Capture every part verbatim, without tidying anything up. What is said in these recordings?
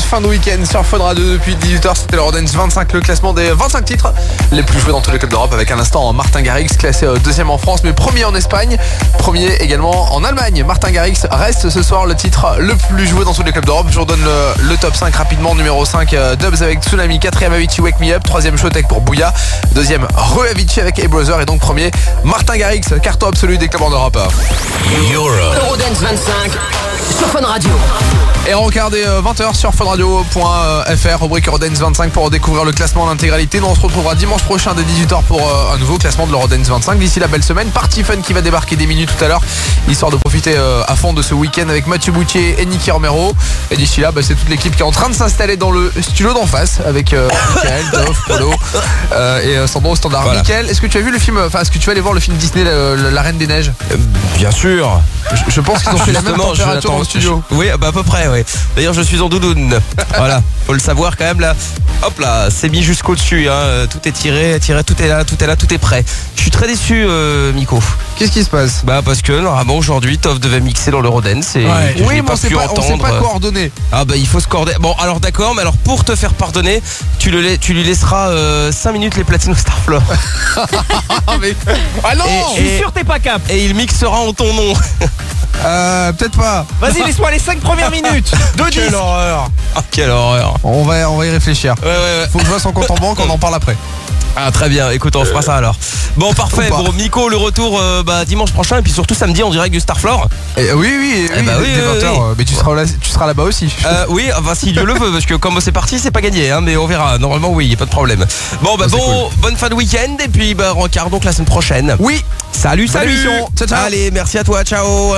fin de week-end sur Fun Radio depuis dix-huit heures. C'était l'Eurodance vingt-cinq, le classement des vingt-cinq titres les plus joués dans tous les clubs d'Europe, avec un instant Martin Garrix classé deuxième en France mais premier en Espagne, premier également en Allemagne. Martin Garrix reste ce soir le titre le plus joué dans tous les clubs d'Europe. Je vous redonne le, le top cinq rapidement. Numéro cinq, euh, Dubs avec Tsunami. Quatrième, Avicii, Wake Me Up. Troisième, Showtek pour Booyah. Deuxième, Re Avicii avec A Brother. Et donc premier, Martin Garrix, carton absolu des clubs en Europe. Eurodance vingt-cinq sur Fun Radio. Et rencard des vingt heures sur funradio point f r, rubrique Eurodance vingt-cinq pour découvrir le classement en intégralité. Nous on se retrouvera dimanche prochain dès dix-huit heures pour euh, un nouveau classement de l'Eurodance vingt-cinq. D'ici la belle semaine, Party Fun qui va débarquer des minutes tout à l'heure, histoire de profiter euh, à fond de ce week-end avec Mathieu Boutier et Nicky Romero. Et d'ici là, bah, c'est toute l'équipe qui est en train de s'installer dans le studio d'en face avec euh, Michael, Dov, Polo euh, et euh, Sandro au standard. Voilà. Michael, est-ce que tu as vu le film, enfin est-ce que tu vas aller voir le film Disney, la, la, la Reine des Neiges? euh, Bien sûr. Je, je pense qu'ils ont fait la même température dans le studio. Je, oui, bah à peu près, oui. D'ailleurs, je suis en doudoune. Voilà, faut le savoir quand même là. Hop là, c'est mis jusqu'au dessus. Hein. Tout est tiré, tiré, tout est là, tout est là, tout est prêt. Je suis très déçu, euh, Miko. Qu'est-ce qui se passe? Bah parce que normalement aujourd'hui, Toff devait mixer dans l'Eurodance et ouais. que je oui, n'ai mais pas on s'est pu pas, entendre. On s'est pas coordonné. Ah bah il faut se coordonner. Bon alors d'accord, mais alors pour te faire pardonner, tu, le, tu lui laisseras euh, cinq minutes les platines au Starfloor. mais... Ah non, et, je suis sûr t'es pas cap. Et il mixera en ton nom. Euh, peut-être pas. Vas-y, laisse-moi les cinq premières minutes. De Quelle horreur. Oh, quelle horreur. On va, on va y réfléchir. Ouais, ouais, ouais. Faut que je vois son compte en banque, on en parle après. Ah très bien, écoute on fera ça alors. Bon parfait, bon Miko le retour euh, bah, dimanche prochain et puis surtout samedi en direct du Starfloor. Et, oui oui, eh bah, oui, oui, dès vingt heures, oui, oui. Mais tu seras, là, tu seras là-bas aussi. euh, Oui, enfin si Dieu le veut, parce que comme c'est parti c'est pas gagné hein, mais on verra, normalement oui, y a pas de problème. Bon bah oh, bon, cool. Bonne fin de week-end et puis bah rencard donc la semaine prochaine. Oui. Salut, salut, salut. Ciao, ciao. Allez, merci à toi, ciao.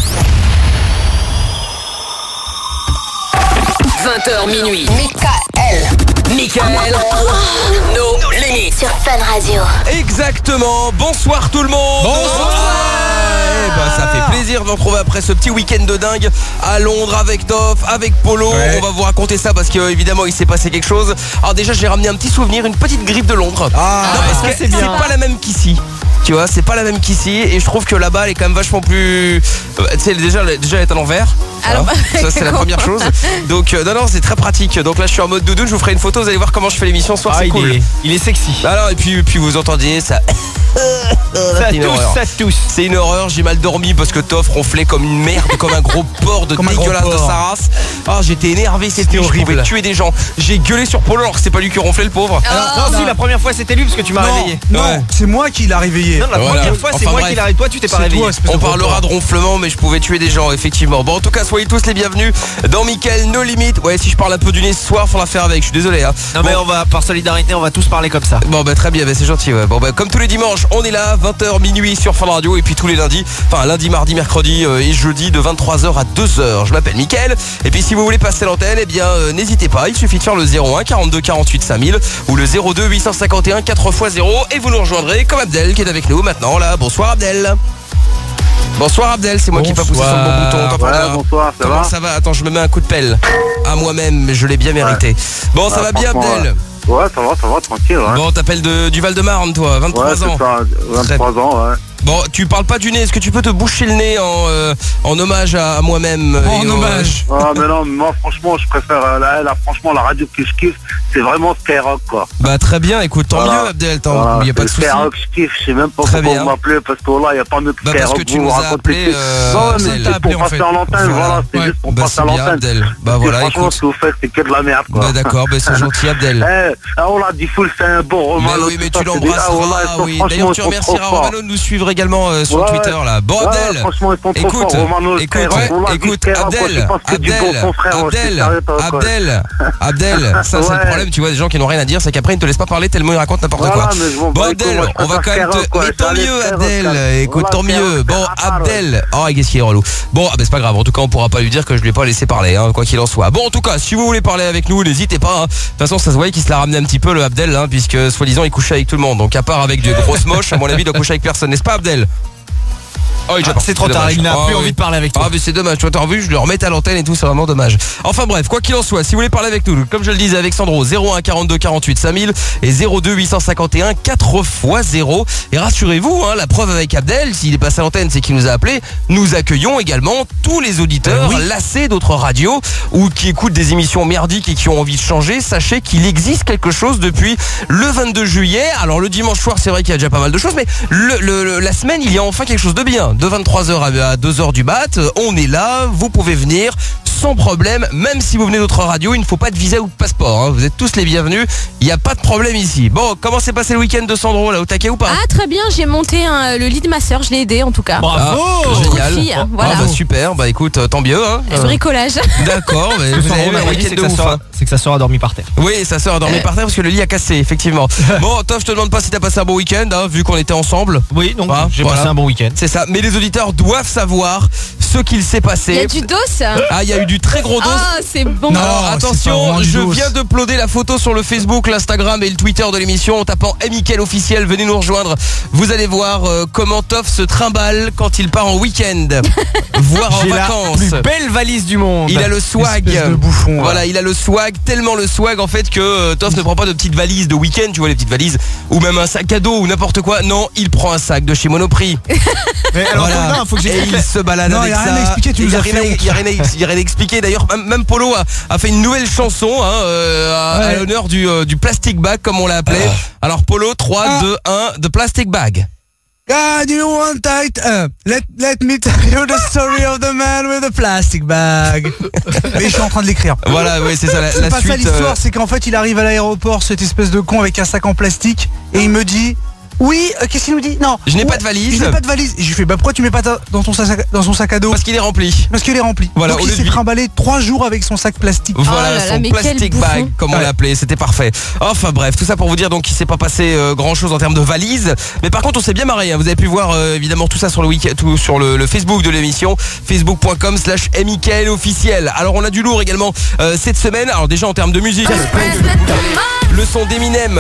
vingt heures minuit. Michael. Michael. Nos limites. Sur Fun Radio. Exactement. Bonsoir tout le monde. Bonsoir. Eh ben, ça fait plaisir de vous retrouver après ce petit week-end de dingue à Londres avec Toff, avec Polo. Ouais. On va vous raconter ça parce que évidemment il s'est passé quelque chose. Alors déjà j'ai ramené un petit souvenir, une petite grippe de Londres. Ah, non, parce que c'est, c'est pas la même qu'ici. Tu vois, c'est pas la même qu'ici et je trouve que là-bas elle est quand même vachement plus. Tu sais, déjà, déjà elle est à l'envers. Alors, hein, ça c'est la première chose. Donc euh, non non c'est très pratique. Donc là je suis en mode doudoune, je vous ferai une photo, vous allez voir comment je fais l'émission ce soir, ah, c'est il cool. Est, il est sexy. Alors et puis, puis vous entendiez ça. Ça tousse, ça tousse. C'est une horreur, j'ai mal dormi parce que Toff ronflait comme une merde, comme un gros porc de dégueulasse de sa race. Ah j'étais énervé, c'était horrible. Je pouvais tuer des gens. J'ai gueulé sur Polo alors que c'est pas lui qui ronflait le pauvre. Oh, alors, non, non, si la première fois c'était lui parce que tu m'as non, réveillé. Non, ouais. C'est moi qui l'a réveillé. Non, la voilà. première fois c'est enfin, moi bref. qui l'a réveillé. Toi tu t'es pas c'est réveillé. Toi, on parlera de ronflement mais je pouvais tuer des gens effectivement. Bon en tout cas soyez tous les bienvenus dans Michael No Limit. Ouais si je parle un peu du nez ce soir faut la faire avec, je suis désolé hein. Non bon. mais on va par solidarité on va tous parler comme ça. Bon bah très bien, bah, c'est gentil ouais. Bon bah comme tous les dimanches on est là vingt heures minuit sur Fun Radio et puis tous les lundis, enfin lundi, mardi, mercredi euh, et jeudi de vingt-trois heures à deux heures. Je m'appelle Michael et puis si vous voulez passer l'antenne eh bien euh, n'hésitez pas, il suffit de faire le zéro un quarante-deux quarante-huit cinq mille ou le zéro deux huit cent cinquante et un quatre fois zéro et vous nous rejoindrez comme Abdel qui est avec nous maintenant là. Bonsoir Abdel. Bonsoir Abdel, c'est moi bonsoir. Qui n'ai pas poussé sur le bon bouton. T'entends ouais, bonsoir, ça Comment va ça va? Attends, je me mets un coup de pelle à moi-même, mais je l'ai bien mérité. Ouais. Bon, ça ouais, va bien Abdel? Ouais, ça va, ça va, tranquille. Ouais. Bon, t'appelles de, du Val-de-Marne, toi, vingt-trois ouais, ans. Ça, vingt-trois ans, ouais. Bon, tu parles pas du nez, est-ce que tu peux te boucher le nez en, euh, en hommage à, à moi-même? oh, En hommage euh... Ah mais non, moi franchement je préfère euh, là, là, franchement la radio que je kiffe, c'est vraiment Skyrock quoi. Bah très bien, écoute, tant voilà. mieux Abdel, tant voilà, y a pas de soucis. Skyrock je kiffe, je sais même pas très pourquoi vous m'appelez parce que là il y a pas mieux que bah, Skyrock. Parce que tu nous as appelé euh, non mais c'est pour passer en l'antenne, voilà, c'est ouais. juste pour bah, passer à l'antenne. Abdel. Bah voilà, franchement écoute. ce que vous faites c'est que de la merde quoi. Bah d'accord, bah c'est gentil Abdel. Eh, on l'a dit full, c'est un bon Romano. Mais oui, mais tu l'embrasseras, oui. D'ailleurs tu remercieras Romano de nous suivre également euh, sur Twitter là. Bon Abdel, franchement ils sont trop écoute, forts, Romano, écoute, écoute, Abdel, Abdel, Abdel, Abdel, Abdel, ça c'est le problème, tu vois, des gens qui n'ont rien à dire, c'est qu'après ils ne te laissent pas parler tellement ils racontent n'importe quoi. Bon Abdel, on va quand même te... Mais tant mieux Abdel, écoute, tant mieux. Bon Abdel, oh qu'est-ce qu'il est relou. Bon, ah ben c'est pas grave, en tout cas on pourra pas lui dire que je lui ai pas laissé parler, hein, quoi qu'il en soit. Bon en tout cas, si vous voulez parler avec nous, n'hésitez pas. De toute façon ça se voyait qu'il se l'a ramené un petit peu le Abdel, hein, puisque soi-disant il couchait avec tout le monde. Donc à part avec des grosses moches, à mon avis il doit coucher avec personne, n'est-ce pas Abdel? Oh, ah, c'est trop tard, il n'a plus oh, envie oui. de parler avec toi. Ah mais c'est dommage, tu vois, t'as vu, je le remets à l'antenne et tout, c'est vraiment dommage. Enfin bref, quoi qu'il en soit, si vous voulez parler avec nous, comme je le disais avec Sandro, zéro un quarante-deux quarante-huit cinq mille et zéro deux huit cent cinquante et un quatre fois zéro. Et rassurez-vous, hein, la preuve avec Abdel, s'il est passé à l'antenne, c'est qu'il nous a appelé. Nous accueillons également tous les auditeurs euh, oui. lassés d'autres radios ou qui écoutent des émissions merdiques et qui ont envie de changer. Sachez qu'il existe quelque chose depuis le vingt-deux juillet. Alors le dimanche soir, c'est vrai qu'il y a déjà pas mal de choses, mais le, le, la semaine, il y a enfin quelque chose de bien. De vingt-trois heures à deux heures du mat, on est là, vous pouvez venir sans problème, même si vous venez d'autres radios, il ne faut pas de visa ou de passeport, hein. Vous êtes tous les bienvenus, il n'y a pas de problème ici. Bon, comment s'est passé le week-end de Sandro, là, au taquet ou pas? Ah très bien, j'ai monté un, le lit de ma soeur, je l'ai aidé en tout cas. Bravo, ah, génial. Fille, voilà. Ah, bah, super, bah écoute, tant mieux. Hein. Euh... Bricolage. D'accord, mais vous avez eu un week-end de ouf. Hein. C'est que sa soeur a dormi par terre. Oui, sa soeur a dormi euh... par terre parce que le lit a cassé, effectivement. Bon, toi, je te demande pas si t'as passé un bon week-end, hein, vu qu'on était ensemble. Oui, donc ah, j'ai voilà. passé un bon week-end. C'est ça, mais les auditeurs doivent savoir ce qu'il s'est passé. Il y a du dos. Ah, il y a eu du très gros dos. Ah, c'est bon. Non, alors, attention, je viens de uploader la photo sur le Facebook, l'Instagram et le Twitter de l'émission en tapant Mickaël officiel. Venez nous rejoindre. Vous allez voir euh, comment Toff se trimballe quand il part en week-end, voire en vacances. La plus belle valise du monde. Il a le swag. De bouffon, voilà, ouais. Il a le swag, tellement le swag en fait que euh, Toff ne prend pas de petites valises de week-end, tu vois les petites valises, ou même un sac à dos ou n'importe quoi. Non, il prend un sac de chez Monoprix. Mais alors, voilà. non, faut que et il se balade non, avec y a ça. Rien à expliquer, tu il nous y a as rien à, il y a rien à, il y a rien à expliquer. D'ailleurs, même Polo a, a fait une nouvelle chanson hein, euh, à, ouais. à l'honneur du, euh, du plastic bag comme on l'a appelé. Ah. Alors Polo, trois, deux, un, The Plastic Bag. God, you want tight? Uh, let, let me tell you the story of the man with the plastic bag. Mais je suis en train de l'écrire. Voilà, oui, c'est ça la, c'est la pas suite. Ça l'histoire, euh... c'est qu'en fait il arrive à l'aéroport, cette espèce de con avec un sac en plastique, et il me dit... Oui, euh, qu'est-ce qu'il nous dit? Non. Je n'ai ouais, pas de valise. Je n'ai pas de valise. Et je lui fais bah pourquoi tu mets pas ta, dans ton sac dans son sac à dos? Parce qu'il est rempli. Parce qu'il est rempli. Voilà, donc il s'est trimballé trois jours avec son sac plastique. Voilà, oh là là, son plastic bag comme ouais. on l'appelait, c'était parfait. Enfin bref, tout ça pour vous dire donc qu'il s'est pas passé euh, grand chose en termes de valise. Mais par contre on s'est bien marré, hein. Vous avez pu voir euh, évidemment tout ça sur le week-end, tout sur le, le Facebook de l'émission, facebook point com slash Mickaël officiel. Alors on a du lourd également euh, cette semaine. Alors déjà en termes de musique, le son d'Eminem.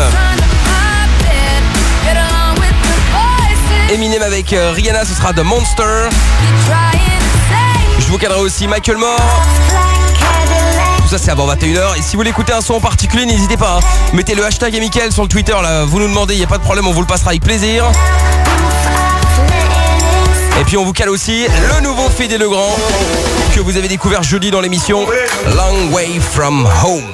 Eminem avec euh, Rihanna, ce sera The Monster. Je vous cadrerai aussi Michael Moore. Tout ça c'est avant vingt et une heures. Et si vous voulez écouter un son en particulier, n'hésitez pas, hein. Mettez le hashtag Mickaël sur le Twitter là. Vous nous demandez, il n'y a pas de problème, on vous le passera avec plaisir. Et puis on vous cale aussi le nouveau Fédé Legrand que vous avez découvert jeudi dans l'émission Long Way From Home.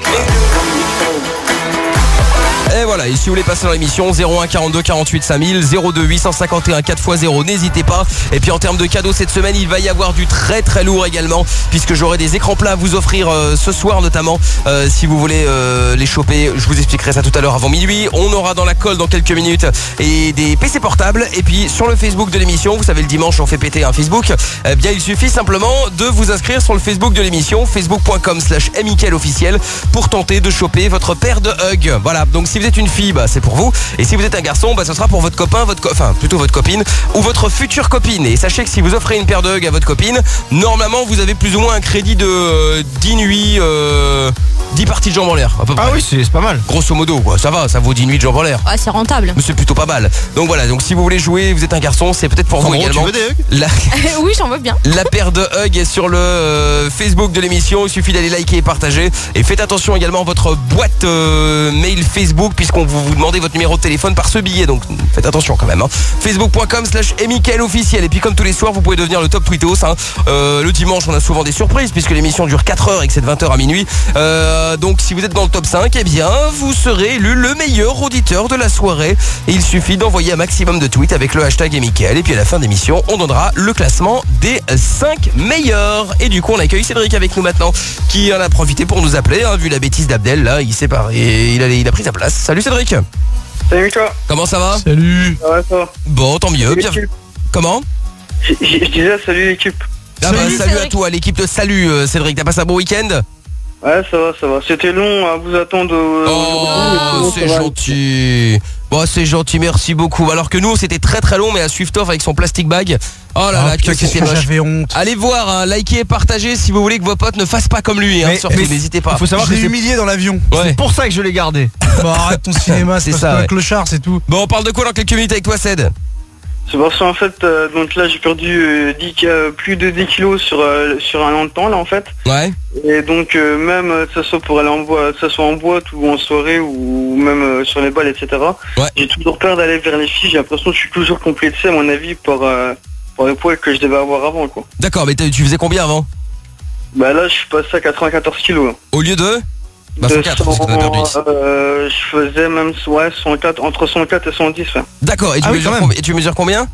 Et voilà, et si vous voulez passer dans l'émission, zéro un quarante-deux quarante-huit cinq mille, zéro deux huit cent cinquante et un quatre fois zéro, n'hésitez pas. Et puis en termes de cadeaux cette semaine, il va y avoir du très très lourd également, puisque j'aurai des écrans plats à vous offrir euh, ce soir notamment, euh, si vous voulez euh, les choper. Je vous expliquerai ça tout à l'heure avant minuit. On aura dans la colle dans quelques minutes et des P C portables. Et puis sur le Facebook de l'émission, vous savez le dimanche on fait péter un Facebook, eh bien il suffit simplement de vous inscrire sur le Facebook de l'émission, facebook point com slash Mickaël officiel, pour tenter de choper votre paire de Hug. Voilà, donc si vous êtes une fille, bah c'est pour vous. Et si vous êtes un garçon, bah ce sera pour votre copain, votre co- enfin plutôt votre copine ou votre future copine. Et sachez que si vous offrez une paire de Hug à votre copine, normalement vous avez plus ou moins un crédit de euh, dix nuits, euh, dix parties de jambes en l'air. À peu près. Ah oui, c'est, c'est pas mal. Grosso modo, quoi. Ça va, ça vaut dix nuits de jambes en l'air. Ouais, c'est rentable. Mais c'est plutôt pas mal. Donc voilà, donc si vous voulez jouer, vous êtes un garçon, c'est peut-être pour en vous gros, également. Tu veux des Hugs La... Oui, j'en veux bien. La paire de Hug est sur le euh, Facebook de l'émission. Il suffit d'aller liker et partager. Et faites attention également à votre boîte euh, mail Facebook, puisqu'on vous, vous demandez votre numéro de téléphone par ce billet. Donc faites attention quand même. Hein. facebook point com slash Mickaël officiel. Et puis comme tous les soirs, vous pouvez devenir le top tweetos. Hein. Euh, le dimanche, on a souvent des surprises, puisque l'émission dure quatre heures et que c'est de vingt heures à minuit. Euh, donc si vous êtes dans le top cinq, eh bien vous serez élu le meilleur auditeur de la soirée. Et il suffit d'envoyer un maximum de tweets avec le hashtag Mickaël. Et puis à la fin d'émission, on donnera le classement des cinq meilleurs. Et du coup, on accueille Cédric avec nous maintenant, qui en a profité pour nous appeler. Hein, vu la bêtise d'Abdel, là, il s'est paré, il a, il a pris sa place. Salut Cédric. Salut toi. Comment ça va? Salut. Ça va toi? Bon, tant mieux. Bien... Comment? Je, je, je disais salut l'équipe. Ah bah, Salut, salut Cédric. à toi, l'équipe de salut euh, Cédric. T'as passé un bon week-end? Ouais, ça va, ça va. C'était long à vous attendre. Euh, oh, c'est gentil. Bon, c'est gentil, merci beaucoup. Alors que nous, c'était très très long, mais à suivre Toff avec son plastic bag. Oh là oh, là, putain, que c'était moche. J'avais honte. Allez voir, hein, likez et partagez si vous voulez que vos potes ne fassent pas comme lui. Hein, Mais- surtout, mais n'hésitez pas. Il faut savoir Je que l'ai c'est, humilié dans l'avion. Ouais. c'est pour ça que je l'ai gardé. Bah arrête ton cinéma, c'est C'est parce ça, que un ouais. clochard, c'est tout. Bon, on parle de quoi dans quelques minutes avec toi, Ced? C'est parce qu'en fait, euh, donc là j'ai perdu euh, dix, euh, plus de dix kilos sur, euh, sur un an de temps là en fait. Ouais. Et donc euh, même euh, que ce soit pour aller en boîte, que ce soit en boîte ou en soirée ou même euh, sur les balles, et cetera. Ouais. J'ai toujours peur d'aller vers les filles, j'ai l'impression que je suis toujours complété à mon avis par, euh, par les poids que je devais avoir avant quoi. D'accord, mais tu faisais combien avant? Bah là je suis passé à quatre-vingt-quatorze kilos. Au lieu de Bah De cent quatre, cent, parce que t'en as perdu dix. euh, je faisais même ouais, cent quatre, entre cent quatre et cent dix. Ouais. D'accord, et tu, Ah oui, mesures quand même. combien, et tu mesures combien?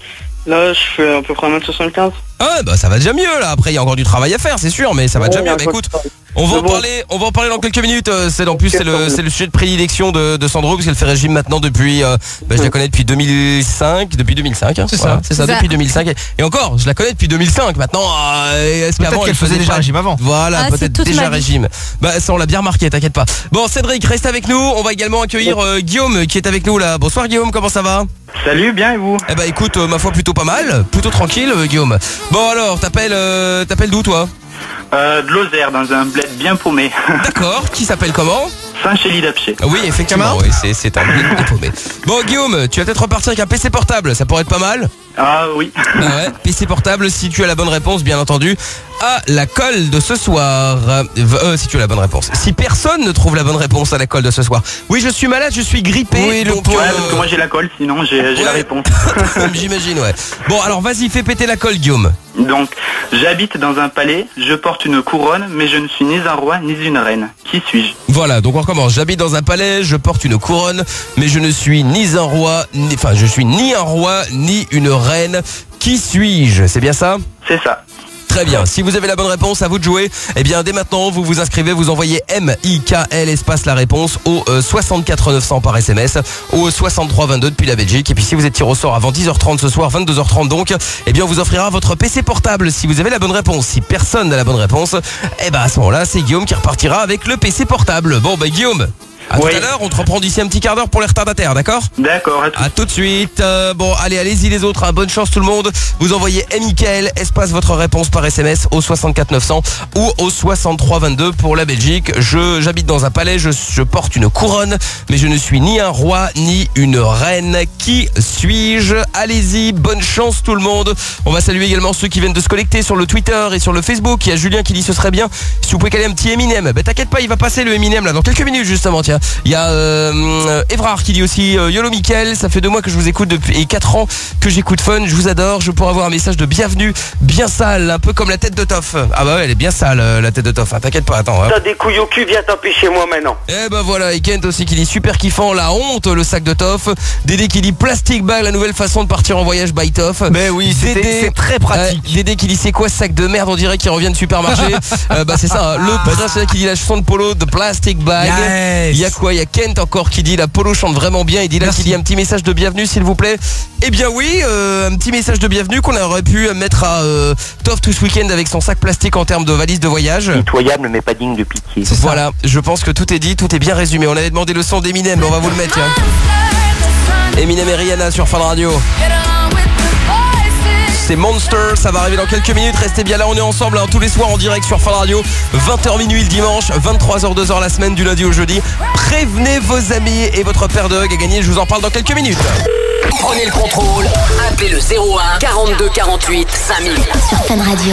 Là je fais à peu près un mètre soixante-quinze. Ah bah ça va déjà mieux là, après il y a encore du travail à faire c'est sûr, mais ça va Ouais, déjà il y a mieux. Bah, encore écoute, du travail. on va en Mais bon. parler, on va en parler dans quelques minutes. euh, C'est en plus Ok, c'est le tant mieux. c'est le sujet de prédilection de, de Sandro parce qu'elle fait régime maintenant depuis euh, bah, je la connais depuis deux mille cinq, depuis deux mille cinq hein, C'est voilà, ça. c'est ça, C'est ça. depuis deux mille cinq et, et encore, je la connais depuis deux mille cinq. Maintenant euh, est-ce Peut-être qu'avant qu'elle faisait déjà pas- régime avant. Voilà, Ah, c'est peut-être toute déjà ma vie. régime. Bah ça on l'a bien remarqué, t'inquiète pas. Bon Cédric, reste avec nous, on va également accueillir euh, Guillaume qui est avec nous là. Bonsoir Guillaume, comment ça va? Salut, bien et vous? Eh bah écoute, euh, ma foi plutôt pas mal, plutôt tranquille euh, Guillaume. Bon alors, t'appelles euh, t'appelles d'où toi? Euh, de Lozère, dans un bled bien paumé. D'accord, qui s'appelle comment? Saint-Chély-d'Apché. Ah oui, effectivement, oui, c'est, c'est un bled bien paumé. Bon Guillaume, tu vas peut-être repartir avec un P C portable, ça pourrait être pas mal. Ah oui. Ah ouais, P C portable si tu as la bonne réponse, bien entendu, à la colle de ce soir. Euh, euh, si tu as la bonne réponse. Si personne ne trouve la bonne réponse à la colle de ce soir. Oui, je suis malade, je suis grippé. Oui, le donc, pauvre. Ouais, euh, parce que moi j'ai la colle, sinon j'ai j'ai la ouais. réponse. J'imagine, ouais. Bon, alors vas-y, fais péter la colle, Guillaume. Donc, j'habite dans un palais, je porte une couronne, mais je ne suis ni un roi ni une reine. Qui suis-je? Voilà, donc on recommence. J'habite dans un palais, je porte une couronne, mais je ne suis ni un roi, ni, enfin, je suis ni un roi, ni une reine. Qui suis-je? C'est bien ça? C'est ça. Très bien, si vous avez la bonne réponse, à vous de jouer. Eh bien, dès maintenant, vous vous inscrivez, vous envoyez M I K L espace la réponse au euh, soixante-quatre neuf cents par S M S, au soixante-trois vingt-deux depuis la Belgique. Et puis si vous êtes tiré au sort avant dix heures trente ce soir, vingt-deux heures trente donc, eh bien on vous offrira votre P C portable si vous avez la bonne réponse. Si personne n'a la bonne réponse, eh ben à ce moment-là, c'est Guillaume qui repartira avec le P C portable. Bon, bah Guillaume, à Oui. tout à l'heure, on te reprend d'ici un petit quart d'heure pour les retardataires, d'accord? D'accord, à tout. A tout de suite. Euh, bon, allez, allez-y les autres. Hein. Bonne chance tout le monde. Vous envoyez M I K L espace votre réponse par S M S au soixante-quatre neuf cents ou au soixante-trois vingt-deux pour la Belgique. Je j'habite dans un palais, je, je porte une couronne, mais je ne suis ni un roi ni une reine. Qui suis-je? Allez-y, bonne chance tout le monde. On va saluer également ceux qui viennent de se connecter sur le Twitter et sur le Facebook. Il y a Julien qui dit ce serait bien si vous pouvez caler un petit Eminem. Ben t'inquiète pas, il va passer le Eminem là dans quelques minutes justement. Tiens, il y a euh, Evrard qui dit aussi euh, YOLO Mickaël, ça fait deux mois que je vous écoute depuis et quatre ans que j'écoute Fun, je vous adore, je pourrais avoir un message de bienvenue bien sale, un peu comme la tête de Toff. Ah bah ouais, elle est bien sale euh, la tête de Toff, hein, t'inquiète pas, attends. Hein. T'as des couilles au cul, viens taper chez moi maintenant. Eh ben voilà, et Kent aussi qui dit super kiffant, la honte, le sac de Toff. Dédé qui dit plastic bag, la nouvelle façon de partir en voyage by Toff. Mais oui, c'était- Dédé- c'est très pratique. Euh, Dédé qui dit c'est quoi ce sac de merde, on dirait qu'il revient de supermarché. euh, bah c'est ça, hein. Le prince qui dit la chanson de Polo, de plastic bag. Yes. Il y a quoi? Il y a Kent encore qui dit la Polo chante vraiment bien. Il dit là Merci. qu'il y a un petit message de bienvenue s'il vous plaît. Eh bien oui, euh, un petit message de bienvenue qu'on aurait pu mettre à euh, Toff tout ce week-end avec son sac plastique en termes de valise de voyage. Pitoyable mais pas digne de pitié. Voilà, je pense que tout est dit, tout est bien résumé. On avait demandé le son d'Eminem, mais on va vous le mettre. Tiens. Eminem et Rihanna sur Fun Radio. C'est Monster, ça va arriver dans quelques minutes. Restez bien là, on est ensemble hein, tous les soirs en direct sur Fun Radio. vingt heures minuit le dimanche, vingt-trois heures deux heures la semaine du lundi au jeudi. Prévenez vos amis et votre paire de hugs à gagner, je vous en parle dans quelques minutes. Prenez le contrôle. Appelez le zéro un quarante-deux quarante-huit cinq mille. Sur Fun Radio.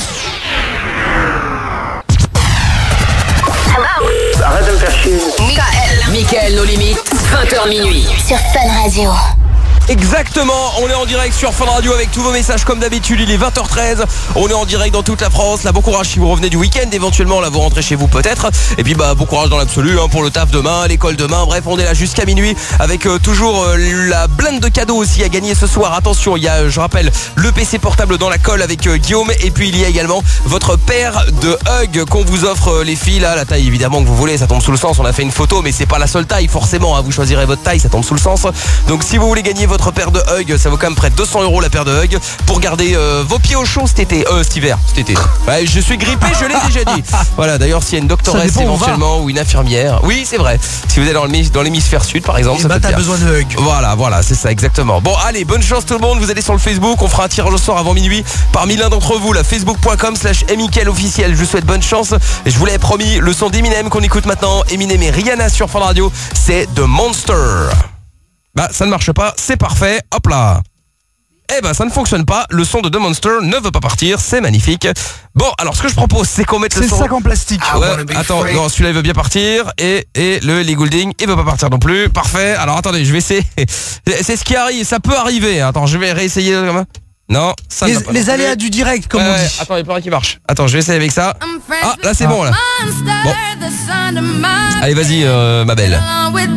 Arrête de me faire chier. Michael. Michael, nos limites. vingt heures minuit. Sur Fun Radio. Exactement, on est en direct sur Fun Radio avec tous vos messages comme d'habitude, il est vingt heures treize, on est en direct dans toute la France, là bon courage si vous revenez du week-end, éventuellement là vous rentrez chez vous peut-être, et puis bah bon courage dans l'absolu hein, pour le taf demain, l'école demain, bref on est là jusqu'à minuit avec euh, toujours euh, la blinde de cadeaux aussi à gagner ce soir, attention il y a euh, je rappelle le P C portable dans la colle avec euh, Guillaume, et puis il y a également votre paire de hugs qu'on vous offre euh, les filles là, la taille évidemment que vous voulez, ça tombe sous le sens, on a fait une photo mais c'est pas la seule taille forcément, hein, vous choisirez votre taille, ça tombe sous le sens, donc si vous voulez gagner votre paire de hugs, ça vaut quand même près de deux cents euros la paire de hugs pour garder euh, vos pieds au chaud cet été, euh cet hiver, cet été. Ouais, je suis grippé, je l'ai déjà dit. Voilà, d'ailleurs s'il y a une doctoresse dépend où on éventuellement ou une infirmière, oui c'est vrai. Si vous êtes dans le dans l'hémisphère sud par exemple, Et ça bah peut t'as faire. besoin de hugs. Voilà, voilà, c'est ça exactement. Bon allez, bonne chance tout le monde, vous allez sur le Facebook, on fera un tirage au sort avant minuit parmi l'un d'entre vous, la facebook point com slash Mickaël officiel. Je vous souhaite bonne chance et je vous l'avais promis, le son d'Eminem qu'on écoute maintenant, Eminem et Rihanna sur Fun Radio, c'est The Monster. Bah ça ne marche pas, c'est parfait, hop là. Eh ben ça ne fonctionne pas, le son de The Monster ne veut pas partir, c'est magnifique. Bon, alors ce que je propose c'est qu'on mette le C'est son... le sac en plastique. Ah ouais, attends, non, celui-là il veut bien partir et, et le Ellie Goulding il veut pas partir non plus. Parfait, alors attendez, je vais essayer. C'est ce qui arrive, ça peut arriver. Attends, je vais réessayer. Non, ça Les, ne va pas les non plus. aléas du direct, comme Ouais, on ouais, dit. attends, il y a pas rien qui marche. Attends, je vais essayer avec ça. Ah, là c'est bon là. Bon. Allez, vas-y euh, ma belle.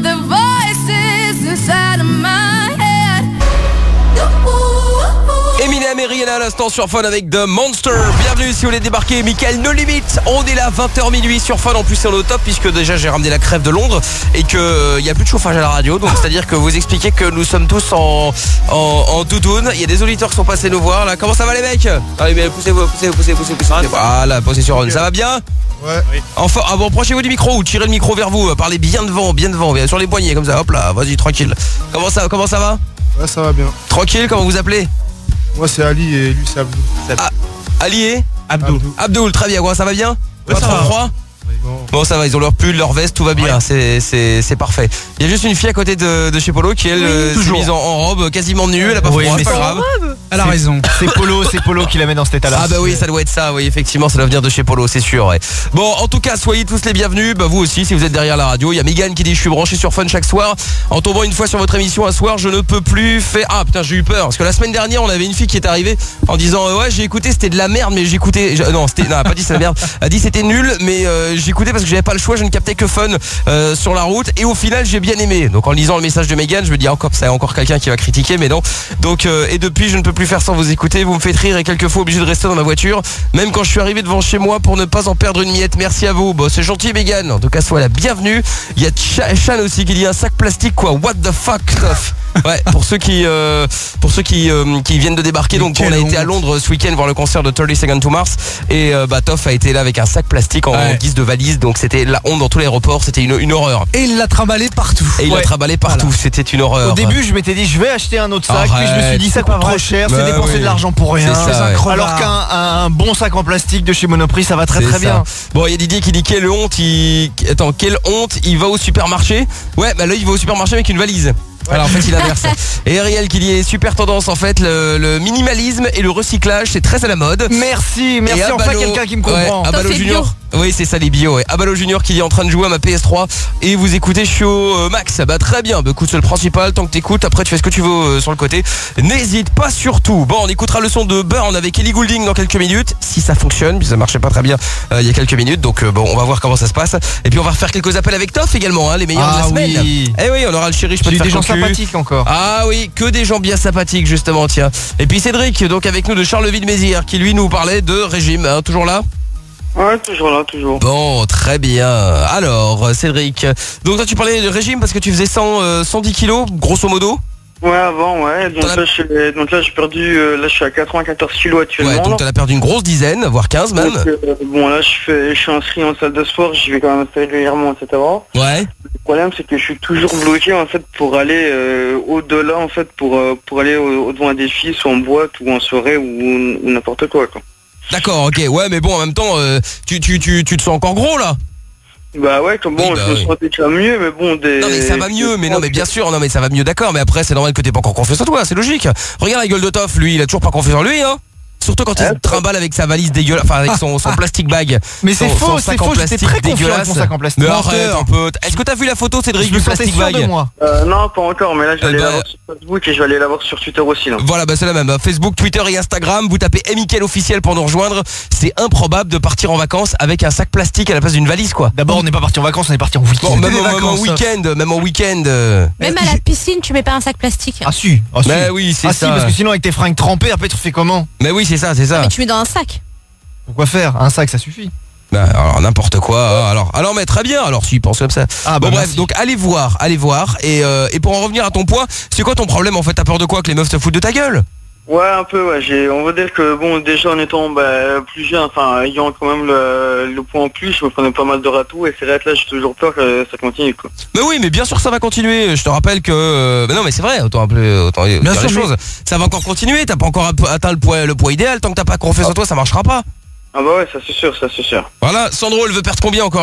Eminem et Rihanna à l'instant sur Fun avec The Monster. Bienvenue si vous voulez débarquer, Mickaël No Limit. On est là vingt heures minuit sur Fun. En plus c'est au top puisque déjà j'ai ramené la crève de Londres et que il euh, y a plus de chauffage à la radio. Donc c'est à dire que vous expliquez que nous sommes tous en, en, en doudoune. Il y a des auditeurs qui sont passés nous voir là. Comment ça va les mecs? Allez mais poussez-vous, poussez-vous, poussez-vous, poussez-vous, poussez-vous. Voilà, position on. Ça va bien? Ouais. Enfin, ah bon, approchez-vous du micro ou tirez le micro vers vous. Parlez bien devant, bien devant, bien sur les poignets comme ça. Hop là, vas-y tranquille. Comment ça, comment ça va? Ouais, ça va bien. Tranquille, comment vous appelez? Moi c'est Ali et lui c'est Abdou. Ah, Ali et Abdou. Abdoul, très bien, quoi, ça va bien? Ouais, Pas ça trop va. froid? Non. Bon ça va, ils ont leur pull, leur veste, tout va bien, c'est c'est c'est parfait. Il y a juste une fille à côté de, de chez Polo qui elle euh, s'est mise en, en robe quasiment nue, elle a pas Oui, froid, mais c'est pas c'est- grave. Elle a raison. C'est Polo, c'est Polo qui la met dans cet état-là. Ah bah oui, ça doit être ça, oui, effectivement, ça doit venir de chez Polo, c'est sûr, ouais. Bon, en tout cas, soyez tous les bienvenus, bah vous aussi, si vous êtes derrière la radio. Il y a Mégane qui dit je suis branché sur Fun chaque soir. En tombant une fois sur votre émission un soir, je ne peux plus faire... Ah putain, j'ai eu peur, parce que la semaine dernière, on avait une fille qui est arrivée en disant euh, ouais, j'ai écouté, c'était de la merde, mais j'écoutais... je- Non, c'était... Non, elle a pas dit c'était de la merde, elle a dit c'était nul, mais euh, j'écoutais parce que j'avais pas le choix, je ne captais que Fun euh, sur la route, et au final, j'ai bien aimé. Donc en lisant le message de Mégane, je me dis encore, ça y a encore quelqu'un qui va critiquer, mais non. Donc, euh, et depuis, je ne peux plus faire sans vous écouter. Vous me faites rire et quelquefois obligé de rester dans ma voiture, même quand je suis arrivé devant chez moi pour ne pas en perdre une miette. Merci à vous. Bon, c'est gentil, Mégane. En tout cas, sois la bienvenue. Il y a Cha- Chan aussi qui dit un sac plastique, quoi. What the fuck, stuff. Ouais, pour ceux qui euh, pour ceux qui euh, qui viennent de débarquer, donc on a été à Londres ce week-end voir le concert de thirty seconds to Mars et euh, bah Toff a été là avec un sac plastique en Ouais. guise de valise, donc c'était la honte dans tous les aéroports, c'était une, une horreur. Et il l'a trimballé partout. Et il l'a Ouais. trimballé partout, Voilà. c'était une horreur. Au début, je m'étais dit, je vais acheter un autre sac, puis je me suis dit, ça c'est pas coûte trop vrai. cher, Bah c'est dépenser oui. de l'argent pour rien. C'est ça, un ouais. crevard. Alors Alors qu'un un bon sac en plastique de chez Monoprix, ça va très C'est très ça. bien. Bon, il y a Didier qui dit quelle honte, il... Attends, quelle honte, il va au supermarché. Ouais, bah là il va au supermarché avec une valise. Alors en fait il inverse. Et Ariel qui dit super tendance en fait, le, le minimalisme et le recyclage c'est très à la mode. Merci, merci Et enfin Abalo- quelqu'un qui me ouais, comprend. Abalo Toi, c'est Junior. Oui c'est ça les bio, ouais. Abalo Junior qui est en train de jouer à ma P S trois et vous écoutez je suis au euh, max. Bah très bien, bah écoute c'est le principal, tant que t'écoutes, après tu fais ce que tu veux euh, sur le côté. N'hésite pas surtout. Bon on écoutera le son de Burn avec Ellie Goulding dans quelques minutes, si ça fonctionne, puis ça marchait pas très bien euh, il y a quelques minutes, donc euh, bon on va voir comment ça se passe. Et puis on va refaire quelques appels avec Toff également, hein, les meilleurs Ah de la semaine. oui. Eh oui on aura le chéri, je peux J'ai te eu faire des gens cocu. sympathiques encore. Ah oui, que des gens bien sympathiques justement, tiens. Et puis Cédric, donc avec nous de Charleville-Mézières, qui lui nous parlait de régime, hein, toujours là? Ouais, toujours là, toujours. Bon, très bien. Alors, Cédric, donc toi tu parlais de régime parce que tu faisais cent, euh, cent dix kilos, grosso modo? Ouais, avant, ouais. Donc T'en as- là, je suis- donc là, j'ai perdu, euh, là, je suis à quatre-vingt-quatorze kilos actuellement. Ouais, donc là. t'en as perdu une grosse dizaine, voire quinze même. Donc, euh, bon, là, je, fais, je suis inscrit en salle de sport, j'y vais quand même assez régulièrement, et cetera. Ouais. Le problème, c'est que je suis toujours bloqué, en fait, pour aller euh, au-delà, en fait, pour, euh, pour aller au, au devant un défi, soit en boîte ou en soirée ou, ou n'importe quoi, quoi. D'accord, ok. Ouais, mais bon, en même temps, euh, tu, tu, tu, tu te sens encore gros là? Bah ouais, comme bon, Oui, bah je me oui. sentais déjà mieux, mais bon, des... Non mais ça va mieux, mais non mais bien sûr, non mais ça va mieux, d'accord, mais après c'est normal que t'aies pas encore confiance en toi, c'est logique. Regarde la gueule de Toff, lui, il a toujours pas confiance en lui, hein. Surtout quand il Ouais. se trimballe avec sa valise dégueulasse, enfin avec son, son plastic bag. Mais c'est Son- faux, son c'est sac en faux, j'étais plastique très confiant avec dégueulasse. mon sac en plastique. Mais arrête Menteur. un peu. Est-ce que t'as vu la photo, Cédric, Je me du sentais plastic sûr de bag? moi. Euh, non, pas encore, mais là, je vais Eh aller ben- la voir sur Facebook et je vais aller la voir sur Twitter aussi, là. Voilà, bah c'est la même. Facebook, Twitter et Instagram. Vous tapez Mickaël officiel pour nous rejoindre. C'est improbable de partir en vacances avec un sac plastique à la place d'une valise, quoi. D'abord, on n'est pas parti en vacances, on est parti en week-end. Bon, même, des en- même en vacances, week-end, même en week-end. euh. Même à la piscine, tu mets pas un sac plastique. Ah si, ah si. Mais oui, c'est Ah si, ça. parce que sinon avec tes fringues trempées, après tu fais comment? Mais oui, c'est ça, c'est ça. Mais tu mets dans un sac. Pourquoi faire? Un sac, ça suffit. Bah, alors n'importe quoi. Alors, alors mais très bien. Alors si, pense comme ça. Ah, bon bah, bref, merci. donc allez voir, allez voir. Et, euh, et pour en revenir à ton point, c'est quoi ton problème en fait? T'as peur de quoi? Que les meufs se foutent de ta gueule? Ouais, un peu, ouais. J'ai, on va dire que, bon, déjà en étant bah, plus jeune, enfin, ayant quand même le, le point en plus, je me prenais pas mal de ratous et c'est vrai que là, j'ai toujours peur que ça continue, quoi. Mais oui, mais bien sûr ça va continuer. Je te rappelle que... euh, mais non mais c'est vrai, autant, appeler, autant dire Bien les sûr, choses. Ça va encore continuer, t'as pas encore atteint le poids, le poids idéal. Tant que t'as pas confiance en toi, ça marchera pas. Ah bah ouais, ça c'est sûr, ça c'est sûr. Voilà, Sandro, elle veut perdre combien encore là?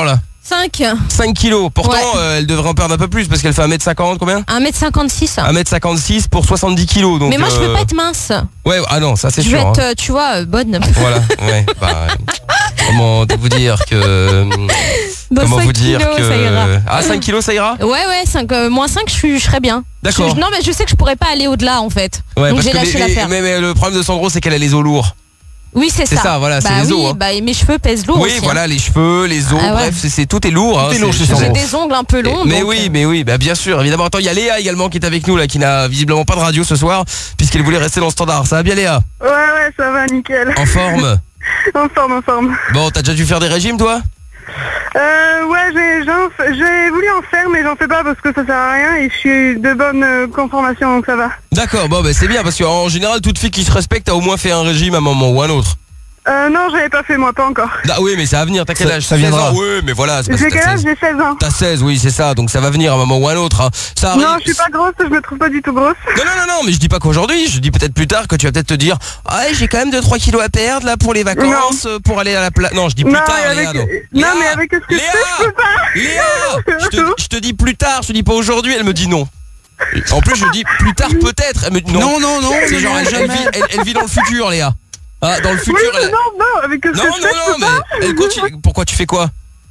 cinq. cinq kilos. Pourtant, Ouais. euh, elle devrait en perdre un peu plus parce qu'elle fait un mètre cinquante, combien un mètre cinquante-six. un mètre cinquante-six pour soixante-dix kilos. Donc, Mais moi, je euh, veux pas être mince. Ouais, ah non, ça c'est Je sûr. veux hein. être, euh, tu vois, euh, bonne. Voilà, ouais. Bah, euh, comment vous dire que. Bon, comment cinq vous dire kilos, que. ça ira. Ah, cinq kilos, ça ira Ouais, ouais, cinq, euh, moins cinq, je, suis- je serais bien. D'accord. Je- non, mais je sais que je pourrais pas aller au-delà, en fait. Ouais, Donc parce j'ai que lâché mais, l'affaire. mais, mais le problème de Sandro, c'est qu'elle a les os lourds. Oui, c'est ça. C'est ça, voilà, c'est bah les oui, os, hein. bah, mes cheveux pèsent lourd Oui, aussi, voilà, hein. les cheveux, les os, Ah ouais. bref, c'est, c'est- tout est lourd. Tout hein, est lourd c'est- chez c'est- Sandro. J'ai des ongles un peu longs. Mais donc, oui, euh, mais oui, bah bien sûr, évidemment. Attends, il y a Léa également qui est avec nous là, qui n'a visiblement pas de radio ce soir, puisqu'elle voulait rester dans le standard. Ça va bien, Léa? Ouais, ouais, ça va, nickel. En forme? En forme, en forme. Bon, t'as déjà dû faire des régimes, toi? Euh, ouais, j'ai, j'en fais- j'ai voulu en faire, mais j'en fais pas parce que ça sert à rien et je suis de bonne euh, conformation, donc ça va. D'accord, bon, bah c'est bien, parce qu'en général, toute fille qui se respecte a au moins fait un régime à un moment ou un autre. Euh, non, j'avais pas fait, moi, pas encore. Ah oui, mais ça va venir, t'as quel Ça- âge? ça seize viendra. ans. Oui, mais voilà, c'est parce J'ai que quel t'as âge? seize. J'ai seize ans. T'as seize, oui, c'est ça, donc ça va venir à un moment ou un autre. hein. Ça arrive. Non, je suis pas grosse, je me trouve pas du tout grosse. Non, non, non, non, mais je dis pas qu'aujourd'hui, je dis peut-être plus tard que tu vas peut-être te dire ah, j'ai quand même deux trois kilos à perdre là pour les vacances, euh, pour aller à la plage. Non, je dis plus Non, tard, et avec- Léa. Non, non, Léa, mais avec ce que je Léa, fais, je peux pas. Léa, je te, je te dis plus tard, je te dis pas aujourd'hui, elle me dit non. En plus, je dis plus tard peut-être, elle me dit non. Non, non, non, C'est non, genre, non, elle, elle jamais. vit, elle, elle vit dans le futur, Léa. Ah, dans le futur, Oui, mais elle... non, non, avec ce que Non, je non, fais, je non, peux pas. mais elle continue. Pourquoi tu fais quoi?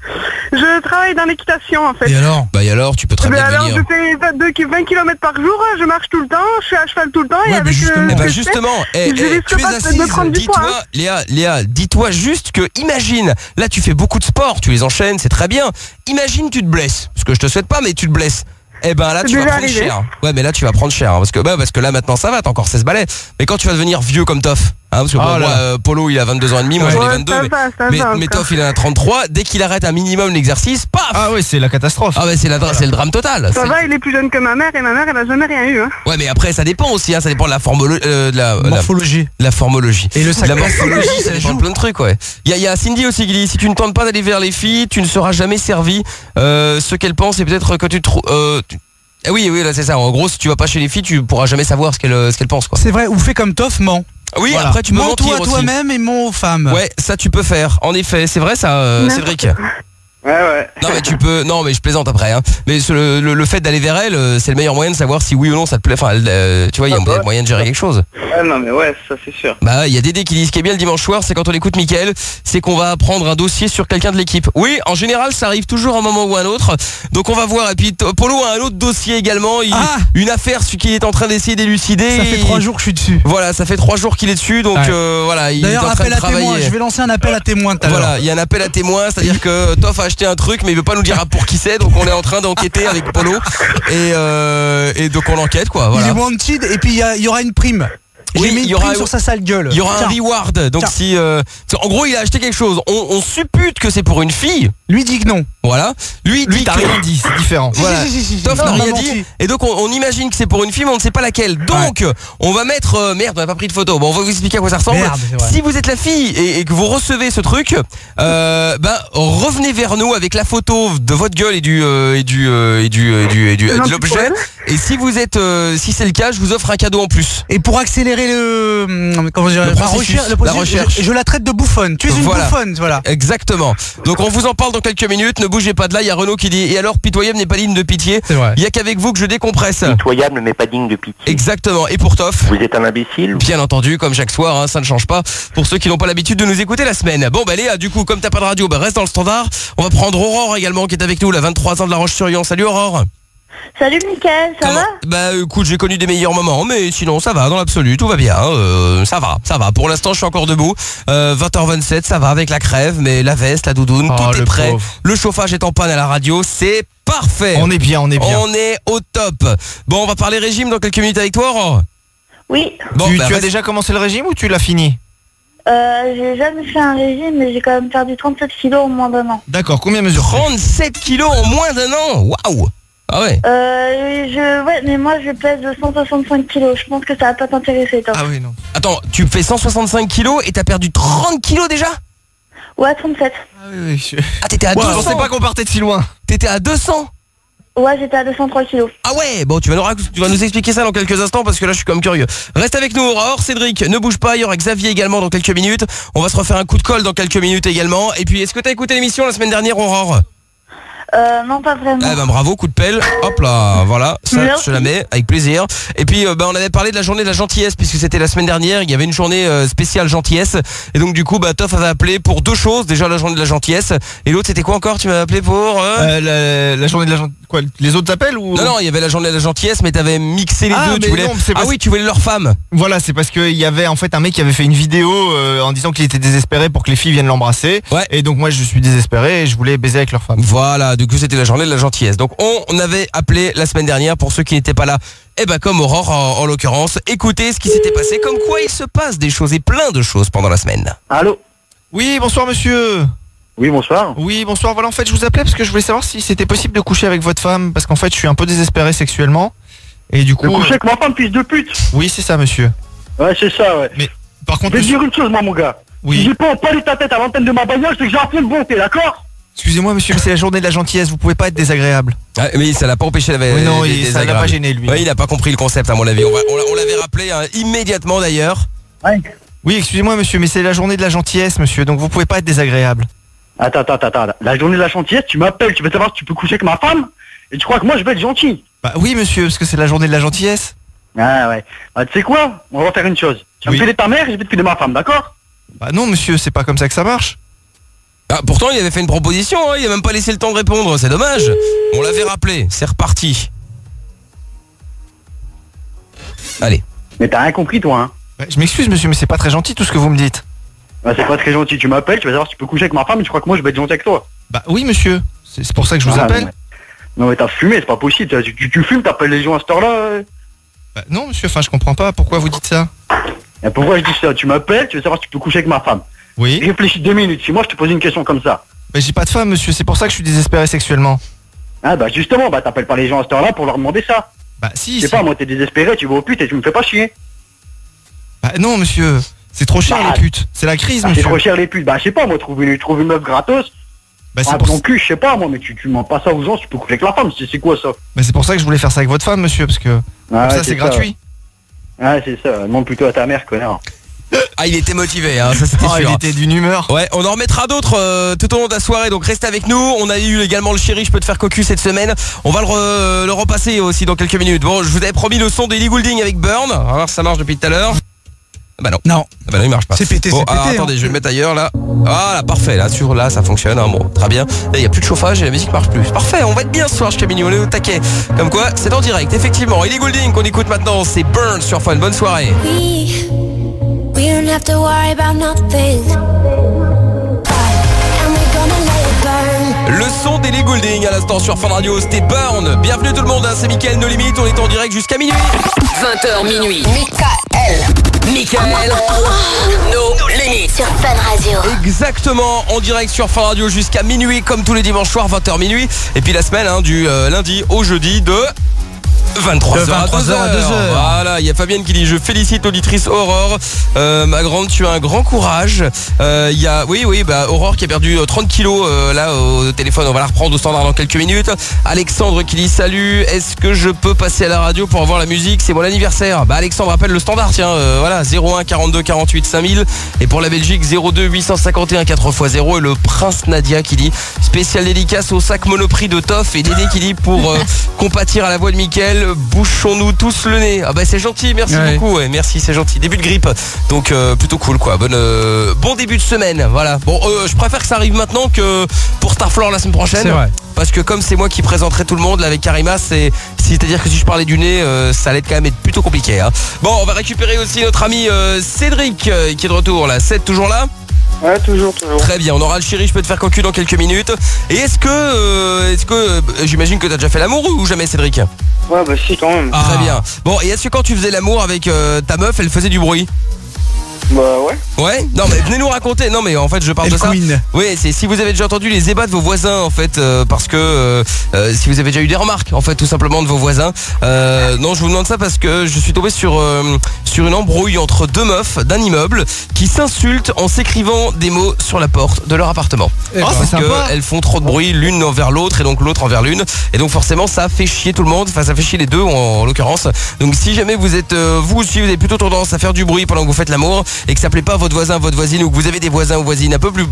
Je travaille dans l'équitation, en fait. Et alors? Bah, et alors, tu peux très Ben bien alors, venir. je fais vingt- vingt kilomètres par jour, je marche tout le temps, je suis à cheval tout le temps, et Ouais, mais avec justement. euh, Eh ce bah que je fais, justement, eh, je eh, risque tu es pas de- assise, de prendre du poids, dis-toi, hein. Léa, Léa, dis-toi juste que, imagine, là tu fais beaucoup de sport, tu les enchaînes, c'est très bien. Imagine tu te blesses, parce que je te souhaite pas, mais tu te blesses. Eh ben là C'est tu vas déjà prendre arrivé. cher. Ouais, mais là tu vas prendre cher, hein, parce que bah, parce que là maintenant ça va, t'as encore seize balais. Mais quand tu vas devenir vieux comme Toff, hein, parce que bon, Oh là moi, là. euh, Polo il a vingt-deux ans et demi, moi j'en ai Ouais, vingt-deux, ça mais, va, ça mais, va mais encore. Toff il en a trente-trois. Dès qu'il arrête un minimum l'exercice, paf. Ah oui, c'est la catastrophe. Ah bah c'est la dra- c'est le drame total. Ça C'est- va, il est plus jeune que ma mère, et ma mère, elle a jamais rien eu, hein. Ouais, mais après ça dépend aussi, hein, ça dépend de la formolo- euh, de la, la- Morphologie. la formologie. Et le sac La plastique, morphologie, ça ça dépend joue. de plein de trucs, ouais. Il y a, il y a Cindy aussi qui dit si tu ne tentes pas d'aller vers les filles, tu ne seras jamais servi. Euh, ce qu'elle pense, c'est peut-être que tu trouves. Euh, tu- eh oui, oui, là c'est ça. En gros, si tu vas pas chez les filles, tu pourras jamais savoir ce qu'elles ce qu'elles pensent, quoi. C'est vrai, ou fais comme Toff, ment. Oui, Voilà. après tu peux Mens-toi mentir à aussi. toi-même et mens aux femmes. Ouais, ça tu peux faire. En effet, c'est vrai ça, euh, N'importe Cédric. Ouais, ouais. Non mais tu peux, non mais je plaisante après. Hein. Mais ce- le, le- le fait d'aller vers elle, euh, c'est le meilleur moyen de savoir si oui ou non ça te plaît. Enfin, elle, euh, tu vois, il y a Ah bah. moyen de gérer quelque chose. Ouais, non, mais ouais, ça c'est sûr. Bah, il y a Dédé qui dit ce qui est bien le dimanche soir, c'est quand on écoute Mickaël, c'est qu'on va apprendre un dossier sur quelqu'un de l'équipe. Oui, en général, ça arrive toujours à un moment ou à un autre. Donc on va voir. Et puis t- Polo a un autre dossier également, il- Ah une affaire qu'il est en train d'essayer d'élucider. Ça fait trois jours que je suis dessus. Voilà, ça fait trois jours qu'il est dessus, donc Ouais. euh, voilà, il est D'ailleurs, en train appel de à témoin. travailler. Je vais lancer un appel à témoin tout à l'heure. Voilà, il y a un appel à témoin, c'est-à-dire que Toff a acheté un truc, mais il veut pas nous dire pour qui c'est, donc on est en train d'enquêter avec Polo et, euh, et donc on enquête quoi. Il est Voilà. wanted et puis il y, a- il y aura une prime. Oui, J'ai mis il une y aura prime un- sur sa sale gueule. Il y aura Tiens. un reward, donc Tiens. si euh, en gros il a acheté quelque chose, on, on suppute que c'est pour une fille, Lui dit que non. voilà. Lui, Lui, dit t'as que rien dit, c'est différent. voilà. Si, si, si, si, si. Toff Non, n'a on rien m'a dit menti. et donc on, on imagine que c'est pour une fille mais on ne sait pas laquelle. Donc on va mettre euh, merde, on n'a pas pris de photo. Bon, on va vous expliquer à quoi ça ressemble. Merde, c'est vrai. Si vous êtes la fille et, et que vous recevez ce truc, euh, ben revenez vers nous avec la photo de votre gueule et du euh, et du euh, et du et du et du- et de l'objet. Et si vous êtes euh, si c'est le cas, je vous offre un cadeau en plus. Et pour accélérer le, hum, comment dire, Le ma processus, recherche, le la processus, recherche. je, je la traite de bouffonne. Tu es une Voilà. bouffonne, voilà. Exactement. Donc on vous en parle dans quelques minutes. Ne bougez pas de là. Il y a Renaud qui dit et alors pitoyable n'est pas digne de pitié. C'est vrai. Il y a qu'avec vous que je décompresse. Pitoyable mais pas digne de pitié. Exactement. Et pour Toff, Vous êtes un imbécile. bien entendu, comme chaque soir, hein, ça ne change pas. Pour ceux qui n'ont pas l'habitude de nous écouter la semaine. Bon bah Léa, du coup, comme t'as pas de radio, bah reste dans le standard. On va prendre Aurore également qui est avec nous, la vingt-trois ans de La Roche-sur-Yon. Salut Aurore. Salut Mickaël, ça Comment- va? Bah écoute, j'ai connu des meilleurs moments, mais sinon ça va dans l'absolu, tout va bien. euh, ça va, ça va. Pour l'instant, je suis encore debout. Euh, vingt heures vingt-sept, ça va avec la crève, mais la veste, la doudoune, Oh, tout est le prêt. pauvre. Le chauffage est en panne à la radio, c'est parfait. On est bien, on est bien. On est au top. Bon, on va parler régime dans quelques minutes avec toi, Aurore. Oui. Bon, tu bah, tu as reste- déjà commencé le régime ou tu l'as fini? Euh, j'ai jamais fait un régime, mais j'ai quand même perdu trente-sept kilos en moins d'un an. D'accord, combien mesure trente-sept kilos en moins d'un an. Waouh. Ah ouais. Euh, je, ouais, mais moi je pèse cent soixante-cinq kilos. Je pense que ça va pas t'intéresser, toi. Ah oui, non. Attends, tu fais cent soixante-cinq kilos et t'as perdu trente kilos déjà? Ouais, trente-sept. Ah oui, oui. Je... Ah, t'étais à Ouais, deux je cents. pensais pas qu'on partait de si loin. T'étais à deux cents. Ouais, j'étais à deux cent trois kilos. Ah ouais, bon tu vas, nous rac- tu vas nous expliquer ça dans quelques instants parce que là je suis comme curieux. Reste avec nous Aurore, Cédric, ne bouge pas, il y aura Xavier également dans quelques minutes. On va se refaire un coup de colle dans quelques minutes également. Et puis est-ce que t'as écouté l'émission la semaine dernière Aurore? Euh, non, pas vraiment. Eh ben bravo, coup de pelle. Hop là, voilà, ça Merci. je la mets avec plaisir. Et puis euh, bah, on avait parlé de la journée de la gentillesse puisque c'était la semaine dernière, il y avait une journée euh, spéciale gentillesse. Et donc du coup, bah Toff avait appelé pour deux choses, déjà la journée de la gentillesse et l'autre c'était quoi encore? Tu m'avais appelé pour euh... Euh, la, la journée de la gentillesse. Quoi, les autres appellent ou? Non non, il y avait la journée de la gentillesse mais t'avais mixé les Ah, deux, mais tu voulais non, c'est Ah parce- oui, tu voulais leur femme. Voilà, c'est parce qu'il y avait en fait un mec qui avait fait une vidéo euh, en disant qu'il était désespéré pour que les filles viennent l'embrasser. Ouais. Et donc moi je suis désespéré et je voulais baiser avec leur femme. Voilà, du coup c'était la journée de la gentillesse. Donc on, on avait appelé la semaine dernière pour ceux qui n'étaient pas là. Et ben comme Aurore en, en l'occurrence, écoutez ce qui s'était passé, comme quoi il se passe des choses et plein de choses pendant la semaine. Allô? Oui, bonsoir monsieur. Oui, bonsoir. Oui, bonsoir. Voilà, en fait, je vous appelais parce que je voulais savoir si c'était possible de coucher avec votre femme parce qu'en fait, je suis un peu désespéré sexuellement. Et du coup. De coucher avec ma femme, fils de pute. Oui, c'est ça, monsieur. Ouais, c'est ça, ouais. Mais par contre, je vais te monsieur- dire une chose, moi, mon gars. Oui. Si j'ai pas empalé ta tête à l'antenne de ma bagnole, c'est que j'ai un peu de bonté, d'accord? Excusez-moi, monsieur, mais c'est la journée de la gentillesse. Vous pouvez pas être désagréable. Ah, mais ça l'a pas empêché la Oui, non, les- il- les ça l'a agréables. pas gêné, lui. Ouais, il a pas compris le concept à mon avis. On, va- on l'a- on l'avait rappelé hein, immédiatement d'ailleurs. Ouais. Oui, excusez-moi, monsieur, mais c'est la journée de la gentillesse, monsieur. Donc vous pouvez pas être désagréable. Attends, attends, attends, attends. La journée de la gentillesse, tu m'appelles, tu veux savoir si tu peux coucher avec ma femme? Et tu crois que moi, je vais être gentil? Bah oui, monsieur, parce que c'est la journée de la gentillesse. Ah ouais. Bah, tu sais quoi? On va faire une chose. Tu vas Oui. me filer ta mère et je vais te filer ma femme, d'accord? Bah non, monsieur, c'est pas comme ça que ça marche. Ah, pourtant il avait fait une proposition, hein, il a même pas laissé le temps de répondre, c'est dommage. On l'avait rappelé, c'est reparti. Allez. Mais t'as rien compris, toi, hein? Bah, je m'excuse, monsieur, mais c'est pas très gentil tout ce que vous me dites. Bah, c'est pas très gentil. Tu m'appelles, tu vas savoir si tu peux coucher avec ma femme et tu crois que moi, je vais être gentil avec toi? Bah oui, monsieur. C'est c'est pour ça que je vous Ah, appelle. non, mais- Non, mais t'as fumé, c'est pas possible. Tu, tu, tu fumes, t'appelles les gens à cette heure-là. euh. Bah non, monsieur, enfin, je comprends pas. Pourquoi vous dites ça? Et pourquoi je dis ça? Tu m'appelles, tu veux savoir si tu peux coucher avec ma femme. Oui. Réfléchis deux minutes. Si moi, je te pose une question comme ça. Bah j'ai pas de femme, monsieur. C'est pour ça que je suis désespéré sexuellement. Ah, bah, justement, bah, t'appelles pas les gens à cette heure-là pour leur demander ça. Bah si. Je sais si. pas, moi, t'es désespéré, tu vas au pute et tu me fais pas chier. Bah non, monsieur. C'est trop cher, Bah, les putes. C'est la crise, Ah, c'est monsieur. trop cher les putes. Bah, je sais pas, moi, trouve une, trouve une meuf gratos. Bah c'est Ah, pour... ton cul, je sais pas, moi, mais tu, tu mens pas ça aux gens, tu peux coucher avec la femme. C'est c'est quoi ça? bah, c'est pour ça que je voulais faire ça avec votre femme, monsieur, parce que Ah, comme ça ouais, c'est gratuit. Ah, c'est ça. Demande plutôt à ta mère, connard. Ah il était motivé, hein, ça c'était Oh, sûr. il était d'une humeur. Ouais, on en remettra d'autres euh, tout au long de la soirée, donc restez avec nous. On a eu également le chéri, je peux te faire cocu cette semaine. On va le, re- le repasser aussi dans quelques minutes. Bon, je vous avais promis le son d'Ellie Goulding avec Burn. On va voir si ça marche depuis tout à l'heure. Ah bah non. Non. Ah bah non, il marche pas. C'est pété, Bon, c'est alors, pété, attendez, hein. je vais le mettre ailleurs là. Voilà, parfait. Là, sur là, ça fonctionne. Hein, bon, très bien. Là, il y a plus de chauffage et la musique marche plus. Parfait. On va être bien ce soir, Camille. On est au taquet. Comme quoi, c'est en direct. Effectivement, Ellie Goulding qu'on écoute maintenant, c'est Burn sur Fun. Bonne soirée. We, we don't have to worry about nothing. And we're gonna let it burn. Le son d'Ellie Goulding à l'instant sur Fun Radio, c'était Burn. Bienvenue tout le monde, hein, c'est Mickaël No Limit, on est en direct jusqu'à minuit. vingt heures minuit. Michael. Michael. No Limit. Sur Fun Radio. Exactement, en direct sur Fun Radio jusqu'à minuit, comme tous les dimanches soirs, vingt heures minuit. Et puis la semaine, hein, du euh, lundi au jeudi de... vingt-trois heures à deux heures. Voilà, il y a Fabienne qui dit je félicite l'auditrice Aurore. Euh, ma grande, tu as un grand courage. Euh, Il y a oui oui bah Aurore qui a perdu euh, trente kilos euh, là au téléphone. On va la reprendre au standard dans quelques minutes. Alexandre qui dit salut. Est-ce que je peux passer à la radio pour avoir la musique? C'est mon anniversaire. Bah Alexandre appelle le standard. Tiens euh, voilà zéro un quarante-deux quarante-huit cinq mille et pour la Belgique zéro deux huit cent cinquante et un quatre fois zéro et le Prince Nadia qui dit spécial dédicace au sac Monoprix de Toff et Dédé qui dit pour euh, compatir à la voix de Mickaël. Bouchons-nous tous le nez. Ah bah c'est gentil, merci Ouais. beaucoup. Ouais, merci, c'est gentil. Début de grippe, donc euh, plutôt cool quoi. Bonne, euh, bon début de semaine. Voilà. Bon, euh, je préfère que ça arrive maintenant que pour Starflore la semaine prochaine. C'est vrai. Parce que comme c'est moi qui présenterai tout le monde là avec Karima, c'est c'est-à-dire que si je parlais du nez, euh, ça allait quand même être plutôt compliqué. Hein. Bon, on va récupérer aussi notre ami euh, Cédric euh, qui est de retour là. C'est toujours là? Ouais, toujours, toujours. Très bien, on aura le chéri, je peux te faire cocu dans quelques minutes. Et est-ce que, euh, est-ce que, euh, j'imagine que t'as déjà fait l'amour ou jamais Cédric? Ouais, bah si, quand même. Ah. Très bien. Bon, et est-ce que quand tu faisais l'amour avec euh, ta meuf, elle faisait du bruit? Bah ouais. Ouais. Non mais venez nous raconter. Non mais en fait je parle Elle de ça. queen. Oui, c'est si vous avez déjà entendu les ébats de vos voisins en fait, euh, parce que euh, euh, si vous avez déjà eu des remarques en fait tout simplement de vos voisins. Euh, non, je vous demande ça parce que je suis tombé sur euh, sur une embrouille entre deux meufs d'un immeuble qui s'insultent en s'écrivant des mots sur la porte de leur appartement. Eh ben, parce c'est sympa. qu'elles font trop de bruit l'une envers l'autre et donc l'autre envers l'une et donc forcément ça fait chier tout le monde. Enfin ça fait chier les deux en, en l'occurrence. Donc si jamais vous êtes euh, vous aussi vous avez plutôt tendance à faire du bruit pendant que vous faites l'amour et que ça plaît pas à votre voisin, votre voisine ou que vous avez des voisins ou voisines un peu plus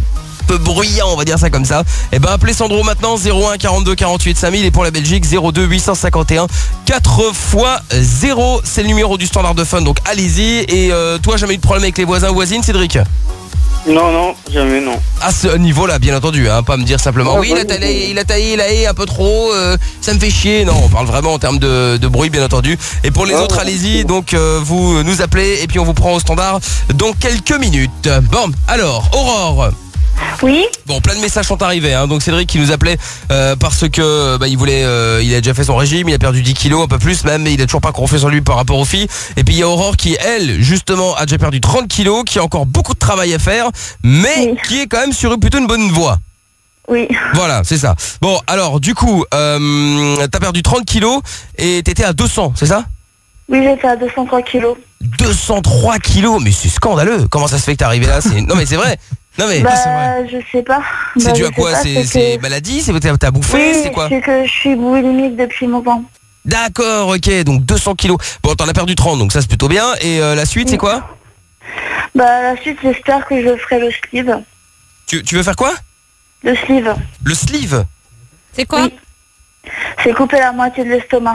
peu bruyant, on va dire ça comme ça. Et ben appelez Sandro maintenant, zéro un quarante-deux quarante-huit cinq mille, et pour la Belgique zéro deux huit cent cinquante et un quatre fois zéro. C'est le numéro du standard de Fun, donc allez-y. Et euh, toi, jamais eu de problème avec les voisins ou voisines, Cédric? Non, non, jamais, non. À ce niveau-là, bien entendu, hein, pas me dire simplement, oui, il a taillé, il a taillé la haie un peu trop, euh, ça me fait chier. Non, on parle vraiment en termes de, de bruit, bien entendu. Et pour les autres, allez-y, donc euh, vous nous appelez et puis on vous prend au standard dans quelques minutes. Bon, alors, Aurore. Oui. Bon, plein de messages sont arrivés, hein. Donc Cédric qui nous appelait euh, parce que bah, il voulait, euh, il a déjà fait son régime, il a perdu dix kilos, un peu plus même, mais il a toujours pas confiance en lui par rapport aux filles. Et puis il y a Aurore qui, elle, justement, a déjà perdu trente kilos, qui a encore beaucoup de travail à faire, mais oui. qui est quand même sur plutôt une bonne voie. Oui. Voilà, c'est ça. Bon, alors du coup, euh, t'as perdu trente kilos et t'étais à deux cents, c'est ça? Oui, j'étais à deux cent trois kilos. deux cent trois kilos, mais c'est scandaleux. Comment ça se fait que t'es arrivé là? C'est... Non mais c'est vrai. Non mais bah, c'est vrai. Je sais pas. C'est bah, dû à quoi? C'est, c'est que... maladie? C'est t'as bouffé? Oui, c'est quoi? C'est que je suis boulimique depuis longtemps. D'accord, ok, donc deux cents kilos. Bon, t'en as perdu trente, donc ça c'est plutôt bien. Et euh, la suite, oui. c'est quoi? Bah la suite, j'espère que je ferai le sleeve. Tu, tu veux faire quoi? Le sleeve. Le sleeve? C'est quoi? Oui. C'est couper la moitié de l'estomac.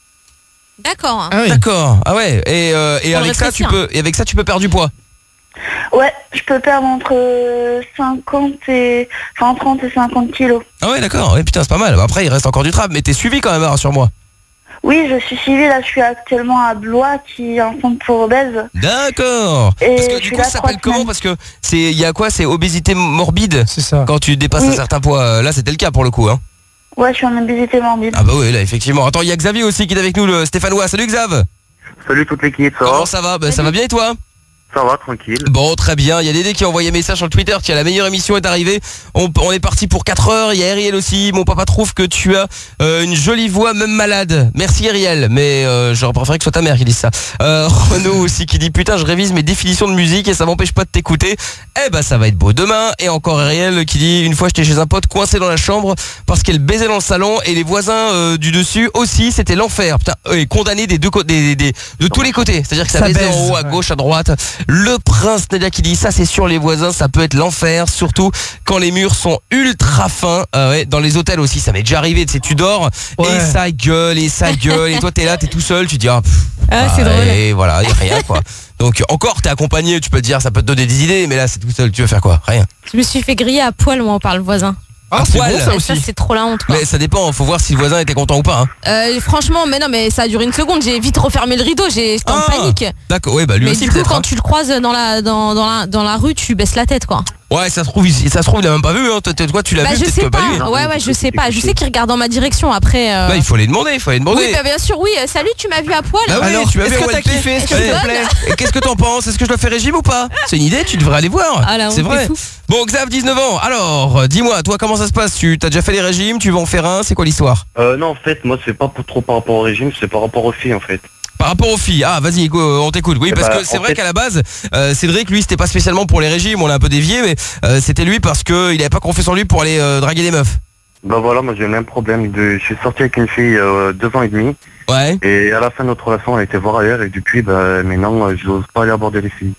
D'accord. Ah oui. D'accord. Ah ouais. Et, euh, et avec ça, tu peux, et avec ça, tu peux perdre du poids. Ouais, je peux perdre entre cinquante et, enfin, trente et cinquante kilos. Ah ouais, d'accord. Ouais, putain, c'est pas mal. Après, il reste encore du travail, mais t'es suivi quand même, rassure-moi. Oui, je suis suivie. Là, je suis actuellement à Blois, qui est un centre pour obèses. D'accord. Et parce que du coup, ça s'appelle comment? Parce que c'est, il y a quoi? C'est obésité morbide. C'est ça. Quand tu dépasses oui. un certain poids. Là, c'était le cas pour le coup, hein. Ouais, je suis en obésité morbide. Ah bah oui, là, effectivement. Attends, il y a Xavier aussi qui est avec nous, le Stéphanois. Salut Xav. Salut toute l'équipe, ça va? Comment ça va? Bah, ça va bien et toi? Ça va, tranquille. Bon, très bien. Il y a Dédé qui a envoyé un message sur le Twitter. Tiens, la meilleure émission est arrivée. On, on est parti pour quatre heures. Il y a Ariel aussi. Mon papa trouve que tu as euh, une jolie voix, même malade. Merci Ariel. Mais euh, j'aurais préféré que ce soit ta mère qui dise ça. Euh, Renaud aussi qui dit putain, je révise mes définitions de musique et ça m'empêche pas de t'écouter. Eh ben, ça va être beau demain. Et encore Ariel qui dit une fois j'étais chez un pote coincé dans la chambre parce qu'elle baisait dans le salon et les voisins euh, du dessus aussi. C'était l'enfer. Putain, euh, condamné des deux côtés, des, des, de tous les côtés. C'est-à-dire que ça, ça baisait baise, en haut, à gauche, à droite. Le prince Nadia qui dit ça c'est sur les voisins, ça peut être l'enfer, surtout quand les murs sont ultra fins. Euh, ouais, dans les hôtels aussi, ça m'est déjà arrivé, tu sais, tu dors ouais. et ça gueule et ça gueule et toi t'es là, t'es tout seul, tu dis ah, pff, ah c'est drôle. Et voilà, y a rien quoi. Donc encore t'es accompagné, tu peux te dire ça peut te donner des idées, mais là c'est tout seul, tu veux faire quoi? Rien. Je me suis fait griller à poil moi par le voisin. Ah, c'est bon, ça aussi. Ça c'est trop la honte quoi. Mais ça dépend, faut voir si le voisin était content ou pas. Hein. Euh, franchement, mais non, mais ça a duré une seconde. J'ai vite refermé le rideau. J'ai, j'étais ah, en panique. D'accord, ouais, bah lui mais aussi. Du coup, quand hein. tu le croises dans la dans, dans la dans la rue, tu baisses la tête quoi. Ouais, ça se trouve, ça se trouve, il a même pas vu. Hein. Toi, tu l'as bah, vu, je peut-être sais que pas. pas lui. Ouais, ouais, je sais pas. Je sais qu'il regarde dans ma direction. Après. Euh... Bah, il faut les demander, il faut les demander. Oui, bah, bien sûr, oui. Euh, salut, tu m'as vu à poil. Bah oui, alors, tu m'as vu à kiffé, est-ce que te plaît? Et qu'est-ce que t'en penses? Est-ce que je dois faire régime ou pas? C'est une idée, tu devrais aller voir. Ah, là, c'est vrai. Bon, Xav, dix-neuf ans. Alors, dis-moi, toi, comment ça se passe? Tu as déjà fait les régimes? Tu vas en faire un? C'est quoi l'histoire? Euh, non, en fait, moi, c'est pas pour trop par rapport au régime, c'est par rapport aux filles, en fait. Par rapport aux filles, ah vas-y, go, on t'écoute. Oui, parce bah, que c'est vrai fait... qu'à la base, euh, Cédric, lui, c'était pas spécialement pour les régimes, on l'a un peu dévié, mais euh, c'était lui parce que il avait pas confiance en lui pour aller euh, draguer des meufs. Bah voilà, moi j'ai le même problème. De... Je suis sorti avec une fille euh, deux ans et demi. Ouais. Et à la fin de notre relation, elle a été voir ailleurs et depuis, bah maintenant, je n'ose pas aller aborder les filles.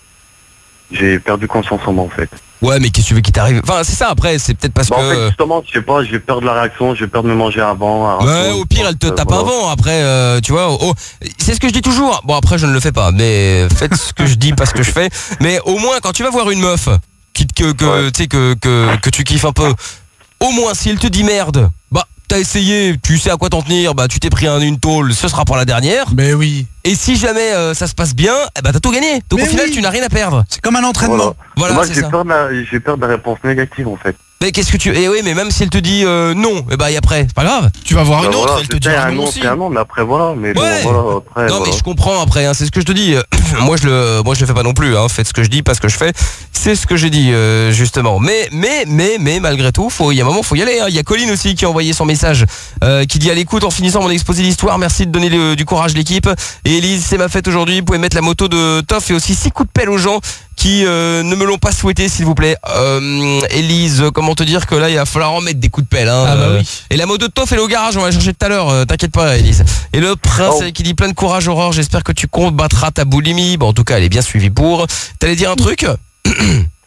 J'ai perdu confiance en moi en fait. Ouais, mais qu'est-ce que tu veux qui t'arrive? Enfin, c'est ça, après, c'est peut-être parce bah, que... En fait, justement, je sais pas, je vais perdre la réaction, je vais perdre me manger avant. Ouais, au pire, elle te tape un vent, après, euh, tu vois, oh, c'est ce que je dis toujours. Bon, après, je ne le fais pas, mais faites ce que je dis, pas ce que je fais. Mais au moins, quand tu vas voir une meuf, qui, que, que, ouais. tu sais, que, que, que tu kiffes un peu, au moins, si elle te dit merde, bah, t'as essayé, tu sais à quoi t'en tenir, bah, tu t'es pris un, une tôle, ce sera pour la dernière. Mais oui. Et si jamais euh, ça se passe bien, eh ben t'as tout gagné. Donc mais au final, oui. tu n'as rien à perdre. C'est comme un entraînement. Voilà, moi, c'est j'ai ça. peur de la, j'ai peur de la réponse négative en fait. Mais qu'est-ce que tu... Eh oui, mais même si elle te dit euh, non, et bah et après, c'est pas grave. Tu vas voir bah une voilà, autre, elle te dit un non non, aussi. C'est un non, mais après voilà. Mais ouais. bon, voilà, après, non voilà. mais je comprends après, hein, c'est ce que je te dis. moi je le, moi je le fais pas non plus. Hein. Faites ce que je dis, pas ce que je fais. C'est ce que j'ai dit euh, justement. Mais mais mais mais malgré tout, faut, il y a un moment, faut y aller. Hein. Il y a Colline aussi qui a envoyé son message, euh, qui dit à l'écoute en finissant mon exposé d'histoire. Merci de donner le, du courage l'équipe. Et Elise, c'est ma fête aujourd'hui. Vous pouvez mettre la moto de Toff et aussi six coups de pelle aux gens qui euh, ne me l'ont pas souhaité, s'il vous plaît. Euh, Elise, comment te dire que là, il va falloir en mettre des coups de pelle. Hein, ah bah euh, oui. Et la moto de Toff est au garage, on va la chercher tout à l'heure. Euh, T'inquiète pas, Elise. Et le prince oh. qui dit plein de courage, Aurore. J'espère que tu combattras ta boulimie. Bon, en tout cas, elle est bien suivie pour. T'allais dire un truc?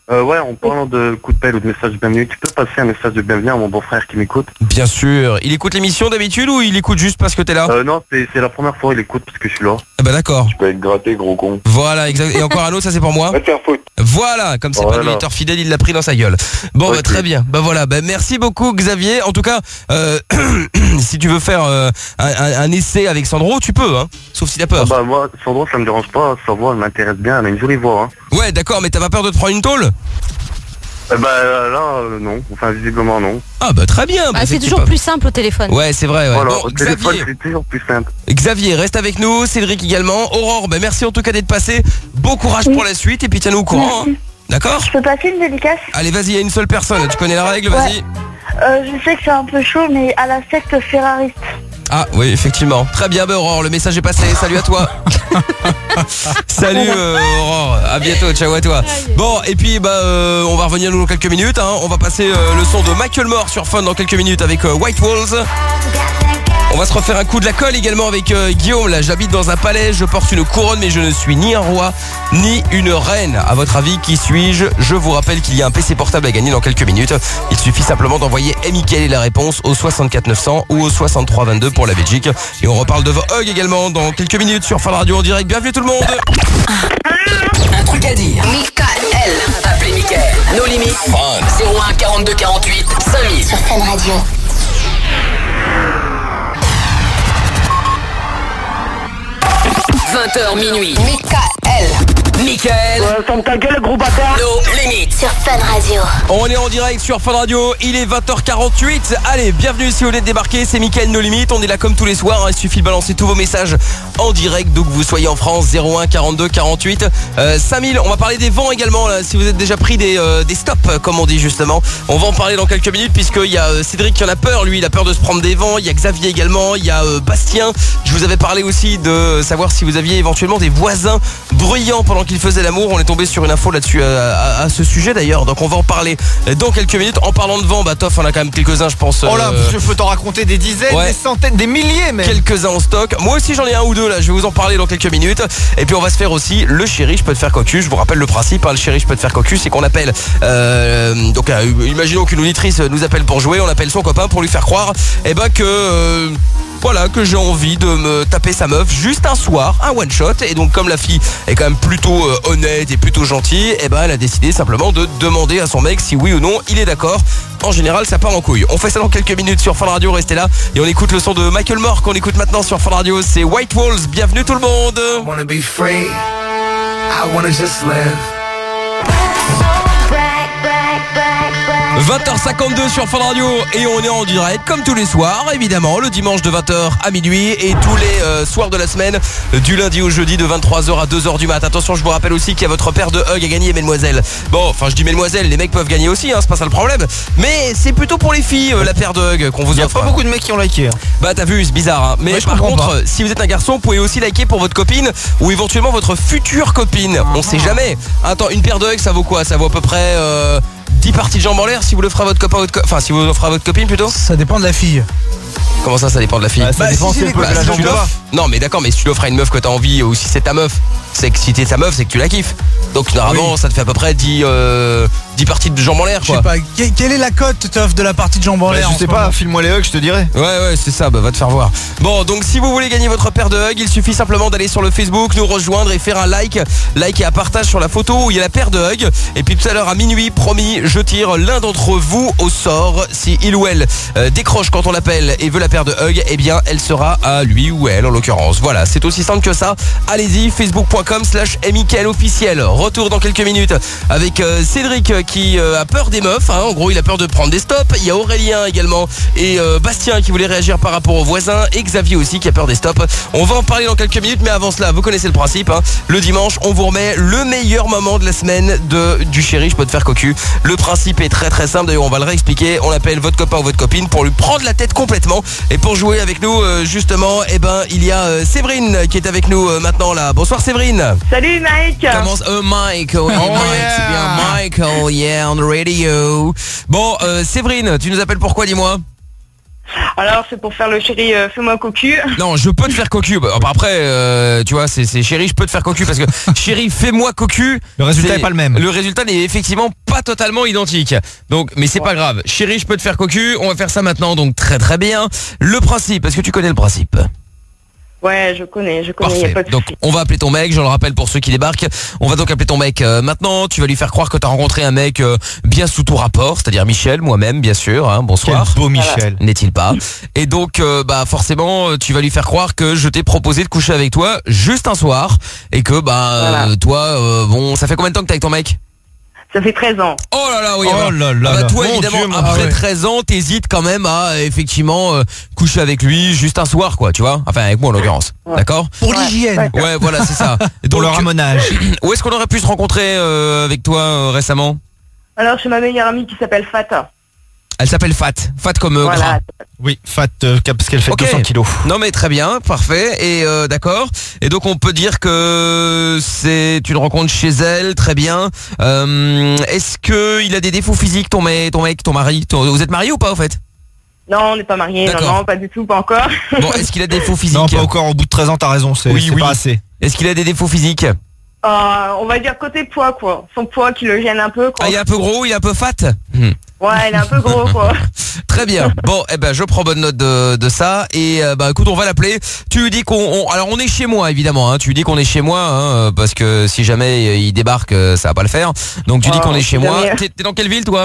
Euh, ouais, en parlant de coup de pelle ou de message de bienvenue, tu peux passer un message de bienvenue à mon beau-frère qui m'écoute? Bien sûr. Il écoute l'émission d'habitude ou il écoute juste parce que t'es là? Euh, non, c'est c'est la première fois il écoute parce que je suis là. Ah bah d'accord. Tu peux être gratté, gros con. Voilà, exact. Et encore un autre, ça c'est pour moi. Va te faire foutre. Voilà, comme c'est Voilà. pas un auditeur fidèle, il l'a pris dans sa gueule. Bon, Ok. bah, très bien. Bah voilà, bah, merci beaucoup Xavier. En tout cas, euh, si tu veux faire euh, un, un- un essai avec Sandro, tu peux, hein. Sauf si t'as peur. Ah bah moi, Sandro, ça me dérange pas, sa voix elle m'intéresse bien, elle a une jolie voix. Hein. Ouais, d'accord, mais t'as pas peur de te prendre une tôle? Eh bah là, euh, non, enfin visiblement non. Ah bah très bien. Bah, bah, c'est que toujours pas- plus simple au téléphone. Ouais, c'est vrai. Ouais. Voilà, Bon, au téléphone Xavier, c'est toujours plus simple. Xavier, reste avec nous. Cédric également. Aurore, bah, merci en tout cas d'être passé. Bon courage pour la suite et puis tiens-nous au courant. hein. D'accord? Je peux passer une dédicace? Allez, vas-y, il y a une seule personne. Tu connais la règle, vas-y. Ouais. Euh, je sais que c'est un peu chaud, mais à la secte ferrariste. Ah oui, effectivement. Très bien, bah, Aurore, le message est passé. Salut à toi. Salut euh, Aurore, à bientôt, ciao à toi. Bon, et puis bah euh, on va revenir nous dans quelques minutes. Hein. On va passer euh, le son de Michael Moore sur Fun dans quelques minutes avec euh, White Walls. On va se refaire un coup de la colle également avec euh, Guillaume. Là, j'habite dans un palais, je porte une couronne, mais je ne suis ni un roi ni une reine. À votre avis, qui suis-je? Je vous rappelle qu'il y a un P C portable à gagner dans quelques minutes. Il suffit simplement d'envoyer Mickaël et la réponse au soixante-quatre neuf cents ou au soixante-trois vingt-deux pour la Belgique. Et on reparle de vos hugs également dans quelques minutes sur Fun Radio en direct. Bienvenue tout le monde. Un truc à dire. Mickaël. Appelez Mickaël. Nos limites. zéro un quarante-deux quarante-huit cinq mille. Sur Fun Radio. vingt heures minuit. Mickaël. Mickaël. Ferme ta gueule, gros bâtard. Nos limites. Sur Fun Radio. On est en direct sur Fun Radio, il est vingt heures quarante-huit. Allez, bienvenue si vous venez de débarquer, c'est Mickaël No Limites. On est là comme tous les soirs, hein. Il suffit de balancer tous vos messages en direct, d'où que vous soyez en France. Zéro un quarante-deux quarante-huit euh, cinq mille. On va parler des vents également là, si vous êtes déjà pris des, euh, des stops comme on dit justement. On va en parler dans quelques minutes puisqu'il y a euh, Cédric qui en a peur, lui il a peur de se prendre des vents. Il y a Xavier également, il y a euh, Bastien. Je vous avais parlé aussi de savoir si vous aviez éventuellement des voisins bruyants pendant qu'ils faisaient l'amour. On est tombé sur une info là-dessus à, à- à ce sujet d'ailleurs, donc on va en parler dans quelques minutes. En parlant de vent, bah Toff, on a quand même quelques-uns je pense. Oh là, euh, je peux t'en raconter des dizaines, ouais. des centaines, des milliers même. Quelques-uns en stock. Moi aussi j'en ai un ou deux là, je vais vous en parler dans quelques minutes. Et puis on va se faire aussi le chéri, je peux te faire cocu. Je vous rappelle le principe, hein, le chéri, je peux te faire cocu, c'est qu'on appelle euh, donc euh, imaginons qu'une auditrice nous appelle pour jouer, on appelle son copain pour lui faire croire eh ben que euh, voilà, que j'ai envie de me taper sa meuf juste un soir, un one shot. Et donc comme la fille est quand même plutôt euh, honnête et plutôt gentille, eh ben elle a décidé simplement de demander à son mec si oui ou non il est d'accord. En général ça part en couille. On fait ça dans quelques minutes sur Fun Radio, restez là. Et on écoute le son de Michael Moore qu'on écoute maintenant sur Fun Radio, c'est White Walls. Bienvenue tout le monde. I wanna be free. I wanna just live. vingt heures cinquante-deux sur Fun Radio et on est en direct comme tous les soirs évidemment le dimanche de vingt heures à minuit et tous les euh, soirs de la semaine du lundi au jeudi de vingt-trois heures à deux heures du mat. Attention, je vous rappelle aussi qu'il y a votre paire de hugs à gagner, mesdemoiselles. Bon, enfin je dis mesdemoiselles, les mecs peuvent gagner aussi, hein, c'est pas ça le problème, mais c'est plutôt pour les filles euh, la paire de hugs qu'on vous offre. Il y a pas beaucoup de mecs qui ont liké. Hein. Bah t'as vu, c'est bizarre hein. Mais Ouais, je par comprends contre pas. si vous êtes un garçon, vous pouvez aussi liker pour votre copine ou éventuellement votre future copine. On sait jamais. Attends, une paire de hugs ça vaut quoi? Ça vaut à peu près euh, dix parties de jambes en l'air si vous le ferez à votre copain, votre co- enfin si vous l'offrez à votre copine plutôt. Ça dépend de la fille. Comment ça, ça dépend de la fille? Bah, ça dépend si si c'est c'est peu les- de la si jambe tu de bas. l'offres- Non mais d'accord, mais si tu l'offres à une meuf que t'as envie ou si c'est ta meuf, c'est que si t'es sa meuf c'est que tu la kiffes. Donc normalement Oui. ça te fait à peu près dix, euh, dix parties de jambes en l'air Je sais quoi. pas, que- quelle est la cote, Toff, de la partie de jambes en Bah, l'air je en sais ce pas, moment file-moi les hugs, je te dirai. Ouais ouais c'est ça, bah va te faire voir. Bon donc si vous voulez gagner votre paire de hugs, il suffit simplement d'aller sur le Facebook, nous rejoindre et faire un like, like et un partage sur la photo où il y a la paire de hugs. Et puis tout à l'heure à minuit, promis, je tire l'un d'entre vous au sort. Si il ou elle euh, décroche quand on l'appelle et veut la paire de hugs, eh bien elle sera à lui ou elle en l'occurrence. Voilà, c'est aussi simple que ça. Allez-y, facebook point com slash Mickaël officiel. Retour dans quelques minutes avec euh, Cédric euh, qui euh, a peur des meufs, hein. En gros il a peur de prendre des stops. Il y a Aurélien également et euh, Bastien qui voulait réagir par rapport aux voisins et Xavier aussi qui a peur des stops. On va en parler dans quelques minutes, mais avant cela vous connaissez le principe, hein. Le dimanche on vous remet le meilleur moment de la semaine de du chéri, je peux te faire cocu. Le principe est très très simple, d'ailleurs on va le réexpliquer. On appelle votre copain ou votre copine pour lui prendre la tête complètement. Et pour jouer avec nous euh, justement, eh ben il y a euh, Séverine qui est avec nous euh, maintenant là. Bonsoir Séverine. Salut Mike. Comment euh, Mike, oui, Oh, Mike, yeah. c'est bien Michael, yeah, on the radio. Bon, euh, Séverine, tu nous appelles pourquoi, dis-moi? Alors c'est pour faire le chéri, euh, fais-moi cocu. Non, je peux te faire cocu. Bah, après, euh, tu vois, c'est, c'est chéri, je peux te faire cocu parce que chéri, fais-moi cocu. Le résultat est pas le même. Le résultat n'est effectivement pas totalement identique. Donc, mais c'est ouais. pas grave. Chéri, je peux te faire cocu. On va faire ça maintenant. Donc très très bien. Le principe, est-ce que tu connais le principe ? Ouais, je connais, je connais. Y a pas de donc souci. on va appeler ton mec, je le rappelle pour ceux qui débarquent. On va donc appeler ton mec euh, maintenant. Tu vas lui faire croire que tu as rencontré un mec euh, bien sous ton rapport, c'est-à-dire Michel, moi-même bien sûr. Hein, bonsoir. Quel beau Michel. Voilà. N'est-il pas ? Et donc euh, bah forcément tu vas lui faire croire que je t'ai proposé de coucher avec toi juste un soir et que bah voilà. euh, toi euh, bon ça fait combien de temps que t'es avec ton mec ? Ça fait treize ans. Oh là là, oui. Oh alors, là là. Ah bah toi Mon évidemment Dieu, après ah ouais. treize ans, t'hésites quand même à effectivement euh, coucher avec lui juste un soir quoi, tu vois ? Enfin avec moi en l'occurrence. Ouais. D'accord ? Pour l'hygiène. Ouais, voilà, c'est ça. Donc, pour le ramonage. Où est-ce qu'on aurait pu se rencontrer euh, avec toi euh, récemment ? Alors chez ma meilleure amie qui s'appelle Fata. Elle s'appelle Fat. Fat comme euh, voilà. gras. Oui, Fat euh, parce qu'elle fait okay. deux cents kilos. Non mais très bien, parfait. Et euh, d'accord. Et donc on peut dire que c'est une rencontre chez elle, très bien. Euh, est-ce que il a des défauts physiques, ton mec, ton mec, ton mari ton, vous êtes mariés ou pas au fait ? Non, on n'est pas mariés. Non, non, pas du tout, pas encore. Bon, est-ce qu'il a des défauts physiques ? Non, pas encore. Au bout de treize ans, t'as raison. C'est, oui, c'est oui. pas assez. Est-ce qu'il a des défauts physiques ? Euh, on va dire côté poids quoi. Son poids qui le gêne un peu quoi. Ah, il est un peu gros, il est un peu fat. Hmm. Ouais, il est un peu gros quoi. Très bien. Bon, eh ben je prends bonne note de, de ça et euh, bah écoute, on va l'appeler. Tu lui dis qu'on on, alors on est chez moi évidemment hein. Tu lui dis qu'on est chez moi hein, parce que si jamais il débarque, ça va pas le faire. Donc tu oh, dis qu'on est chez moi. T'es, t'es dans quelle ville toi ?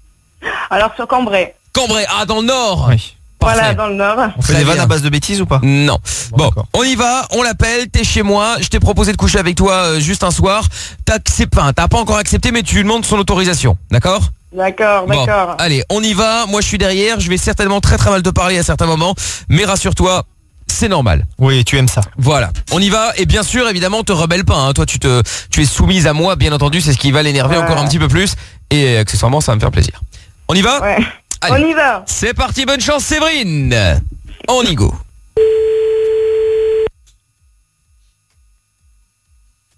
Alors sur Cambrai. Cambrai, ah dans le nord. Oui. Parfait. Voilà, dans le nord. On fait Très des vannes bien. À base de bêtises ou pas ? Non. Bon, bon on y va, on l'appelle, t'es chez moi, je t'ai proposé de coucher avec toi euh, juste un soir. T'acceptes pas, t'as pas encore accepté, mais tu lui demandes son autorisation, d'accord ? D'accord, bon, d'accord. Allez, on y va, moi je suis derrière, je vais certainement très très mal te parler à certains moments, mais rassure-toi, c'est normal. Oui, tu aimes ça. Voilà, on y va, et bien sûr, évidemment, te rebelle pas, hein. Toi tu te, tu es soumise à moi, bien entendu, c'est ce qui va l'énerver ouais. encore un petit peu plus, et accessoirement ça va me faire plaisir. On y va ? Ouais. Allez, on y va. C'est parti, bonne chance Séverine. On y go. Allô ?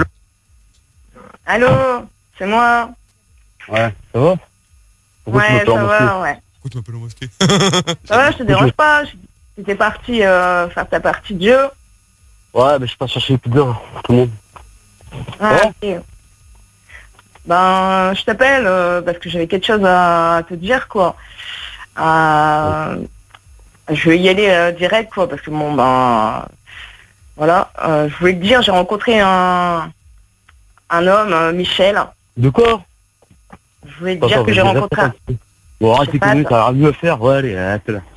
Allô, c'est moi. Ouais, ça va ? Pourquoi ouais, ça va, ouais. Pourquoi tu m'appelles en masqué ? Ça va, je te dérange pas. J'étais parti euh, faire ta partie de jeu. Ouais, mais je suis pas chercher les pizzas pour tout le monde. Ah, ouais. Ok. Ben, je t'appelle euh, parce que j'avais quelque chose à te dire, quoi. Euh, je vais y aller euh, direct, quoi, parce que bon, ben, voilà. Euh, je voulais te dire, j'ai rencontré un, un homme, euh, Michel. De quoi ? Je voulais te dire que j'ai rencontré un... Bon, arrête tes conneries, t'as rien mieux à faire. Ouais, allez, arrête là.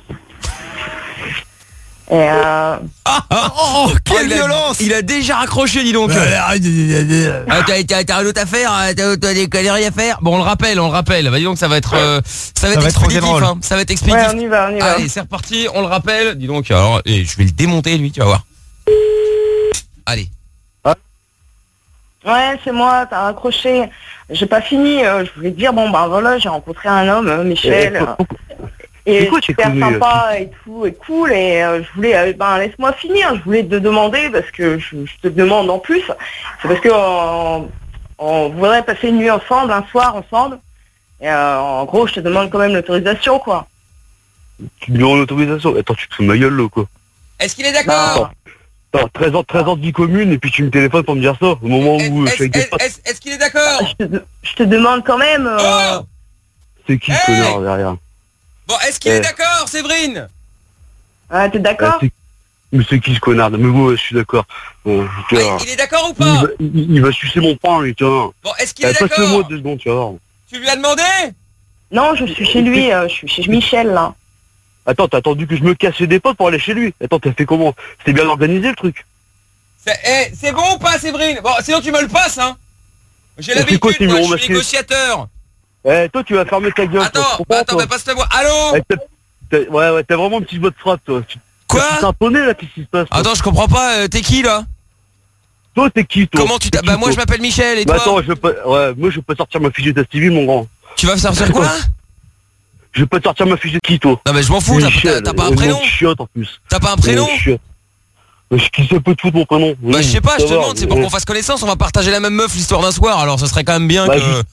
Et euh... ah, ah, oh, quelle oh, violence il a, il a déjà raccroché, dis donc. ah, t'as, t'as, t'as un autre à faire, t'as, t'as des conneries à faire. Bon, on le rappelle, on le rappelle. Bah, dis donc, ça va être, euh, ça va ça être va expéditif. Être hein. Ça va être expéditif. Ouais, on y va, on y va. Allez, c'est reparti, on le rappelle. Dis donc, alors, et je vais le démonter, lui, tu vas voir. Allez. Ah. Ouais, c'est moi, t'as raccroché. J'ai pas fini. Euh, je voulais te dire, bon, ben voilà, j'ai rencontré un homme, euh, Michel. Euh, Et quoi, super sympa euh, et tout, et cool, et euh, je voulais, euh, ben laisse-moi finir, je voulais te demander, parce que je, je te demande en plus, c'est parce que on, on voudrait passer une nuit ensemble, un soir ensemble, et euh, en gros, je te demande quand même l'autorisation, quoi. Tu me demandes l'autorisation ? Attends, tu te fous de ma gueule, là, quoi. Est-ce qu'il est d'accord ? Attends, treize ans, treize ans de vie commune, et puis tu me téléphones pour me dire ça, au moment est, où... Est-ce, je est-ce, est-ce, est-ce qu'il est d'accord ? je, te, je te demande quand même... Euh... Oh c'est qui, ce hey connard, derrière ? Bon, est-ce qu'il eh. est d'accord, Séverine ? Ah, t'es d'accord ? eh, Mais c'est qui ce connard ? Mais moi, je suis d'accord. Bon, ah, il est d'accord ou pas ? il va, il, il va sucer mon pain, lui, tiens. Bon, est-ce qu'il est eh, d'accord ? Passe-le-moi deux secondes, tu vas voir. Tu lui as demandé ? Non, je suis chez lui, euh, je suis chez Michel, là. Attends, t'as attendu que je me casse des potes pour aller chez lui ? Attends, t'as fait comment ? C'était bien organisé, le truc ? C'est, eh, c'est bon ou pas, Séverine ? Bon, sinon tu me le passes, hein. J'ai l'habitude, quoi, moi, je suis négociateur. Eh, toi, tu vas fermer ta gueule. Attends, bah, attends, bah, passe-le moi. Allô ? eh, t'as, t'as, Ouais, ouais, t'as vraiment une petite voix de frappe, toi. Quoi ? T'es un poney, là, qu'est-ce qui se passe ? Toi attends, je comprends pas, euh, t'es qui, là ? Toi, t'es qui, toi ? Comment tu t'as... Bah, moi, je m'appelle Michel, et bah, toi ? Attends, je veux pas... Ouais, moi, je veux pas sortir ma fiche d'état civil, mon grand. Tu vas sortir quoi ? Je vais pas te sortir ma fiche de qui, toi ? Non, mais je m'en fous, t'as, Michel, t'as, t'as pas un prénom ? Chiotte, en plus. T'as pas un prénom ? Qui ça peut te foutre mon prénom ? Bah, je sais pas, je te demande, c'est pour qu'on fasse connaissance, on va partager la même meuf l'histoire d'un soir, alors ce serait quand même bien bah, que... Juste...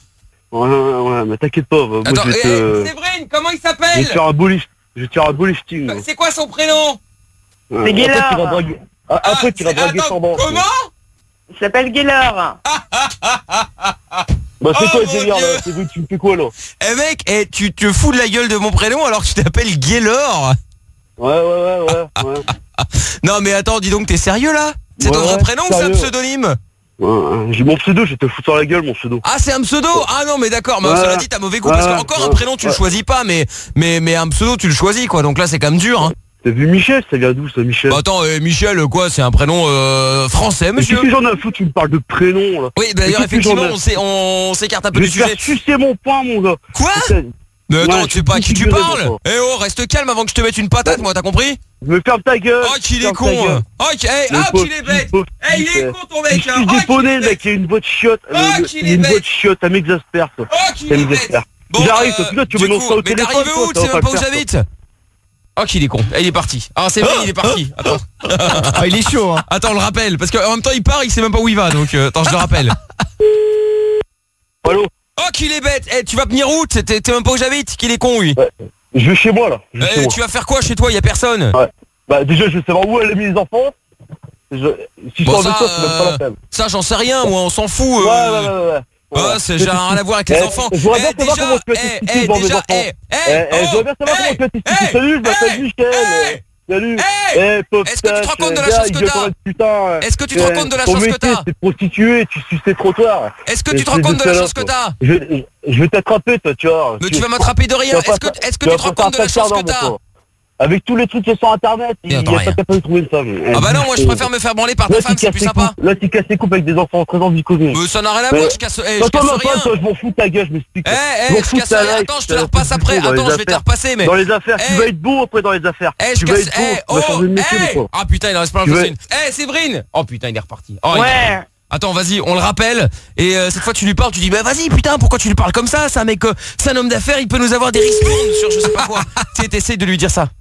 Ouais, ouais, ouais, mais t'inquiète pas. Moi, Attends, je vais eh, te... Séverine, comment il Je vais s'appelle? te faire un beau lift. Je vais te faire un beau lifting. C'est quoi son prénom? Ouais. C'est Gaylor. Après, tu vas draguer, ah, après, tu vas draguer attends, sans banque. comment? Il s'appelle Gaylor. Bah c'est Oh, quoi le mon délire Dieu. là? C'est que tu me fais quoi là? Eh mec, eh, tu te fous de la gueule de mon prénom alors que tu t'appelles Gaylor? Ouais, ouais, ouais, ouais. ouais. Non mais attends, dis donc, t'es sérieux là? C'est ton Ouais, vrai prénom ou c'est un sérieux. pseudonyme? Ouais, j'ai mon pseudo, je vais te foutre sur la gueule mon pseudo. Ah c'est un pseudo? Ah non mais d'accord, mais Ouais. cela dit t'as mauvais goût Ouais, parce qu'encore un ouais, prénom tu le ouais. choisis pas, mais, mais, mais un pseudo tu le choisis quoi, donc là c'est quand même dur hein. T'as vu Michel? Ça vient d'où ça, Michel? Bah attends, euh, Michel quoi, c'est un prénom euh, français Mais monsieur? qu'est-ce que j'en ai à foutre? Tu me parles de prénom là. Oui bah d'ailleurs Mais qu'est-ce que j'en effectivement ai- on s'é- on s'écarte un peu Je vais du te sujet. faire sucer mon poing mon gars. Quoi? Putain, Mais attends, Ouais, tu sais pas à qui tu figuré, parles? mon Eh oh, reste calme avant que je te mette une patate, moi, t'as compris? Me ferme ta gueule. Oh, qu'il est ferme con! ta gueule. Oh, qu'il eh, Le ah, pauvre qu'il est petit, bête! pauvre Eh, il petit, est euh, con ton mec, Je hein! suis Oh, déponné, qu'il est le mec, il a une voix de chiotte. Oh, le- qu'il Il a est une voix bête. de chiotte, ça m'exaspère ça. Oh, qu'il Ça est bête! m'exaspère. Bon, J'arrive, euh, putain, tu du veux nous coup, faire au mais téléphone, t'arrives toi, où? Tu ça sais va même pas pas où le faire, j'habite? Oh, qu'il est con. Eh, il est parti. Ah, c'est vrai, il est parti. Attends. Ah, il est chaud, hein. Attends, on le rappelle. Parce qu'en même temps, il part, il sait même pas où il va. Donc, euh, attends, je le rappelle. Allô? Oh, qu'il est bête. Eh, tu vas venir où? T'es t'es même pas où j'habite? Qu'il est con, lui. Ouais. Je vais chez moi là. Je vais chez Eh, moi. tu vas faire quoi chez toi? Y a personne. Ouais. Bah déjà je veux savoir où elle a mis les enfants. Je... Si je Bon, sors de ça, toi, c'est même pas euh, la peine. Ça, j'en sais rien, moi, on s'en fout. Ouais, euh. ouais, ouais, ouais. Ah, Ouais. c'est, j'ai rien à voir avec les Eh, enfants. Je voudrais bien Eh, savoir déjà, comment tu as eh, testé eh, dans mes déjà, enfants. eh, Eh, eh, eh, je voudrais bien savoir oh, comment tu as eh, testé. Salut, je m'appelle eh, Michel. eh, Salut. eh, Eh, pauvre est-ce que tu te rends compte de la gars, chance il que gueule t'as? comme un putain. Est-ce que tu te rends compte de la Ton chance que métier, t'as? c'est de prostituer, tu suces tes trottoirs. Est-ce que tu te Espèce rends compte de la salope, chance que quoi. t'as? Je vais- je vais t'attraper toi, tu vois. Mais tu vas m'attraper de rien. tu vas Est-ce que, pas- est-ce que tu tu vas te rends pas compte de la faire chance ça que dans mon t'as? corps. Avec tous les trucs qui sont sur internet, il Et n'y a attends, pas rien. capable de trouver une femme. Ah bah non, moi je préfère me faire branler par ta Là, femme, tu c'est casses plus les sympa. coupes. Là, tu casses les coupes avec des enfants en très envie de causer. Mais ça n'a rien à Mais- voir, je casse, eh, je Attends, casse non, rien. toi, je m'en fous de ta gueule, je m'explique. Eh, Je eh, m'en je fous de casse ta rien. life, Attends, je te t'as la repasse tout après. fou dans les Attends, je vais te la affaires. repasser, mais. Dans les affaires, tu Eh. vas être beau après dans les affaires. Eh, je Tu vas casse. être beau, Eh, tu vas oh, changer de métier eh. ou quoi? Ah putain, il en reste plein Tu de vas- Séverine. Eh, Séverine. Oh putain, il est reparti. Oh, il- Ouais. Attends, vas-y, on le rappelle. Et euh, cette fois, tu lui parles, tu dis, bah vas-y, putain, pourquoi tu lui parles comme ça? C'est un mec, euh, c'est un homme d'affaires, il peut nous avoir des ristournes sur je sais pas quoi. Tu sais, t'essayes de lui dire ça.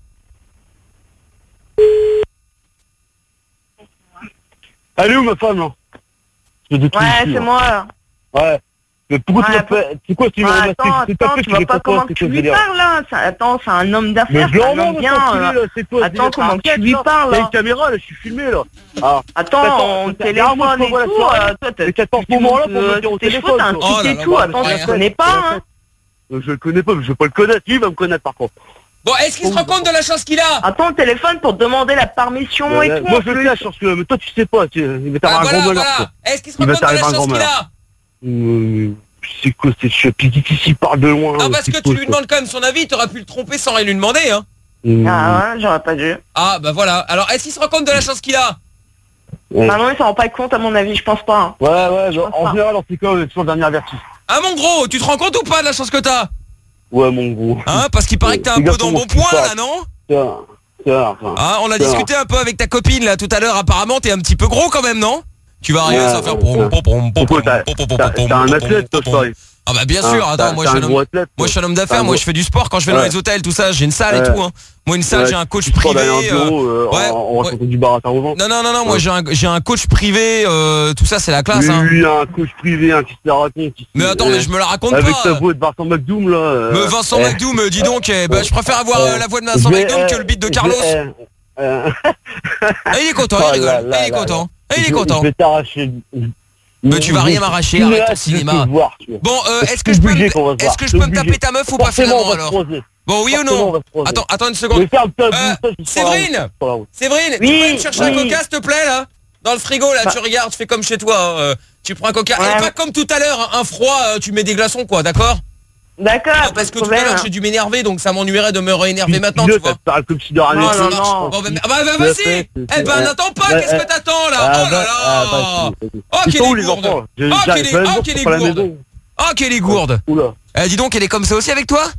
Elle est où ma femme là? Ouais, c'est moi. Ouais. Mais pourquoi tu Ouais, l'as fait? C'est quoi tu Ouais, m'as attends, attends, tu vois pas comment tu lui parles là. Ça- Attends, c'est un homme Mais d'affaires, je c'est un l'emmène homme bien. là, euh. c'est quoi? Attends, comment tu lui parles Il y a là? une caméra là, je suis filmé là. Ah. Attends, on téléphone et tout. euh, Toi, t'as Mais t'attends ce moment-là pour me dire au tes cheveux, téléphone. t'as un toi. truc et tout. Attends, je connais pas. hein. Euh, Je le connais pas, mais je vais pas le connaître. Lui il va me connaître par contre. Bon, est-ce qu'il se rend compte de la chance qu'il a? Attends, téléphone pour demander la permission et Euh, tout. Moi en je le plus. cache parce que mais toi tu sais pas, tu- il va Ah, t'arriver un voilà, grand malheur. voilà. Est-ce qu'il se Il rend va compte de la t'arriver un chance grand qu'il malheur. a? Euh, C'est quoi cette chute? Qui parle de loin? Non, parce c'est que quoi, tu lui ça? demandes quand même son avis, t'aurais pu le tromper sans rien lui demander, hein. Mmh. Ah ouais, j'aurais pas dû. Ah, bah voilà. Alors, est-ce qu'il se rend compte de la chance qu'il a? Ouais. Bah non, il s'en rend pas compte à mon avis, je pense pas. hein. Ouais, ouais, bah, en pas. général, en tout cas, on est toujours le dernier averti. Ah, mon gros, tu te rends compte ou pas de la chance que t'as? Ouais, mon gros. Hein, parce qu'il paraît que t'es un Fais peu gaffe dans le comment bon tu point, parles. là, non? Tiens, tiens, tiens. Hein, on a Tiens. discuté un peu avec ta copine, là, tout à l'heure. Apparemment, t'es un petit peu gros quand même, non? Tu vas arriver Ouais, sans faire ouais, pom ouais. pom pom pom Pourquoi t'as- pom pom pom t'as- pom t'as un pom athlète, toi, pom je parie. Ah bah bien Hein, sûr, attends, t'as- moi t'as je suis un un gros homme, athlète, moi je suis un homme T'as d'affaires, un moi gros- je fais du sport quand je vais dans Ouais. les hôtels, tout ça, j'ai une salle et Ouais. tout, hein. Moi une salle, Ouais, j'ai un coach tu te prends privé. derrière un bureau, euh, euh, ouais, en- en ouais. racontant du baratin au vent. Non non non non, moi Ouais. j'ai un j'ai un coach privé, euh, tout ça c'est la classe, hein. Lui, un coach privé, un qui se la raconte. qui- Mais attends, euh, mais je me la raconte Avec pas. ta voix de Vincent McDoom, là. euh, Mais Vincent eh, McDoom, dis donc, eh, bah, je préfère avoir eh, euh, la voix de Vincent je vais, McDoom eh, que le beat de je Carlos. vais, eh, euh, Ah, il est content, Oh il rigole, là là il est là content, là. il est Je- content. Je vais t'arracher. Mais tu vas rien m'arracher, arrête ton cinéma. Bon, euh, est-ce que je peux me- est-ce que je peux me taper ta meuf ou pas finalement alors? Bon, oui ou non? Attends, attends une seconde. Euh, Séverine, Séverine, tu peux me chercher un coca s'il te plaît là? Dans le frigo là, tu regardes, tu fais comme chez toi, hein, euh, tu prends un coca. Et pas comme tout à l'heure, un froid, euh, tu mets des glaçons quoi, d'accord? D'accord. Parce que tout à l'heure j'ai dû m'énerver, donc ça m'ennuierait de me réénerver maintenant, tu vois. Parle comme si de rien Non, n'était. non, non. Bon, bah, bah, bah, vas-y. Eh ben, n'attends pas, qu'est-ce que t'attends là? Oh là là. Oh, Ils qu'elle sont où est les gourde. enfants? Oh, qu'elle est, oh, qu'elle est gourde. Oh, qu'elle est gourde. Oula. Eh, dis donc, elle est comme ça aussi avec toi?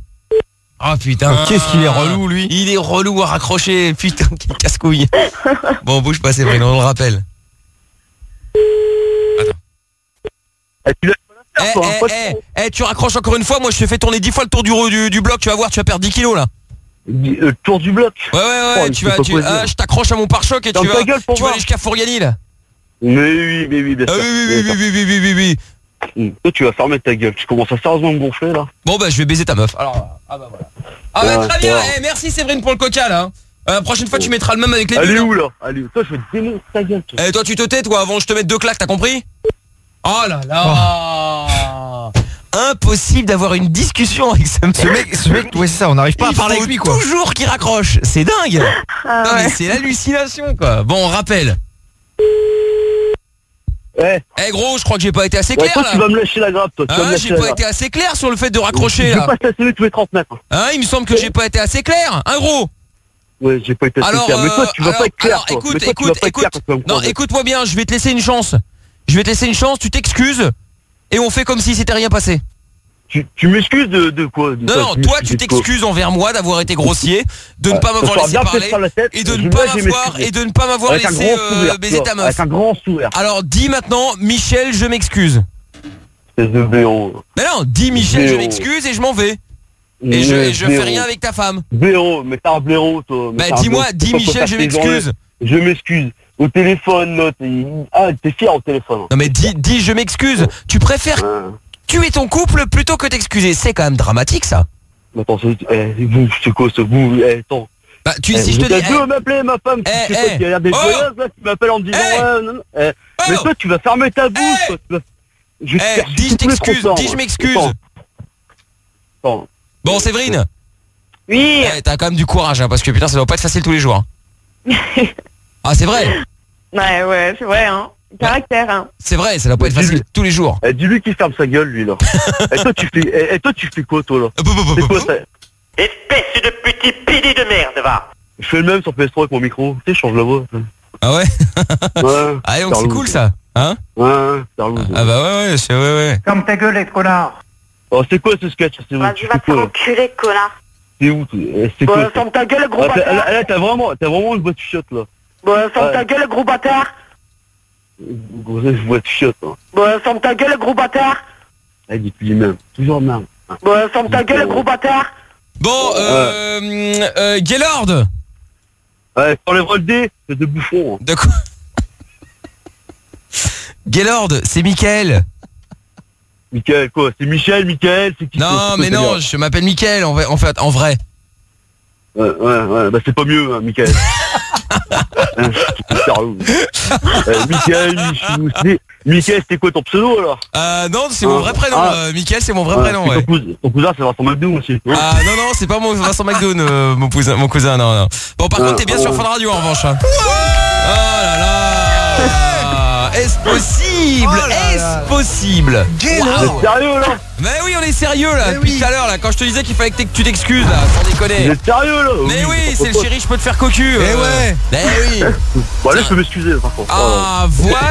Oh putain. Qu'est-ce qu'il est relou lui? Il est relou à raccrocher, putain, quel casse-couille. Bon, bouge pas, Séverine, on le rappelle. Eh, tu l'as Eh, eh, eh, eh, tu raccroches encore une fois, moi je te fais tourner dix fois le tour du, du, du bloc, tu vas voir, tu vas perdre dix kilos là. Le tour du bloc. Ouais, ouais, ouais, Oh, tu il vas, faut tu, pas ah, dire. je t'accroche à mon pare-choc et tu Ferme vas, ta gueule pour tu vas voir. aller jusqu'à Fourgany là. Mais oui, mais oui, bien Ah sûr. oui, oui, oui, oui, oui, oui, oui, oui. Toi, tu vas fermer ta gueule. Tu commences à sérieusement me gonfler, là. Bon, bah, je vais baiser ta meuf. Alors, ah bah voilà. Ah bah, très bien. Eh, merci Séverine pour le coca, là. Euh, la prochaine fois, tu mettras le même avec les bulles. Allez où, là? Allez où? Toi, je vais te démonter ta gueule, toi. Eh, toi, tu te tais, toi, avant que je te mette deux claques, t'as compris? Oh là là. Impossible d'avoir une discussion avec ce mec. Ce mec, ce mec ouais, c'est ça, on n'arrive pas Il à parler avec lui, quoi. Toujours qu'il raccroche. C'est dingue. Ah, non, ouais. mais c'est l'hallucination, quoi. Bon, on rappelle. Ouais. Eh hey, gros, je crois que j'ai pas été assez Ouais, clair toi, là. tu vas me lâcher la grappe, toi. Tu vas me Hein, lâcher j'ai la pas grappe. été assez clair sur le fait de raccrocher Je là. passe la semaine tous les trente mètres. Hein, il me semble que j'ai pas été assez clair, hein gros. Ouais, j'ai pas été assez Alors, clair. Mais toi, tu vas alors, pas être clair, alors, toi. écoute, Mais toi, tu vas écoute, pas être écoute. clair, toi, Non, quoi. écoute-moi bien, je vais te laisser une chance. Je vais te laisser une chance, tu t'excuses et on fait comme si c'était rien passé. Tu, tu m'excuses de, de quoi de Non, quoi, non, tu toi m'excuses tu de quoi t'excuses envers moi d'avoir été grossier, de ne Ouais, pas ça m'avoir sera laissé bien parler peut-être sur la tête, et de je ne vais pas m'excuser. m'avoir et de ne pas m'avoir Avec un laissé grand euh, sourire, baiser tu ta vois, meuf. avec un grand sourire. Alors dis maintenant, Michel, je m'excuse. Espèce de béo. Mais non, dis Michel, je Béo. m'excuse et je m'en vais. Et je, et je fais rien avec ta femme. Blaireau, mais t'es un blaireau, toi. Bah dis-moi, dis Michel, je m'excuse. Je m'excuse. Au téléphone, là, t'es... Ah, t'es fier au téléphone. Non mais dis, dis je m'excuse. Tu préfères tuer ton couple plutôt que t'excuser. C'est quand même dramatique ça. Attends, c'est... Eh, vous, c'est quoi ce vous? Eh, attends. Bah tu Eh, si je te dis... T'as deux à m'appeler, ma femme. Eh, Tu sais quoi, eh. qui a l'air des Oh. joyeuses, là, qui m'appelle en me disant... Eh. Ouais, non, non. Eh, Mais Oh. toi, tu vas fermer ta bouche, Eh. toi, tu vas... Je vais te Eh, faire dis je sucer tous les t'excuse, trompeurs, dis je moi. m'excuse. Attends. Attends. Bon Séverine. Oui. Eh, t'as quand même du courage hein, parce que putain ça doit pas être facile tous les jours. hein. Ah c'est vrai. Ouais, ouais, c'est vrai, hein. Caractère, hein. C'est vrai, ça doit pas être Dis-lui. facile tous les jours. Eh, dis-lui qu'il ferme sa gueule, lui, là. Et toi, tu fais... Eh, eh, toi, tu fais quoi, toi, là? C'est quoi, ça? Espèce de petit pidi de merde, va. Je fais le même sur P S trois avec mon micro. Tu sais, je change la voix. Ah ouais. Ouais. Ah donc c'est cool ça. Hein? Ouais, ouais, c'est relou. Ah bah ouais ouais, c'est ouais ouais. Ferme ta gueule, connard. Oh, c'est quoi ce sketch? C'est où? Tu Vas-y, va fais te quoi, là? enculer, connard. C'est où? Eh, C'est Bon, quoi? ferme ta gueule, gros Ah, t'as- bâtard. là, là, t'as vraiment, t'as vraiment une voix de chiotte, là. Bon, ferme Ouais. ta gueule, gros bâtard. Grosse voix de chiotte, là. Bon, ferme ta gueule, gros bâtard. Elle dit plus même. Toujours même. Bon, ferme ta gueule, gros bâtard. Bon euh, euh Gaylord. Ouais, t'enlèveras le dé, c'est de bouffon. De quoi? Gaylord, c'est Mickaël. Mickaël, quoi? C'est Michel, Mickaël, c'est qui? Non mais non, je m'appelle Mickaël en, vrai- en fait, en vrai. Ouais, ouais, ouais, bah c'est pas mieux, hein, Mickaël. Hein, c'est sérieux. Euh, Mickaël, Michou, c'est- Mickaël, c'était quoi ton pseudo, alors? Euh non, c'est mon vrai prénom. Ah. Euh, Mickaël, c'est mon vrai Ah, prénom. c'est Ouais. Ton cousin, ton cousin, c'est Vincent McDoom aussi. hein. Ah non non, c'est pas mon Vincent McDown, euh, mon cousin, mon cousin, non non. Bon par Ah, contre, t'es bien ah. sur Fun Radio en revanche. hein. Oh là là. Est-ce possible? Oh là là. Est-ce possible? Gaylord. Vous êtes sérieux, là? Mais oui, on est sérieux là, Mais depuis oui. tout à l'heure là, quand je te disais qu'il fallait que t'aies- que tu t'excuses là, sans Vous déconner. êtes sérieux, là? Mais oui, c'est le pourquoi chéri, je peux te faire cocu. Eh ouais. Mais oui. Bon, là, je peux m'excuser, par contre. Ah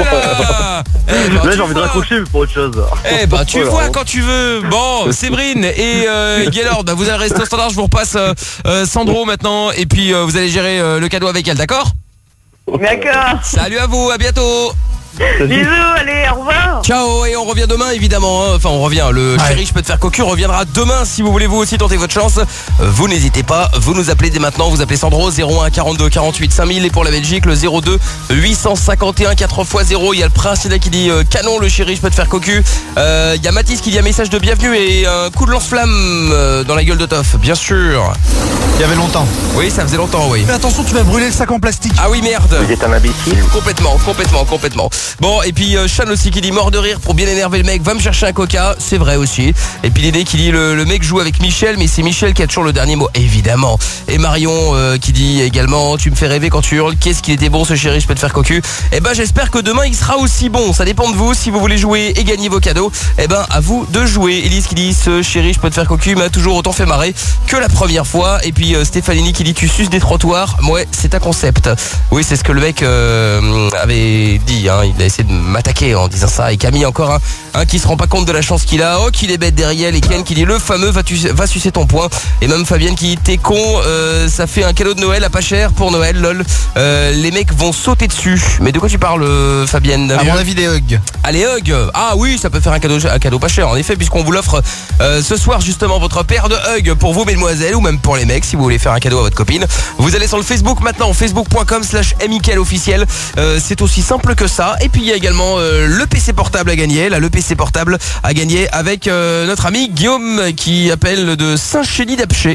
voilà. Eh ben, Là, tu j'ai envie de vois. raccrocher, mais pour autre chose. Eh bah tu Voilà. vois quand tu veux. Bon, Séverine et euh, Gaylord, bah, vous allez rester au standard, je vous repasse euh, euh, Sandro maintenant et puis euh, vous allez gérer euh, le cadeau avec elle, d'accord? D'accord. Salut à vous, à bientôt. Bisous, allez, au revoir. Ciao et on revient demain évidemment hein. Enfin on revient, le Ouais. chéri je peux te faire cocu reviendra demain si vous voulez vous aussi tenter votre chance. Euh, Vous n'hésitez pas, vous nous appelez dès maintenant, vous appelez Sandro zéro un quarante-deux quarante-huit cinq mille et pour la Belgique le zéro deux huit cent cinquante et un quatre fois zéro. Il y a le prince là qui dit euh, canon le chéri je peux te faire cocu. Euh, Il y a Mathis qui dit un message de bienvenue et un coup de lance-flamme euh, dans la gueule de Toff, bien sûr. Il y avait longtemps. Oui ça faisait longtemps oui. Fais attention, tu vas brûler le sac en plastique. Ah oui merde. Vous êtes un imbécile. Complètement, complètement, complètement. Bon, et puis euh, Sean aussi qui dit mort de rire pour bien énerver le mec, va me chercher un coca, c'est vrai aussi. Et puis l'idée qui dit le, le mec joue avec Michel, mais c'est Michel qui a toujours le dernier mot, évidemment. Et Marion euh, qui dit également, tu me fais rêver quand tu hurles, qu'est-ce qu'il était bon ce chéri, je peux te faire cocu. Et ben j'espère que demain il sera aussi bon, ça dépend de vous, si vous voulez jouer et gagner vos cadeaux, et ben à vous de jouer. Elise qui dit ce chéri, je peux te faire cocu, m'a toujours autant fait marrer que la première fois. Et puis euh, Stéphanini qui dit tu suces des trottoirs, ouais c'est un concept. Oui c'est ce que le mec euh, avait dit, hein. Il a essayé de m'attaquer en disant ça. Et Camille encore un, un qui se rend pas compte de la chance qu'il a. Oh qu'il est bête derrière. Et Ken qui dit le fameux va, tu, va sucer ton poing. Et même Fabienne qui dit t'es con, euh, ça fait un cadeau de Noël à pas cher pour Noël lol. Euh, les mecs vont sauter dessus. Mais de quoi tu parles euh, Fabienne? À mon avis des hugs. Allez hug. Ah oui ça peut faire un cadeau, un cadeau pas cher en effet, puisqu'on vous l'offre euh, ce soir justement, votre paire de hug pour vous mesdemoiselles ou même pour les mecs si vous voulez faire un cadeau à votre copine. Vous allez sur le Facebook maintenant, facebook point com slash Mickaël officiel. euh, C'est aussi simple que ça Et puis il y a également euh, le P C portable à gagner. Là, le P C portable à gagner avec euh, notre ami Guillaume qui appelle de Saint-Chély-d'Apcher.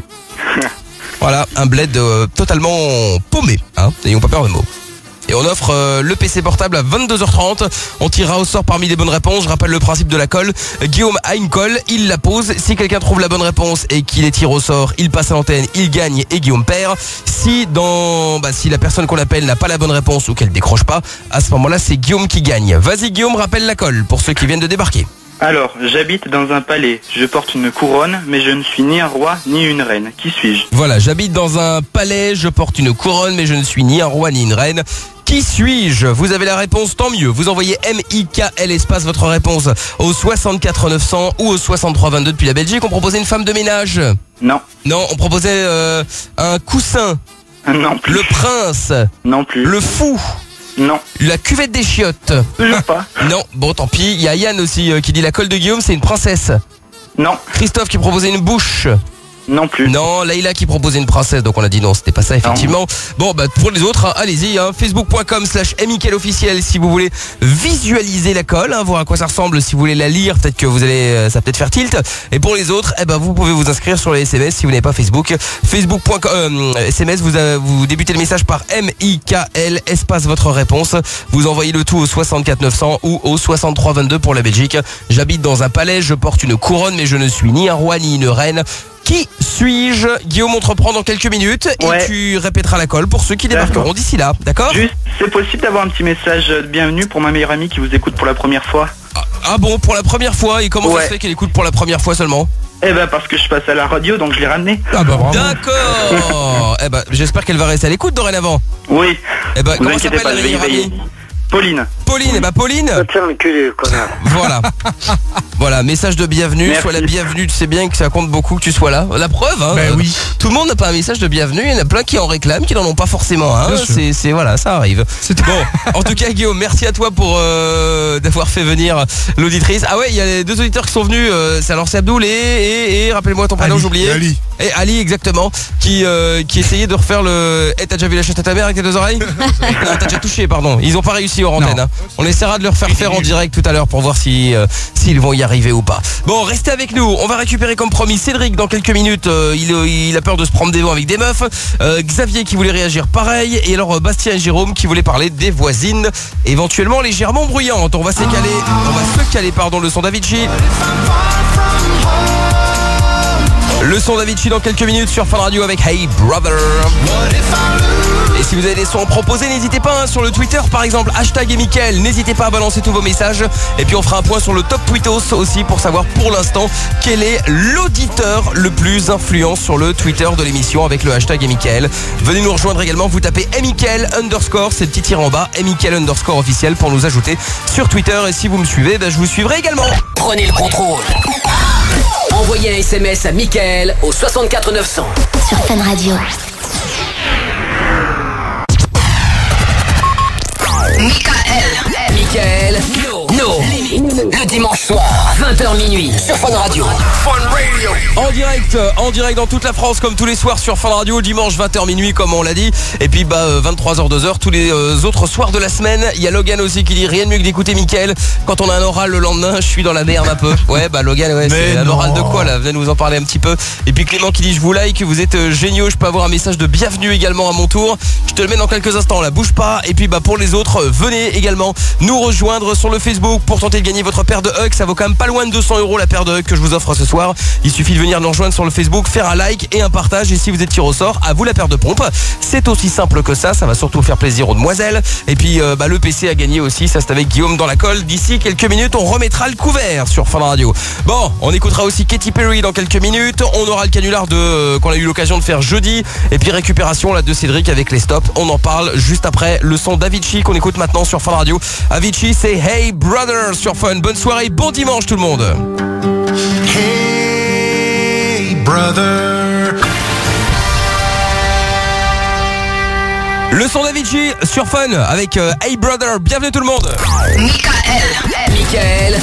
Voilà, un bled euh, totalement paumé, hein, n'ayons pas peur de mots. Et on offre euh, le P C portable à vingt-deux heures trente. On tirera au sort parmi les bonnes réponses. Je rappelle le principe de la colle. Guillaume a une colle, il la pose. Si quelqu'un trouve la bonne réponse et qu'il les tire au sort, il passe à l'antenne, il gagne et Guillaume perd. Si dans, bah, si la personne qu'on appelle n'a pas la bonne réponse ou qu'elle décroche pas, à ce moment-là, c'est Guillaume qui gagne. Vas-y Guillaume, rappelle la colle pour ceux qui viennent de débarquer. Alors, j'habite dans un palais, je porte une couronne, mais je ne suis ni un roi ni une reine. Qui suis-je? Voilà, j'habite dans un palais, je porte une couronne, mais je ne suis ni un roi ni une reine. Qui suis-je? Vous avez la réponse, tant mieux. Vous envoyez M I K L espace votre réponse au soixante-quatre neuf cents ou au soixante-trois vingt-deux depuis la Belgique. On proposait une femme de ménage? Non. Non, on proposait euh, un coussin? Non plus. Le prince? Non plus. Le fou? Non. La cuvette des chiottes? Toujours pas. Non, bon tant pis. Il y a Yann aussi euh, qui dit la colle de Guillaume, c'est une princesse. Non. Christophe qui proposait une bouche. Non plus. Non, Laïla qui proposait une princesse, donc on a dit non, c'était pas ça effectivement. Non. Bon bah pour les autres, hein, allez-y, hein, facebook point com slash Mickaël officiel si vous voulez visualiser la colle, hein, voir à quoi ça ressemble, si vous voulez la lire, peut-être que vous allez, ça va peut-être faire tilt. Et pour les autres, eh ben vous pouvez vous inscrire sur les S M S si vous n'avez pas Facebook. Facebook point com euh, S M S, vous, euh, vous débutez le message par M I K L espace votre réponse. Vous envoyez le tout au soixante-quatre neuf cents ou au soixante-trois vingt-deux pour la Belgique. J'habite dans un palais, je porte une couronne, mais je ne suis ni un roi ni une reine. Qui suis-je? Guillaume, on te reprend dans quelques minutes ouais. et tu répéteras la colle pour ceux qui débarqueront d'ici là, d'accord? Juste, c'est possible d'avoir un petit message de bienvenue pour ma meilleure amie qui vous écoute pour la première fois? Ah, ah bon, pour la première fois? Et comment ouais. ça se fait qu'elle écoute pour la première fois seulement? Eh ben parce que je passe à la radio, donc je l'ai ramené. Ah bah bravo. D'accord. Eh ben j'espère qu'elle va rester à l'écoute dorénavant. Oui. Eh ben vous comment s'appelle pas, la meilleure amie? Pauline. Pauline, eh bah Pauline. Tiens le cul, connard. Voilà. Voilà, message de bienvenue. Merci. Sois la bienvenue, tu sais bien que ça compte beaucoup que tu sois là. La preuve, hein. Ben oui. Tout le monde n'a pas un message de bienvenue. Il y en a plein qui en réclament, qui n'en ont pas forcément. Hein. C'est, c'est voilà, ça arrive. Bon, en tout cas, Guillaume, merci à toi pour euh, d'avoir fait venir l'auditrice. Ah ouais, il y a les deux auditeurs qui sont venus. Euh, c'est alors c'est Abdoul et, et, et rappelez-moi ton prénom, j'ai oublié. Ali. Et Ali, exactement, qui euh, qui essayait de refaire le. Eh, t'as déjà vu la chatte à ta mère avec tes deux oreilles? Non, t'as déjà touché, pardon. Ils ont pas réussi hors antenne. Hein. On essaiera de leur faire faire en direct tout à l'heure pour voir si euh, s'ils vont y arriver ou pas. Bon, restez avec nous. On va récupérer comme promis Cédric dans quelques minutes. Euh, il, il a peur de se prendre des vents avec des meufs. Euh, Xavier qui voulait réagir pareil. Et alors Bastien et Jérôme qui voulaient parler des voisines éventuellement légèrement bruyantes. On va s'écaler, on va se caler pardon le son d'Avicii. Le son d'Avicii dans quelques minutes sur Fun Radio avec Hey Brother. Et si vous avez des sons à proposer, n'hésitez pas hein, sur le Twitter par exemple, hashtag et Mickaël, n'hésitez pas à balancer tous vos messages. Et puis on fera un point sur le top tweetos aussi pour savoir pour l'instant quel est l'auditeur le plus influent sur le Twitter de l'émission avec le hashtag et Mickaël. Venez nous rejoindre également, vous tapez Mickaël underscore, c'est le petit tir en bas, Mickaël underscore officiel pour nous ajouter sur Twitter. Et si vous me suivez, ben, je vous suivrai également. Prenez le contrôle. Envoyez un S M S à Mickaël au soixante-quatre neuf cents. Sur Fun Radio. Mickaël. Mickaël. No. No. Le dimanche soir, vingt heures minuit, sur Fun Radio. Fun Radio. En direct, en direct dans toute la France, comme tous les soirs sur Fun Radio, dimanche vingt heures minuit, comme on l'a dit. Et puis bah vingt-trois heures deux heures tous les euh, autres soirs de la semaine. Il y a Logan aussi qui dit rien de mieux que d'écouter Mickaël. Quand on a un oral le lendemain, je suis dans la merde un peu. Ouais bah Logan, ouais, c'est un oral de quoi là? Venez nous en parler un petit peu. Et puis Clément qui dit je vous like, vous êtes euh, géniaux. Je peux avoir un message de bienvenue également à mon tour. Je te le mets dans quelques instants là, bouge pas. Et puis bah pour les autres, euh, venez également nous rejoindre sur le Facebook pour tenter de gagner votre paire de hugs. Ça vaut quand même pas loin de deux cents euros la paire de hugs que je vous offre ce soir. Il suffit de venir nous rejoindre sur le Facebook, faire un like et un partage. Et si vous êtes tiré au sort, à vous la paire de pompes. C'est aussi simple que ça, ça va surtout faire plaisir aux demoiselles. Et puis euh, bah, le P C a gagné aussi, ça c'est avec Guillaume dans la colle. D'ici quelques minutes, on remettra le couvert sur Fun Radio. Bon, on écoutera aussi Katy Perry dans quelques minutes. On aura le canular de euh, qu'on a eu l'occasion de faire jeudi. Et puis récupération là de Cédric avec les stops. On en parle juste après le son d'Avicii qu'on écoute maintenant sur Fun Radio. Avicii, c'est Hey Brother sur Fun. Bonne soirée, bon dimanche tout le monde. Hey brother. Le son d'Avicii sur Fun avec euh, Hey Brother. Bienvenue tout le monde. Mickaël. Mickaël. No.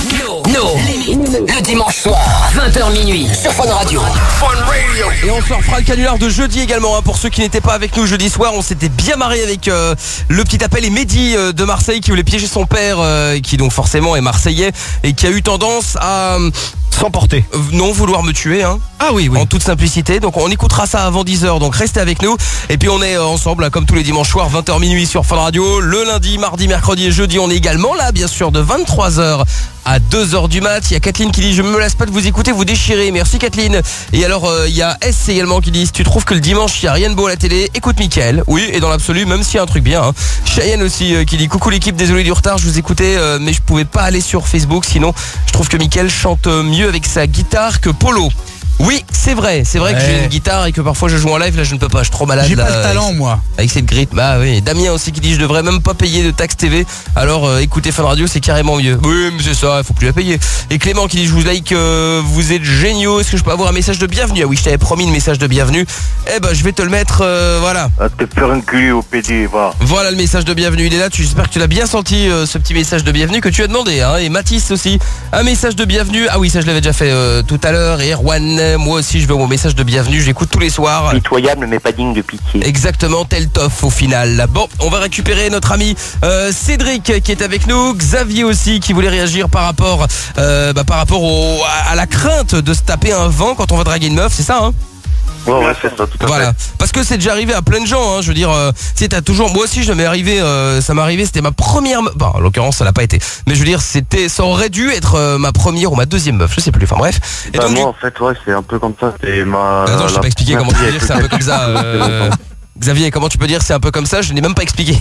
No Limit, le dimanche soir, vingt heures minuit, sur Fun Radio. Fun Radio. Et on se refera le canular de jeudi également, hein, pour ceux qui n'étaient pas avec nous jeudi soir. On s'était bien marré avec euh, le petit appel et Mehdi euh, de Marseille qui voulait piéger son père, euh, qui donc forcément est marseillais et qui a eu tendance à... Euh, s'emporter. Euh, non, vouloir me tuer, hein. Ah oui, oui. En toute simplicité. Donc on écoutera ça avant dix heures. Donc restez avec nous. Et puis on est euh, ensemble, là, comme tous les dimanches soirs, vingt heures minuit sur Fun Radio. Le lundi, mardi, mercredi et jeudi, on est également là, bien sûr, de vingt-trois heures à deux heures du mat. Il y a Kathleen qui dit: je me lasse pas de vous écouter, vous déchirez. Merci Kathleen. Et alors euh, il y a S également qui dit: si tu trouves que le dimanche il y a rien de beau à la télé, écoute Mickaël. Oui, et dans l'absolu, même s'il y a un truc bien, hein. Cheyenne aussi euh, qui dit: coucou l'équipe, désolé du retard, je vous écoutais euh, mais je pouvais pas aller sur Facebook, sinon je trouve que Mickaël chante mieux avec sa guitare que Polo. Oui, c'est vrai, c'est vrai ouais. que j'ai une guitare et que parfois je joue en live, là je ne peux pas, je suis trop malade. J'ai là, pas le talent avec, moi. Avec cette grille, bah oui. Damien aussi qui dit: je devrais même pas payer de taxe T V, alors euh, écoutez Fun Radio, c'est carrément mieux. Oui, mais c'est ça, il faut plus la payer. Et Clément qui dit: je vous like, euh, vous êtes géniaux, est-ce que je peux avoir un message de bienvenue? Ah oui, je t'avais promis un message de bienvenue. Eh ben je vais te le mettre, euh, voilà. À te faire un cul au P D, va. Voilà le message de bienvenue, il est là, tu, j'espère que tu l'as bien senti, euh, ce petit message de bienvenue que tu as demandé, hein. Et Mathis aussi, un message de bienvenue. Ah oui, ça je l'avais déjà fait euh, tout à l'heure. Et Erwan, moi aussi je veux mon message de bienvenue, j'écoute tous les soirs. Pitoyable mais pas digne de pitié. Exactement, tel tof au final. Bon, on va récupérer notre ami euh, Cédric qui est avec nous, Xavier aussi qui voulait réagir par rapport euh, bah, par rapport au, à, à la crainte de se taper un vent quand on va draguer une meuf, c'est ça hein? Ouais, ouais, c'est ça, tout à voilà. fait. Parce que c'est déjà arrivé à plein de gens, hein. Je veux dire, euh, tu sais, t'as toujours, moi aussi, je m'est arrivé, euh, ça m'est arrivé, c'était ma première meuf. Bon, en l'occurrence, ça l'a pas été. Mais je veux dire, c'était, ça aurait dû être euh, ma première ou ma deuxième meuf, je sais plus. Enfin bref. Et bah, donc, moi, du... en fait, ouais, c'est un peu comme ça. C'est ma. Bah, non, je t'ai pas expliqué comment tu peux dire, c'est un peu comme ça. Euh... Xavier, comment tu peux dire c'est un peu comme ça? Je n'ai même pas expliqué.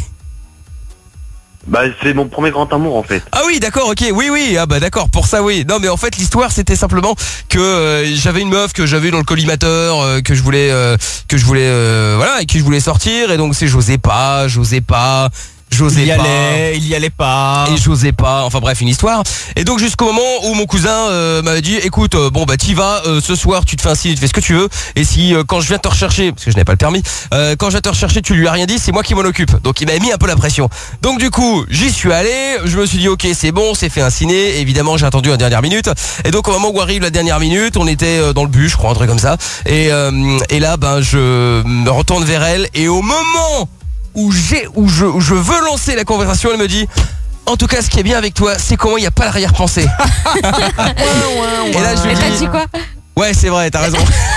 Bah c'est mon premier grand amour en fait. Ah oui d'accord, ok, oui oui, ah bah d'accord, pour ça oui. Non mais en fait l'histoire c'était simplement que euh, j'avais une meuf que j'avais dans le collimateur, euh, que je voulais euh, que je voulais euh, voilà, et qui je voulais sortir, et donc c'est j'osais pas, j'osais pas. J'osais il y pas. allait, il y allait pas. Et j'osais pas. Enfin bref, une histoire. Et donc jusqu'au moment où mon cousin euh, m'avait dit: écoute, euh, bon bah t'y vas, euh, ce soir tu te fais un signe, tu fais ce que tu veux. Et si euh, quand je viens te rechercher, parce que je n'ai pas le permis, euh, quand je viens te rechercher, tu lui as rien dit, c'est moi qui m'en occupe. Donc il m'avait mis un peu la pression. Donc du coup, j'y suis allé. Je me suis dit: ok, c'est bon, c'est fait un ciné. Évidemment, j'ai attendu la dernière minute. Et donc au moment où arrive la dernière minute, on était euh, dans le bus, je crois, un truc comme ça. Et euh, et là, ben je me retourne vers elle. Et au moment où j'ai où je, où je veux lancer la conversation, elle me dit: en tout cas ce qui est bien avec toi, c'est comment il n'y a pas l'arrière-pensée. Et là je lui dis: t'as dit quoi? Ouais c'est vrai, t'as raison.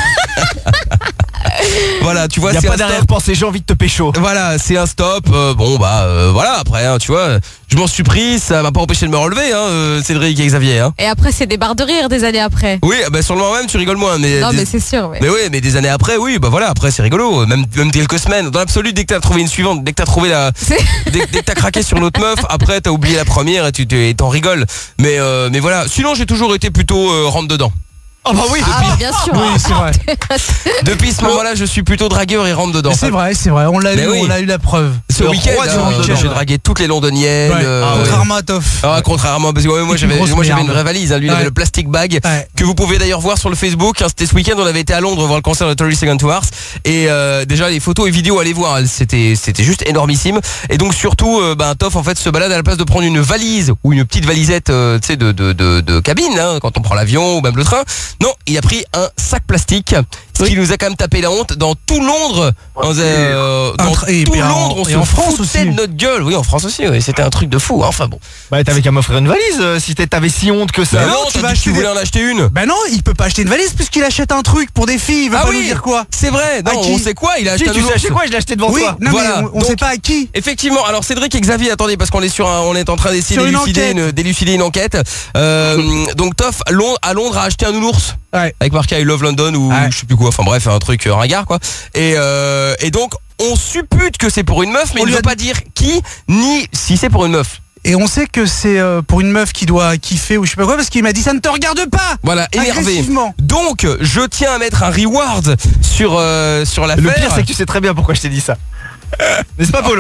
Voilà, tu vois, il y a c'est pas d'arrière-pensée, j'ai envie de te pécho. Voilà, c'est un stop. Euh, bon bah euh, voilà, après hein, tu vois, je m'en suis pris, ça m'a pas empêché de me relever, hein, euh, Cédric et Xavier. Hein. Et après c'est des barres de rire des années après. Oui, bah sur le moment même tu rigoles moins, mais non des... mais c'est sûr. Mais... mais oui, mais des années après, oui, bah voilà, après c'est rigolo, même même quelques semaines. Dans l'absolu, dès que t'as trouvé une suivante, dès que t'as trouvé la, dès, dès que t'as craqué sur l'autre meuf, après t'as oublié la première et tu t'en rigoles. Mais euh, mais voilà, sinon j'ai toujours été plutôt euh, rentre dedans. Oh bah oui, depuis... ah, bien sûr. Oui, c'est vrai. Depuis ce moment-là, je suis plutôt dragueur et rentre dedans. Mais c'est vrai, c'est vrai. On l'a eu, oui. on a eu la preuve. Ce week-end, hein, j'ai dragué toutes les londoniennes. Ouais. Euh, ah, contrairement à Toff. Ah, contrairement, parce que ouais, moi j'avais, moi j'avais une vraie valise. Hein. Lui, il ouais. avait le plastic bag ouais. que vous pouvez d'ailleurs voir sur le Facebook. Hein, c'était ce week-end, on avait été à Londres voir le concert de thirty seconds to Mars. Et euh, déjà les photos et vidéos, allez voir. C'était, c'était juste énormissime. Et donc surtout, euh, ben Toff en fait se balade à la place de prendre une valise ou une petite valisette, euh, tu sais, de, de, de, de cabine, hein, quand on prend l'avion ou même le train. Non, il a pris un sac plastique, ce oui. qui nous a quand même tapé la honte dans tout Londres. Dans, euh, dans et tout et Londres, on et se en France aussi. de notre gueule. Oui, en France aussi. Oui. C'était un truc de fou. Hein. Enfin bon. Bah t'avais qu'à m'offrir une valise euh, si t'avais si honte que ça. Mais non, tu vas acheter. Tu voulais en acheter une. Bah non, il peut pas acheter une valise puisqu'il achète un truc pour des filles. Il veut ah pas oui, nous dire quoi. C'est vrai. Non, on sait quoi. Il a acheté. Si, tu sais acheter quoi? Je l'ai acheté devant oui, toi. Non, voilà. mais on, on donc, sait pas à qui. Effectivement. Alors Cédric et Xavier, attendez parce qu'on est sur un, on est en train d'essayer de d'élucider une, d'élucider une enquête. Euh, donc Toff à Londres a acheté un nounours. Ouais. Avec marqué I Love London ou ouais. je sais plus quoi. Enfin bref, un truc euh, ringard quoi. Et euh, et donc on suppute que c'est pour une meuf, mais on il ne veut a... pas dire qui ni si c'est pour une meuf. Et on sait que c'est euh, pour une meuf qui doit kiffer ou je sais pas quoi parce qu'il m'a dit ça ne te regarde pas. Voilà, énervé. Donc je tiens à mettre un reward sur euh, sur l'affaire. Le pire c'est que tu sais très bien pourquoi je t'ai dit ça. N'est-ce pas Polo?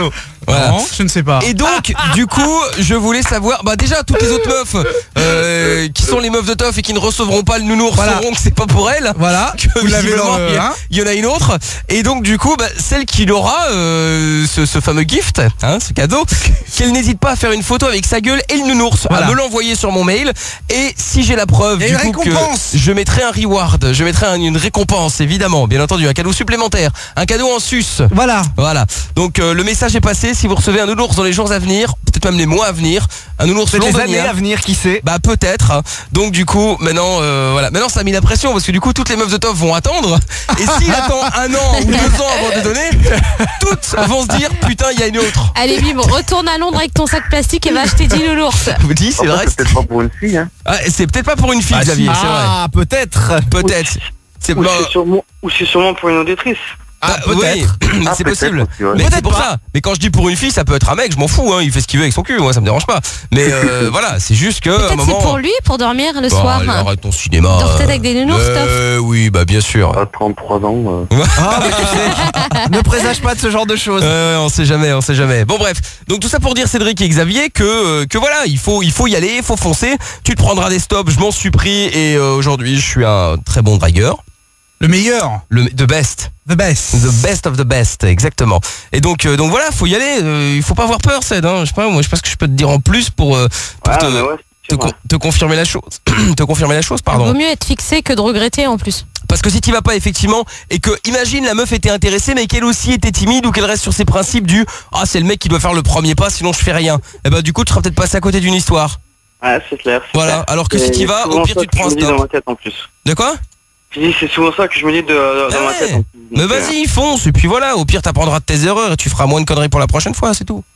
Voilà. Non, je ne sais pas. Et donc, du coup, je voulais savoir, bah déjà, toutes les autres meufs euh, qui sont les meufs de Toff et qui ne recevront pas le nounours Voilà. sauront que c'est pas pour elles. Voilà, que vous l'avez visiblement, dans le- il y a- hein. il y en a une autre. Et donc, du coup, bah, celle qui l'aura, euh, ce, ce fameux gift, hein, ce cadeau, qu'elle n'hésite pas à faire une photo avec sa gueule et le nounours, Voilà. à me l'envoyer sur mon mail. Et si j'ai la preuve, Il y a du une coup, que récompense. je mettrai un reward, je mettrai un- une récompense, évidemment, bien entendu, un cadeau supplémentaire, un cadeau en sus. Voilà. Voilà. Donc euh, le message est passé. Si vous recevez un nounours dans les jours à venir, peut-être même les mois à venir, un nounours Peut-être les londonien. années à venir, qui sait. Bah peut-être. hein. Donc du coup, maintenant, euh, voilà. Maintenant, ça a mis la pression parce que du coup, toutes les meufs de Top vont attendre. Et s'il attend un an ou deux ans avant de donner, toutes vont se dire putain, il y a une autre. Allez, bim, retourne à Londres avec ton sac plastique et va acheter dix nounours. Je vous dis, c'est vrai. C'est peut-être pas pour une fille, hein. Ah, c'est peut-être pas pour une fille, Ah, Xavier. si. C'est vrai. Ah, peut-être. Peut-être. C'est Ou pas. c'est sûrement, ou c'est sûrement pour une auditrice. Ah, peut-être. oui, mais Ah, c'est peut-être possible. aussi, ouais. Mais Peut-être c'est pour pas. ça. Mais quand je dis pour une fille, ça peut être un mec, je m'en fous, hein. Il fait ce qu'il veut avec son cul, moi ça me dérange pas. Mais euh, voilà, c'est juste que à un Peut-être c'est moment. pour lui, pour dormir le Bon, soir. allez, arrête ton cinéma. Dors peut-être avec des nounours, euh, oui, bah bien sûr. À trente-trois ans. euh. Ah, bah, tu sais, ne présage pas de ce genre de choses. Euh, on sait jamais, on sait jamais. Bon bref, donc tout ça pour dire Cédric et Xavier que euh, que voilà, il faut il faut y aller, il faut foncer. Tu te prendras des stops, je m'en suis pris et euh, aujourd'hui je suis un très bon dragueur, Le meilleur. le the best. The best. The best of the best, exactement. Et donc, euh, donc voilà, faut y aller. euh, il faut pas avoir peur, Ced. Hein. Je sais pas, moi, je sais pas ce que je peux te dire en plus pour, euh, pour Ouais, te, mais ouais, te, c'est con- vrai. te confirmer la chose. te confirmer la chose, Vaut pardon. mieux être fixé que de regretter en plus. Parce que si t'y vas pas effectivement et que imagine la meuf était intéressée mais qu'elle aussi était timide ou qu'elle reste sur ses principes du ah c'est le mec qui doit faire le premier pas sinon je fais rien. Et bah du coup tu seras peut-être passé à côté d'une histoire. Ouais, c'est clair. c'est Voilà. clair. Alors que si Et t'y vas, souvent au pire ça tu te que prends un je me dis dans stop. ma tête en plus. De quoi? Je dis, c'est souvent ça que je me dis de, de- dans Ah ma ouais. tête en plus. Mais Donc, euh, vas-y fonce et puis voilà. Au pire t'apprendras de tes erreurs et tu feras moins de conneries pour la prochaine fois, c'est tout.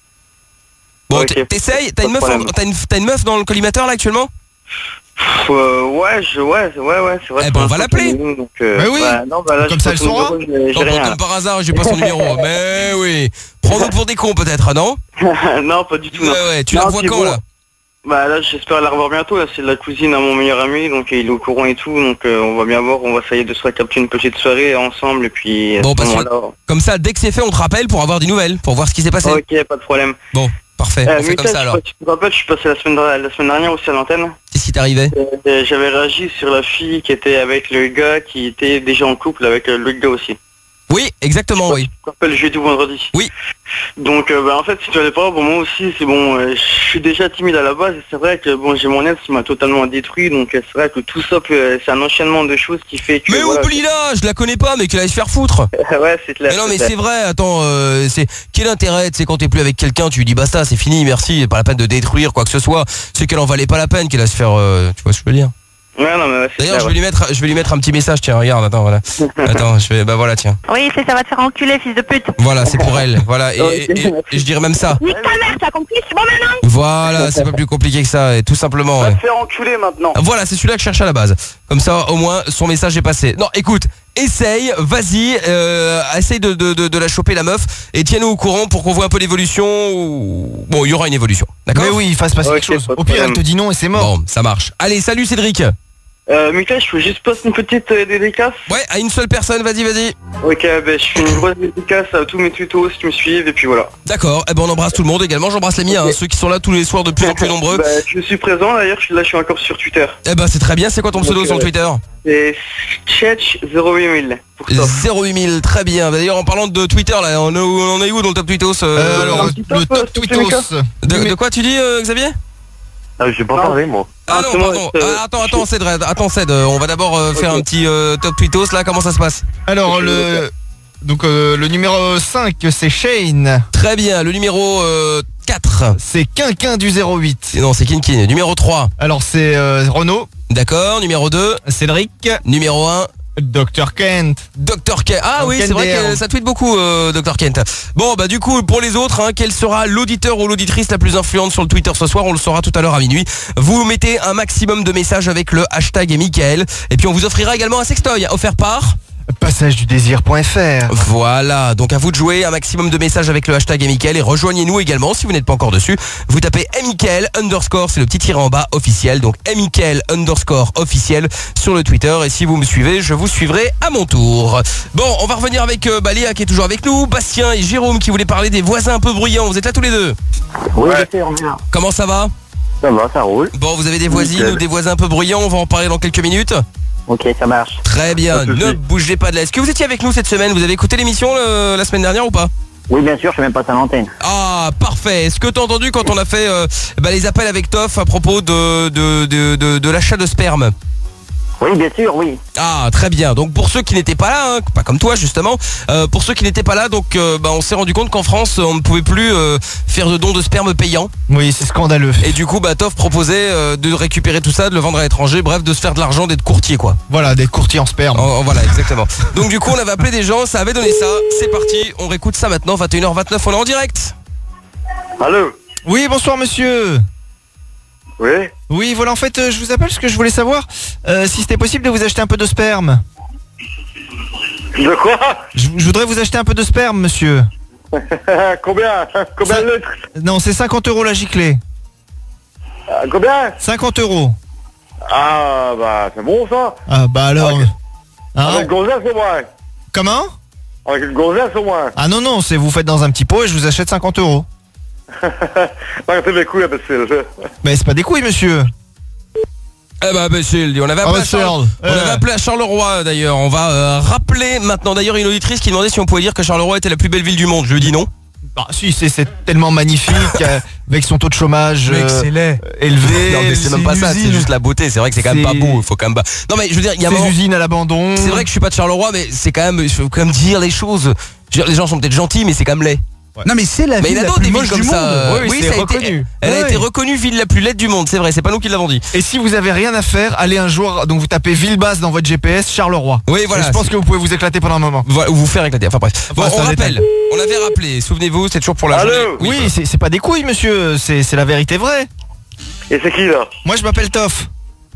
Bon, Ok. t- t'essayes. T'as Pas une de meuf, en- problème. t'as une, t'as une meuf dans le collimateur là actuellement? pff, euh, ouais, je, ouais, ouais, ouais, c'est vrai. Eh que ben, on pour va l'instant, l'appeler. c'est nous, donc, euh, Mais oui. bah, non, bah, là, Comme je ça, peux elle son saura. numéro, j'ai- j'ai Non, rien. comme par hasard, j'ai pas son numéro. Mais oui. Prends-nous pour des cons peut-être, non? Non, pas du tout. Ouais non. ouais. Tu Non, la revois c'est quand bon. là? Bah là, j'espère la revoir bientôt. Là, c'est la cousine à mon meilleur ami, donc il est au courant et tout. Donc euh, on va bien voir. On va essayer de se capter une petite soirée ensemble et puis. À Bon, ce parce que- moment-là. Comme ça, dès que c'est fait, on te rappelle pour avoir des nouvelles, pour voir ce qui s'est passé. Ok, pas de problème. Bon, parfait. Euh, On fait comme Mickaël, ça je sais alors. pas si tu te rappelles, je suis passé la semaine, la semaine dernière aussi à l'antenne. Qu'est-ce qui t'arrivait? Euh, J'avais réagi sur la fille qui était avec le gars qui était déjà en couple avec euh, l'autre gars aussi. Oui, exactement, oui. Je me rappelle jeudi ou vendredi. Oui. Donc euh, bah, en fait si tu n'avais pas, bon moi aussi c'est bon, euh, je suis déjà timide à la base et c'est vrai que bon j'ai mon ex qui m'a totalement détruit, donc euh, c'est vrai que tout ça peut- c'est un enchaînement de choses qui fait que. Mais voilà, oublie-la, je la connais pas, mais qu'elle aille se faire foutre. ouais c'est clair. Mais non, c'est mais clair. c'est vrai, attends, euh, c'est quel intérêt, tu sais, quand t'es plus avec quelqu'un, tu lui dis basta, c'est fini, merci, pas la peine de détruire quoi que ce soit. C'est qu'elle en valait pas la peine, qu'elle a se faire, euh, tu vois ce que je veux dire. Ouais non mais ouais, c'est D'ailleurs, clair, je vais ouais. lui mettre, je vais lui mettre un petit message, tiens, regarde, attends, voilà. Attends, je vais, bah voilà, tiens. Oui, c'est ça va te faire enculer, fils de pute. Voilà, c'est pour elle, voilà, et, et- et- et je dirais même ça. Nique ta mère, t'as compris? C'est bon maintenant? Voilà, c'est pas plus compliqué que ça, et tout simplement. Va ouais. te faire enculer maintenant. Voilà, c'est celui-là que je cherche à la base. Comme ça, au moins, son message est passé. Non, écoute, essaye, vas-y, euh, essaye de, de, de, de la choper la meuf et tiens-nous au courant pour qu'on voit un peu l'évolution. ou- Bon, il y aura une évolution, d'accord? Mais oui, il fasse passer Ok, quelque chose. pas de Au pire, elle problème. te dit non et c'est mort. Bon, ça marche. Allez, salut Cédric. Euh, Mickaël, je peux juste passer une petite euh, dédicace. Ouais, à une seule personne, vas-y, vas-y. Ok, ben je fais une grosse dédicace à tous mes tutos qui me suivent et puis voilà. D'accord, eh ben on embrasse tout le monde également, j'embrasse les miens, hein, ceux qui sont là tous les soirs de plus en plus nombreux. Bah, je suis présent d'ailleurs, je suis là, je suis encore sur Twitter. Eh ben c'est très bien, c'est quoi ton pseudo Ok, sur ouais. Twitter? C'est Chetch zéro huit mille pour ça. zéro huit mille, très bien. D'ailleurs, en parlant de Twitter, là, on est où, on est où dans le top tweetos euh, Euh, alors, un petit le top, top euh, tweetos. de, de quoi tu dis, euh, Xavier? Ah, j'ai pas Non. parlé, moi. Ah Ah, non, c'est moi, pardon. c'est- Ah, attends, attends, Ced, attends, Ced, euh, on va d'abord euh, faire Ok. un petit euh, top tweetos, là, comment ça se passe? Alors, le. Donc, euh, le numéro cinq, c'est Shane. Très bien, le numéro euh, quatre. C'est Quinquin du zéro huit. Non, c'est Kinkin. Numéro trois. Alors, c'est euh, Renaud. D'accord, numéro deux. Cédric. Numéro un. docteur Kent. docteur Kent. Ah Donc oui, Kent c'est vrai D R. que ça tweet beaucoup, euh, docteur Kent. Bon, bah du coup, pour les autres, hein, quel sera l'auditeur ou l'auditrice la plus influente sur le Twitter ce soir? On le saura tout à l'heure à minuit. Vous mettez un maximum de messages avec le hashtag Mickaël. Et puis on vous offrira également un sextoy offert par... passage du désir point f r. Voilà, donc à vous de jouer, un maximum de messages avec le hashtag Mickaël et rejoignez-nous également si vous n'êtes pas encore dessus. Vous tapez Mickaël underscore, c'est le petit tiré en bas officiel, donc Mickaël underscore officiel sur le Twitter. Et si vous me suivez, je vous suivrai à mon tour. Bon, on va revenir avec euh, bah, Léa qui est toujours avec nous, Bastien et Jérôme qui voulaient parler des voisins un peu bruyants. Vous êtes là tous les deux? Oui, ouais. On est là. Comment ça va? Ça va, ça roule. Bon, vous avez des voisines ou des voisins un peu bruyants, on va en parler dans quelques minutes. Ok, ça marche. Très bien, ne bougez pas de là. Est-ce que vous étiez avec nous cette semaine? Vous avez écouté l'émission euh, la semaine dernière ou pas? Oui, bien sûr, je suis même pas à l'antenne. Ah, parfait. Est-ce que t'as entendu quand on a fait euh, bah, les appels avec Toff à propos de, de, de, de, de l'achat de sperme? Oui, bien sûr, oui. Ah, très bien. Donc pour ceux qui n'étaient pas là, hein, pas comme toi justement, euh, pour ceux qui n'étaient pas là, donc euh, bah, on s'est rendu compte qu'en France, on ne pouvait plus euh, faire de dons de sperme payants. Oui, c'est scandaleux. Et du coup, bah, Toff proposait euh, de récupérer tout ça, de le vendre à l'étranger, bref, de se faire de l'argent, d'être courtier, quoi. Voilà, d'être courtier en sperme. Oh, voilà, exactement. Donc du coup, on avait appelé des gens, ça avait donné ça. C'est parti, on réécoute ça maintenant, vingt et une heures vingt-neuf, on est en direct. Allô? Oui, bonsoir monsieur. Oui. Oui, voilà, en fait, euh, je vous appelle parce que je voulais savoir euh, si c'était possible de vous acheter un peu de sperme. De quoi? je, je voudrais vous acheter un peu de sperme, monsieur. Combien? Combien de litres? Non, c'est cinquante euros la giclée. Euh, combien? cinquante euros. Ah, bah, c'est bon, ça. Ah, bah alors... Avec, hein avec une gonzesse, au moins. Comment? Avec une gonzesse, au moins. Ah non, non, c'est vous faites dans un petit pot et je vous achète cinquante euros. Arrêtez mes couilles, imbécile. Mais c'est pas des couilles, monsieur. Eh ben, imbécile, on avait appelé, ah, à, Charles... on avait appelé à Charleroi d'ailleurs. On va euh, rappeler maintenant d'ailleurs une auditrice qui demandait si on pouvait dire que Charleroi était la plus belle ville du monde. Je lui dis non. Bah si, c'est, c'est tellement magnifique euh, avec son taux de chômage euh, élevé. Non mais c'est même pas ça, c'est juste la beauté. C'est vrai que c'est quand même pas beau. Il faut quand même pas. Non mais je veux dire, il y a des moment... usines à l'abandon. C'est vrai que je suis pas de Charleroi, mais c'est quand même, il faut quand même dire les choses. Je veux dire, les gens sont peut-être gentils, mais c'est quand même laid. Ouais. Non mais c'est la mais ville la plus moche comme du ça. monde. Oui, oui, c'est ça a reconnu. été, elle ouais. a été reconnue ville la plus laide du monde, c'est vrai, c'est pas nous qui l'avons dit. Et si vous avez rien à faire, allez un jour, donc vous tapez Villebasse dans votre G P S, Charleroi. Oui, voilà. Et je pense que vous pouvez vous éclater pendant un moment. Voilà, ou vous faire éclater, enfin bref. Bon, enfin, on rappelle, détail. On avait rappelé, souvenez-vous, c'est toujours pour la Allô journée. Oui, oui c'est, c'est pas des couilles, monsieur, c'est, c'est la vérité vraie. Et c'est qui, là? Moi, je m'appelle Toff.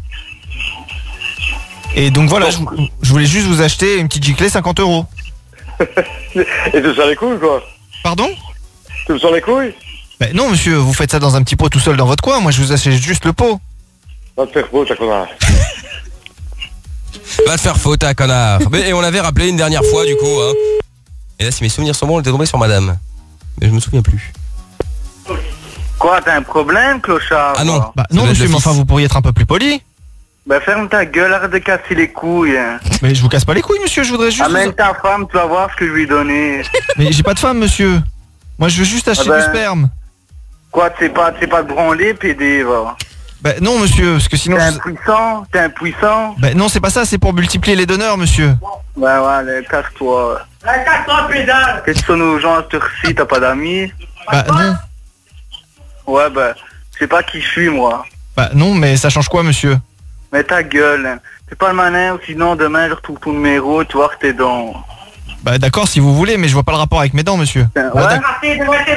Et donc voilà, je, je voulais juste vous acheter une petite giclée cinquante euros. Et tu me sors les couilles, quoi? Pardon? Tu me sors les couilles? Ben non, monsieur, vous faites ça dans un petit pot tout seul dans votre coin. Moi, je vous achète juste le pot. Va te faire faute, ta connard. Va te faire faute, ta connard. Mais et on l'avait rappelé une dernière fois, du coup. Hein. Et là, si mes souvenirs sont bons, on était tombé sur madame. Mais je me souviens plus. Quoi, t'as un problème, clochard? Ah non. Bah non, monsieur, mais enfin, vous pourriez être un peu plus poli. Bah ferme ta gueule, arrête de casser les couilles. Mais je vous casse pas les couilles, monsieur, je voudrais juste... Amène vous... ta femme, tu vas voir ce que je lui ai donné. Mais j'ai pas de femme, monsieur. Moi, je veux juste acheter ah ben... du sperme. Quoi, tu sais pas, tu sais pas te branler, pédé, va. Bah non, monsieur, parce que sinon... T'es je... impuissant, t'es impuissant. Bah non, c'est pas ça, c'est pour multiplier les donneurs, monsieur. Ouais, ouais, allez, casse-toi. Allez, casse-toi, pédale. Qu'est-ce que tu sonnes aux gens à cette heure-ci, t'as pas d'amis? Bah non. Ouais, bah, je sais pas qui je suis, moi. Bah non, mais ça change quoi, monsieur? Mais ta gueule, c'est pas le manin, ou sinon demain je retrouve ton numéro, tu vois que t'es dans... Bah d'accord si vous voulez, mais je vois pas le rapport avec mes dents, monsieur. Ouais, bah, eh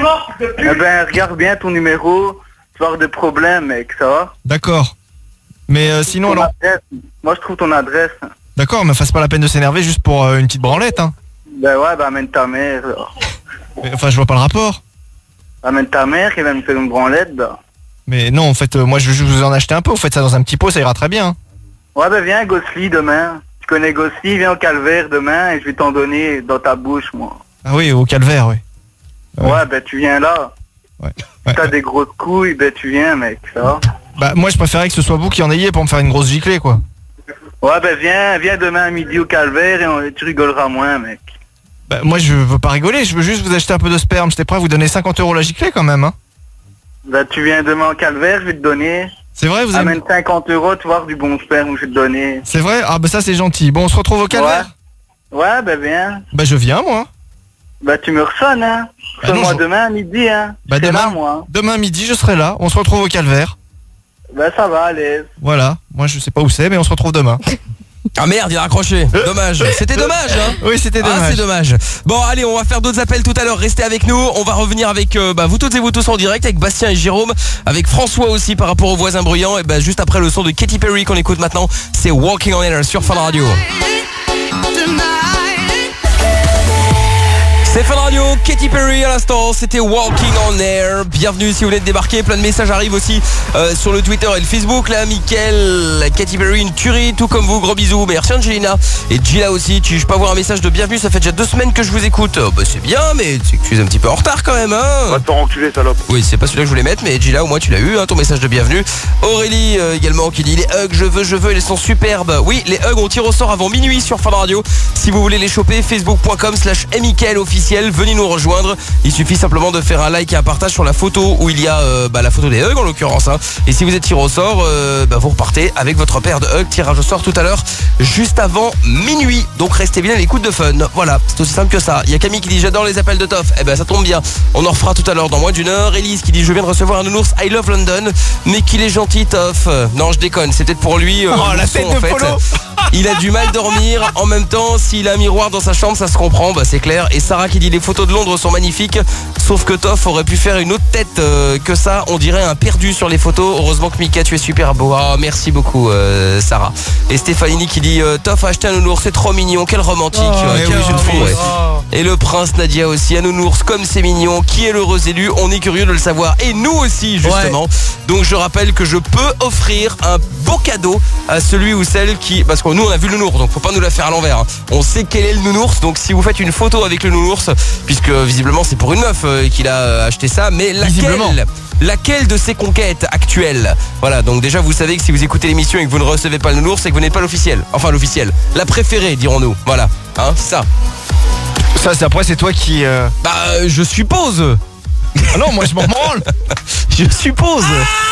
ben regarde bien ton numéro, tu vas avoir des problèmes, mec, ça va? D'accord. Mais euh, sinon alors... Adresse. Moi je trouve ton adresse. D'accord, mais fasse pas la peine de s'énerver juste pour euh, une petite branlette, hein. Ben ouais, bah amène ta mère. Mais, enfin je vois pas le rapport. Amène ta mère qui va me faire une branlette, bah. Mais non, en fait, euh, moi je veux juste vous en acheter un peu, vous faites ça dans un petit pot, ça ira très bien. Ouais, bah viens, Gosli, demain. Tu connais Gosli, viens au calvaire demain et je vais t'en donner dans ta bouche, moi. Ah oui, au calvaire, oui. Ouais, ouais bah tu viens là. Ouais. Si ouais. T'as des grosses couilles, bah tu viens, mec, ça va? Bah moi je préférais que ce soit vous qui en ayez pour me faire une grosse giclée, quoi. Ouais, bah viens, viens demain à midi au calvaire et on, tu rigoleras moins, mec. Bah moi je veux pas rigoler, je veux juste vous acheter un peu de sperme, j'étais prêt à vous donner cinquante euros la giclée quand même, hein. Bah tu viens demain au calvaire, je vais te donner. C'est vrai, vous amène cinquante euros, tu vois, du bon sperme, je vais te donner. C'est vrai? Ah bah ça c'est gentil. Bon, on se retrouve au calvaire? Ouais, ouais bah viens. Bah je viens, moi. Bah tu me ressonnes, hein. Bah, moi je... demain à midi, hein. Bah demain, là, moi. Demain midi, je serai là. On se retrouve au calvaire. Bah ça va, allez. Voilà. Moi je sais pas où c'est, mais on se retrouve demain. Ah merde, il a raccroché. Dommage. C'était dommage, hein. Oui, c'était dommage. Ah, c'est dommage. Bon, allez, on va faire d'autres appels tout à l'heure. Restez avec nous. On va revenir avec euh, bah, vous toutes et vous tous en direct, avec Bastien et Jérôme, avec François aussi par rapport aux voisins bruyants. Et bah, juste après le son de Katy Perry qu'on écoute maintenant, c'est Walking on Air sur Fun Radio. C'est Fun Radio, Katy Perry à l'instant, c'était Walking on Air. Bienvenue si vous voulez débarquer, plein de messages arrivent aussi euh, sur le Twitter et le Facebook. Là, Mickaël, Katy Perry, une tuerie, tout comme vous, gros bisous. Merci Angelina et Gila aussi. Tu, je peux avoir un message de bienvenue, ça fait déjà deux semaines que je vous écoute. Oh, bah c'est bien, mais tu, tu es un petit peu en retard quand même, hein. Va te enculer, salope. Oui, c'est pas celui-là que je voulais mettre, mais Gila, au moins tu l'as eu, hein, ton message de bienvenue. Aurélie euh, également qui dit les hugs, je veux, je veux, ils sont superbes. Oui, les hugs, on tire au sort avant minuit sur Fun Radio. Si vous voulez les choper, facebook point com slash Mickaël officiel, venez nous rejoindre. Il suffit simplement de faire un like et un partage sur la photo où il y a euh, bah, la photo des hugs en l'occurrence, hein. Et si vous êtes tiré au sort, euh, bah, vous repartez avec votre paire de hugs. Tirage au sort tout à l'heure, juste avant minuit. Donc restez bien à l'écoute de Fun. Voilà, c'est aussi simple que ça. Il y a Camille qui dit j'adore les appels de Toff. Eh ben ça tombe bien, on en refera tout à l'heure dans moins d'une heure. Elise qui dit je viens de recevoir un nounours I love London. Mais qu'il est gentil Toff. Non je déconne, c'est peut-être pour lui euh, oh, la tête de en fait. Polo. Il a du mal dormir. En même temps, s'il a un miroir dans sa chambre, ça se comprend, bah c'est clair. Et Sarah qui dit les photos de Londres sont magnifiques. Sauf que Toff aurait pu faire une autre tête euh, que ça. On dirait un perdu sur les photos. Heureusement que Mika, tu es super beau. Oh, merci beaucoup euh, Sarah. Et Stéphanie qui dit euh, Toff a acheté un nounours, c'est trop mignon. Quel romantique. Oh, euh, quel oui, jeu de fou, ouais. oh. Et le prince Nadia aussi, un nounours comme c'est mignon. Qui est l'heureux élu? On est curieux de le savoir. Et nous aussi justement. Ouais. Donc je rappelle que je peux offrir un beau cadeau à celui ou celle qui... Parce que nous on a vu le nounours, donc faut pas nous la faire à l'envers, hein. On sait quel est le nounours. Donc si vous faites une photo avec le nounours, puisque visiblement c'est pour une meuf euh, qu'il a acheté ça, mais laquelle Laquelle de ses conquêtes actuelles? Voilà, donc déjà vous savez que si vous écoutez l'émission et que vous ne recevez pas le nounours, c'est que vous n'êtes pas l'officiel. Enfin l'officiel, la préférée dirons-nous. Voilà, hein, ça. Ça c'est après c'est toi qui... Euh... Bah euh, je suppose. Ah non, moi je m'en branle. Je suppose.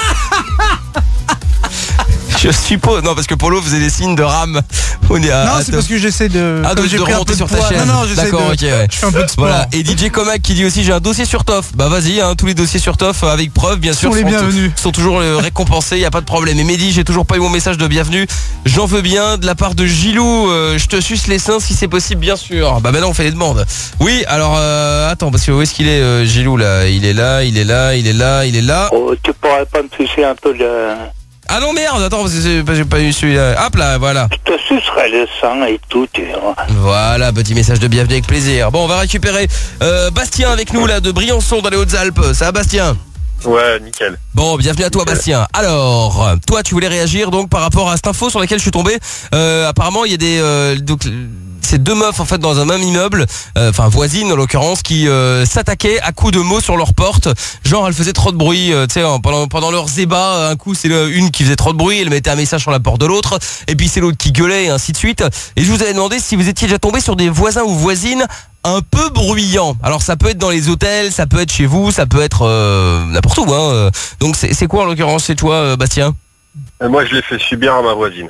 Je suppose. Non, parce que Polo faisait des signes de rame. On est à, non, à c'est te... parce que j'essaie de. Ah, de, de remonter sur ta poids. chaise. Non, non, j'essaie de. D'accord, ok, ouais. Je fais un peu de sport. Voilà. Et D J Comac qui dit aussi j'ai un dossier sur Toff. Bah vas-y, hein, tous les dossiers sur Toff avec preuve, bien sûr. Sont les bienvenus. Sont toujours euh, récompensés, y a pas de problème. Et Mehdi, j'ai toujours pas eu mon message de bienvenue. J'en veux bien de la part de Gilou. Euh, je te suce les seins si c'est possible, bien sûr. Bah maintenant on fait les demandes. Oui, alors euh, attends, parce que où est-ce qu'il est, euh, Gilou là? Il est là, il est là, il est là, il est là. Oh, tu pourrais pas me sucer un peu le... Ah non merde, attends, parce que j'ai pas eu celui-là. Hop là, voilà. Je te sucerai le sang et tout, tu vois. Voilà, petit message de bienvenue avec plaisir. Bon, on va récupérer euh, Bastien avec nous là de Briançon dans les Hautes-Alpes. Ça va Bastien? Ouais, nickel. Bon, bienvenue à toi Bastien. Alors, toi tu voulais réagir donc par rapport à cette info sur laquelle je suis tombé. Euh, apparemment, il y a des... Euh, donc, c'est deux meufs en fait dans un même immeuble, euh, enfin voisines en l'occurrence, qui euh, s'attaquaient à coups de mots sur leur porte. Genre elles faisaient trop de bruit, euh, tu sais, pendant pendant leurs ébats. Un coup c'est une qui faisait trop de bruit, elle mettait un message sur la porte de l'autre, et puis c'est l'autre qui gueulait et ainsi de suite. Et je vous avais demandé si vous étiez déjà tombé sur des voisins ou voisines un peu bruyants. Alors ça peut être dans les hôtels, ça peut être chez vous, ça peut être euh, n'importe où. Hein. Donc c'est c'est quoi en l'occurrence, c'est toi euh, Bastien? euh, Moi je l'ai fait subir à ma voisine.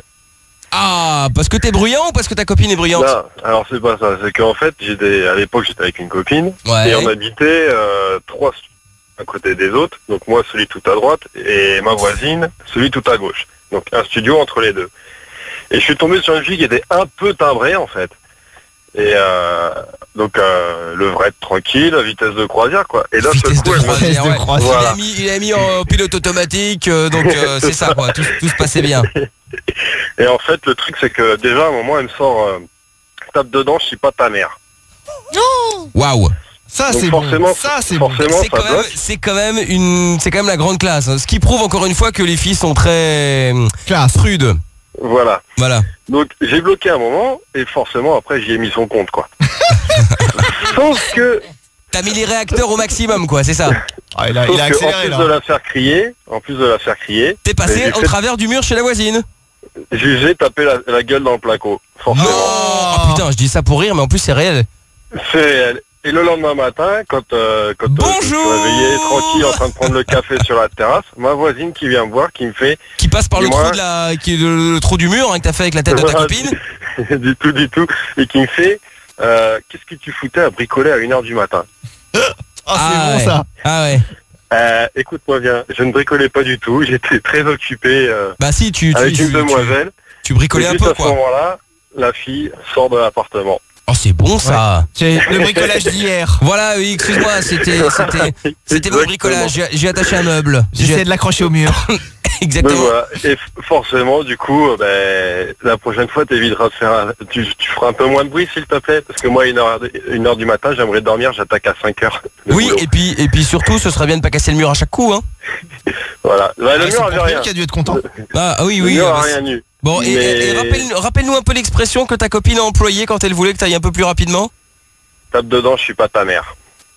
Ah, parce que t'es bruyant ou parce que ta copine est bruyante? Non, alors c'est pas ça, c'est qu'en fait, j'étais à l'époque j'étais avec une copine, ouais. Et on habitait euh, trois à côté des autres, donc moi celui tout à droite et ma voisine celui tout à gauche. Donc un studio entre les deux. Et je suis tombé sur une fille qui était un peu timbrée en fait. Et euh, donc euh, le vrai tranquille, vitesse de croisière quoi. Et là vitesse ce coup, de croisière, ouais. voilà. il, a mis, il a mis en pilote automatique, euh, donc euh, c'est ça quoi, tout, tout se passait bien. Et en fait le truc c'est que déjà à un moment elle me sort euh, tape dedans, je suis pas ta mère. Non. Waouh. Ça c'est forcément bon. Ça c'est forcément c'est quand, même, c'est quand même une c'est quand même la grande classe, hein. Ce qui prouve encore une fois que les filles sont très classe prudes. Voilà. Voilà. Donc j'ai bloqué un moment et forcément après j'y ai mis son compte quoi. Sauf que t'as mis les réacteurs au maximum quoi, c'est ça. Ah, il a, il a accéléré, en plus là. de la faire crier, en plus de la faire crier, t'es passé au fait... travers du mur chez la voisine. J'ai tapé la, la gueule dans le placo, forcément. Oh, oh putain, je dis ça pour rire, mais en plus c'est réel. C'est réel. Et le lendemain matin, quand, euh, quand euh, je suis réveillé tranquille en train de prendre le café sur la terrasse, ma voisine qui vient me voir, qui me fait... Qui passe par le trou, de la, qui, le, le trou du mur hein, que t'as fait avec la tête de ta copine. Du tout, du tout. Et qui me fait, euh, qu'est-ce que tu foutais à bricoler à une heure du matin? Oh, c'est ah, bon ouais. ça. Ah ouais. Euh, écoute-moi bien, je ne bricolais pas du tout, j'étais très occupé euh, bah si, tu, avec tu, une demoiselle. Tu, tu bricolais un peu à quoi. À ce moment-là, la fille sort de l'appartement. Oh c'est bon ça. C'est le bricolage d'hier. Voilà oui, excuse-moi, c'était c'était c'était mon bricolage. J'ai, j'ai attaché un meuble. J'essaie de l'accrocher au mur. Exactement. Donc, voilà. Et forcément, du coup, ben, la prochaine fois, t'éviteras de faire un... tu, tu feras un peu moins de bruit, s'il te plaît, parce que moi, une heure, une heure du matin, j'aimerais dormir, j'attaque à cinq heures. Oui, boulot. et puis et puis surtout, ce serait bien de pas casser le mur à chaque coup, hein. Voilà. Bah, le ah, mur avait rien. Qui a dû être content. Ah oui, le oui. Le mur euh, a rien eu. Bon, Mais... et, et rappelle, rappelle-nous un peu l'expression que ta copine a employée quand elle voulait que tu ailles un peu plus rapidement. Tape dedans, je suis pas ta mère.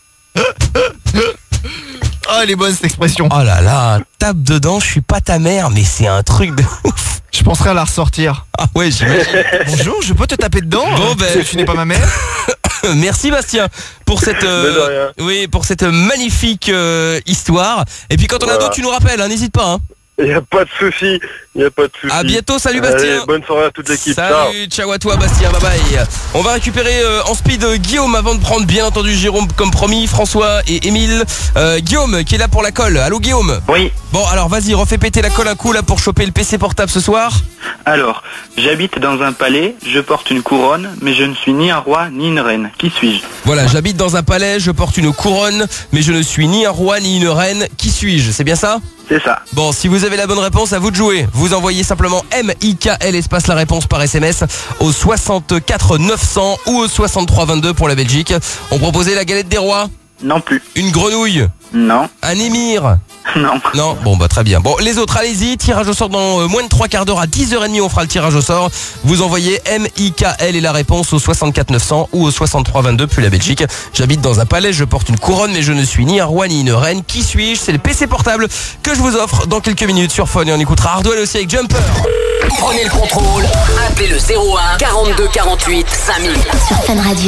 Oh, elle est bonne cette expression. Oh là là, tape dedans, je suis pas ta mère, mais c'est un truc de ouf. Je penserais à la ressortir. Ah ouais, j'imagine. Bonjour, je peux te taper dedans bon, ben... parce que tu n'es pas ma mère. Merci Bastien pour cette euh, oui pour cette magnifique euh, histoire. Et puis quand on voilà. a d'autres, tu nous rappelles, hein, n'hésite pas. Hein. Il n'y a pas de souci, il n'y a pas de souci. À bientôt, salut Bastien. Allez, bonne soirée à toute l'équipe. Salut, ciao à toi Bastien, bye bye. On va récupérer euh, en speed euh, Guillaume avant de prendre bien entendu Jérôme comme promis, François et Émile. Euh, Guillaume qui est là pour la colle. Allô Guillaume? Oui. Bon alors vas-y, refais péter la colle un coup là pour choper le P C portable ce soir. Alors, j'habite dans un palais, je porte une couronne, mais je ne suis ni un roi ni une reine. Qui suis-je? Voilà, j'habite dans un palais, je porte une couronne, mais je ne suis ni un roi ni une reine. Qui suis-je? C'est bien ça? C'est ça. Bon, si vous avez la bonne réponse, à vous de jouer. Vous envoyez simplement M I K L espace la réponse par S M S au soixante-quatre neuf cents ou au soixante-trois vingt-deux pour la Belgique. On proposait la galette des rois? Non plus. Une grenouille? Non. Un émir? Non. Non. Bon bah très bien. Bon, les autres, allez-y. Tirage au sort dans euh, moins de trois quarts d'heure. À dix heures trente, on fera le tirage au sort. Vous envoyez M I K L et la réponse au soixante-quatre neuf cents ou au soixante-trois vingt-deux puis la Belgique. J'habite dans un palais, je porte une couronne, mais je ne suis ni un roi ni une reine. Qui suis-je? C'est le P C portable que je vous offre dans quelques minutes sur Fun. Et on écoutera Hardwell aussi avec Jumper. Prenez le contrôle. Appelez le zéro un quarante-deux quarante-huit cinq mille sur Fun Radio.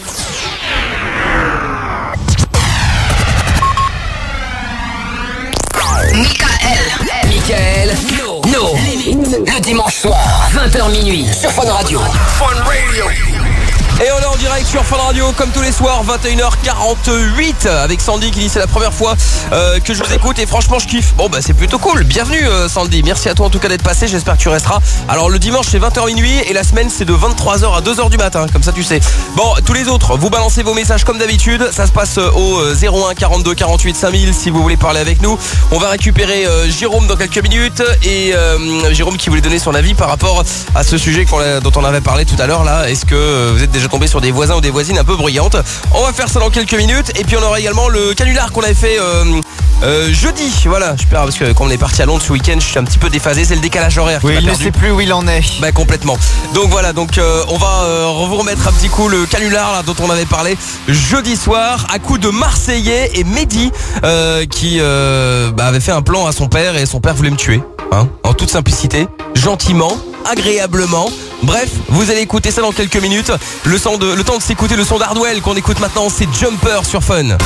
Michael, Michael, no, no, le dimanche soir, vingt heures minuit, sur Fun Radio. Fun Radio. Et on est en direct sur Fun Radio comme tous les soirs, vingt et une heures quarante-huit avec Sandy qui dit c'est la première fois euh, que je vous écoute et franchement je kiffe. Bon bah c'est plutôt cool, bienvenue euh, Sandy, merci à toi en tout cas d'être passé, j'espère que tu resteras. Alors le dimanche c'est vingt heures minuit et la semaine c'est de vingt-trois heures à deux heures du matin, comme ça tu sais. Bon, tous les autres, vous balancez vos messages comme d'habitude, ça se passe au euh, zéro un quarante-deux quarante-huit cinq mille si vous voulez parler avec nous. On va récupérer euh, Jérôme dans quelques minutes et euh, Jérôme qui voulait donner son avis par rapport à ce sujet qu'on a, dont on avait parlé tout à l'heure là. Est-ce que euh, vous êtes déjà tombé sur des voisins ou des voisines un peu bruyantes? On va faire ça dans quelques minutes et puis on aura également le canular qu'on avait fait euh, euh, jeudi. Voilà, super parce que quand on est parti à Londres ce week-end, je suis un petit peu déphasé, c'est le décalage horaire. Oui, il ne sait plus où il en est. Bah complètement. Donc voilà, donc euh, on va euh, vous remettre un petit coup le canular là, dont on avait parlé jeudi soir à coup de Marseillais et Mehdi euh, qui euh, bah, avait fait un plan à son père et son père voulait me tuer, hein, en toute simplicité, gentiment, agréablement. Bref, vous allez écouter ça dans quelques minutes. Le, son de, le temps de s'écouter le son d'Hardwell qu'on écoute maintenant, c'est Jumper sur Fun.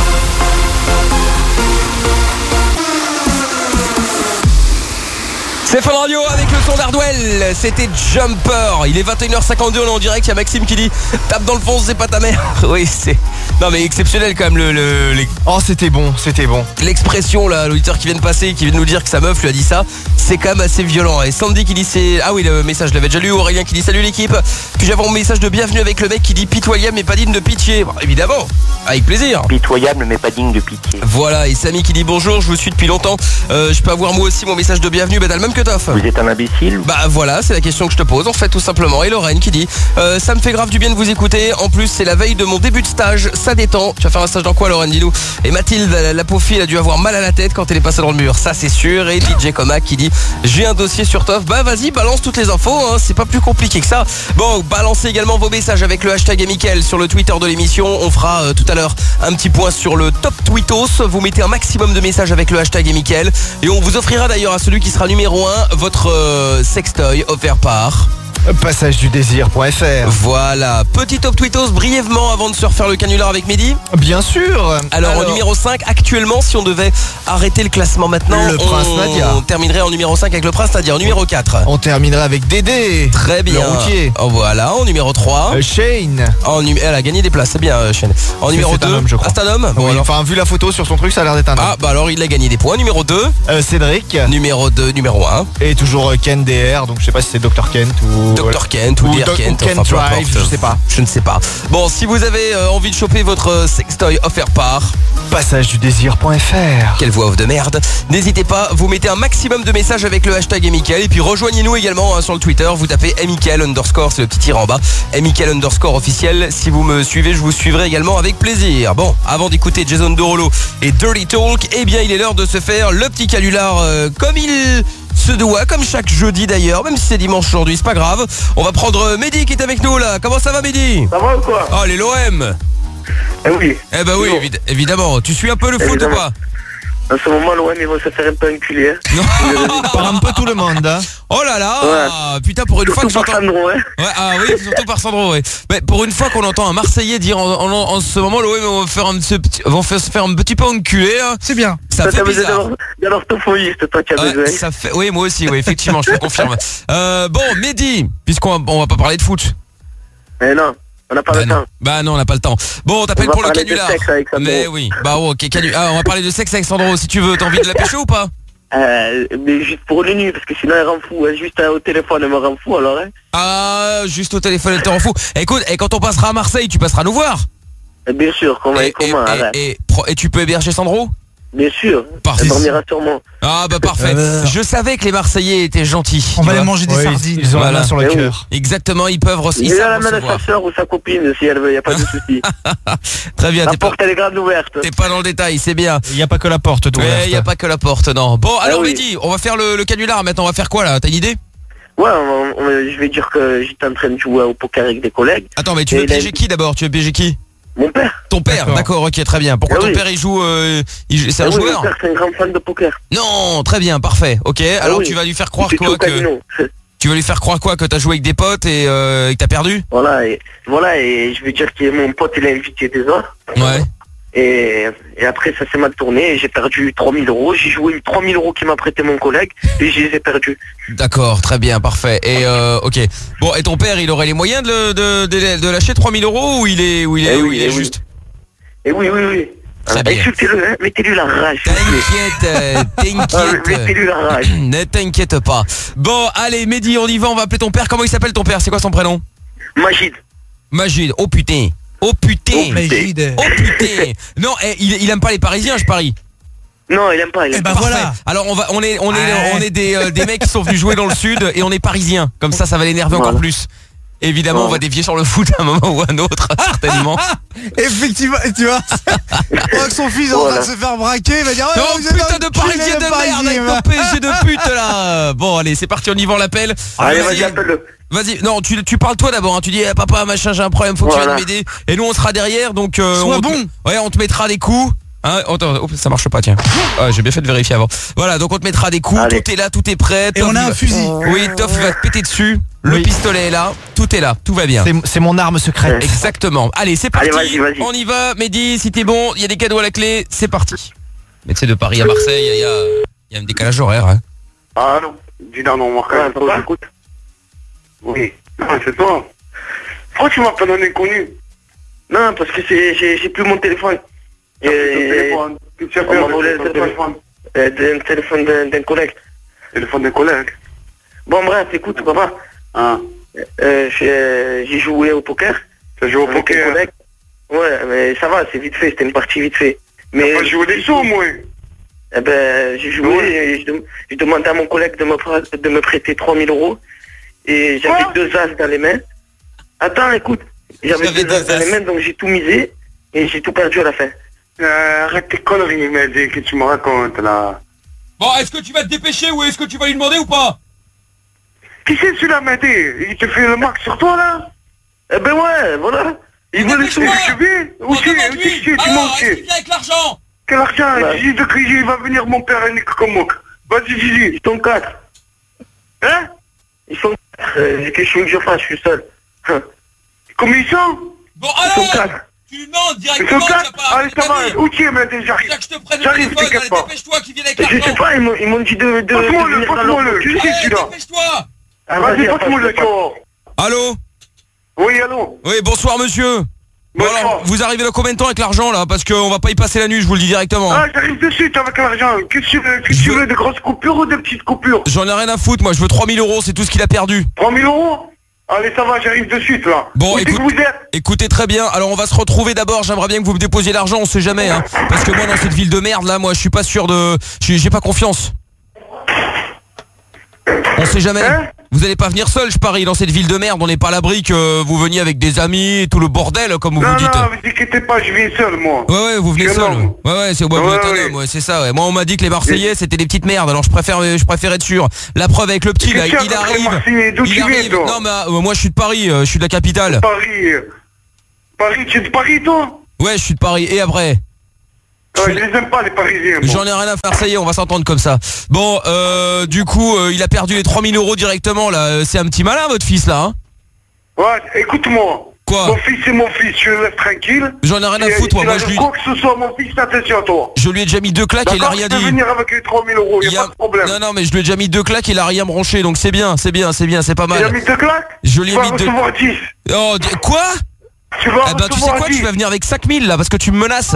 C'est Fun Radio avec le son d'Hardwell, c'était Jumper. Il est vingt et une heures cinquante-deux, on est en direct, il y a Maxime qui dit tape dans le fond, c'est pas ta mère. Oui, c'est... Non mais exceptionnel quand même le... le les... Oh c'était bon, c'était bon. L'expression là, l'auditeur qui vient de passer, qui vient de nous dire que sa meuf lui a dit ça, c'est quand même assez violent. Et Sandy qui dit c'est... Ah oui, le message, je l'avais déjà lu. Aurélien qui dit salut l'équipe. Puis j'avais un message de bienvenue avec le mec qui dit pitoyable mais pas digne de pitié. Bon, évidemment, avec plaisir. Pitoyable mais pas digne de pitié. Voilà, et Samy qui dit bonjour, je vous suis depuis longtemps. Euh, je peux avoir moi aussi mon message de bienvenue, bah t'as le même que Toff. Vous êtes un imbécile? Bah voilà, c'est la question que je te pose en fait tout simplement. Et Lorraine qui dit euh, ça me fait grave du bien de vous écouter. En plus c'est la veille de mon début de stage, ça détend. Tu vas faire un stage dans quoi Lorraine, dis-nous? Et Mathilde, la, la pauvre fille, elle a dû avoir mal à la tête quand elle est passée dans le mur, ça c'est sûr. Et D J Comac qui dit j'ai un dossier sur Toff. Bah vas-y, balance toutes les infos, hein, c'est pas plus compliqué que ça. Bon, balancez également vos messages avec le hashtag Mickaël sur le Twitter de l'émission. On fera euh, tout à l'heure un petit point sur le top tweetos. Vous mettez un maximum de messages avec le hashtag Mickaël et on vous offrira d'ailleurs à celui qui sera numéro un votre euh, sextoy offert par passage du désir point F R. Voilà, petit top tweetos brièvement avant de se refaire le canular avec Mehdi. Bien sûr. Alors, Alors... au numéro cinq, actuellement si on devait arrêter le classement maintenant, le Prince on... Nadia. on terminerait en numéro cinq avec le Prince Nadia. En numéro quatre, on terminerait avec Dédé. Très bien. Le routier. Oh, voilà, en numéro trois, euh, Shane. En num... Elle a gagné des places, c'est bien euh, Shane. En c'est numéro deux, un homme, je crois. Ah, c'est un homme. Bon, oui, alors... Enfin vu la photo sur son truc, ça a l'air d'être un homme. Ah bah alors il a gagné des points. Numéro deux, euh, Cédric. Numéro deux, numéro un. Et toujours euh, Ken D R, donc je sais pas si c'est docteur Kent ou... docteur Kent ou, ou D R Kent, Kent enfin, Drive, je sais pas. Je ne sais pas. Bon, si vous avez euh, envie de choper votre sextoy offert par passagedudésir point f r. Quelle voix off de merde. N'hésitez pas, vous mettez un maximum de messages avec le hashtag Mickaël et puis rejoignez-nous également hein, sur le Twitter. Vous tapez Mickaël underscore, c'est le petit tir en bas. Mickaël underscore officiel. Si vous me suivez, je vous suivrai également avec plaisir. Bon, avant d'écouter Jason Derulo et Dirty Talk, eh bien il est l'heure de se faire le petit canular euh, comme il se doit, comme chaque jeudi d'ailleurs, même si c'est dimanche aujourd'hui, c'est pas grave. On va prendre Mehdi qui est avec nous là. Comment ça va Mehdi? Ça va ou quoi? Oh les l'O M. Eh oui. Eh ben oui, évi- évidemment. Tu suis un peu le foot évidemment. ou pas? En ce moment, l'O M, ils vont se faire un peu enculer. Hein. Par un peu tout le monde. Hein. Oh là là Ouais. Putain, pour une Surtout fois que par j'entends... Sandro, hein. Ouais, ah oui, surtout par Sandro, ouais. Mais pour une fois qu'on entend un Marseillais dire en, en, en ce moment, l'O M va faire un, ce petit, vont faire, se faire un petit peu enculer. Hein. C'est bien. Ça Toi, fait t'as besoin bizarre. d'avoir- d'avoir l'orthophoniste, toi, tu as Ouais, besoin. ça fait... Oui, moi aussi, oui, effectivement, je te confirme. Euh, bon, Mehdi, puisqu'on va, on va pas parler de foot. Mais non, on n'a pas Bah le non. temps. Bah non, on n'a pas le temps. Bon, on t'appelle On va pour le parler de canular. sexe avec Sandro. Mais oui. Bah oh, ok, canu... ah, on va parler de sexe avec Sandro si tu veux. T'as envie de la pêcher ou pas? Euh, mais juste pour le nuit, parce que sinon elle rend fou. Hein. Juste euh, au téléphone, elle me rend fou alors. Hein. Ah, juste au téléphone, elle te rend fou. Écoute, et quand on passera à Marseille, tu passeras nous voir. Et bien sûr, comment Et, et comment, et, arrête. et, et, pro- et tu peux héberger Sandro? Bien sûr, Parfait. elle dormira sûrement. Ah bah parfait. Euh, Je savais que les Marseillais étaient gentils. On tu va vois. aller manger des Oui, sardines. ils- Ils ont voilà. la main sur le Eh oui. cœur. Exactement, ils peuvent recevoir. Il Ils est à savent la main de recevoir. sa soeur ou sa copine si elle veut, y a pas de souci. Très bien, La t'es pas, porte elle est grande ouverte. t'es pas dans le détail, c'est bien. Il n'y a pas que la porte, toi. Ouais, il y a pas que la porte, non. Bon, alors oui. Mehdi, on va faire le, le canular maintenant. On va faire quoi là? T'as une idée? Ouais, on- on- je vais dire que j'étais en train de jouer au poker avec des collègues. Attends, mais tu Et veux il a- piéger qui d'abord? Tu veux piéger qui? Mon père. Ton père, D'accord. d'accord, ok, très bien. Pourquoi Ah ton oui. père il joue, euh, il- c'est Ah un oui, mon joueur? père c'est un grand fan de poker. Non, très bien, parfait. Ok, alors oui. tu vas lui faire croire C'est quoi tout au que casino. tu vas lui faire croire quoi que t'as joué avec des potes et, euh, et que t'as perdu? Voilà, et voilà, et je vais dire que mon pote il a invité des autres. Ouais. Et, et après ça s'est mal tourné et j'ai perdu trois mille euros. J'ai joué trois mille euros qui m'a prêté mon collègue et je les ai perdus. D'accord, très bien, parfait. Et euh, ok. Bon, et ton père, il aurait les moyens de, le- de, de, de lâcher trois mille euros ou il est, ou il est, Eh ou oui, il est eh oui. juste? Et oui, oui, oui. Très bien. Insultez-le, hein, mettez-lui la rage. T'inquiète, euh, Ah, t'inquiète. mettez-lui la rage. Ne t'inquiète pas. Bon, allez, Mehdi, on y va, on va appeler ton père. Comment il s'appelle ton père? C'est quoi son prénom? Magid. Magid. Oh putain. Oh putain. Oh, Magid. Oh putain. Non, eh, il, il aime pas les Parisiens, je parie. Non, il aime pas, il aime Eh ben pas. Parfait. voilà. Alors on va, on est, on est, Ouais. on est des, euh, des mecs qui sont venus jouer dans le sud et on est parisiens. Comme ça, ça va l'énerver encore Voilà. plus. Évidemment, on va Ouais. dévier sur le foot à un moment ou à un autre, certainement. Effectivement, tu vois. Pendant que son fils est en train de se faire braquer, il va dire Non, ouais, vous êtes putain un de culé Parisien de merde avec Parisien. ton P S G de pute là. Bon, allez, c'est parti, on y va, on l'appelle. Allez, vas-y, appelle-le. Vas-y, non, tu, tu parles toi d'abord, hein. Tu dis eh, papa machin j'ai un problème, faut que Voilà. tu viennes m'aider. Et nous on sera derrière, donc euh, Sois on te- bon. Ouais, on te mettra des coups. Hein, attends, oh, ça marche pas tiens. Ah, j'ai bien fait de vérifier avant. Voilà, donc on te mettra des coups, Allez. tout est là, tout est prêt. Et Toff, on a il un va- fusil. Oui, Toff va te péter dessus. Le Oui. pistolet est là, tout est là, tout va bien. C'est- C'est mon arme secrète. Exactement. Allez, c'est parti. Allez, vas-y, vas-y. On y va, Mehdi, si t'es bon, il y a des cadeaux à la clé, c'est parti. Mais tu sais, de Paris à Marseille, il y a, il y a un décalage horaire. Hein. Ah non, dis non, non, Marc, Ouais, papa. écoute. Oui, non, c'est toi. Pourquoi tu m'appelles un inconnu? Non, parce que c'est- j'ai j'ai plus mon téléphone. Ton Et, téléphone. Qu'est-ce que tu as on fait m'a avec volé ton le téléphone? euh, d'un téléphone d'un d'un collègue. Téléphone des collègues. Bon, bref, écoute, papa. Hein? Euh, j'ai j'ai joué au poker. Tu as joué au avec un poker? collègue. Ouais, mais ça va, c'est vite fait, c'était une partie vite fait. Mais Mais pas joué des sous, moi. Eh ben, j'ai joué Ouais. et je, dem- je demandais à mon collègue de me, pr- de me prêter trois mille euros. Et j'avais Quoi? deux as dans les mains. Attends, écoute. J'avais J'avais deux as deux dans as. les mains, donc j'ai tout misé. Et j'ai tout perdu à la fin. Euh, arrête tes conneries, Mehdi, que tu me racontes, là. Bon, est-ce que tu vas te dépêcher ou est-ce que tu vas lui demander ou pas? Qui c'est celui-là, Mehdi? Il te fait le marque sur toi, là? Eh ben ouais, voilà. Il veut les sous. Dépêche-toi. Tu viens? Où c'est? Où c'est? Tu m'en Alors, est-ce qu'il vient avec l'argent? Quel argent? Ouais. Dis de crier, il va venir mon père et Nick comme moi. Vas-y, dis-lui. Ils sont quatre. Hein? Ils sont quatre. Euh, Qu'est-ce que je veux que je fasse? Je suis seul. Hein. Combien ils sont? Bon, Ils sont alors, quatre. tu lui demandes Ils sont directement, tu vas quatre? pas Allez, ça va. Où tu es, Mehdi? J'arrive. que je te prenne le J'arrive, téléphone, t'inquiète allez, pas. dépêche-toi qui vient avec Je sais l'argent. pas, ils m'ont ils m'ont dit de, de, de Passe-moi-le, venir dans passe-moi-le. leur- Tu le sais, Allez, celui-là. dépêche-toi. Ah, Vas-y, passe-moi passe-moi le passe. jour. Allô? Oui, allô? Oui, bonsoir monsieur. Bon Bonsoir. alors, vous arrivez dans combien de temps avec l'argent là? Parce qu'on va pas y passer la nuit, je vous le dis directement. Ah, j'arrive de suite avec l'argent. Qu'est-ce que tu veux? Qu'est-ce que tu veux? Des grosses coupures ou des petites coupures? J'en ai rien à foutre, moi je veux trois mille euros, c'est tout ce qu'il a perdu. trois mille euros? Allez, ça va, j'arrive de suite, là. Bon, écoute, vous êtes écoutez très bien. Alors, on va se retrouver d'abord. J'aimerais bien que vous me déposiez l'argent, on sait jamais, hein. Parce que moi, dans cette ville de merde, là, moi, je suis pas sûr de... J'ai pas confiance. On sait jamais. Hein? Vous allez pas venir seul, je parie, dans cette ville de merde. On n'est pas à l'abri que vous veniez avec des amis et tout le bordel, comme vous non, vous dites. Non, non, vous inquiétez pas, je viens seul, moi. Ouais, ouais, vous venez seul. Ouais, ouais, c'est ouais, ouais, vous êtes un ouais. homme, ouais, c'est ça. Ouais. Moi, on m'a dit que les Marseillais, c'était des petites merdes. Alors, je préfère, je préfère être sûr. La preuve avec le petit, là, il arrive. D'où il tu arrive. viens, non, mais euh, moi, je suis de Paris. Euh, je suis de la capitale. Paris. Paris, tu es de Paris, toi? Ouais, je suis de Paris. Et après? Ouais, je les aime pas, les Parisiens. J'en ai rien à faire, ça y est, on va s'entendre comme ça. Bon, euh, du coup, euh, il a perdu les trois mille euros directement, là. C'est un petit malin, votre fils, là, hein? Ouais, écoute-moi. Quoi? Mon fils, c'est mon fils, je le laisse tranquille. J'en ai rien à foutre, moi. Moi, je lui... Quoi que ce soit, mon fils, attention à toi. Je lui ai déjà mis deux claques et il a rien dit. Je peux venir avec les trois mille euros, y a, y a pas de problème. Non, non, mais je lui ai déjà mis deux claques et il a rien bronché, donc c'est bien, c'est bien, c'est bien, c'est pas mal. Tu as mis deux claques? Je lui ai mis deux... dix. Oh, quoi? Tu vas eh ben, tu sais quoi, dix. Tu vas venir avec cinq mille, là, parce que tu me menaces.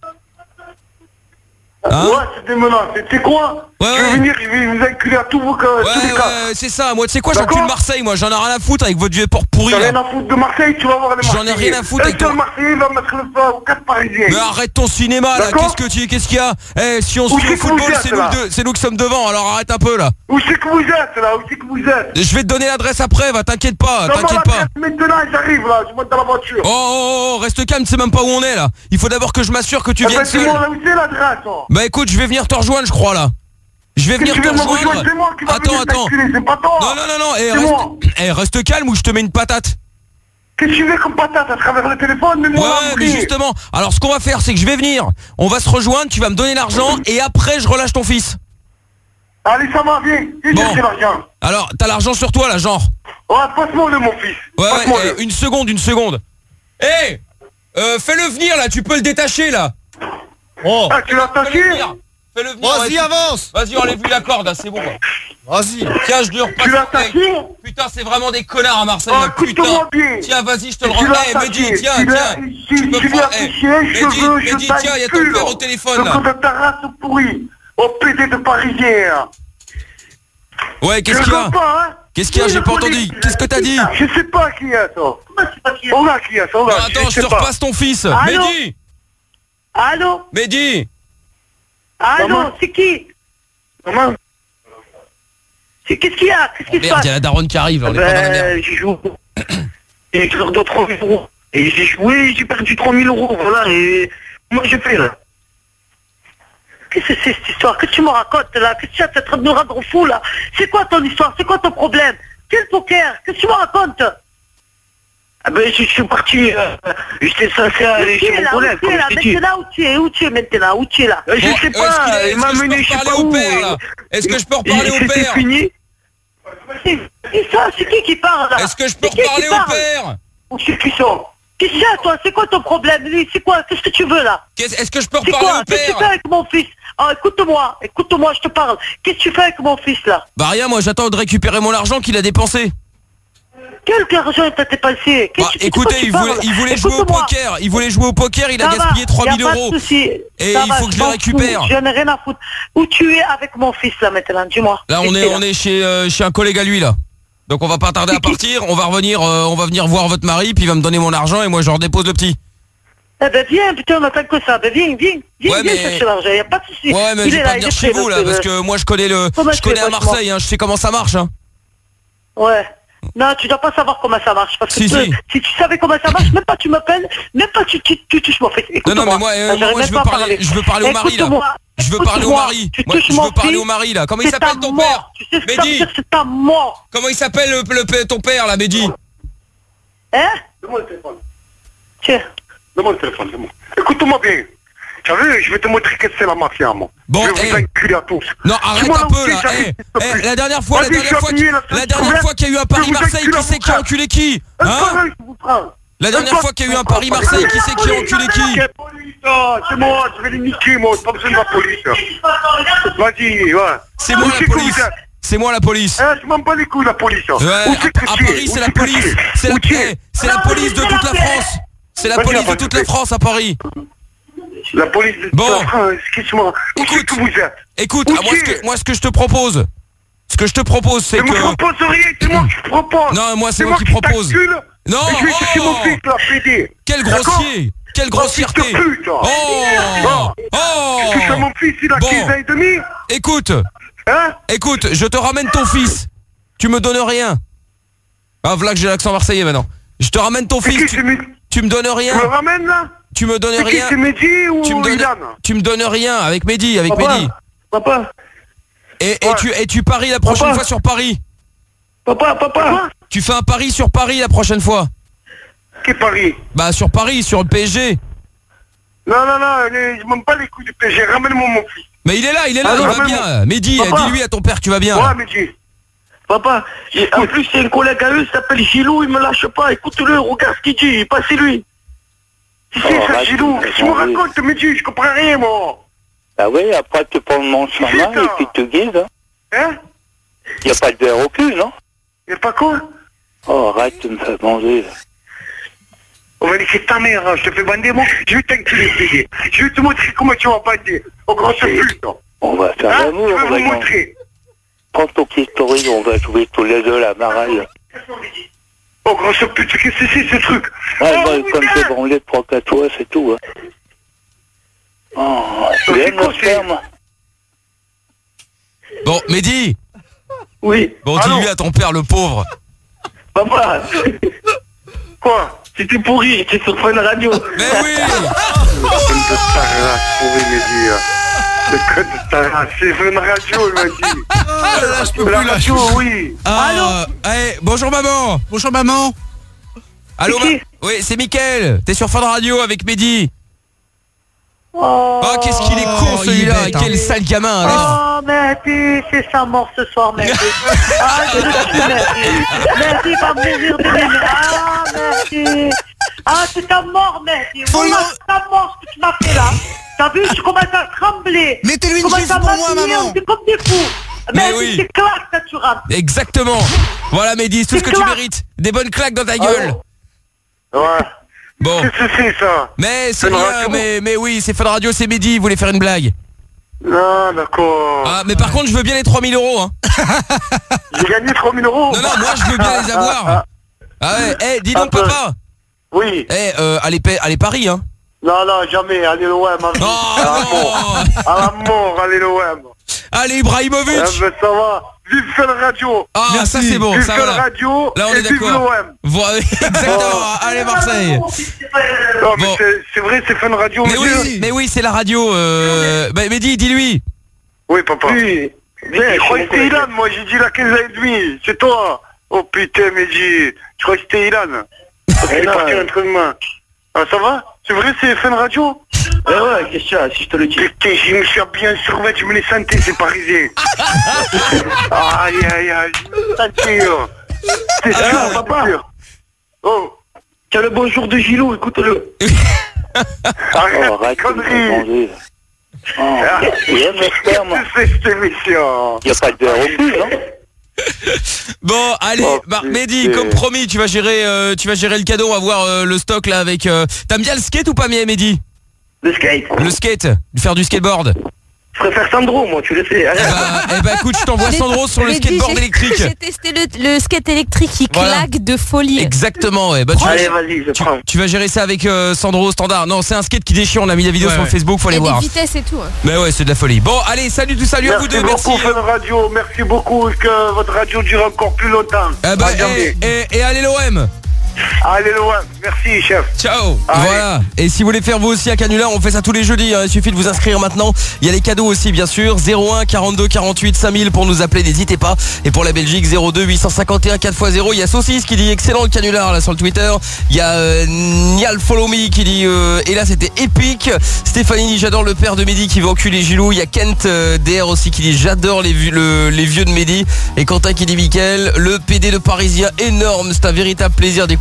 Hein? Ouais, c'est des menaces. Tu sais quoi? Ouais, je ouais. vais venir, je vais vous enculer à tous vos cas. Ouais, tous les ouais, cas. c'est ça. Moi, tu sais quoi, j'encule Marseille, moi. J'en ai rien à foutre avec votre vieux porc pourri. T'as rien à foutre de Marseille, tu vas voir les Marseillais. J'en ai rien à foutre avec toi. Marseillais va mettre le feu aux quatre Parisiens. Mais arrête ton cinéma, là. Qu'est-ce que tu, qu'est-ce qu'il y a? Eh, si on se fait au football, c'est nous, c'est nous qui sommes devant. Alors arrête un peu, là. Où c'est que vous êtes, là? Où c'est que vous êtes? Je vais te donner l'adresse après, va, t'inquiète pas, t'inquiète pas. Maintenant, j'arrive, là. Je monte dans la voiture. Oh, oh, oh, reste calme, tu sais même pas où on est, là. Il faut d'abord que je m'assure que tu viennes seul. Dis-moi là où c'est l'adresse, hein. Bah écoute, je vais venir te rejoindre, je crois, là. Je vais venir te rejoindre. Attends, attends. Non, non, non, non. Eh, reste, eh, reste calme ou je te mets une patate. Qu'est-ce que tu veux comme patate à travers le téléphone? Mais moi, ouais, mais justement. Alors, ce qu'on va faire, c'est que je vais venir. On va se rejoindre, tu vas me donner l'argent et après, je relâche ton fils. Allez, ça va, viens. Viens bon. chercher l'argent. Alors, t'as l'argent sur toi, là, genre? Ouais, passe-moi le, mon fils. Ouais, ouais, eh, une seconde, une seconde. Eh hey, euh, fais-le venir, là. Tu peux le détacher, là. Oh. Ah, tu l'as attaché? Fais-le venir. Vas-y, ouais, avance. Vas-y, enlève-lui la corde, c'est bon. Vas-y. Tiens, je lui repasse. Tu l'as attaché? Putain, c'est vraiment des connards à Marseille, oh, là, putain. Bien. Tiens, vas-y, je te le remets. Eh, Mehdi, tiens, tiens. Tu peux prendre. Mehdi, Mehdi, tiens, il y a ton père au téléphone, là. Le de ta race pourrie. Au pédé de Parisien. Ouais, qu'est-ce qu'il y a? Qu'est-ce qu'il y a? J'ai pas entendu. Qu'est-ce que t'as dit? Je sais pas qui est ça. On va qui est ça. Non, attends, je te repasse ton fils. Mehdi. Allô? Mehdi. Allô, c'est qui? Maman. C'est qu'est-ce qu'il y a? Qu'est-ce qui se passe? Merde, il y a la daronne qui arrive, là, on est pas dans la merde. J'ai joué. J'ai perdu trois mille euros. Et j'ai joué, j'ai perdu trois mille euros, voilà, et moi j'ai fait là. Qu'est-ce que c'est cette histoire? Qu'est-ce que tu me racontes là? Qu'est-ce que tu as en train de nous rendre fou là? C'est quoi ton histoire? C'est quoi ton problème? Quel poker? Qu'est-ce que tu me racontes? Ah ben je suis parti, euh, j'étais censé aller chez mon collègue. Où tu es là? Maintenant, où tu es? Où tu es maintenant? Où tu es là? Je sais pas, il m'a mené je sais pas où. Est-ce que je peux reparler au père? C'était fini. C'est ça, c'est qui qui parle là? Est-ce que je peux reparler au père? Où c'est qui ça? Qu'est-ce que c'est toi? C'est quoi ton problème? C'est quoi? Qu'est-ce que tu veux là? Est-ce que je peux reparler au père? Qu'est-ce que tu fais avec mon fils? Oh, écoute-moi, écoute-moi, je te parle. Qu'est-ce que tu fais avec mon fils là? Bah rien, moi j'attends de récupérer mon argent qu'il a dépensé. Quel argent t'as dépensé? Bah, écoutez, il voulait, il voulait jouer au poker. Il voulait jouer au poker, il a gaspillé trois mille euros. Et il faut que je le récupère. Je n'ai rien à foutre. Où tu es avec mon fils là maintenant? Dis-moi. Là on est, on est chez, euh, chez un collègue à lui là. Donc on va pas tarder à partir. On va revenir, euh, on va venir voir votre mari, puis il va me donner mon argent et moi je redépose le petit. Eh ben viens, putain, on attend que ça. Ben viens, viens, viens, ouais, viens mais... chercher l'argent, y a pas de souci. Ouais, mais je vais pas venir chez vous là, parce que moi je connais le, je connais à Marseille, hein, je sais comment ça marche. Hein. Ouais. Non, tu dois pas savoir comment ça marche. Parce que si, tu, si. si tu savais comment ça marche, même pas tu m'appelles, même pas tu touches tu, tu, mon fils. Non, non, mais moi, euh, moi je, veux parler, je veux parler au mari là. Je veux parler au mari. Moi, je veux parler au mari là. Comment il s'appelle ton père? Tu sais ce que ça veut dire, c'est ta mort. Comment il s'appelle le, le, ton père là, Mehdi? Hein? Donne-moi le téléphone. Tiens. Donne-moi le téléphone, c'est bon. Écoute-moi bien. Tu as vu, je vais te montrer que c'est la mafia, moi. Bon, je vais vous enculer à tous. Non, arrête un peu là. Hey, hey, la dernière fois, la dernière fois, la dernière fois qu'il y a eu un Paris-Marseille, qui c'est qui a enculé qui? Hein? La dernière fois qu'il y a eu un Paris-Marseille, qui c'est qui a enculé qui? C'est moi, je vais les niquer, moi. Pas besoin de la police. Vas-y, ouais. C'est moi la police. C'est moi la police. Eh, je m'en bats les couilles la police. Ouais, à, à Paris c'est la police. C'est la, hey, c'est la police de toute la France. C'est la police de toute la France à Paris. La police de bon. France, excuse-moi. Où c'est que vous êtes? Écoute, à moi, ce que, moi ce que je te propose, Ce que je te propose, c'est que... Je me propose rien, c'est moi qui propose. Non, moi, c'est moi qui propose. Non, oh, je vais chercher mon fils, là, P D. Quel grossier. Quelle grossièreté. Oh, pute, oh, oh, oh. Tu sais, mon fils, il a bon. quinze ans et demi. Écoute, hein écoute, je te ramène ton fils. Tu me donnes rien. Ah, voilà que j'ai l'accent marseillais maintenant. Je te ramène ton fils. Tu, tu me donnes rien. Tu me ramènes là. Tu me donnes c'est rien. Qui, c'est Mehdi ou tu me donnes, Ilan tu me donnes rien avec Mehdi, avec Papa. Mehdi. Papa. Et, et, ouais. tu, et tu paries la prochaine papa. fois sur Paris. Papa, papa. Tu fais un pari sur Paris la prochaine fois. Quel pari? Bah sur Paris, sur le P S G. Non, non, non, je m'aime pas les coups du P S G, ramène-moi mon fils. Mais il est là, il est là, alors, il va bien. Mehdi, dis-lui à ton père que tu vas bien. Ouais, Mehdi. Papa, en plus c'est un collègue à eux, il s'appelle Gilou, il me lâche pas, écoute-le, regarde ce qu'il dit, passez-lui. Si c'est oh, ça, Gilou, qu'est-ce que tu me racontes, Mehdi, je comprends rien, moi. Ah oui, après tu prends mon chemin et puis tu te guides. Hein? Il n'y a pas de verre au cul, non? Il n'y a pas quoi? Oh, arrête, tu me fais bander. On va laisser ta mère, je te fais bander, moi. Je vais t'inquiéter. Je vais te montrer comment tu vas bander. Au grand pute. On va faire hein? l'amour. Je vais vous montrer. Prends ton petit story, on va jouer tous les deux la marelle. Oh, grand pute, qu'est-ce que c'est ce truc? Ouais, oh, bah, oui, comme c'est branlé trois quatre fois, c'est tout. Hein. Oh, tu aimes le sperme? Bon, Mehdi. Oui. Bon, dis-lui à ton père, le pauvre. Papa. Quoi? C'était pourri, c'était sur Fun Radio. Mais oui. Le code de ta race, pourri, Mehdi. Le code de ta race, c'est Fun Radio, il m'a dit. Ah, là, je peux plus, la là. radio, oui. Ah, allô. Hey, bonjour maman. Bonjour maman. Allô, ma... Oui, c'est Mickaël. T'es sur Fun Radio avec Mehdi. Oh, oh qu'est-ce qu'il est con celui-là. Quel hein. sale gamin. Oh, Mehdi, c'est sa mort ce soir, Mehdi. Ah, je le tue, Mehdi. Mehdi va mourir de l'aimer. Ah, Mehdi. Ah, c'est ta mort, Mehdi. Voilà, c'est ta mort, ce que tu m'as fait là. T'as vu, je commence à trembler. Mettez-lui une gifle pour moi, maman. C'est comme des fous. Mais Mehdi, oui. c'est claque, ça, tu rames. Exactement. Voilà, Mehdi, c'est tout ce que claque. tu mérites. Des bonnes claques dans ta gueule. Oh. Ouais. Bon. Qu'est-ce que c'est ça? Mais c'est rien, mais, mais oui, c'est Fun Radio, c'est Mehdi, il voulait faire une blague. Non, d'accord. Ah, mais par contre, je veux bien les trois mille euros, hein. J'ai gagné trois mille euros. Non, non, moi, je veux bien les avoir. Ah ouais, eh, hey, dis donc, papa. Oui. Eh, hey, euh, allez, allez Paris, hein. Non, non, jamais, allez l'O M. Oh, à la mort. À la mort, allez l'O M. Allez, Ibrahimovic. Eh ben, ça va. Vive Fun Radio. Ah, merci. Ça c'est bon. Vive ça Fun voilà. Radio. Là, on est d'accord. Voilà, exactement. Oh. Allez, Marseille. Non, mais bon. C'est vrai, c'est Fun Radio. Mais oui, mais oui, c'est la radio. Euh... Bah, Mehdi, dis-lui. Oui, papa. Oui. Mais je crois que c'était Ilan, moi, j'ai dit la quinze ans et demi. C'est toi. Oh putain, Mehdi. Je crois que c'était Ilan. Il est parti à l'entraînement. Ah, ça va? C'est vrai, c'est Fun Radio? Eh ouais, qu'est-ce que ça, si je te le dis? Putain, je me suis bien survêt, je me l'ai senti, c'est parisien. Aïe, aïe, aïe, senti, c'est sûr, ah, papa. Oh, t'as le bonjour de Gilou, écoute-le. Arrête, oh, arrête connerie. Oh, il y a mes spermes. C'est cette émission. Il n'y a pas de verre au cul, non? Bon, allez, oh, bah, Mehdi, comme promis, tu vas gérer, euh, tu vas gérer le cadeau. On va voir euh, le stock là avec. Euh... T'aimes bien le skate ou pas, Mehdi? Le skate. Le skate, faire du skateboard. Je préfère Sandro, moi, tu le sais. Eh bah, eh bah écoute, je t'envoie Sandro sur le skateboard électrique. J'ai testé le, le skate électrique qui voilà. claque de folie. Exactement, ouais. Bah, tu, Allez, vas-y, je tu, prends. Tu vas gérer ça avec euh, Sandro standard. Non, c'est un skate qui déchire, on a mis la vidéo ouais, sur ouais. Facebook, faut aller voir. Des vitesses et tout. Hein. Mais ouais, c'est de la folie. Bon, allez, salut, tout salut merci à vous deux, beaucoup, merci. Fun Radio, merci beaucoup, que votre radio dure encore plus longtemps. Eh bah, et, et, et allez l'O M. Allez loin, merci chef. Ciao. Allez. Voilà. Et si vous voulez faire vous aussi un canular, on fait ça tous les jeudis, hein. Il suffit de vous inscrire maintenant. Il y a les cadeaux aussi bien sûr. zéro un quarante-deux quarante-huit cinq mille pour nous appeler, n'hésitez pas. Et pour la Belgique zéro deux huit cent cinquante et un quatre fois zéro. Il y a Saucisse qui dit excellent le canular là sur le Twitter. Il y a euh, Nial Follow Me qui dit euh, et là c'était épique. Stéphanie dit j'adore le père de Mehdi qui veut enculer Gilou. Il y a Kent euh, D R aussi qui dit j'adore les, le, les vieux de Mehdi. Et Quentin qui dit Mickaël, le P D de Parisien énorme. C'est un véritable plaisir d'écouter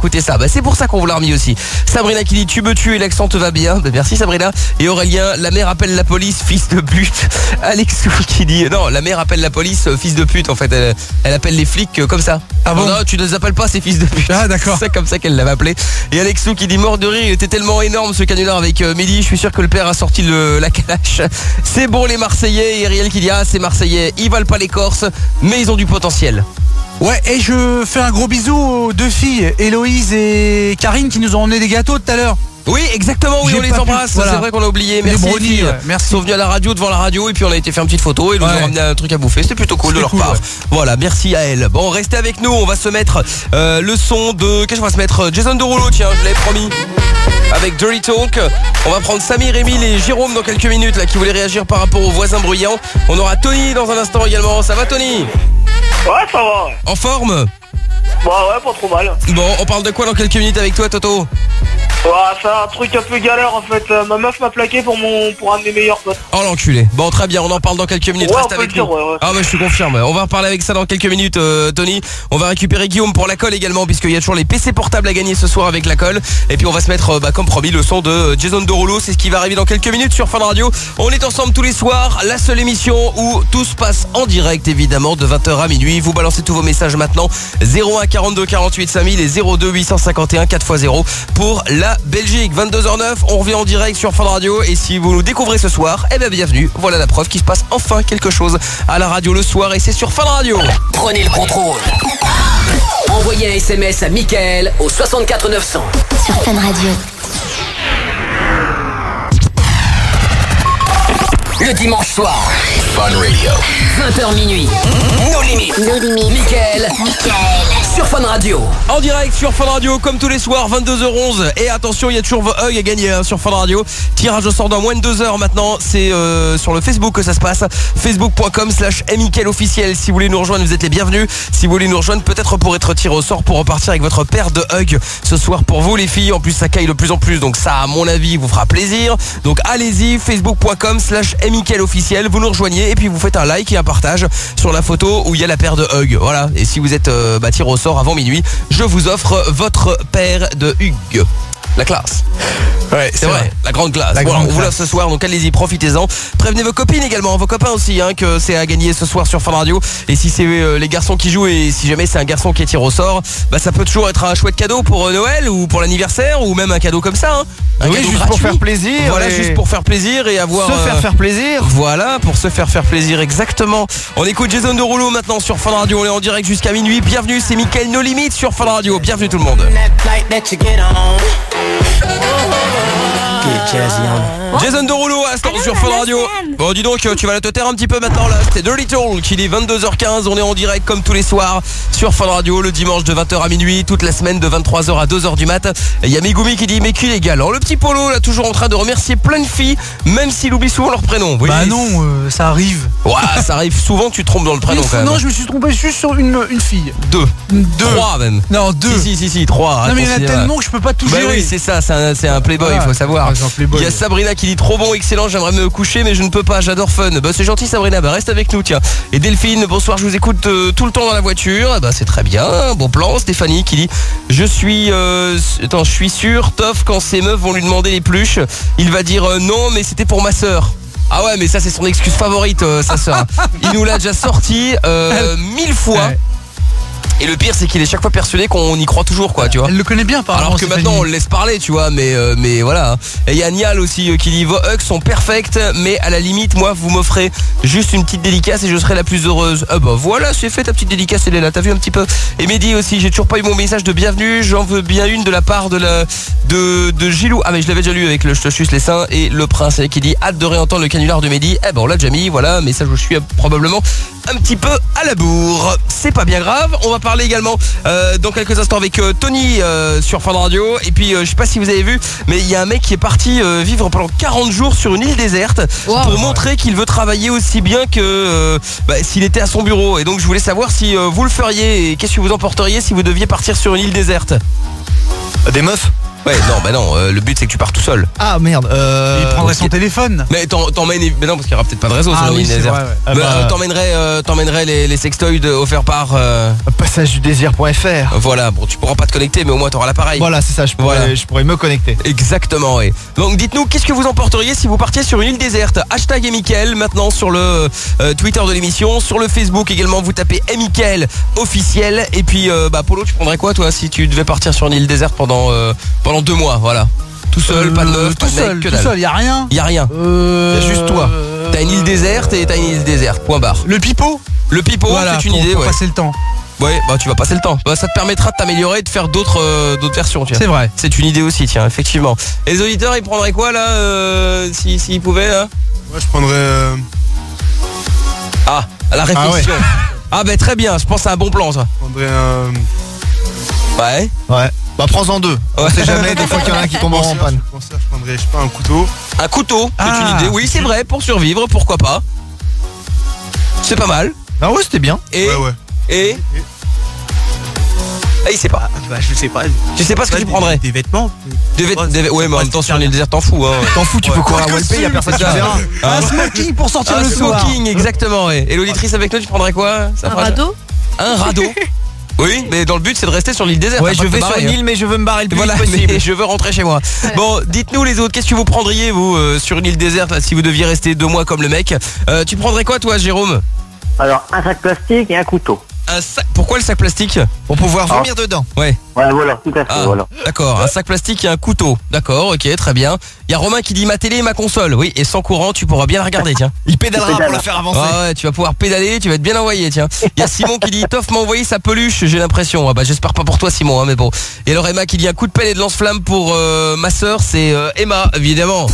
écouter ça. Bah c'est pour ça qu'on vous l'a remis aussi. Sabrina qui dit tu me tues et l'accent te va bien. Bah, merci Sabrina. Et Aurélien, la mère appelle la police, fils de pute. Alexou qui dit non, la mère appelle la police, fils de pute. En fait, elle, elle appelle les flics euh, comme ça. Ah bon? Non, tu ne les appelles pas ces fils de pute. Ah d'accord. C'est comme ça qu'elle l'avait appelé. Et Alexou qui dit mort de rire, il était tellement énorme ce canular avec euh, Mehdi. Je suis sûr que le père a sorti le, la calache. C'est bon les Marseillais. Et Ariel qui dit ah c'est Marseillais, ils valent pas les Corses, mais ils ont du potentiel. Ouais, et je fais un gros bisou aux deux filles, Héloïse et Karine, qui nous ont emmené des gâteaux tout à l'heure. Oui, exactement, oui, J'ai on les pas pu- embrasse. voilà. C'est vrai qu'on a oublié. Les Merci. brownies, filles. ouais, merci. Ils sont venus à la radio, devant la radio, et puis on a été faire une petite photo et ils nous Ouais. ont ramené un truc à bouffer. C'était plutôt cool de C'était leur cool, part. ouais. Voilà, merci à elle. Bon, restez avec nous. On va se mettre euh, le son de. Qu'est-ce qu'on va se mettre? Jason Derulo, tiens, je l'avais promis. Avec Dirty Talk. On va prendre Samir, Emile et Jérôme dans quelques minutes là qui voulaient réagir par rapport aux voisins bruyants. On aura Tony dans un instant également. Ça va Tony? Ouais, ça va, ouais. En forme? Bah ouais, pas trop mal. Bon, on parle de quoi dans quelques minutes avec toi Toto? Ouais, c'est un truc un peu galère en fait. Euh, ma meuf m'a plaqué pour mon pour un de mes meilleurs potes. Oh l'enculé. Bon très bien, on en parle dans quelques minutes. Ouais, Reste on peut avec le nous. dire, ouais, ouais. Ah bah je te confirme. On va reparler avec ça dans quelques minutes euh, Tony. On va récupérer Guillaume pour la colle également puisqu'il y a toujours les P C portables à gagner ce soir avec la colle. Et puis on va se mettre euh, bah, comme promis le son de euh, Jason Derulo. C'est ce qui va arriver dans quelques minutes sur Fun Radio. On est ensemble tous les soirs. La seule émission où tout se passe en direct évidemment de vingt heures à minuit. Vous balancez tous vos messages maintenant. zéro un quarante-deux quarante-huit cinq mille et zéro deux huit cent cinquante et un quatre fois zéro pour la Belgique. vingt-deux heures neuf, on revient en direct sur Fun Radio. Et si vous nous découvrez ce soir, eh bien bienvenue. Voilà la preuve qu'il se passe enfin quelque chose à la radio le soir et c'est sur Fun Radio. Prenez le contrôle. Envoyez un S M S à Mickaël au soixante-quatre neuf cents. Sur Fun Radio. Le dimanche soir, Fun Radio. vingt heures minuit. Nos limites. Nos limites. Mickaël. Sur Fun Radio. En direct sur Fun Radio comme tous les soirs vingt-deux heures onze. Et attention, il y a toujours vos hugs à gagner hein, sur Fun Radio. Tirage au sort dans moins de deux heures maintenant. C'est euh, sur le Facebook que ça se passe. Facebook point com slash Mickaël officiel. Si vous voulez nous rejoindre, vous êtes les bienvenus. Si vous voulez nous rejoindre, peut-être pour être tiré au sort pour repartir avec votre paire de hugs ce soir pour vous les filles. En plus ça caille de plus en plus. Donc ça à mon avis vous fera plaisir. Donc allez-y, Facebook point com slash Mickaël officiel. Vous nous rejoignez et puis vous faites un like et un partage sur la photo où il y a la paire de hugs. Voilà. Et si vous êtes euh, bah, tiré au sort avant minuit, je vous offre votre paire de hugs. La classe. Ouais, c'est vrai. La grande classe. La Voilà, grande on vous classe. l'offre ce soir, donc allez-y, profitez-en. Prévenez vos copines également, vos copains aussi, hein, que c'est à gagner ce soir sur Fun Radio. Et si c'est euh, les garçons qui jouent et si jamais c'est un garçon qui est tiré au sort, bah ça peut toujours être un chouette cadeau pour euh, Noël ou pour l'anniversaire ou même un cadeau comme ça. Hein. Un Oui, cadeau juste gratuit. pour faire plaisir. Voilà, et juste pour faire plaisir et avoir. Se faire euh, faire plaisir. Voilà, pour se faire faire plaisir, exactement. On écoute Jason Derulo maintenant sur Fun Radio. On est en direct jusqu'à minuit. Bienvenue, c'est Mickaël No Limit sur Fun Radio. Bienvenue tout le monde. Jason Derulo à l'instant sur Fun Radio. Bon dis donc tu vas la te taire un petit peu maintenant là. C'était Dirty Talk, il est vingt-deux heures quinze. On est en direct comme tous les soirs sur Fun Radio le dimanche de vingt heures à minuit, toute la semaine de vingt-trois heures à deux heures du mat. Il y a Megumi qui dit mais qui les gars. Alors le petit Polo là toujours en train de remercier plein de filles, même s'il oublie souvent leur prénom. Oui, Bah non, euh, ça arrive. Ouais, ça arrive souvent que tu te trompes dans le prénom Une quand fois- même. Non, je me suis trompé juste sur une, une fille. Deux. Deux. Trois même. Non, deux. Si si si, si trois. Non mais il y en a considère- tellement que je peux pas tout Bah gérer. oui, c'est ça, c'est un, c'est un playboy, il Voilà. faut savoir. Ah, c'est un playboy. Il y a Sabrina qui dit trop bon, excellent, j'aimerais me coucher mais je ne peux pas, j'adore Fun. Bah c'est gentil Sabrina, bah reste avec nous tiens. Et Delphine, bonsoir, je vous écoute euh, tout le temps dans la voiture. Bah c'est très bien, bon plan. Stéphanie qui dit je suis euh, attends, je suis sûr, Toff quand ses meufs vont lui demander les pluches, il va dire euh, non mais c'était pour ma sœur. Ah ouais mais ça c'est son excuse favorite euh, sa sœur. Il nous l'a déjà sorti euh, mille fois. Ouais. Et le pire c'est qu'il est chaque fois persuadé qu'on y croit toujours quoi tu vois. Elle le connaît bien par Alors que maintenant on le laisse parler tu vois mais euh, mais voilà. Et il y a Nial aussi euh, qui dit vos hugs sont perfects mais à la limite moi vous m'offrez juste une petite dédicace et je serai la plus heureuse. Ah bah voilà c'est fait ta petite dédicace elle est là t'as vu un petit peu. Et Mehdi aussi j'ai toujours pas eu mon message de bienvenue, j'en veux bien une de la part de la de, de Gilou. Ah mais je l'avais déjà lu avec le je te suce les seins et le prince qui dit hâte de réentendre le canular de Mehdi. Eh ben on l'a déjà mis voilà message où je suis euh, probablement un petit peu à la bourre. C'est pas bien grave. On va parler également euh, dans quelques instants avec euh, Tony euh, sur Fun Radio. Et puis euh, je sais pas si vous avez vu, mais il y a un mec qui est parti euh, vivre pendant quarante jours sur une île déserte Wow. pour montrer qu'il veut travailler aussi bien que euh, bah, s'il était à son bureau. Et donc je voulais savoir si euh, vous le feriez et qu'est-ce que vous emporteriez si vous deviez partir sur une île déserte. Des meufs. Ouais, non, bah non, euh, le but c'est que tu pars tout seul. Ah merde. Euh... Il prendrait son téléphone. Mais t'en- t'emmènes, mais non, parce qu'il y aura peut-être pas de réseau Ah sur oui, l'île c'est déserte. vrai, ouais. Bah, Ah bah- euh, t'emmènerais, euh, t'emmènerais les, les sextoys offerts par. euh, Passage du désir point F R. Voilà, bon, tu pourras pas te connecter, mais au moins t'auras l'appareil. Voilà, c'est ça, je pourrais, Voilà. je pourrais me connecter. Exactement, oui. Donc dites-nous, qu'est-ce que vous emporteriez si vous partiez sur une île déserte? Hashtag Mickaël maintenant sur le euh, Twitter de l'émission, sur le Facebook également, vous tapez Mickaël officiel. Et puis, euh, bah Polo, tu prendrais quoi toi si tu devais partir sur une île déserte pendant, euh, pendant deux mois, voilà. Tout seul, pas de meuf, Tout pas de mec, seul, que tout dalle. seul, y a rien. Y a rien. Euh... Y'a juste toi. T'as une île déserte et t'as une île déserte, point barre. Le pipeau. Le pipeau, Voilà, c'est une pour, idée, pour ouais. passer le temps. Ouais, bah tu vas passer le temps. Bah, ça te permettra de t'améliorer et de faire d'autres euh, d'autres versions, tiens. C'est vrai. C'est une idée aussi, tiens, effectivement. Et les auditeurs, ils prendraient quoi là, euh, si s'ils pouvaient là? Moi, je prendrais. euh, Ah, à la réflexion. Ah, bah très bien, je pense que c'est un bon plan ça. Je prendrais un. Ouais. Ouais. Bah prends-en deux. On sait jamais, des fois qu'il y en a un qui tombe en panne. Je pensais, je prendrais, je sais pas, un couteau. Un couteau, c'est Ah. une idée. Oui, c'est vrai, pour survivre, pourquoi pas. C'est pas mal. Ah ouais, c'était bien. Et Ouais, ouais. et ah, il sait pas. Bah, je sais pas. Tu sais pas ce que tu prendrais? Des vêtements. Des vêtements. Ouais, mais en même temps sur une île déserte, t'en fous. Hein. T'en fous, tu peux courir à Walpé, y a personne qui te verra. Un smoking pour sortir Un le soir. smoking, exactement. Ouais. Et l'auditrice avec nous, tu prendrais quoi? Ça Un fera- radeau. Un radeau. Oui, mais dans le but c'est de rester sur l'île déserte. Ouais, t'as je pas de vais te sur barrer, une hein. île, mais je veux me barrer le plus Voilà, vite possible. mais je veux rentrer chez moi. Bon, dites-nous les autres, qu'est-ce que vous prendriez vous euh, sur une île déserte là, si vous deviez rester deux mois comme le mec? Euh, Tu prendrais quoi toi, Jérôme? Alors, un sac plastique et un couteau. Un sac. Pourquoi le sac plastique? Pour pouvoir Ah. vomir dedans. Ouais. Ouais, voilà, tout à fait, Ah, voilà. d'accord, un sac plastique et un couteau. D'accord, ok, très bien. Il y a Romain qui dit ma télé et ma console. Oui, et sans courant, tu pourras bien la regarder, tiens. Il pédalera pour la faire avancer. Ah ouais, tu vas pouvoir pédaler, tu vas être bien envoyé, tiens. Il y a Simon qui dit Toff m'a envoyé sa peluche, j'ai l'impression. Ah bah j'espère pas pour toi Simon, hein, mais bon. Et alors Emma qui dit un coup de pelle et de lance-flamme pour euh, ma sœur, c'est euh, Emma, évidemment.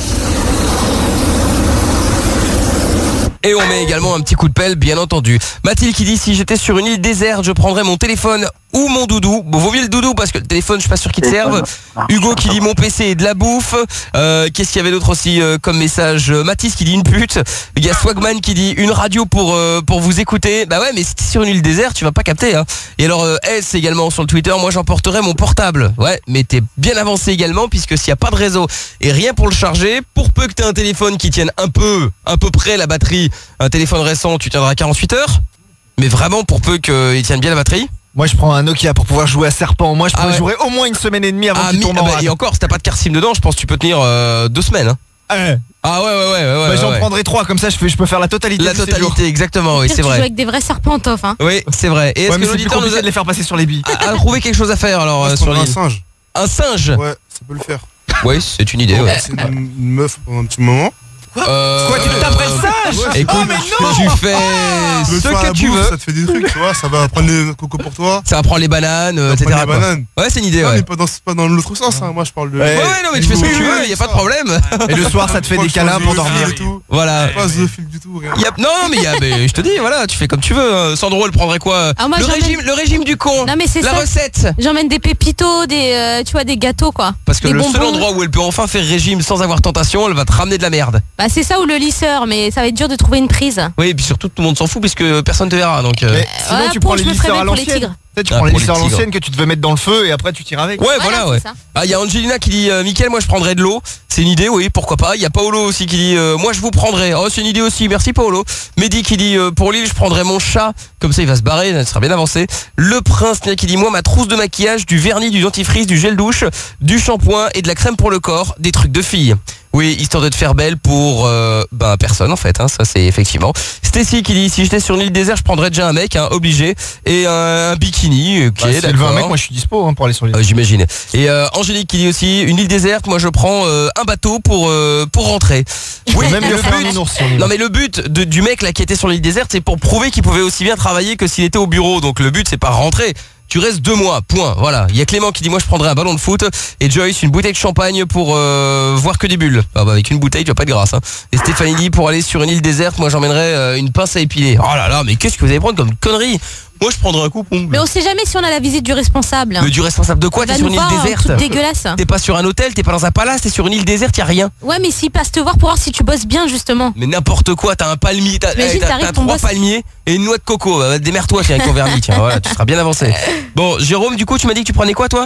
Et on met également un petit coup de pelle, bien entendu. Mathilde qui dit si j'étais sur une île déserte, je prendrais mon téléphone ou mon doudou. Bon, vaut mieux le doudou parce que le téléphone, je suis pas sûr qu'il te serve. Hugo qui dit mon P C et de la bouffe. Euh, Qu'est-ce qu'il y avait d'autre aussi euh, comme message? Mathis qui dit une pute. Il y a Swagman qui dit une radio pour euh, pour vous écouter. Bah ouais, mais si t'es sur une île déserte, tu vas pas capter. Hein. Et alors euh, S également sur le Twitter. Moi, j'emporterais mon portable. Ouais, mais t'es bien avancé également puisque s'il y a pas de réseau et rien pour le charger, pour peu que t'aies un téléphone qui tienne un peu, à peu près la batterie. Un téléphone récent, tu tiendras quarante-huit heures. Mais vraiment, pour peu qu'il tienne bien la batterie. Moi je prends un Nokia pour pouvoir jouer à Serpent. Moi je pourrais Ah ouais. jouer au moins une semaine et demie avant Ah, qu'il mi- tombe ah en bah, rade. et encore, si t'as pas de carte SIM dedans, je pense que tu peux tenir euh, deux semaines. Hein. Ouais. Ah ouais, ouais, ouais, ouais. Bah, ouais, j'en ouais. prendrai trois, comme ça je, fais, je peux faire la totalité. La de ces jours. totalité, exactement, oui, Pire, c'est tu joues vrai. avec des vrais serpents, Toff, hein. Oui, c'est vrai. Et est-ce Ouais, mais que c'est plus l'auditeur nous compliqué a, de les faire passer sur les billes. a, a trouvé quelque chose à faire alors Moi, euh, je sur prendrais un l'île? singe. Un singe? Ouais, ça peut le faire. Oui, c'est une idée, ouais. C'est une, une meuf pendant un petit moment. Euh, Quoi, tu te taperais le singe? Ouais, Écoute, Oh, mais non! tu fais Tu veux ce faire la que tu bouffe, veux. Ça te fait des trucs, tu vois. Ça va prendre les cocos pour toi. Ça va prendre les bananes, euh, Ça et cetera. prend les quoi. bananes. Ouais, c'est une idée, Non, ouais. mais pas dans, pas dans l'autre sens, hein. Moi, je parle de. Ouais, ouais, non, mais tu fais ce que tu veux, y a pas de problème. Et le soir ça te fait des câlins pour dormir. Et tout. Voilà. Pas zoophile du tout, rien. Y a- non, non, mais, y a, mais je te dis, voilà, tu fais comme tu veux. hein. Sandro, elle prendrait quoi? Ah, moi, le, j'emmène- régime, le régime du con. Non, mais c'est La ça. recette. J'emmène des pépitos, des, euh, tu vois, des gâteaux, quoi. Parce que des le seul bonbons. endroit où elle peut enfin faire régime sans avoir tentation, elle va te ramener de la merde. Bah, c'est ça ou le lisseur, mais ça va être dur de trouver une prise. Oui, et puis surtout tout le monde s'en fout puisque personne te verra. Donc, euh, Mais sinon Ouais, tu pour- prends les je me ferais lisseurs à bien pour les l'ancienne. tigres. Tu sais, tu Ah, prends les pour les lisseurs à tigres. l'ancienne que tu devais mettre dans le feu et après tu tires avec. Ouais, Voilà, voilà, c'est ouais. ça. Ah, il y a Angelina qui dit euh, Mickaël, moi je prendrais de l'eau. C'est une idée, oui, pourquoi pas. Il y a Paolo aussi qui dit euh, moi je vous prendrais. Oh, c'est une idée aussi, merci Paolo. Mehdi qui dit euh, pour l'île, je prendrais mon chat. Comme ça, il va se barrer, ça sera bien avancé. Le Prince qui dit moi ma trousse de maquillage, du vernis, du dentifrice, du gel douche, du shampoing et de la crème pour le corps, des trucs de fille. Oui, histoire de te faire belle pour euh, ben personne en fait, hein, ça c'est effectivement. Stacy qui dit si j'étais sur une île déserte, je prendrais déjà un mec, hein, obligé, et un, un bikini. Ok, Bah, si elle veut un d'accord. mec, moi je suis dispo hein, pour aller sur les. Euh, J'imagine. Et euh, Angélique qui dit aussi une île déserte, moi je prends euh, un bateau pour euh, pour rentrer. Oui, Même le lui faire un but. nounours si on y va. Non mais le but de- du mec là qui était sur l'île déserte, c'est pour prouver qu'il pouvait aussi bien travailler que s'il était au bureau. Donc le but c'est pas rentrer. Tu restes deux mois, point. Voilà. Il y a Clément qui dit moi je prendrais un ballon de foot et Joyce une bouteille de champagne pour euh, voir que des bulles. Ah bah avec une bouteille tu vas pas être grasse. Hein. Et Stéphanie dit pour aller sur une île déserte, moi j'emmènerais euh, une pince à épiler. Oh là là, mais qu'est-ce que vous allez prendre comme connerie? Moi je prendrais un coup. Mais on sait jamais si on a la visite du responsable. Mais du responsable de quoi? Il va T'es sur nous une île voir, déserte. toute dégueulasse. T'es pas sur un hôtel, t'es pas dans un palace, t'es sur une île déserte, y a rien. Ouais, mais s'il passe te voir pour voir si tu bosses bien, justement. Mais n'importe quoi, t'as un palmier, t'as T'imagines, eh, t'as- t'arrives, t'as ton trois boss- palmiers et une noix de coco. Bah, démerde-toi tiens avec ton vernis, tiens, voilà, tu seras bien avancé. Bon, Jérôme, du coup, tu m'as dit que tu prenais quoi toi?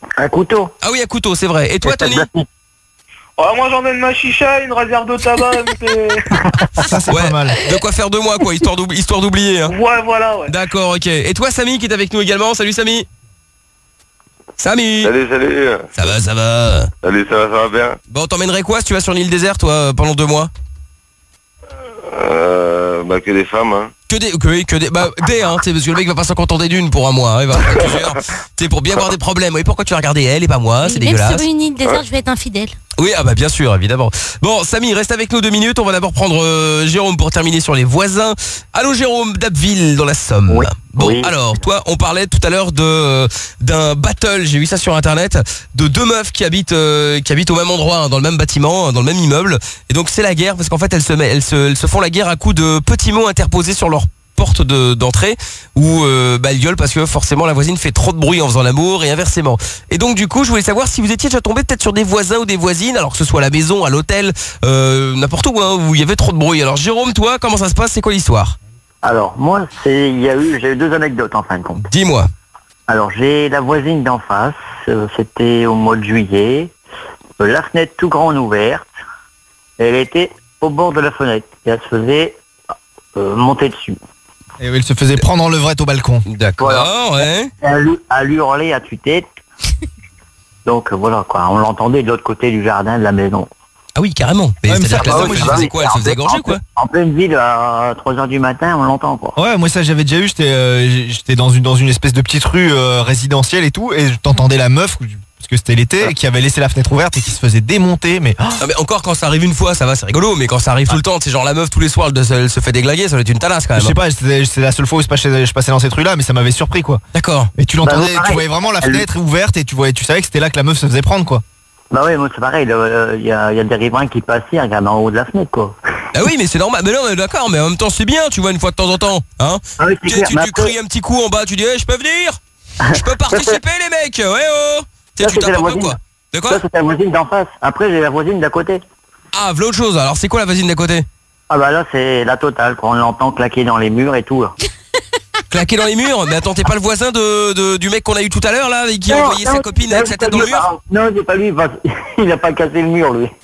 Un couteau. Ah oui, un couteau, c'est vrai. Et toi, Tony? Oh, moi j'emmène ma chicha, une réserve de tabac. Ça c'est ouais, pas mal. De quoi faire deux mois quoi, histoire d'oubli- histoire d'oublier. Hein. Ouais, voilà, ouais. D'accord, ok. Et toi, Samy, qui est avec nous également? Salut, Samy. Samy. Salut, salut. Ça va, ça va. Salut, ça va, ça va bien. Bon, t'emmènerais quoi si tu vas sur l'île déserte, toi, pendant deux mois? Euh, bah que des femmes, hein. Que des, que, que des, bah des, hein, tu sais, parce que le mec va pas s'en contenter d'une pour un mois, hein, il va en faire plusieurs. Tu sais, pour bien avoir des problèmes. Oui, pourquoi tu as regardé elle et pas moi? C'est Même dégueulasse. sur une île déserte, je vais être infidèle. Oui, ah bah bien sûr, évidemment. Bon, Samy, reste avec nous deux minutes. On va d'abord prendre euh, Jérôme pour terminer sur les voisins. Allô, Jérôme d'Abbeville dans la Somme. Oui. Bon, Oui. alors, toi, on parlait tout à l'heure de euh, d'un battle. J'ai vu ça sur internet de deux meufs qui habitent euh, qui habitent au même endroit, hein, dans le même bâtiment, hein, dans le même immeuble. Et donc c'est la guerre parce qu'en fait elles se met- elles se elles se font la guerre à coups de petits mots interposés sur leur porte de- d'entrée où euh, bah, elles gueulent parce que forcément la voisine fait trop de bruit en faisant l'amour et inversement. Et donc du coup je voulais savoir si vous étiez déjà tombé peut-être sur des voisins ou des voisines, alors que ce soit à la maison, à l'hôtel, euh, n'importe où, hein, où il y avait trop de bruit. Alors Jérôme, toi, comment ça se passe? C'est quoi l'histoire? Alors, moi, c'est, il y a eu, j'ai eu deux anecdotes en fin de compte. Dis-moi. Alors, j'ai la voisine d'en face, euh, c'était au mois de juillet, euh, la fenêtre tout grande ouverte, elle était au bord de la fenêtre, et elle se faisait euh, monter dessus. Et oui, il se faisait prendre en levrette au balcon. D'accord, ouais. Elle, lui- elle hurlait à tue-tête. Donc euh, voilà quoi, on l'entendait de l'autre côté du jardin de la maison. Ah oui, carrément. Mais Ouais, mais c'est-à-dire ça, que la bah dame, oui, elle bah faisait oui. quoi? Elle se faisait égorger, quoi? En pleine ville, à trois heures du matin, on l'entend quoi. Ouais, moi ça j'avais déjà eu, j'étais euh, j'étais dans une dans une espèce de petite rue euh, résidentielle et tout, et t'entendais la meuf, parce que c'était l'été, qui avait laissé la fenêtre ouverte et qui se faisait démonter, mais... Ah mais encore quand ça arrive une fois, ça va, c'est rigolo, mais quand ça arrive tout le temps, c'est genre la meuf tous les soirs, elle, elle se fait déglinguer, ça doit être une talasse quand même. Je sais pas, c'était- c'est la seule fois où je passais, je passais dans cette rue-là, mais ça m'avait surpris quoi. D'accord. Et tu l'entendais, Bah, pareil. tu voyais vraiment la Elle- fenêtre ouverte et tu voyais, tu savais que c'était là que la meuf se faisait prendre quoi. Bah oui, moi c'est pareil, il y, a, y a des riverains qui passent et regardent en haut de la fenêtre quoi. Ah oui, mais c'est normal. Mais non, mais d'accord, mais en même temps, c'est bien, tu vois, une fois de temps en temps. Hein Ah oui, c'est tu clair, tu, mais tu après- cries un petit coup en bas, tu dis, hey, je peux venir? Je peux participer, les mecs? Ouais, oh! Tu sais, Ça, tu c'était la tapes un peu, voisine. quoi. De quoi? Ça c'était la voisine d'en face. Après j'ai la voisine d'à côté. Ah, voilà autre chose. Alors, c'est quoi la voisine d'à côté? Ah bah là c'est la totale, quoi. On l'entend claquer dans les murs et tout. Là. Claquer dans les murs? Mais attends, t'es pas le voisin de, de- du mec qu'on a eu tout à l'heure, là, avec qui a Non, envoyé non, sa copine non, avec sa c'est tête pas dans le lui, mur? par- Non, c'est pas lui, parce- il a pas cassé le mur lui.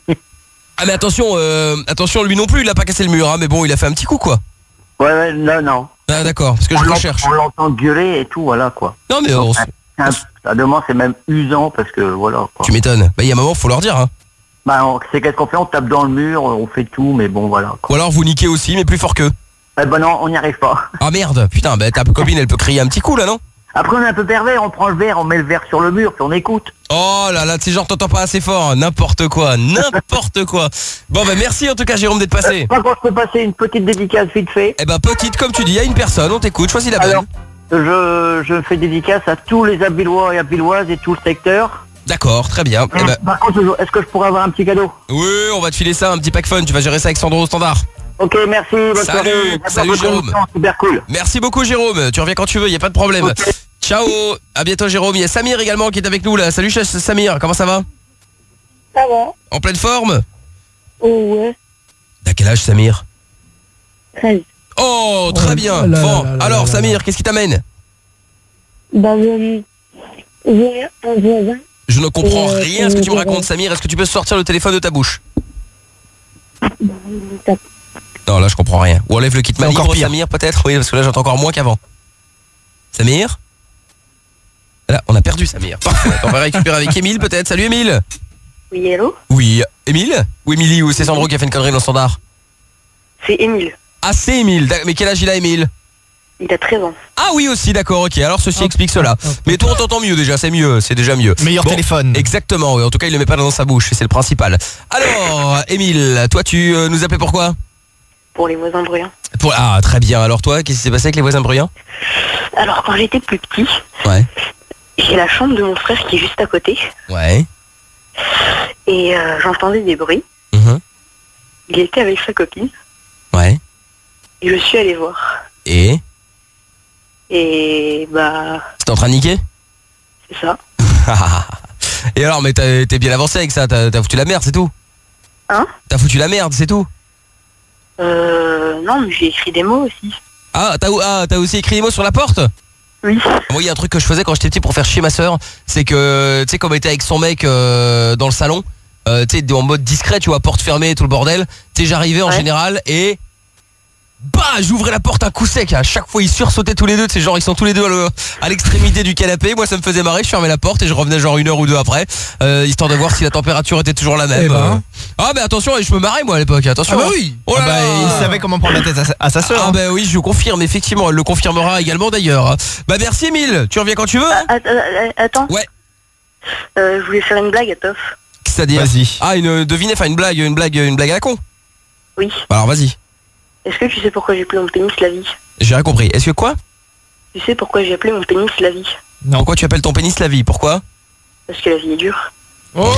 Ah, mais attention, euh, attention, lui non plus, il a pas cassé le mur, hein, mais bon, il a fait un petit coup, quoi. Ouais, ouais, non, non. Ah, d'accord, parce que On je le l'ent- cherche. On l'entend gueuler et tout, voilà quoi. Non, mais on s- Un- Ça demande, c'est même usant parce que voilà quoi. tu m'étonnes. Bah, il y a un moment, faut leur dire, hein. Bah, on- c'est qu'est-ce qu'on fait? On tape dans le mur, on fait tout, mais bon voilà. Ou alors vous niquez aussi, mais plus fort qu'eux. Eh ben non, on n'y arrive pas. Ah merde, putain, bah ta copine, elle peut crier un petit coup, là, non? Après on est un peu pervers, on prend le verre, on met le verre sur le mur, puis on écoute. Oh là là, c'est genre t'entends pas assez fort, hein. N'importe quoi, n'importe quoi. Bon bah merci en tout cas Jérôme d'être passé. Par contre, je peux passer une petite dédicace vite fait. Eh ben petite, comme tu dis, il y a une personne, on t'écoute, choisis la bonne. Alors, je, je fais dédicace à tous les Abillois et Abilloises et tout le secteur. D'accord, très bien. Eh ben, Par contre, est-ce que je pourrais avoir un petit cadeau? oui, on va te filer ça, un petit pack fun, tu vas gérer ça avec Sandro au standard. Ok, merci, bonne Salut, soirée. salut Bonne Jérôme. émission, super cool. Merci beaucoup Jérôme, tu reviens quand tu veux, y a pas de problème. Ciao, à bientôt Jérôme. Il y a Samir également qui est avec nous là. Salut ch- Samir, comment ça va? Ça va. En pleine forme? Oh ouais. T'as quel âge Samir? treize. Oh, très bien. là Bon, là là alors là Samir, qu'est-ce qui t'amène? Bah, euh, j'ai un voisin. Je ne comprends Euh, rien à ce que tu me euh, racontes Samir. Est-ce que tu peux sortir le téléphone de ta bouche? Non, là je comprends rien. Ou enlève le kit main encore libre pire. Samir peut-être? Oui, parce que là j'entends encore moins qu'avant. Samir? Là, on a perdu Samir. Parfait. On va récupérer avec Émile peut-être. Salut Émile. Oui, hello. Oui, Émile? Ou Émilie ou c'est Sandro qui a fait une connerie dans le standard? C'est Émile. Ah, c'est Émile. D'ac- Mais quel âge il a Émile? Il a treize ans. Ah oui aussi, d'accord, ok. Alors ceci explique cela. Mais toi on t'entend mieux déjà, c'est mieux, c'est déjà mieux. Meilleur téléphone. Exactement, oui. En tout cas il le met pas dans sa bouche, et c'est le principal. Alors, Émile, toi tu euh, nous appelais pourquoi? Pour les voisins bruyants. Pour... Ah très bien, alors toi, qu'est-ce qui s'est passé avec les voisins bruyants? Alors, quand j'étais plus petit, Ouais. j'ai la chambre de mon frère qui est juste à côté. Ouais. Et euh, j'entendais des bruits. Mhm. Il était avec sa copine. Ouais. Et je suis allée voir. Et Et bah, t'es en train de niquer? c'est ça. Et alors, mais t'as- t'es bien avancé avec ça, t'as t'as foutu la merde, c'est tout? Hein? T'as foutu la merde, c'est tout? Euh, non, mais j'ai écrit des mots aussi. Ah, t'as ah, t'as aussi écrit les mots sur la porte? Oui. Moi, il y a un truc que je faisais quand j'étais petit pour faire chier ma sœur, c'est que, tu sais, quand on était avec son mec euh, dans le salon, euh, tu sais, en mode discret, tu vois, porte fermée, tout le bordel, tu sais, j'arrivais en Ouais. général et... Bah, j'ouvrais la porte un coup sec. À chaque fois, ils sursautaient tous les deux. C'est genre, ils sont tous les deux à le- à l'extrémité du canapé. Moi, ça me faisait marrer. Je fermais la porte et je revenais genre une heure ou deux après, euh, histoire de voir si la température était toujours la même. Eh ben. Euh. Ah, mais attention, je me marrais moi à l'époque. Attention. Ah bah oui. Oh là Ah bah, là. il savait comment prendre la tête à sa, à sa sœur. Ah bah oui, je confirme. Effectivement, elle le confirmera également d'ailleurs. Bah merci, Emile. Tu reviens quand tu veux. Ah, att- att- Attends. Ouais. Euh, je voulais faire une blague à Toff. C'est-à-dire. Ah, une devinette, enfin une blague, une blague, une blague à la con. Oui. Bah alors vas-y. Est-ce que tu sais pourquoi j'ai appelé mon pénis la vie? J'ai rien compris. Est-ce que quoi? Tu sais pourquoi j'ai appelé mon pénis la vie? Non. Pourquoi tu appelles ton pénis la vie? Pourquoi? Parce que la vie est dure. Oh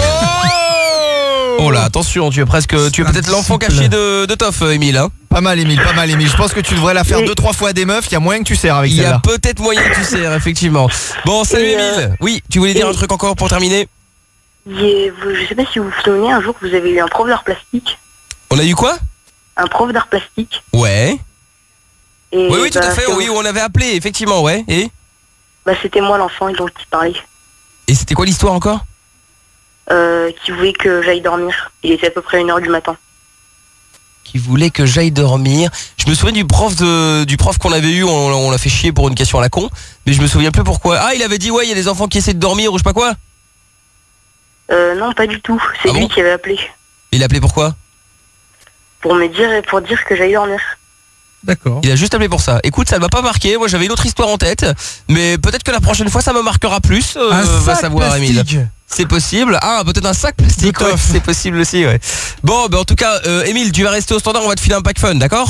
Oh là, attention, tu es presque, tu es peut-être l'enfant caché de, de Toff, Emile. Hein. Pas mal, Emile, pas mal, Emile. Je pense que tu devrais la faire deux, trois fois à des meufs. Il y a moyen que tu sers avec Il y celle-là. a peut-être moyen que tu sers, effectivement. Bon, salut Et, euh, Emile. Oui, tu voulais dire et- un truc encore pour terminer? Et vous- je sais pas si vous vous souvenez, un jour vous avez eu un prof d'art plastique. On a eu quoi? Un prof d'art plastique. Ouais. Et Oui, oui, tout bah, à fait. c'est- Oui, on avait appelé, effectivement, ouais. Et Bah c'était moi l'enfant dont il parlait. Et c'était quoi l'histoire encore? Euh, qui voulait que j'aille dormir. Il était à peu près une heure du matin. Qui voulait que j'aille dormir. Je me souviens du prof de, du prof qu'on avait eu. On, on l'a fait chier pour une question à la con, mais je me souviens plus pourquoi. Ah, il avait dit ouais, il y a des enfants qui essaient de dormir ou je sais pas quoi. Euh, non, pas du tout. C'est Ah lui bon qui avait appelé. Il a appelé pourquoi? Pour me dire, pour dire que j'aille dormir. D'accord. Il a juste appelé pour ça. Écoute, ça ne m'a pas marqué. Moi, j'avais une autre histoire en tête, mais peut-être que la prochaine fois, ça me marquera plus. Euh, Un va sac savoir, Emile. plastique. C'est possible. Ah, peut-être un sac plastique. Ouais, c'est possible aussi. Ouais. Bon, ben en tout cas, euh, Emile, tu vas rester au standard. On va te filer un pack fun, d'accord?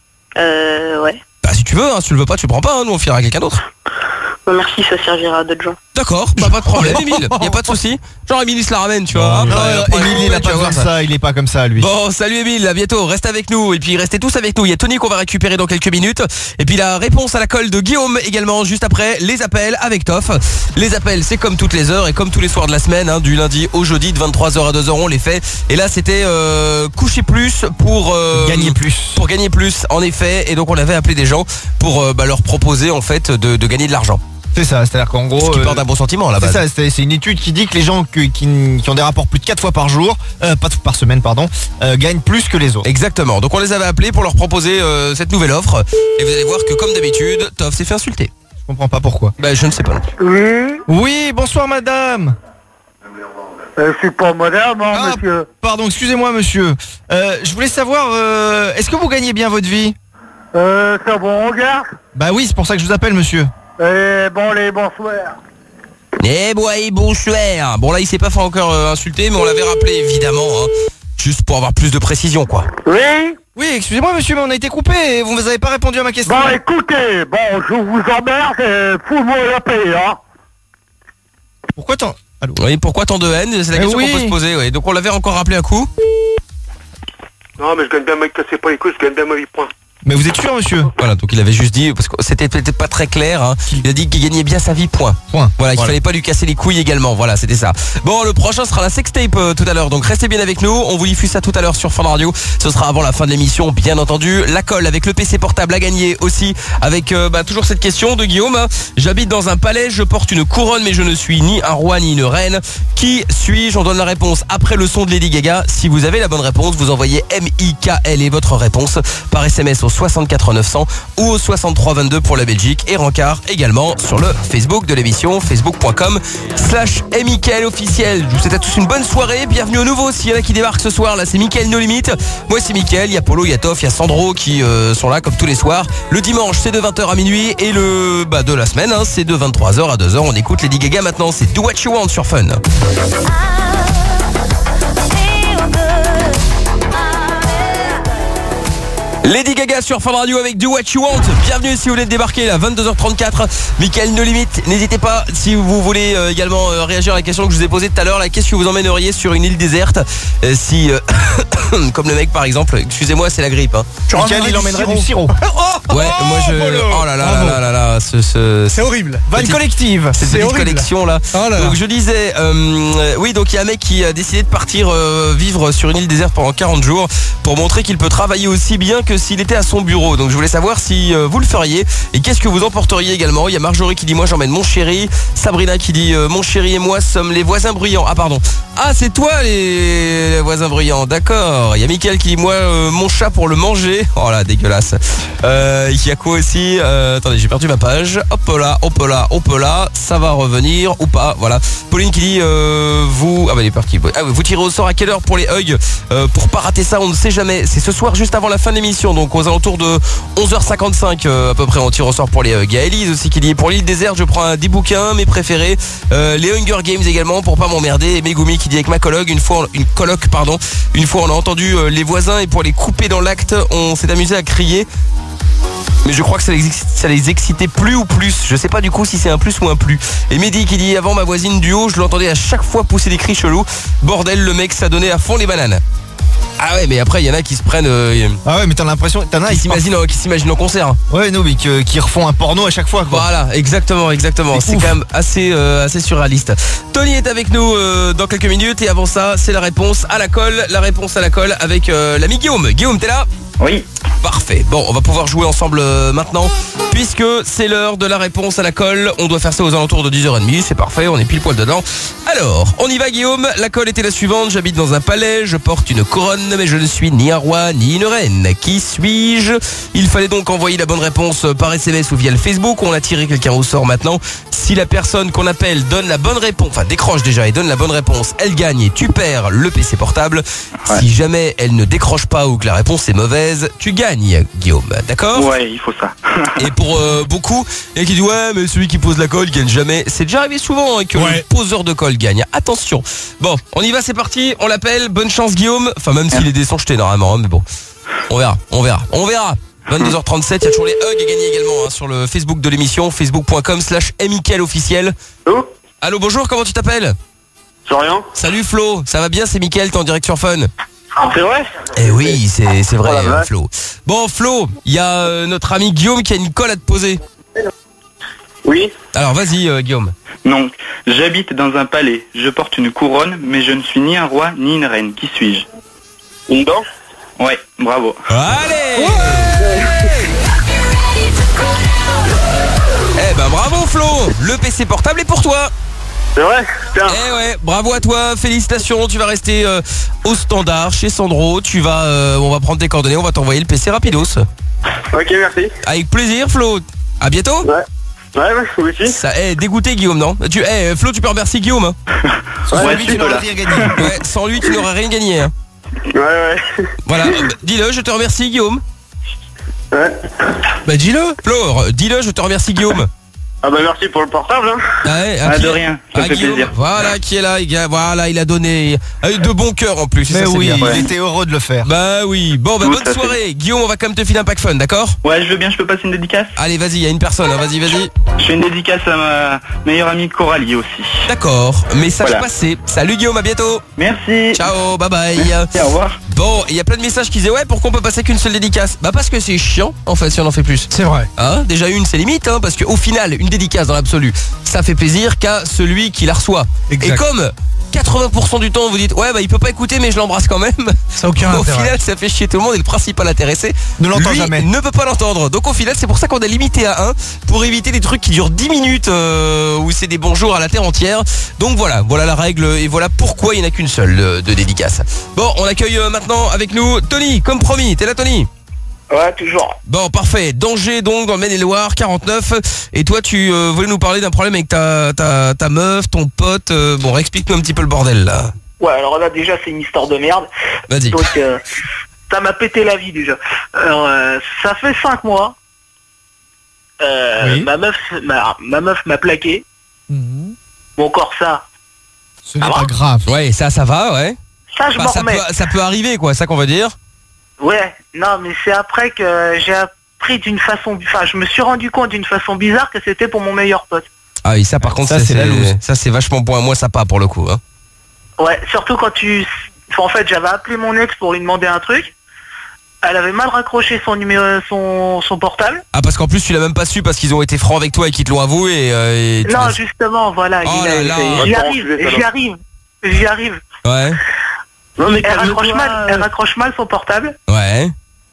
Euh, ouais. Bah, si tu veux. Hein, si tu le veux pas, tu prends pas. Hein, nous, on filera à quelqu'un d'autre. Bon, merci, ça servira à d'autres gens. D'accord. Bah, pas de problème, Emile. Y a pas de souci. Genre, Emile, il se la ramène, tu vois. Non, Hop, non, hop, hop, Emile, il a tu pas vas voir besoin de ça. Il est pas comme ça, lui. Bon, salut Emile, à bientôt, reste avec nous et puis restez tous avec nous. Il y a Tony qu'on va récupérer dans quelques minutes et puis la réponse à la colle de Guillaume également juste après les appels avec Toff. Les appels, c'est comme toutes les heures et comme tous les soirs de la semaine, hein, du lundi au jeudi de vingt-trois heures à deux heures on les fait. Et là c'était euh, coucher plus pour euh, Gagner plus. Pour gagner plus, en effet. Et donc on avait appelé des gens pour euh, bah, leur proposer en fait de, de gagner de l'argent. C'est ça, c'est-à-dire qu'en gros... Ce qui euh, part d'un bon sentiment à la C'est base. ça, c'est c'est une étude qui dit que les gens que- qui, qui ont des rapports plus de quatre fois par jour, euh, pas par semaine, pardon, euh, gagnent plus que les autres. Exactement. Donc on les avait appelés pour leur proposer euh, cette nouvelle offre. Et vous allez voir que comme d'habitude, Toff s'est fait insulter. Je comprends pas pourquoi. Bah je ne sais pas. Oui, Oui, bonsoir madame. euh, c'est pas madame, hein, Ah, monsieur. Pardon, excusez-moi monsieur. Euh, je voulais savoir, euh, est-ce que vous gagnez bien votre vie? Euh, c'est bon, on regarde. Bah oui, c'est pour ça que je vous appelle monsieur. Eh, bon, les bonsoir. Eh boy, bonsoir. Bon là il s'est pas fait encore euh, insulter, mais on l'avait rappelé évidemment, hein, juste pour avoir plus de précision quoi. Oui. Oui, excusez-moi monsieur, mais on a été coupé et vous n'avez pas répondu à ma question. Bon, écoutez, bon, je vous emmerde et fous-moi la paix, hein. Pourquoi tant... Allô? Oui, pourquoi tant de haine? C'est la Eh question oui. qu'on peut se poser, oui. Donc on l'avait encore rappelé un coup. Non, mais je gagne bien, mec, cassez pas les couilles, je gagne bien ma vie, point. Mais vous êtes sûr monsieur? Voilà, donc il avait juste dit, parce que c'était peut-être pas très clair, hein, il a dit qu'il gagnait bien sa vie, point. Point. Voilà, il Voilà. fallait pas lui casser les couilles également, voilà, c'était ça. Bon, le prochain sera la sextape euh, tout à l'heure, donc restez bien avec nous, on vous diffuse ça tout à l'heure sur Fun Radio, ce sera avant la fin de l'émission, bien entendu. La colle avec le P C portable à gagner aussi, avec euh, bah, toujours cette question de Guillaume. hein. J'habite dans un palais, je porte une couronne, mais je ne suis ni un roi ni une reine. Qui suis-je? On donne la réponse après le son de Lady Gaga. Si vous avez la bonne réponse, vous envoyez M I K L et votre réponse par S M S au soixante-quatre neuf cents ou au soixante-trois vingt-deux pour la Belgique et rencard également sur le Facebook de l'émission, facebook point com slash M I K L officiel. Je vous souhaite à tous une bonne soirée, bienvenue au nouveau. S'il y en a qui débarquent ce soir, là c'est Mickaël No Limite. Moi c'est Mickaël, il y a Polo, il y a Toff, il y a Sandro qui euh, sont là comme tous les soirs. Le dimanche c'est de vingt heures à minuit et le bah, de la semaine hein, c'est de vingt-trois heures à deux heures. On écoute Lady Gaga maintenant, c'est Do What You Want sur Fun. Lady Gaga sur Fun Radio avec Do What You Want. Bienvenue si vous voulez débarquer là, vingt-deux heures trente-quatre. Mickaël No Limite. N'hésitez pas si vous voulez euh, également euh, réagir à la question que je vous ai posée tout à l'heure. Là, qu'est-ce que vous emmèneriez sur une île déserte euh, si euh, Comme le mec par exemple. Excusez-moi, c'est la grippe. Hein. Michael, il emmènerait du sirop. Ouais, moi je. Oh là là là là là là, ce, ce... c'est horrible. Vanne collective. Cette c'est petite horrible. collection là. Oh là là. Donc je disais, euh, oui, donc il y a un mec qui a décidé de partir euh, vivre sur une île déserte pendant quarante jours pour montrer qu'il peut travailler aussi bien que s'il était à son bureau. Donc je voulais savoir si euh, vous le feriez et qu'est-ce que vous emporteriez également. Il y a Marjorie qui dit moi j'emmène mon chéri, Sabrina qui dit euh, mon chéri et moi sommes les voisins bruyants. Ah pardon. Ah c'est toi les, les voisins bruyants, d'accord. Il y a Mickaël qui dit moi euh, mon chat pour le manger. Oh là dégueulasse. Euh, il y a quoi aussi euh, attendez j'ai perdu ma page. Hop là, hop là, hop là. Ça va revenir ou pas. Voilà. Pauline qui dit euh, vous ah bah il est parti. Ah, vous tirez au sort à quelle heure pour les hugs euh, pour pas rater ça on ne sait jamais. C'est ce soir juste avant la fin de l'émission donc aux alentours de onze heures cinquante-cinq euh, à peu près on tire au sort pour les hugs. Il y a Elise aussi qui dit pour l'île déserte je prends des bouquins mes préférés euh, les Hunger Games également pour pas m'emmerder et Megumi qui dit avec ma coloc une fois une coloc pardon une fois on a entendu euh, les voisins et pour les couper dans l'acte on s'est amusé à crier. Mais je crois que ça les, ça les excitait plus ou plus. Je sais pas du coup si c'est un plus ou un plus. Et Mehdi qui dit avant ma voisine du haut, je l'entendais à chaque fois pousser des cris chelous. Bordel, le mec ça donnait à fond les bananes. Ah ouais mais après il y en a qui se prennent euh, ah ouais mais t'as l'impression t'en as qui s'imaginent qui s'imaginent en concert. Ouais non mais que, qui refont un porno à chaque fois quoi. Voilà exactement exactement. C'est, c'est quand même assez euh, assez surréaliste. Tony est avec nous euh, dans quelques minutes et avant ça c'est la réponse à la colle. La réponse à la colle avec euh, l'ami Guillaume. Guillaume t'es là? Oui. Parfait. Bon, on va pouvoir jouer ensemble euh, maintenant puisque c'est l'heure de la réponse à la colle. On doit faire ça aux alentours de dix heures trente. C'est parfait, on est pile poil dedans. Alors, on y va Guillaume. La colle était la suivante. J'habite dans un palais, je porte une couronne mais je ne suis ni un roi ni une reine. Qui suis-je? Il fallait donc envoyer la bonne réponse par S M S ou via le Facebook. On a tiré quelqu'un au sort maintenant. Si la personne qu'on appelle donne la bonne réponse, enfin décroche déjà et donne la bonne réponse, elle gagne et tu perds le P C portable. Ouais. Si jamais elle ne décroche pas ou que la réponse est mauvaise, tu gagnes Guillaume, d'accord? Ouais, il faut ça. Et pour euh, beaucoup, il y a qui dit ouais mais celui qui pose la colle gagne jamais. C'est déjà arrivé souvent hein, que ouais. le poseur de colle gagne. Attention. Bon, on y va, c'est parti, on l'appelle. Bonne chance Guillaume. Enfin même s'il est des sons jetés normalement, hein, mais bon. On verra, on verra, on verra. vingt-deux heures trente-sept, il y a toujours les hugs à gagner également hein, sur le Facebook de l'émission, facebook point com slash Mickaël officiel. Allô? Allô, bonjour, comment tu t'appelles? Florian. Salut Flo, ça va bien, c'est Mickaël, t'es en direct sur Fun. C'est vrai? Eh oui, c'est, c'est vrai oh, euh, Flo. Bon Flo, il y a euh, notre ami Guillaume qui a une colle à te poser. Oui. Alors vas-y euh, Guillaume. Non, j'habite dans un palais, je porte une couronne, mais je ne suis ni un roi ni une reine. Qui suis-je? Une dent? Ouais, bravo. Allez ouais. Eh ben bravo Flo, le P C portable est pour toi. C'est vrai? Tiens. Eh ouais, bravo à toi, félicitations, tu vas rester euh, au standard chez Sandro, tu vas, euh, on va prendre tes coordonnées, on va t'envoyer le P C rapidos. Ok, merci. Avec plaisir Flo, à bientôt. Ouais. Ouais, ouais, vous aussi. Ça est eh, dégoûté Guillaume, non? Tu, eh, Flo, tu peux remercier Guillaume. Hein. Sans ouais, lui, tu n'aurais rien gagné. Ouais, sans lui, tu n'aurais rien gagné. Hein. Ouais, ouais. Voilà, euh, dis-le, je te remercie Guillaume. Ouais. Bah dis-le. Flo, dis-le, je te remercie Guillaume. Ah bah merci pour le portable hein. Ouais, ah, de rien, ça ah, fait Guillaume, plaisir. Voilà qui est là, il a, voilà, il a donné avec de bon cœur en plus. Mais ça, oui, bien. il Ouais. était heureux de le faire. Bah oui, bon bah Tout bonne soirée fait. Guillaume, on va quand même te filer un pack fun, d'accord? Ouais, je veux bien, je peux passer une dédicace? Allez vas-y, il y a une personne, hein. vas-y, vas-y. Je fais une dédicace à ma meilleure amie Coralie aussi. D'accord, message voilà. passé. Salut Guillaume, à bientôt. Merci. Ciao, bye bye. Merci, au revoir. Bon, il y a plein de messages qui disaient ouais, pourquoi on peut passer qu'une seule dédicace? Bah parce que c'est chiant en fait si on en fait plus. C'est vrai. Hein, déjà une c'est limite hein, parce qu'au final une dédicace dans l'absolu ça fait plaisir qu'à celui qui la reçoit. Exact. Et comme quatre-vingts pour cent du temps vous dites ouais bah il peut pas écouter mais je l'embrasse quand même, ça a aucun au intérêt. final ça fait chier tout le monde et le principal intéressé ne l'entend lui, jamais, ne peut pas l'entendre. Donc au final c'est pour ça qu'on a limité à un pour éviter des trucs qui durent dix minutes euh, où c'est des bonjours à la terre entière. Donc voilà, voilà la règle et voilà pourquoi il n'y en a qu'une seule de, de dédicace. Bon, on accueille euh, maintenant avec nous Tony, comme promis. T'es là Tony? Ouais, toujours. Bon, parfait. Danger donc dans le Maine-et-Loire, quarante-neuf. Et toi, tu euh, voulais nous parler d'un problème avec ta, ta, ta meuf, ton pote. Euh, bon, explique-nous un petit peu le bordel là. Ouais, alors là déjà c'est une histoire de merde. Vas-y. Donc euh, ça m'a pété la vie déjà. Alors euh, ça fait cinq mois. Euh, oui. Ma meuf, ma, ma meuf m'a plaqué. Mmh. Bon, encore ça. Ce n'est pas grave. Ouais, ça, ça va, ouais. Ça, je bah, m'en ça remets. Peut, ça peut arriver, quoi, ça qu'on va dire. Ouais, non, mais c'est après que j'ai appris d'une façon... Enfin, je me suis rendu compte d'une façon bizarre que c'était pour mon meilleur pote. Ah oui, ça par contre, ça, c'est, c'est la loose. Ça, c'est vachement point à moi, ça pas pour le coup. Hein. Ouais, surtout quand tu... en fait, j'avais appelé mon ex pour lui demander un truc. Elle avait mal raccroché son numéro, son, son portable. Ah, parce qu'en plus tu l'as même pas su parce qu'ils ont été francs avec toi et qu'ils te l'ont avoué. Et, euh, et non, justement, voilà. Oh il là a, là. J'y arrive, j'y arrive, j'y arrive. Ouais. Non, mais elle raccroche mal, elle raccroche mal son portable. Ouais.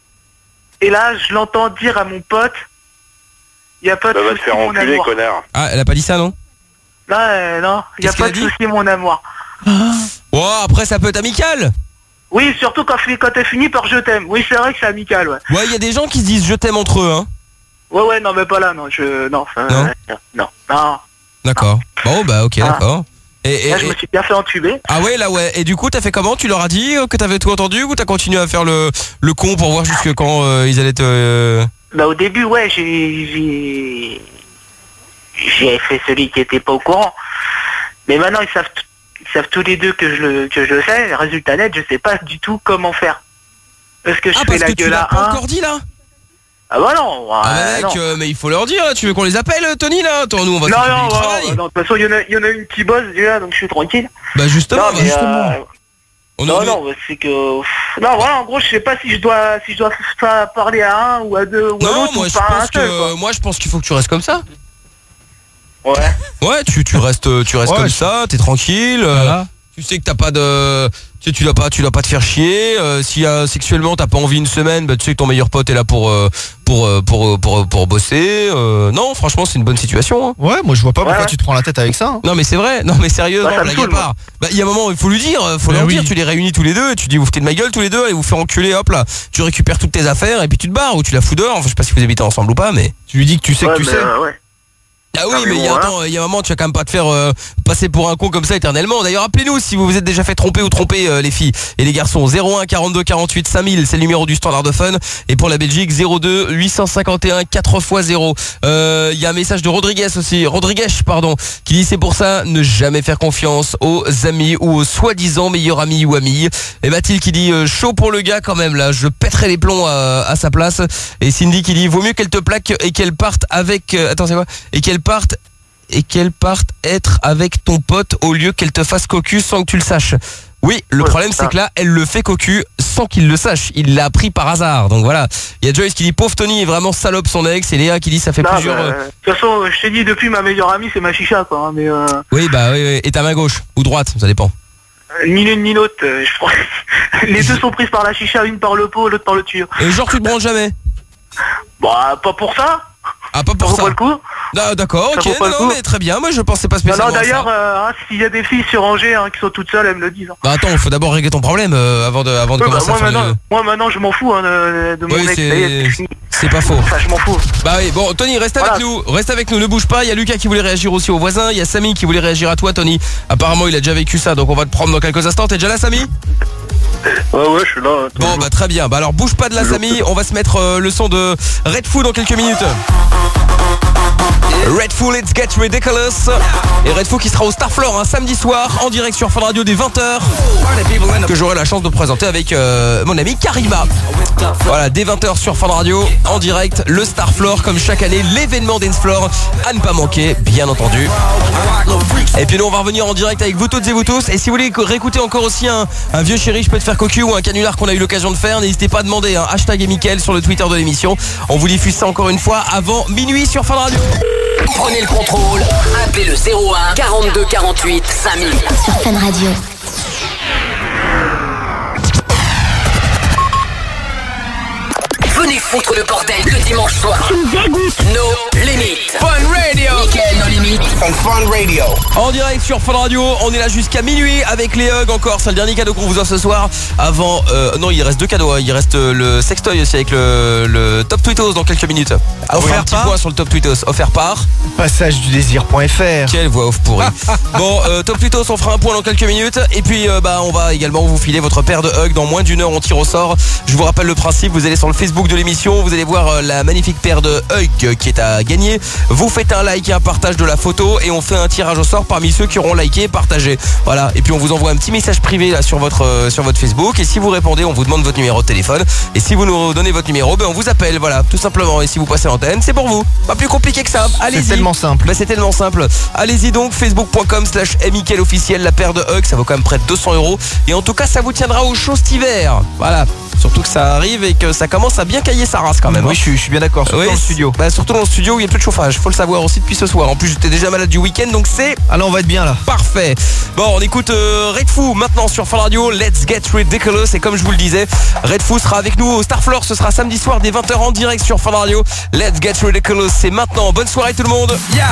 Et là, je l'entends dire à mon pote, il y a pas de Bah, va souci, te faire mon enculer, amour. connard. Ah, elle a pas dit ça, non? Là, euh, non, il y a Qu'est-ce pas qu'elle de a dit souci, mon amour. Oh, après ça peut être amical. Oui, surtout quand, quand elle finit par je t'aime. Oui, c'est vrai que c'est amical, ouais. Ouais, il y a des gens qui se disent je t'aime entre eux, hein. Ouais, ouais, non, mais pas là, non, je... Non, enfin, Non. euh, non, non. D'accord. Bon, bah ok, Ah. d'accord. Et, et- Là, je me et- suis bien fait entuber. Ah ouais, là ouais. Et du coup, t'as fait comment? Tu leur as dit euh, que t'avais tout entendu ou t'as continué à faire le, le con pour voir jusque quand euh, ils allaient te... euh, Bah, au début, ouais, j'ai... J'ai j'ai fait celui qui était pas au courant. Mais maintenant, ils savent, t- ils savent tous les deux que je le, que je le sais. Résultat net, je sais pas du tout comment faire. Est-ce que je Ah, fais parce la que tu gueule l'as à pas un encore dit là? Ah bah non, Ah bah ouais, mec, non. euh, mais il faut leur dire, là. Tu veux qu'on les appelle, Tony, là? Attends, nous on va Non, s'occuper non, du ouais, travail. ouais, non, de toute façon, il y, en a- il y en a une qui bosse déjà, donc je suis tranquille. Bah justement, non, bah, mais, justement. euh, On non, est- non, c'est que... Non, voilà, en gros, je sais pas si je dois si je dois pas parler à un ou à deux ou à Non, l'autre moi ou je pas à un pense seul, que quoi. moi je pense qu'il faut que tu restes comme ça. Ouais. Ouais, tu, tu restes tu restes Ouais, comme je- ça, t'es tranquille. euh, Voilà. Tu sais que t'as pas de tu sais, tu dois pas tu dois pas te faire chier. euh, si euh, sexuellement t'as pas envie une semaine, bah tu sais que ton meilleur pote est là pour euh, pour, euh, pour pour pour pour bosser. euh, non, franchement, c'est une bonne situation. hein. Ouais, moi je vois pas pourquoi Ouais. tu te prends la tête avec ça. hein. Non mais c'est vrai, non mais sérieusement, Bah, ça me blague à saoule, part. Bah il y a un moment, il faut lui dire, faut Bah leur oui. dire, tu les réunis tous les deux, et tu dis vous foutez de ma gueule tous les deux, allez vous faire enculer, hop là, tu récupères toutes tes affaires et puis tu te barres ou tu la fous dehors. Enfin, je sais pas si vous habitez ensemble ou pas, mais Tu lui dis que tu sais Ouais, que tu mais, sais. euh, ouais. ah oui, Ah, mais mais il y a bon, un voilà. temps, il y a un moment, tu vas quand même pas te faire euh, passer pour un con comme ça éternellement. D'ailleurs, appelez-nous si vous vous êtes déjà fait tromper ou tromper, euh, les filles et les garçons. zéro un quarante-deux quarante-huit cinq mille, c'est le numéro du standard de fun. Et pour la Belgique, zéro deux huit cent cinquante et un quatre fois zéro. Euh, Il y a un message de Rodriguez aussi, Rodriguez, pardon, qui dit c'est pour ça ne jamais faire confiance aux amis ou aux soi-disant meilleurs amis ou amies. Et Mathilde qui dit euh, chaud pour le gars quand même là, je pèterai les plombs à, à sa place. Et Cindy qui dit vaut mieux qu'elle te plaque et qu'elle parte avec euh, attends c'est quoi et qu'elle parte et qu'elle parte être avec ton pote au lieu qu'elle te fasse cocu sans que tu le saches. Oui, le Ouais, problème c'est c'est ça. que là, elle le fait cocu sans qu'il le sache. Il l'a appris par hasard. Donc voilà. Il y a Joyce qui dit pauvre Tony est vraiment salope son ex et Léa qui dit ça fait Non, plusieurs... bah, euh, euh, de toute façon, je t'ai dit depuis ma meilleure amie, c'est ma chicha, quoi. hein, mais euh, Oui, bah oui, oui. Et ta main gauche ou droite, ça dépend. ni l'une ni l'autre, euh, je crois. Les deux sont prises par la chicha, une par le pot, l'autre par le tuyau. Et genre tu te branles jamais? Bah, pas pour ça. Ah, pas Ça pour vaut ça. pas le coup. Ah, d'accord, Ça ok, vaut pas non, le non, coup. mais très bien. Moi je pensais pas Non, spécialement non, à ça. d'ailleurs, euh, hein, s'il y a des filles sur Angers hein, qui sont toutes seules, elles me le disent. hein. Bah attends, faut d'abord régler ton problème euh, avant de, avant de Ouais, bah, commencer moi, à faire maintenant, le... moi maintenant je m'en fous hein, de, de mon Oui, ex, c'est- ça y est, c'est fini. C'est pas faux. Enfin, je m'en fous. Bah oui, bon Tony, reste Voilà. avec nous, reste avec nous, ne bouge pas. Il y a Lucas qui voulait réagir aussi aux voisins, il y a Samy qui voulait réagir à toi Tony. Apparemment il a déjà vécu ça, donc on va te prendre dans quelques instants. T'es déjà là Samy? Ouais, ouais, je suis là. hein, Bon toujours. bah très bien, bah alors bouge pas de là Samy, on va se mettre euh, le son de Red Food dans quelques minutes. Red Food, Let's Get Ridiculous. Et Red Food qui sera au Starfloor un samedi soir en direct sur Fun Radio dès vingt heures, que j'aurai la chance de présenter avec euh, mon ami Karima. Voilà, dès vingt heures sur Fun Radio en direct, le Starfloor comme chaque année, l'événement Dance Floor à ne pas manquer bien entendu. Et puis nous on va revenir en direct avec vous toutes et vous tous. Et si vous voulez réécouter encore aussi un, un vieux chéri je peux te faire cocu ou un canular qu'on a eu l'occasion de faire, n'hésitez pas à demander un hashtag et Mickaël sur le Twitter de l'émission. On vous diffuse ça encore une fois avant minuit sur Fun Radio. Prenez le contrôle, appelez le zéro un quarante-deux quarante-huit cinq mille. Sur Fun Radio. Venez foutre le bordel le dimanche soir. No limites. Fun Radio. Mickaël, no limites. Fun Radio. En direct sur Fun Radio, on est là jusqu'à minuit avec les hugs encore, c'est le dernier cadeau qu'on vous offre ce soir. Avant, euh, non il reste deux cadeaux, hein. Il reste euh, le sextoy aussi avec le, le top tweetos dans quelques minutes. Ah, Offert offert un petit par point sur le top tweetos, offert par... Passage du désir.fr. Quelle voix off pourrie. Bon, euh, top tweetos, on fera un point dans quelques minutes. Et puis, euh, bah, on va également vous filer votre paire de hugs. Dans moins d'une heure, on tire au sort. Je vous rappelle le principe, vous allez sur le Facebook de l'émission, vous allez voir euh, la magnifique paire de hugs qui est à gagner. Vous faites un like et un partage de la la photo et on fait un tirage au sort parmi ceux qui auront liké et partagé. Voilà. Et puis on vous envoie un petit message privé là sur votre euh, sur votre Facebook et si vous répondez, on vous demande votre numéro de téléphone et si vous nous donnez votre numéro, ben on vous appelle. Voilà, tout simplement. Et si vous passez l'antenne, c'est pour vous. Pas plus compliqué que ça. Allez-y. C'est tellement simple. Ben, c'est tellement simple. Allez-y donc facebook point com slash Mickaël officiel. La paire de Hugs, ça vaut quand même près de deux cents euros et en tout cas ça vous tiendra au chaud cet hiver. Voilà. Surtout que ça arrive et que ça commence à bien cailler sa race quand même. Oui, hein. je, suis, je suis bien d'accord. Surtout Oui, dans le studio. Bah, surtout dans le studio où il y a plus de chauffage. Faut le savoir aussi depuis ce soir. En plus, j'étais déjà malade du week-end, donc c'est. Alors, on va être bien là. Parfait. Bon, on écoute euh, Redfoo maintenant sur Fun Radio. Let's Get Ridiculous. Et comme je vous le disais, Redfoo sera avec nous au Star Floor. Ce sera samedi soir dès vingt heures en direct sur Fun Radio. Let's Get Ridiculous. C'est maintenant. Bonne soirée tout le monde. Yeah.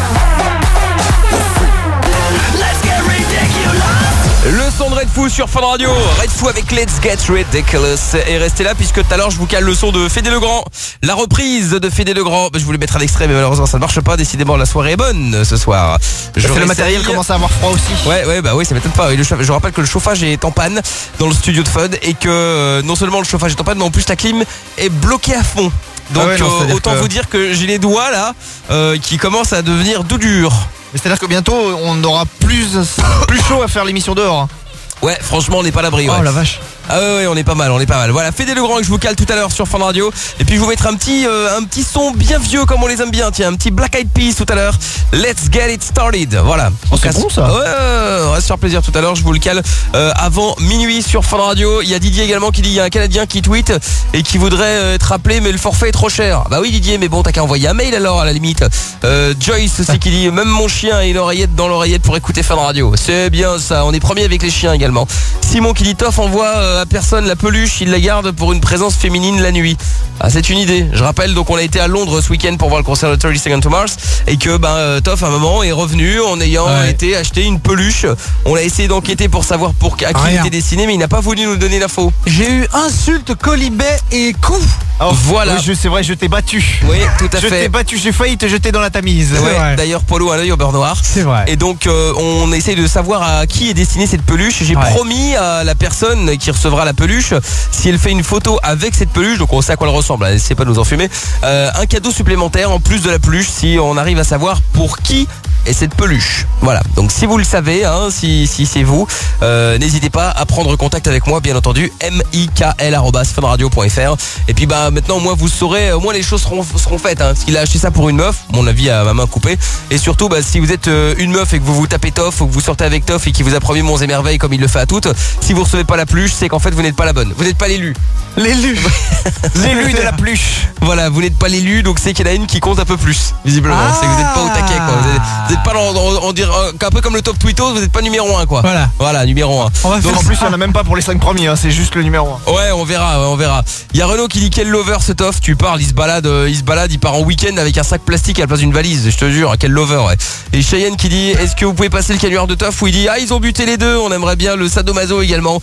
Let's get ridiculous. Le son de Redfoo sur Fun Radio. Redfoo avec Let's Get Ridiculous. Et restez là puisque tout à l'heure je vous cale le son de Fédé Legrand. La reprise de Fédé Legrand. Je voulais mettre un extrait mais malheureusement ça ne marche pas. Décidément la soirée est bonne ce soir. Je le matériel commence à avoir froid aussi. Ouais ouais bah oui ça m'étonne pas. Et le chauffage, je rappelle que le chauffage est en panne dans le studio de Fun. Et que euh, non seulement le chauffage est en panne mais en plus la clim est bloquée à fond. Donc ah ouais, non, euh, autant que... vous dire que j'ai les doigts là euh, qui commencent à devenir tout durs. C'est-à-dire que bientôt on aura plus, plus chaud à faire l'émission dehors. Hein. Ouais, franchement, on n'est pas à l'abri. Ouais. Oh la vache. Ah ouais, ouais, on est pas mal, on est pas mal. Voilà, Fédé Legrand que je vous cale tout à l'heure sur Fun Radio. Et puis je vous mettrai un petit, euh, un petit son bien vieux comme on les aime bien. Tiens, un petit Black Eyed Peas tout à l'heure. Let's get it started. Voilà. Oh, c'est bon ça. Ouais, ouais, on va se faire plaisir tout à l'heure. Je vous le cale euh, avant minuit sur Fun Radio. Il y a Didier également qui dit, il y a un Canadien qui tweet et qui voudrait euh, être rappelé, mais le forfait est trop cher. Bah oui Didier, mais bon, t'as qu'à envoyer un mail alors à la limite. Euh, Joyce aussi qui dit, même mon chien a une oreillette dans l'oreillette pour écouter Fun Radio. C'est bien ça. On est premier avec les chiens également. Simon qui dit, Toff envoie euh, à personne la peluche. Il la garde pour une présence féminine la nuit. Ah, c'est une idée. Je rappelle donc on a été à Londres ce week-end pour voir le concert de thirty seconds to Mars et que ben euh, Toff à un moment est revenu en ayant ouais. été acheter une peluche. On a essayé d'enquêter pour savoir pour à qui il était destiné mais il n'a pas voulu nous donner l'info. J'ai eu insulte, colibet et coup. Oh, voilà. Oui, c'est vrai, je t'ai battu. Oui, tout à je fait. Je t'ai battu, j'ai failli te jeter dans la Tamise. Ouais, d'ailleurs, Polo a l'œil au beurre noir. C'est vrai. Et donc, euh, on essaye de savoir à qui est destinée cette peluche. J'ai ouais. promis à la personne qui recevra la peluche, si elle fait une photo avec cette peluche, donc on sait à quoi elle ressemble, n'essayez pas de nous enfumer, euh, un cadeau supplémentaire en plus de la peluche si on arrive à savoir pour qui est cette peluche. Voilà, donc si vous le savez, hein, si, si c'est vous, euh, n'hésitez pas à prendre contact avec moi, bien entendu, m i k l arobase fun radio point f r. Et puis bah maintenant, moi vous saurez, au moins les choses seront, seront faites. Hein, parce qu'il a acheté ça pour une meuf, mon avis à ma main coupée. Et surtout, bah, si vous êtes euh, une meuf et que vous vous tapez Toff ou que vous sortez avec Toff et qui vous a promis monts et merveilles comme il le fait à toutes, si vous recevez pas la peluche, c'est qu'en fait vous n'êtes pas la bonne. Vous n'êtes pas l'élu. L'élu. L'élu de la peluche. Voilà, vous n'êtes pas l'élu, donc c'est qu'il y en a une qui compte un peu plus, visiblement. Ah. C'est que vous n'êtes pas au taquet, quoi. Vous êtes, vous êtes pas dans, dans, on dirait un peu comme le top Twittos, vous n'êtes pas numéro un, quoi. Voilà. Voilà, numéro un. On va donc en plus, il n'y en a même pas pour les cinq premiers, hein, c'est juste le numéro un. Ouais, on verra, ouais, on verra. Il y a Renaud qui dit quel lover ce Toff. Tu parles, il se balade, euh, il se balade, il part en week-end avec un sac plastique à la place d'une valise. Je te jure, quel lover. Ouais. Et Cheyenne qui dit est-ce que vous pouvez passer le canular de Toff où il dit ah ils ont buté les deux. On aimerait bien le sadomaso également.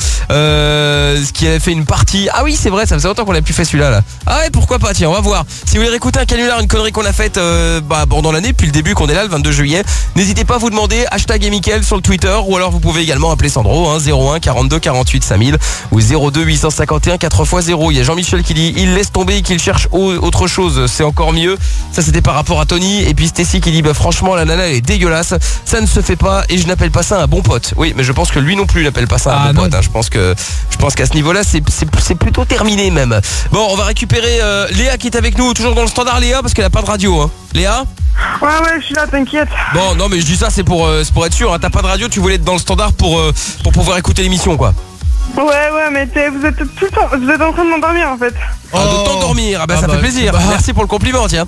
Euh, ce qui avait fait une partie. Ah oui, c'est vrai, ça faisait longtemps qu'on a plus fait celui-là là. Ah ouais, pourquoi pas. Tiens, on va voir. Si vous voulez réécouter un canular, une connerie qu'on a faite euh, bah, pendant l'année, depuis le début qu'on est là, le vingt-deux juillet, n'hésitez pas à vous demander hashtag Mickaël sur le Twitter ou alors vous pouvez également appeler Sandro hein, zéro un quarante-deux quarante-huit cinq mille ou zéro deux huit cent cinquante et un quatre fois zéro. Il y a Jean-Michel qui dit il laisse tomber et qu'il cherche autre chose, c'est encore mieux. Ça c'était par rapport à Tony. Et puis Stacy qui dit bah franchement la nana elle est dégueulasse, ça ne se fait pas et je n'appelle pas ça un bon pote. Oui mais je pense que lui non plus n'appelle pas ça un ah, bon non. pote hein. Je pense que je pense qu'à ce niveau là c'est, c'est, c'est plutôt terminé même. Bon on va récupérer euh, Léa qui est avec nous toujours dans le standard. Léa parce qu'elle a pas de radio hein. Léa. Ouais ouais je suis là t'inquiète. Bon non mais je dis ça c'est pour, euh, c'est pour être sûr hein. T'as pas de radio, tu voulais être dans le standard pour, euh, pour pouvoir écouter l'émission quoi. Ouais ouais mais vous êtes tout le temps, vous êtes en train de m'endormir en fait. Oh, de t'endormir, ah bah ah ça bah, fait plaisir. Bah. Merci pour le compliment tiens.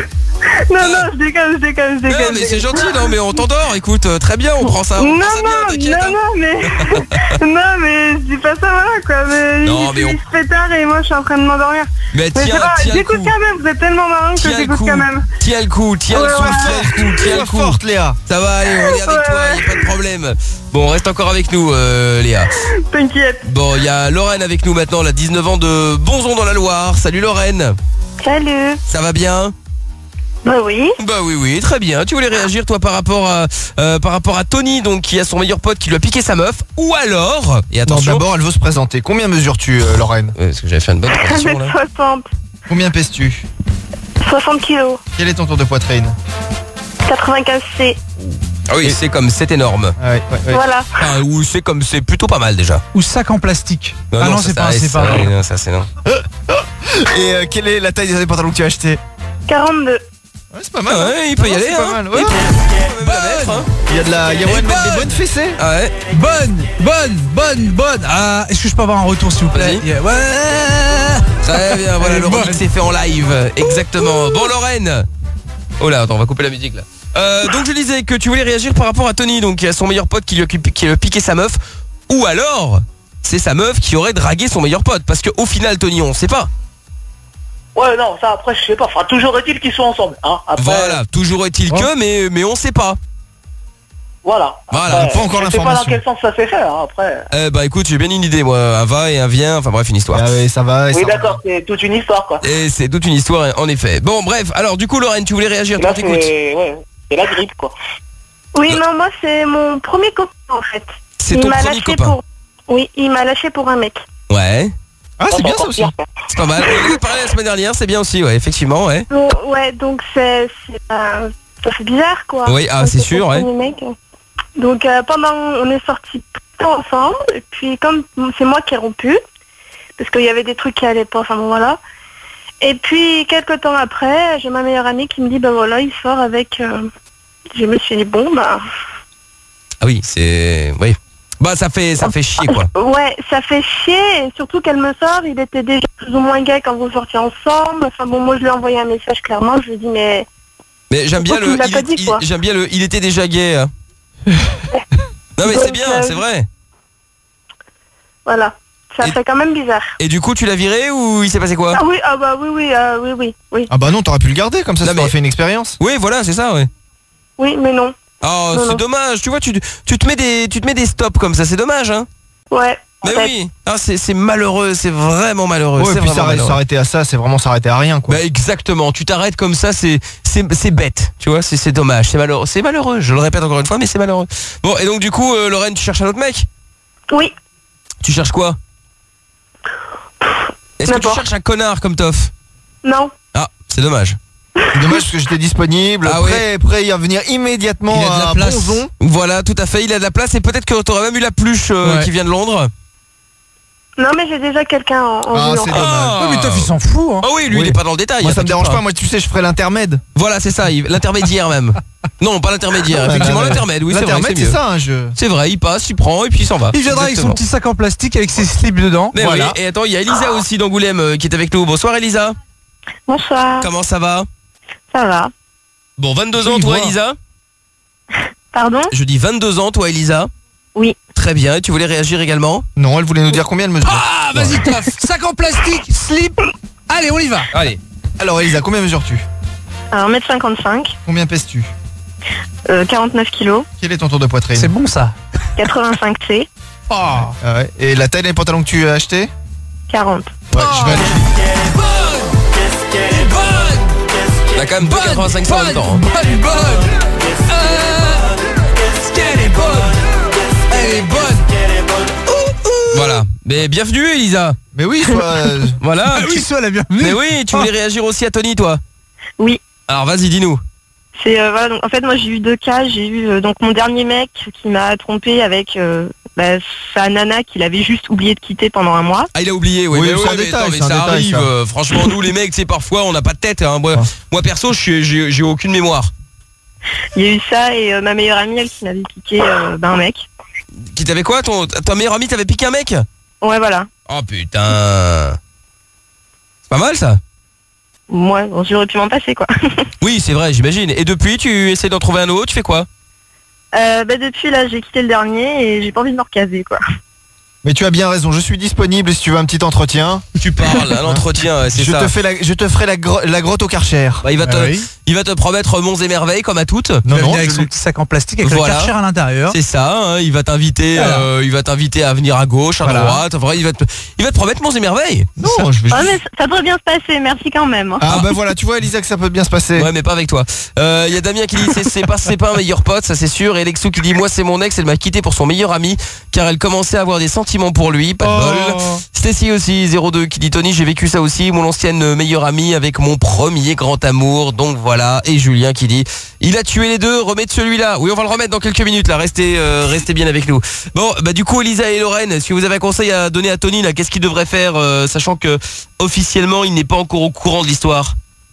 Non non je déconne, je déconne, je déconne. Non mais c'est gentil non mais on t'endort, écoute très bien, on prend ça. On non prend ça non bien, non non mais non mais je dis pas ça voilà quoi. Mais non, il, mais on... il se fait tard et moi je suis en train de m'endormir. Mais, mais tiens, tiens j'écoute quand même, vous êtes tellement marrant que j'écoute quand même. Tiens le coup, tiens ouais, le coup, ouais. tiens le coup, tiens le coup. Forte Léa. Ça va aller, on est avec ouais, toi, ouais. Y a pas de problème. Bon, reste encore avec nous euh, Léa. T'inquiète. Bon, il y a Lorraine avec nous maintenant, elle a dix-neuf ans de Bonzon dans la Loire. Salut Lorraine. Salut. Ça va bien? Bah oui. Bah oui oui, très bien. Tu voulais réagir toi par rapport à euh, par rapport à Tony donc qui a son meilleur pote qui lui a piqué sa meuf ou alors et attention. Non, d'abord elle veut se présenter. Combien mesures-tu euh, Lorraine? Ouais, parce que j'avais fait une bonne transition là. soixante. Combien pèses-tu? soixante kilos. Quel est ton tour de poitrine? quatre-vingt-quinze C. Ah oui, c'est comme c'est énorme. Ah ouais, ouais, ouais. Voilà. Ah, ou c'est comme c'est plutôt pas mal déjà. Ou sac en plastique. Non, ah non, non, ça, c'est ça, pas, c'est ça, pas. oui, non, ça c'est non. Et euh, quelle est la taille des pantalons que tu as acheté? quarante-deux. Ouais, c'est pas mal. Ah ouais, hein. il peut y Non, aller, c'est hein. pas mal. Ouais. Il peut même la mettre, hein. Il y a de la, il y a ouais, même des bonnes fessées. Ah ouais. Bonne, bonne, bonne, bonne. Ah, est-ce que je peux avoir un retour s'il vous plaît? Vas-y. Yeah, ouais. Très bien, voilà, Elle le est bonne. remix s'est fait en live. Exactement. Bon, Lorraine. Oh là, attends, on va couper la musique là. Euh, donc je disais que tu voulais réagir par rapport à Tony, donc qui a son meilleur pote qui lui a, qui lui a piqué sa meuf, ou alors c'est sa meuf qui aurait dragué son meilleur pote, parce qu'au final Tony on sait pas. Ouais, non, ça après je sais pas. Enfin, toujours est-il qu'ils sont ensemble. Hein. Après, Voilà, toujours est-il que, mais mais on sait pas. Voilà. Voilà, Après, pas encore je sais pas dans l'information. quel sens ça s'est fait. Hein, après. Eh bah écoute, j'ai bien une idée moi, un va et un vient, enfin bref une histoire. Ah ouais, ça va. et Oui, ça va. d'accord, c'est toute une histoire quoi. Et c'est toute une histoire en effet. Bon bref, alors du coup Lorraine, tu voulais réagir, Là, toi t'écoutes. c'est ouais, c'est la grippe quoi. Oui, non, moi c'est mon premier copain en fait. C'est Il ton m'a premier lâché copain. pour. Oui, il m'a lâché pour un mec. Ouais. Ah, c'est bien ça aussi. C'est pas mal. On en a parlé la semaine dernière, c'est bien aussi, ouais, effectivement, ouais. Donc, ouais, donc c'est, c'est, euh, ça fait bizarre quoi. Oui, ah, Quand c'est sûr, ton ouais. premier mec. Donc euh, pendant, on est sortis tout le temps ensemble, et puis comme c'est moi qui ai rompu, parce qu'il y avait des trucs qui allaient pas, enfin bon voilà. Et puis quelques temps après, j'ai ma meilleure amie qui me dit bah voilà, il sort avec. Euh... Je me suis dit bon bah. Ah oui, c'est... Oui. Bah ça fait ça fait chier quoi. Ouais, ça fait chier, et surtout qu'elle me sort, il était déjà plus ou moins gay quand vous sortiez ensemble. Enfin bon, moi je lui ai envoyé un message clairement, je lui ai dit mais... Mais j'aime bien Pourquoi le... tu me l'as il pas est- dit, il- quoi J'aime bien le... Il était déjà gay. hein. Non mais c'est Donc, bien, euh, c'est vrai. Voilà, ça fait quand même bizarre. Et du coup tu l'as viré ou il s'est passé quoi? Ah oui, ah bah oui, oui, euh, oui, oui, oui. Ah bah non, t'aurais pu le garder comme ça, ça t'aurait fait une expérience. Oui voilà, c'est ça, ouais. Oui, mais non. Oh, Non, c'est non. dommage, tu vois, tu, tu te mets des tu te mets des stops comme ça, c'est dommage, hein. Ouais. Mais en fait. oui, ah, c'est c'est malheureux, c'est vraiment malheureux. Ouais, et c'est puis vraiment s'arrêter malheureux. s'arrêter à ça, c'est vraiment s'arrêter à rien quoi. Bah exactement, tu t'arrêtes comme ça, c'est c'est c'est bête, tu vois, c'est c'est dommage, c'est malheureux, c'est malheureux. Je le répète encore une fois, mais c'est malheureux. Bon, et donc du coup, euh, Lorraine, tu cherches un autre mec? Oui. Tu cherches quoi? Est-ce que tu N'importe. cherches un connard comme Toff? Non. Ah, c'est dommage. C'est dommage parce que j'étais disponible, Ah prêt, prêt à venir immédiatement Il a de la à place. Bonzon. Voilà, tout à fait, il a de la place et peut-être que t'aurais même eu la pluche euh, Ouais. qui vient de Londres. Non, mais j'ai déjà quelqu'un en, en Ah, vue, en c'est fait. dommage. Ouais, mais Toff, il s'en fout, hein. Ah oui, lui Oui. il est pas dans le détail. Moi hein, ça me t'inquiète dérange pas, moi tu sais, je ferai l'intermède. Voilà, c'est ça, il- l'intermédiaire même. Non, pas l'intermédiaire, Ah, effectivement bah, l'intermède, oui c'est vrai, L'intermède, c'est c'est mieux. ça un jeu. C'est vrai, il passe, il prend et puis il s'en va. Il viendra avec son Exactement. petit sac en plastique avec ses slips dedans. Mais Voilà. oui, et attends, il y a Elisa aussi d'Angoulême euh, qui est avec nous. Bonsoir Elisa. Bonsoir. Comment ça va? Ça va. Bon, vingt-deux Je ans y toi vois. Elisa? Pardon? Je dis vingt-deux ans toi Elisa? Oui. Très bien, et tu voulais réagir également? Non, elle voulait nous dire combien elle mesure. Ah, vas-y, Toff. Sac en plastique, slip. Allez, on y va. Allez. Alors Elisa, combien mesures-tu? un mètre cinquante-cinq, Combien pèses-tu? euh, quarante-neuf kilos, Quel est ton tour de poitrine? C'est bon ça. quatre-vingt-cinq C, Oh. Ah ouais. Et la taille des pantalons que tu as acheté? quarante. Ouais, je vais aller. T'as quand même deux quatre-vingt-cinq cents en même temps. hein. Bonne, bonne. Euh, Est-ce qu'elle est bonne? Elle est bonne. Voilà. Mais bienvenue Elisa. Mais oui, soit. euh, Voilà. Ah oui, sois la bienvenue. Mais oui, tu voulais réagir aussi à Tony toi? Oui. Alors vas-y, dis-nous. C'est euh, voilà, donc, en fait moi j'ai eu deux cas, j'ai eu euh, donc mon dernier mec qui m'a trompé avec euh, bah, sa nana qu'il avait juste oublié de quitter pendant un mois. Ah il a oublié, ouais, Oui, mais, c'est ouais, un mais détail, attends, mais c'est un ça détail, arrive. ça. euh, franchement, nous les mecs, c'est parfois on n'a pas de tête. Hein. Moi, Ouais. moi perso, je suis- j'ai j'ai aucune mémoire. Il y a eu ça et euh, ma meilleure amie elle qui m'avait piqué euh, bah, un mec. Qui t'avait quoi? Ton ta meilleure amie t'avait piqué un mec? Ouais voilà. Oh putain. C'est pas mal ça? Moi bon, j'aurais pu m'en passer quoi. Oui, c'est vrai, j'imagine. Et depuis, tu essaies d'en trouver un autre, tu fais quoi? Euh, bah, depuis là j'ai quitté le dernier et j'ai pas envie de me recaser quoi. Mais tu as bien raison, je suis disponible si tu veux un petit entretien. Tu parles, un entretien, ouais, c'est Je ça. te fais la, je te ferai la, gro- la grotte au Karcher. Bah, il va te, Ah oui. il va te promettre monts et merveilles comme à toutes. Il va Non, venir non, avec je son lui- petit sac en plastique avec Voilà. le Karcher à l'intérieur. C'est ça, hein, il va t'inviter, Voilà. euh, il va t'inviter à venir à gauche, à Voilà. droite. Enfin, il va te, il va te promettre monts et merveilles. Non, je vais Ah juste- mais ça, ça devrait bien se passer, merci quand même. hein. Ah bah voilà, tu vois Elisa que ça peut bien se passer. Ouais, mais pas avec toi. Euh, Il y a Damien qui dit c'est c'est pas c'est pas un meilleur pote, ça c'est sûr. Et Lexou qui dit moi c'est mon ex, elle m'a quitté pour son meilleur ami car elle commençait à avoir des sentiments sentiments pour lui, pas de Oh. bol. Stacy aussi, zéro deux, qui dit Tony, j'ai vécu ça aussi, mon ancienne meilleure amie avec mon premier grand amour, donc voilà. Et Julien qui dit, il a tué les deux, remettre celui-là. Oui, on va le remettre dans quelques minutes là, restez, euh, restez bien avec nous. Bon, bah du coup, Elisa et Lorraine, si vous avez un conseil à donner à Tony, là, qu'est-ce qu'il devrait faire, euh, sachant que officiellement, il n'est pas encore au courant de l'histoire?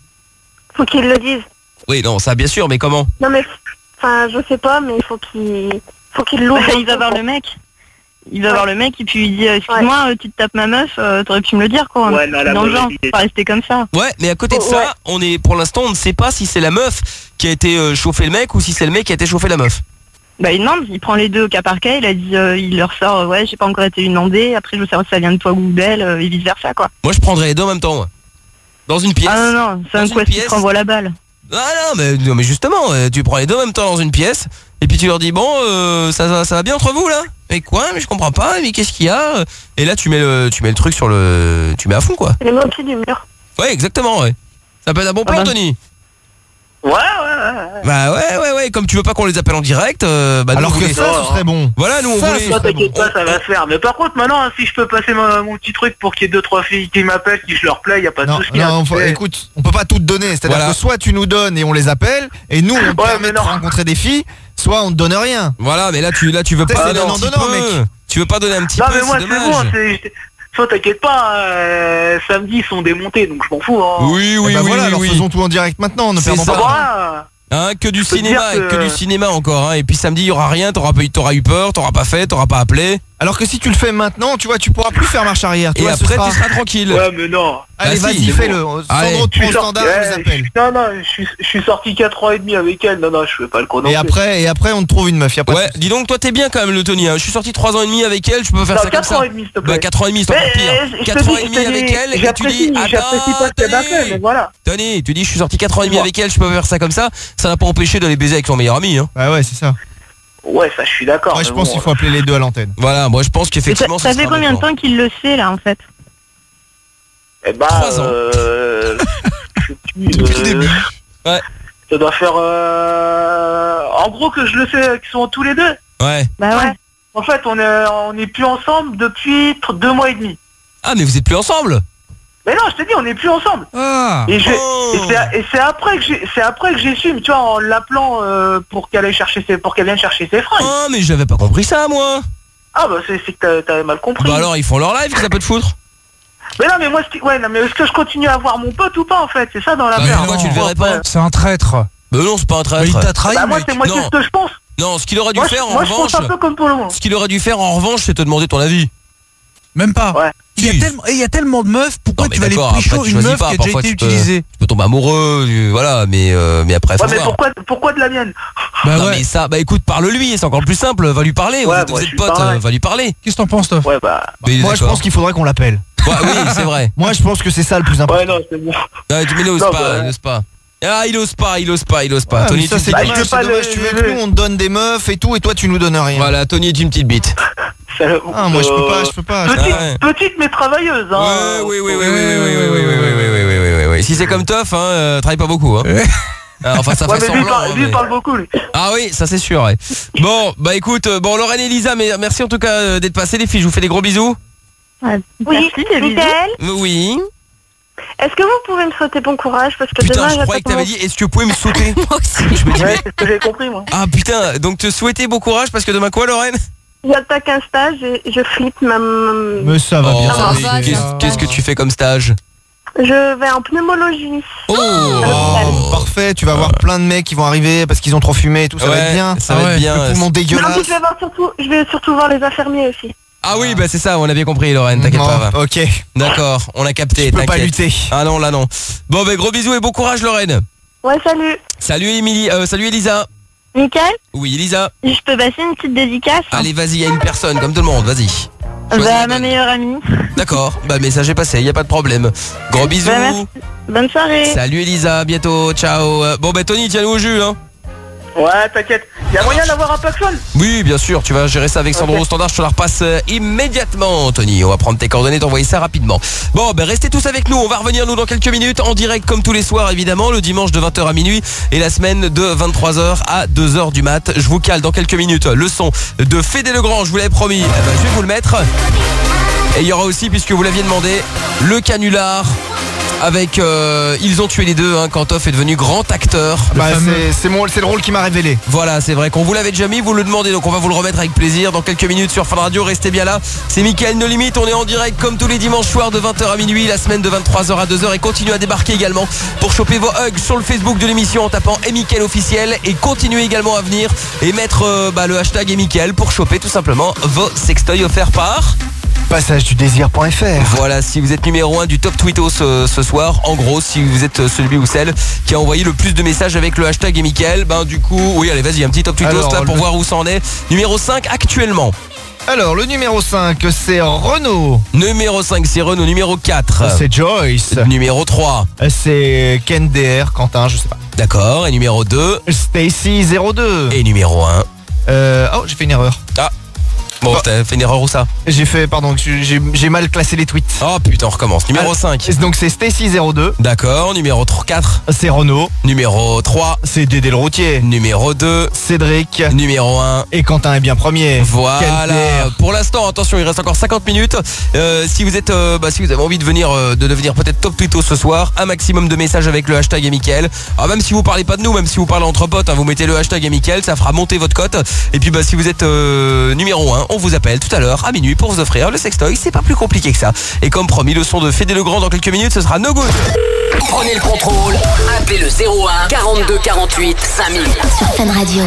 Faut qu'il le dise. Oui, non, ça bien sûr, mais comment? Non mais, enfin, je sais pas, mais il faut qu'il, faut qu'il l'ouvre. Bah, il va voir le mec. Il va Ouais. voir le mec et puis il dit, euh, excuse-moi, euh, tu te tapes ma meuf, euh, t'aurais pu me le dire quoi. Ouais, non, la Dans le mauvaise genre, idée. pas rester comme ça. Ouais, mais à côté de Oh, ça, ouais. on est, pour l'instant, on ne sait pas si c'est la meuf qui a été euh, chauffé le mec ou si c'est le mec qui a été chauffé la meuf. Bah il demande, il prend les deux au cas par cas, il a dit, euh, il leur sort, euh, ouais, j'ai pas encore été demandé, après je veux savoir si ça vient de toi ou d'elle, euh, et vice versa quoi. Moi, je prendrais les deux en même temps, moi. Dans une pièce. Ah non, non, c'est Dans un une quest qui pièce. te renvoie la balle. Ah non, mais, non, mais justement, euh, tu prends les deux en même temps dans une pièce, et puis tu leur dis, bon, euh, ça, ça, ça va bien entre vous, là? Mais quoi? Mais je comprends pas, mais qu'est-ce qu'il y a? Et là, tu mets le, tu mets le truc sur le... Tu mets à fond, quoi. Les mots au pied du mur. Ouais, exactement, ouais. Ça peut être un bon plan, Ah bah. Tony. Ouais, ouais, ouais. Bah ouais, ouais, ouais, comme tu veux pas qu'on les appelle en direct, euh, bah nous, Alors on que voulait- ça, ce serait bon. Voilà, nous, on Ça, voulait... ce Non, serait t'inquiète bon. pas, ça va se faire. Mais par contre, maintenant, si je peux passer ma- mon petit truc pour qu'il y ait deux, trois filles qui m'appellent, qui je leur plais, y a pas de Non, souci. non, hein, tu faut- sais. écoute, on peut pas tout te donner. C'est-à-dire Voilà. que soit tu nous donnes et on les appelle, et nous on te Ouais, permet mais de non. rencontrer des filles, soit on te donne rien. Voilà, mais là, tu, là, tu veux T'es pas donner un donnant, petit donnant, peu. mec. Tu veux pas donner un petit Non, peu, mais moi, c'est c'est dommage. bon. c'est- Toi, t'inquiète pas, euh, samedi, ils sont démontés, donc je m'en fous. Hein. Oui, oui, Eh ben oui, voilà, oui, alors oui. faisons tout en direct maintenant, ne C'est perdons ça. pas. Voilà. Hein, que du Je peux te cinéma, dire que- que du cinéma encore, hein. Et puis samedi, il y aura rien, t'auras pas eu, t'auras eu peur, t'auras pas fait, t'auras pas appelé. Alors que si tu le fais maintenant, tu vois, tu pourras plus faire marche arrière. Tu Et vois, ce après, sera- tu seras tranquille. Ouais, mais non. Allez, Bah si, vas-y, c'est fais-le. Allez. Sandro te Je suis prend au sorti- standard, on les ouais, appelle. je- Non, non, je suis, je suis sorti quatre ans et demi avec elle. Non, non, je fais pas le con non Et plus. après, et après, on te trouve une meuf. Y a pas de Ouais, souci. dis donc, toi t'es bien quand même le Tony, hein. Je suis sorti trois ans et demi avec elle, je peux pas faire Non, ça comme quatre ça. ans et demi, s'il te plaît. Bah quatre ans et demi, c'est encore Mais, pire. euh, je te quatre dis- ans et je demi te dis- avec elle, et tu j'apprécie- dis, j'apprécie pas ce qu'elle a fait, mais attends, voilà. Tony, tu dis je suis sorti quatre ans et demi avec elle, je peux pas faire ça comme ça. Ça n'a pas empêché d'aller baiser avec son meilleur ami, hein. Bah ouais, c'est ça. Ouais, ça, je suis d'accord. Moi, je mais pense bon, qu'il faut appeler les deux à l'antenne. Voilà, moi je pense Et ça, qu'effectivement ça ça fait sera combien de bon plan. temps qu'il le sait là en fait? Eh bah, Trois ans. euh, je sais plus, Depuis le euh, début. Ouais. Ça doit faire... euh, En gros, que je le sais qu'ils sont tous les deux. Ouais. Bah ouais. En fait, on est, on est plus ensemble depuis tr- deux mois et demi. Ah, mais vous êtes plus ensemble? Mais non, je t'ai dit, on est plus ensemble. Ah. Et, j'ai- Oh. et c'est- et c'est après que j'ai, c'est après que j'ai su, tu vois, en l'appelant euh, pour qu'elle aille chercher ses, pour qu'elle vienne chercher ses fringues. Ah, mais j'avais pas compris ça, moi. Ah bah c'est, c'est que t'as- t'avais mal compris. Bah alors, ils font leur live, que ça peut te foutre. Mais non, mais moi, c'est- ouais, non, mais est-ce que je continue à voir mon pote ou pas en fait? C'est ça dans la Bah, merde. pourquoi tu le verrais pas? C'est un traître. Bah non, c'est pas un Mais il traître. t'a trahi, Bah moi, mec. c'est moi Non. ce que je pense. Non, ce qu'il aurait dû Moi, je, faire en moi, je revanche, pense un peu comme tout le monde. ce qu'il aurait dû faire en revanche, c'est te demander ton avis. Même pas. Ouais. Il y, a Si. tellement, il y a tellement de meufs, pourquoi Non, mais tu vas aller d'accord, pécho après, tu une choisis meuf pas, qui a déjà parfois, été tu peux- utilisée? Tu peux tomber amoureux, tu- voilà, mais euh, mais après faut Ouais, mais voir. pourquoi, pourquoi de la mienne? Bah non ouais. mais ça, bah écoute, parle-lui, c'est encore plus simple, va lui parler, Ouais, vous êtes, moi, vous je êtes suis potes, pareil. euh, va lui parler. Qu'est-ce que t'en penses, toi? Ouais, bah. Mais Moi, je d'accord. pense qu'il faudrait qu'on l'appelle. Ouais, oui, c'est vrai. Moi, je pense que c'est ça le plus important. Ouais, non, c'est bon. Non, mais il ose Non, pas, bah, il ose pas. Ah, il ose pas, il ose pas, il ose pas. Ah, Tony, mais ça, tu c'est me dis- Bah, dommage, je veux c'est pas dommage. le- Tu veux je- que nous, on te donne des meufs et tout, et toi, tu nous donnes rien. Voilà, Tony est une petite bite. Ça- Ah, moi, je peux euh, pas, je peux pas. Petite, Ah ouais. petite mais travailleuse. Hein. Ouais, oui, oui, oui, oui, oui, oui, oui, oui, oui, oui, oui, oui, oui, oui, oui, oui. Si c'est comme Toff, hein, euh, travaille pas beaucoup, hein. Ah, enfin, ça Ouais, fait mais lui, il semblant. parle, hein, lui, il mais- parle beaucoup, lui. Ah oui, ça c'est sûr, ouais. Bon, bah écoute, euh, bon, Lorraine et Lisa, mais merci en tout cas euh, d'être passés, les filles. Je vous fais des gros bisous. Oui, Merci, des bisous. Mickaël, Oui. est-ce que vous pouvez me souhaiter bon courage parce que Putain, demain je croyais que t'avais dit, est-ce que vous pouvez me sauter? Moi aussi. Je me dis, Ouais, mais... c'est ce que j'ai compris, moi. Ah putain, donc te souhaiter bon courage parce que demain quoi, Lorraine? J'attaque un stage et je flippe ma... Mais ça va Oh, bien. Ça va, ça va. ça qu'est-ce va. qu'est-ce que tu fais comme stage? Je vais en pneumologie. Oh, Oh, parfait, tu vas voir plein de mecs qui vont arriver parce qu'ils ont trop fumé et tout, ça va Ouais, être bien. ça va Ah être ouais, bien. Le poumon Non, dégueulasse. puis je vais, voir surtout, je vais surtout voir les infirmiers aussi. Ah oui, bah c'est ça, on a bien compris, Lorraine, t'inquiète Non, pas. va. ok, D'accord, on a capté, je peux pas t'inquiète. lutter. Ah non, là non. Bon, bah gros bisous et bon courage, Lorraine. Ouais, salut. Salut Émilie, euh, salut Elisa. Mickaël, Oui, Elisa. je peux passer une petite dédicace? Allez, vas-y, il y a une personne, comme tout le monde, vas-y. Choisis Bah, la ma bonne. meilleure amie. D'accord, bah message est passé, y a pas de problème. Gros bisous. Bah, merci. Bonne soirée. Salut Elisa, à bientôt, ciao. Euh, Bon bah Tony, tiens-nous au jus, hein. Ouais, t'inquiète. Y'a moyen d'avoir un paxphone? Oui, bien sûr, tu vas gérer ça avec Sandro Ok. au standard, je te la repasse euh, immédiatement, Tony. On va prendre tes coordonnées, t'envoyer ça rapidement. Bon, ben restez tous avec nous, on va revenir nous dans quelques minutes, en direct comme tous les soirs évidemment, le dimanche de vingt heures à minuit et la semaine de vingt-trois heures à deux heures du mat. Je vous cale dans quelques minutes le son de Fédé Legrand, je vous l'avais promis, eh ben, je vais vous le mettre. Et il y aura aussi, puisque vous l'aviez demandé, le canular. Avec euh, Ils ont tué les deux, hein, quand Toff est devenu grand acteur. Bah, c'est- c'est mon- c'est le rôle qui m'a révélé. Voilà, c'est vrai qu'on vous l'avait déjà mis, vous le demandez, donc on va vous le remettre avec plaisir dans quelques minutes sur Fun Radio. Restez bien là, c'est Mickaël No Limite, on est en direct comme tous les dimanches soirs de vingt heures à minuit, la semaine de vingt-trois heures à deux heures, et continuez à débarquer également pour choper vos hugs sur le Facebook de l'émission en tapant et Mickaël officiel, et continuez également à venir et mettre euh, bah, le hashtag et Mickaël pour choper tout simplement vos sextoys offerts par Passage du désir point F R. Voilà, si vous êtes numéro un du top tweetos ce, ce soir, en gros, si vous êtes celui ou celle qui a envoyé le plus de messages avec le hashtag et Mickaël, ben du coup, oui, allez, vas-y, un petit top tweetos Alors, là pour le- voir où ça en est. Numéro cinq actuellement. Alors, le numéro cinq, c'est Renaud. Numéro cinq, c'est Renaud. Numéro quatre. C'est Joyce. Numéro trois. C'est Ken D R, Quentin, je sais pas. D'accord, et numéro deux. Stacy zéro deux. Et numéro un. Euh, oh, j'ai fait une erreur. Ah. Bon, t'as fait une erreur ou ça? J'ai fait, pardon, j'ai j'ai mal classé les tweets. Oh putain, on recommence. Numéro cinq. Donc c'est Stacy zéro deux. D'accord, numéro quatre. C'est Renaud. Numéro trois. C'est Dédé le routier. Numéro deux. Cédric. Numéro un. Et Quentin est bien premier. Voilà. Ken D R. Pour l'instant, attention, il reste encore cinquante minutes. Euh, si vous êtes, euh, bah, si vous avez envie de venir, euh, de devenir peut-être top tweetos ce soir, un maximum de messages avec le hashtag et Mickaël. Alors même si vous parlez pas de nous, même si vous parlez entre potes, hein, vous mettez le hashtag et Mickaël, ça fera monter votre cote. Et puis bah si vous êtes euh, numéro un, on vous appelle tout à l'heure à minuit pour vous offrir le sextoy. C'est pas plus compliqué que ça. Et comme promis, le son de Fédé Legrand dans quelques minutes, ce sera No Good. Prenez le contrôle, appelez le zéro un quarante-deux quarante-huit cinq mille. Sur Fun Radio.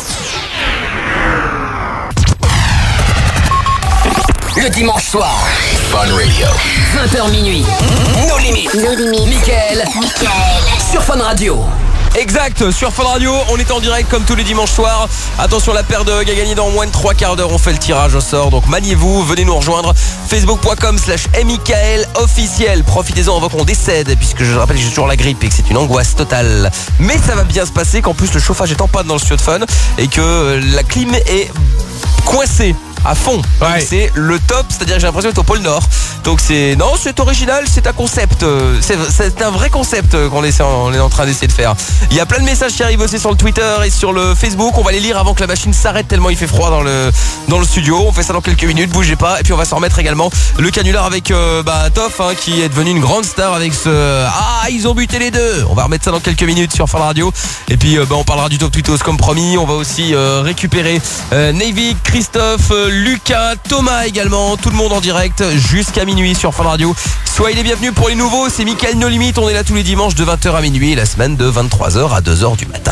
Le dimanche soir, Fun Radio. vingt heures minuit. Nos limites. Nos limites. Mickaël. Sur Fun Radio. Exact, sur Fun Radio, on est en direct comme tous les dimanches soirs. Attention, la paire de hugs à gagner dans moins de trois quarts d'heure. On fait le tirage au sort, donc maniez-vous, venez nous rejoindre. Facebook point com slash Mickaël officiel. Profitez-en avant qu'on décède, puisque je rappelle que j'ai toujours la grippe et que c'est une angoisse totale. Mais ça va bien se passer, qu'en plus le chauffage est en panne dans le studio de Fun et que la clim est coincée à fond. Ouais. C'est le top, c'est-à-dire que j'ai l'impression d'être au pôle Nord. Donc c'est non, c'est original, c'est un concept, euh, c'est c'est un vrai concept euh, qu'on essaie, on est en train d'essayer de faire. Il y a plein de messages qui arrivent aussi sur le Twitter et sur le Facebook. On va les lire avant que la machine s'arrête tellement il fait froid dans le dans le studio. On fait ça dans quelques minutes, bougez pas. Et puis on va s'en remettre également le canular avec euh, bah, Toff hein, qui est devenu une grande star avec ce ah ils ont buté les deux. On va remettre ça dans quelques minutes sur Fun Radio. Et puis euh, bah, on parlera du top tweetos comme promis. On va aussi euh, récupérer euh, Navy, Christophe, euh, Lucas, Thomas également, tout le monde en direct jusqu'à minuit sur Fun Radio. Soyez les bienvenus pour les nouveaux, c'est Mickaël No Limite, on est là tous les dimanches de vingt heures à minuit et la semaine de vingt-trois heures à deux heures du matin.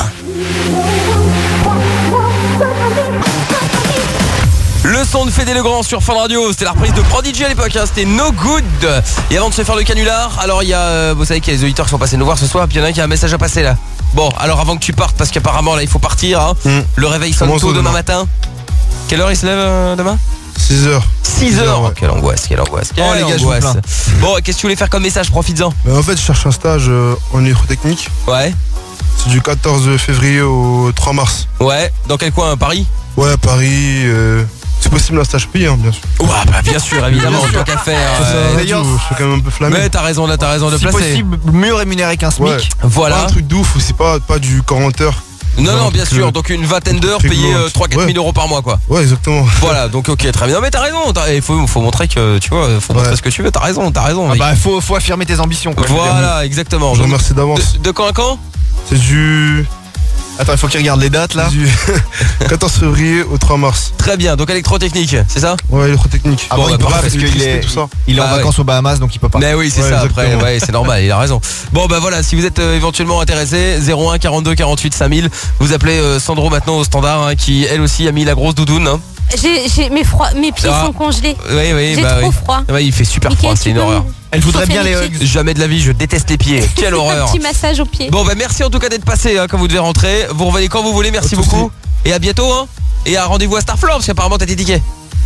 Le son de Fédé Legrand sur Fun Radio, c'était la reprise de Prodigy à l'époque, hein, c'était No Good. Et avant de se faire le canular, alors il y a, euh, vous savez qu'il y a les auditeurs qui sont passés nous voir ce soir, puis il y en a un qui a un message à passer là. Bon, alors avant que tu partes, parce qu'apparemment là il faut partir, hein, Mm. le réveil sonne Comment tôt ça, demain demain matin. Quelle heure il se lève euh, demain? six heures. six heures, ouais. oh, quelle angoisse, quelle angoisse. Oh, les quelle gars, je vous angoisse. plains. Bon, qu'est-ce que tu voulais faire comme message? Profites-en. Bah, en fait, je cherche un stage euh, en électrotechnique. Ouais. C'est du quatorze février au trois mars. Ouais, dans quel coin? Paris? Ouais, Paris. euh, C'est possible un stage payé, hein, bien sûr. Ouais, bah bien sûr, évidemment, Bien sûr. tant qu'à faire. Ça, euh, d'ailleurs, je suis quand même un peu flammé. Mais t'as raison, là, t'as raison de Si placer. possible, mieux rémunéré qu'un SMIC. Ouais. Voilà. Pas un truc de ouf, ou c'est pas, pas du quarante heures. Non, non, un bien truc, sûr. euh, Donc une vingtaine d'heures très payées gros, euh, trois quatre mille ouais. euros par mois, quoi. Ouais, exactement. Voilà, donc ok, très bien. Non, mais t'as raison. Il faut, faut montrer que, tu vois, faut montrer Ouais. ce que tu veux. T'as raison, t'as raison. Ah mec. bah faut, faut affirmer tes ambitions quoi. Voilà, exactement. Je vous Donc, remercie d'avance. de, de quand à quand? C'est du, Attends, il faut qu'il regarde les dates là. du quatorze février au trois mars. Très bien, donc électrotechnique, c'est ça? Ouais, électrotechnique. Ah Bon, bon, il bah, peut pas parfait. parce qu'il Électricité, est, tout ça. il est Bah en ouais. vacances aux Bahamas donc il peut pas. Mais oui, c'est Ouais, ça, après, exactement. ouais, c'est normal, il a raison. Bon, bah voilà, si vous êtes euh, éventuellement intéressé, zéro un quarante-deux quarante-huit cinq mille, vous appelez euh, Sandro maintenant au standard, hein, qui elle aussi a mis la grosse doudoune. Hein. J'ai, j'ai, mes, froids, mes pieds Ah. sont congelés. Oui, oui, J'ai bah trop oui. froid. Ouais, il fait super Mickaël, froid, c'est tu une peux horreur. me- Elle voudrait chauffer bien les les hugs. pieds. Jamais de la vie, je déteste les pieds. Quelle Un horreur. petit massage aux pieds. Bon, bah merci en tout cas d'être passé, hein, quand vous devez rentrer. Vous revenez quand vous voulez, merci Pas de beaucoup. Et à bientôt, hein. Et à rendez-vous à Starfloor, parce qu'apparemment t'as tes tickets.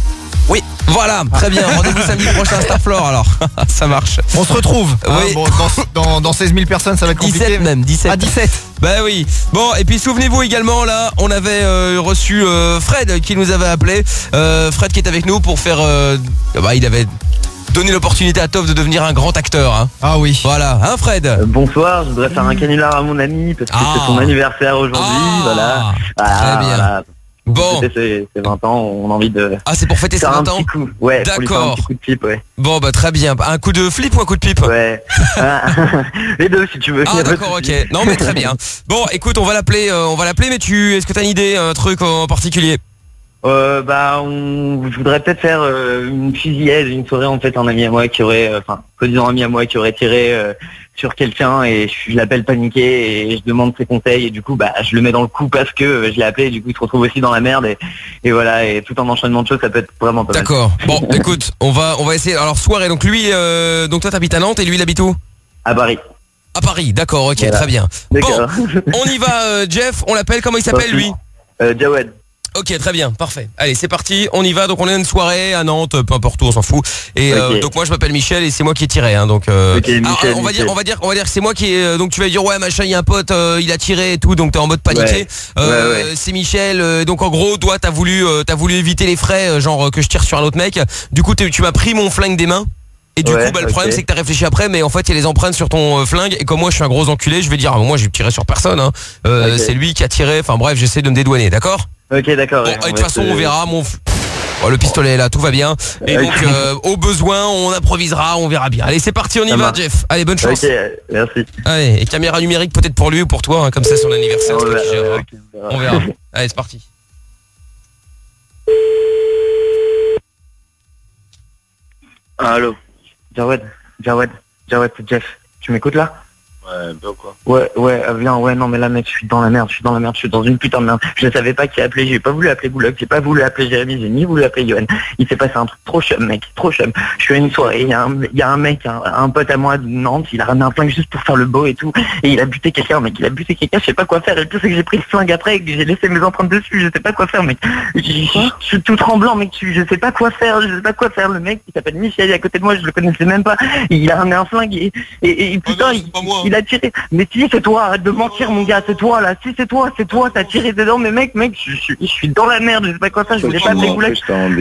Oui, voilà, très bien. Rendez-vous samedi prochain à Starflore alors. Ça marche. On se retrouve. Oui. Hein, bon, dans, dans, dans seize mille personnes, ça va être compliqué. dix-sept même, dix-sept. Ah, dix-sept. Bah oui. Bon, et puis souvenez-vous également, là, on avait euh, reçu euh, Fred qui nous avait appelé. Euh, Fred qui est avec nous pour faire... Euh, bah, il avait... donner l'opportunité à Tov de devenir un grand acteur. Hein. Ah oui. Voilà, hein Fred euh, Bonsoir, je voudrais faire un canular à mon ami parce que ah. c'est son anniversaire aujourd'hui. Ah. Voilà. Très voilà, bien. Voilà. Bon. C'est vingt ans, on a envie de... Ah, c'est pour fêter ses vingt ans. Coup. Ouais, pour lui faire un petit coup de pipe, ouais. Bon, bah très bien. Un coup de flip ou un coup de pipe? Ouais. Les deux si tu veux. Ah d'accord, ok. Non mais très bien. Bon, écoute, on va l'appeler, euh, on va l'appeler, mais tu, est-ce que t'as une idée, un truc en particulier? Euh, bah, on, je voudrais peut-être faire euh, une fusillade, une soirée en fait, un ami à moi qui aurait, enfin, euh, disant ami à moi qui aurait tiré euh, sur quelqu'un et je, je l'appelle paniqué et je demande ses conseils et du coup, bah, je le mets dans le coup parce que euh, je l'ai appelé et du coup, il se retrouve aussi dans la merde et, et voilà, et tout en enchaînement de choses, ça peut être vraiment pas mal. D'accord. Bon, écoute, on va, on va essayer. Alors soirée, donc lui, euh, donc toi t'habites à Nantes et lui il habite où? À Paris. À Paris, d'accord, ok, voilà. Très bien. Bon, d'accord. On y va, euh, Jeff. On l'appelle. Comment il s'appelle lui? euh, Jawed. Ok, très bien, parfait. Allez, c'est parti, on y va. Donc on est à une soirée à Nantes, peu importe où, on s'en fout. Et okay. euh, donc moi je m'appelle Michel et c'est moi qui ai tiré. Hein, donc euh, okay, Michel, alors, on va Michel. dire, on va dire, on va dire que c'est moi qui ai. Donc tu vas dire ouais machin, il y a un pote, euh, il a tiré et tout, donc t'es en mode paniqué. Ouais. Euh, ouais, ouais. C'est Michel. Euh, donc en gros, toi t'as voulu, euh, t'as voulu éviter les frais, euh, genre euh, que je tire sur un autre mec. Du coup tu m'as pris mon flingue des mains. Et du ouais, coup bah, le okay. problème c'est que t'as réfléchi après, mais en fait il y a les empreintes sur ton euh, flingue et comme moi je suis un gros enculé, je vais dire ah, moi j'ai tiré sur personne. Hein. Euh, okay. C'est lui qui a tiré. Enfin bref, j'essaie de me dédouaner, d'accord? Ok, d'accord. Bon, de toute façon, on verra. Mon oh, le pistolet est là, tout va bien. Et okay. donc, euh, au besoin, on improvisera, on verra bien. Allez, c'est parti, on y ça va, marche. Jeff. Allez, bonne chance. Ok, merci. Allez, et caméra numérique peut-être pour lui ou pour toi, hein, comme c'est son anniversaire. On, verra, verra. Okay, on, on verra. Allez, c'est parti. Allô. Jawed, Jawed, Jawed, c'est Jeff. Tu m'écoutes là? Ouais, bah quoi. Ouais, ouais, viens, ouais, non, mais là, mec, je suis dans la merde, je suis dans la merde, je suis dans une putain de merde. Je ne savais pas qui appeler, j'ai pas voulu appeler Boulogne, j'ai pas voulu appeler Jérémy, j'ai ni voulu appeler Yoann. Il s'est passé un truc trop chum, mec, trop chum. Je suis à une soirée, il y a un, il y a un mec, un, un pote à moi de Nantes, il a ramené un flingue juste pour faire le beau et tout, et il a buté quelqu'un, mec, il a buté quelqu'un, je sais pas quoi faire, et le pire c'est que j'ai pris le flingue après et que j'ai laissé mes empreintes dessus, je sais pas quoi faire, mec. Je, je, je suis tout tremblant, mec, je sais pas quoi faire, je sais pas quoi faire, le mec, il s'appelle Michel, il est à côté de moi, je le connaissais même pas, il a ramené un flingue et, et, et putain, oh non, il, il a tiré. Mais si c'est toi, arrête de mentir mon gars, c'est toi là, si c'est toi, c'est toi, t'as tiré dedans, mais mec, mec, je, je, je suis dans la merde, je sais pas quoi faire, je voulais pas appeler Goulag.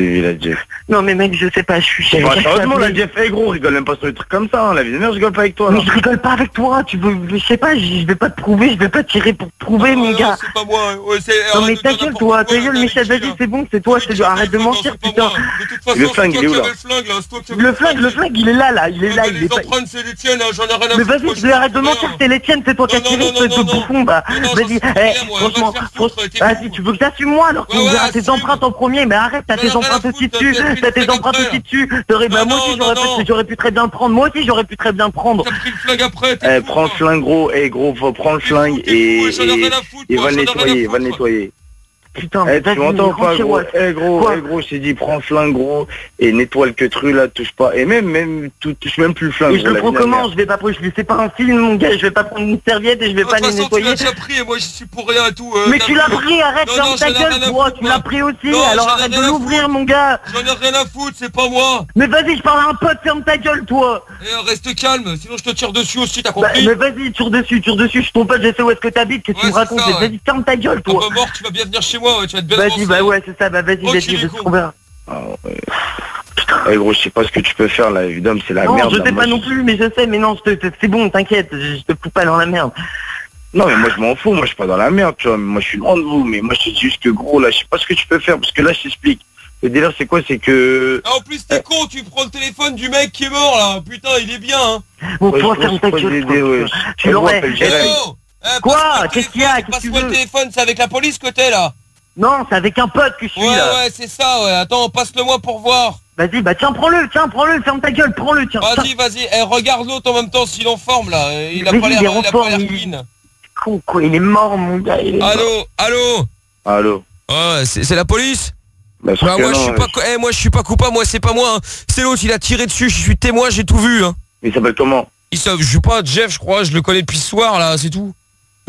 Non mais mec, je sais pas, je suis chez moi. Heureusement la Jeff, hey gros, rigole même pas sur des trucs comme ça, hein. La vie de merde, je rigole pas avec toi. Mais je rigole pas avec toi, tu veux, je sais pas, je vais pas te prouver, je vais pas tirer pour te prouver mon gars. C'est pas moi, ouais, c'est... Non mais ta gueule toi, ta gueule Michel, vas-y c'est bon, c'est toi, c'est arrête de mentir putain. Le flingue il est où là? Le flingue, le flingue il est là là, il est là, il est pas... Les empreintes c'est les tiennes, j'en ai rien à mais vas-y, arrête de mentir, c'est les tiennes, c'est toi qui as tiré ce bouffon, bah vas-y, franchement, vas-y, tu veux que j'assume moi alors qu'on verra tes empreintes en premier, mais arrête, t'as tes empreintes aussi dessus, t'as tes empreintes aussi dessus, bah moi aussi j'aurais pu très bien le prendre, moi aussi j'aurais pu très bien le prendre. T'as pris le flingue après, eh, prends le flingue gros, eh gros, faut prendre le flingue et et va le nettoyer, va le nettoyer. Putain, eh, tu m'entends pas gros, eh gros, eh gros, je t'ai dit prends le flingue gros et nettoie le queutru là, touche pas, et même, même, tu touches même plus le flingue. Et je le prends comment? Je vais pas, je sais pas un film mon gars, je vais pas prendre une serviette et je vais pas les nettoyer. Tu l'as déjà pris et moi j'y suis pour rien et tout. Mais tu l'as pris, arrête, ferme ta gueule toi, tu l'as pris aussi, alors arrête de l'ouvrir mon gars. J'en ai rien à foutre, c'est pas moi. Mais vas-y, je parle à un pote, ferme ta gueule toi. Eh reste calme, sinon je te tire dessus aussi, t'as compris? Mais vas-y, tire dessus, tire dessus, je suis ton pote, je sais où est-ce que t'habites, qu'est-ce que tu me racontes, vas-y, ferme ta gueule toi. On va mort, tu vas bien venir chez moi, tu vas te bien. Vas-y, bah ouais, c'est ça, bah vas-y, vas-y, vas-y, on verra. Eh gros, je sais pas ce que tu peux faire là, évidemment, c'est la non, merde. Non, je sais pas non plus, mais je sais, mais non, c'est bon, t'inquiète, je te fous pas dans la merde. Non mais moi je m'en fous, moi je suis pas dans la merde, tu vois, moi je suis loin de vous, mais moi je te dis juste que gros là, je sais pas ce que tu peux faire, parce que là je t'explique. Le délire c'est quoi, c'est que... Ah en plus t'es con, tu prends le téléphone du mec qui est mort là, putain il est bien hein. Bon, toi ferme ta gueule, tu l'aurais. Quoi? Qu'est-ce qu'il y a? Passe-moi le téléphone, c'est avec la police que t'es là? Non, c'est avec un pote que je suis ouais, là. Ouais, ouais, c'est ça, ouais. Attends, passe-le moi pour voir. Vas-y, bah tiens, prends-le, tiens, prends-le, ferme ta gueule, prends-le, tiens. Vas-y, vas-y, eh, regarde l'autre en même temps s'il est en forme, là. Il a pas l'air, il a pas l'air clean. Con, quoi, il est mort, mon gars, il est Allô, mort. allô Allô. Ouais, c'est la police? Bah, bah moi, je suis pas, eh, moi, je suis pas coupable, moi, c'est pas moi. Hein. C'est l'autre, il a tiré dessus, je suis témoin, j'ai tout vu. Hein. Il s'appelle comment? Il s'appelle, je sais pas, Jeff, je crois, je le connais depuis ce soir, là, c'est tout.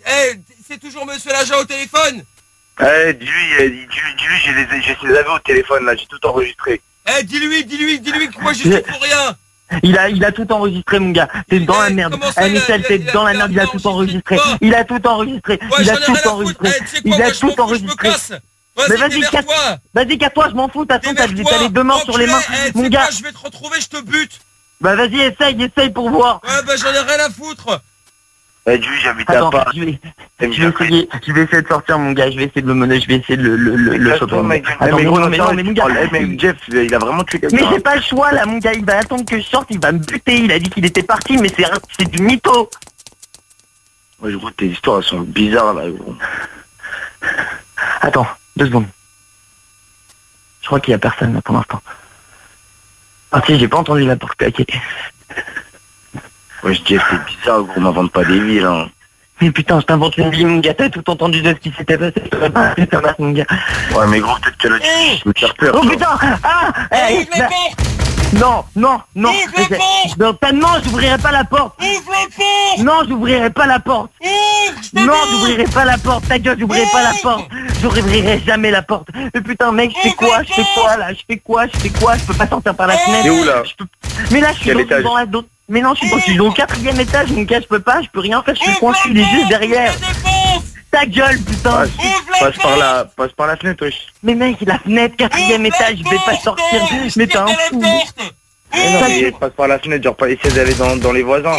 eh, c'est toujours monsieur l'agent au téléphone. Eh, dis-lui, dis-lui, dis-lui, j'ai les, j'ai ses aveux au téléphone là, j'ai tout enregistré. Eh, dis-lui, dis-lui, dis-lui que moi je suis pour rien. Il a, il a tout enregistré, mon gars. T'es dans la merde. Eh, Michel, t'es dans la merde. Il a tout enregistré. Il a tout enregistré. Il a tout enregistré. Il a tout enregistré. Mais vas-y, casse. Vas-y, casse-toi. Je m'en fous. T'as t'as les deux mains sur les mains, mon gars. Je vais te retrouver, je te bute. Bah vas-y, essaye, essaye pour voir. Ouais, bah j'en ai rien à foutre. Eh, du j'habite à Paris. Je vais, je vais essayer, je vais essayer de sortir, mon gars. Je vais essayer de le mener. Je vais essayer de le, le, le, le choper. Attends, mais gros, non, mais non, mais mon gars. Mais Jeff, il a vraiment tué quelqu'un. Mais j'ai pas le choix là, mon gars. Il va attendre que je sorte. Il va me buter. Il a dit qu'il était parti, mais c'est c'est du mytho. Ouais, gros, tes histoires elles sont bizarres là, gros. Attends, deux secondes. Je crois qu'il y a personne là pour l'instant. Ah si, j'ai pas entendu la porte claquer. Ouais, je dis, c'est bizarre, gros, on m'invente pas des villes, hein. Mais putain, je t'invente une vie, mon gars, t'as tout entendu de ce qui s'était passé. Ça va, mon gars. Ouais, mais gros, peut-être que là, tu je me faire peur. Oh putain. Ah hey, bah... Non, non, non. Ouvre la porte. Non, non, j'ouvrirai pas la porte. Ouvre la porte. Non, j'ouvrirai pas la porte. Ouvre, non, j'ouvrirai pas la porte. Ta gueule, j'ouvrirai pas la porte. J'ouvrirai jamais la porte. Mais putain, mec, je fais quoi Je fais quoi, là Je fais quoi Je fais quoi Je peux pas sortir par la fenêtre. T'es où, là peux... Mais là, je suis dans, dans la... Dans... Mais non, je suis, dans... je suis au quatrième étage, mon gars, je peux pas, je peux rien faire, je suis coincé, il est juste derrière. Ta gueule, putain. Passe, passe par la, passe par la fenêtre, wesh. Mais mec, la fenêtre, quatrième étage, je vais pas sortir. Mais t'es un fou. Mais non, mais passe par la fenêtre, genre pas essayer d'aller dans, dans les voisins.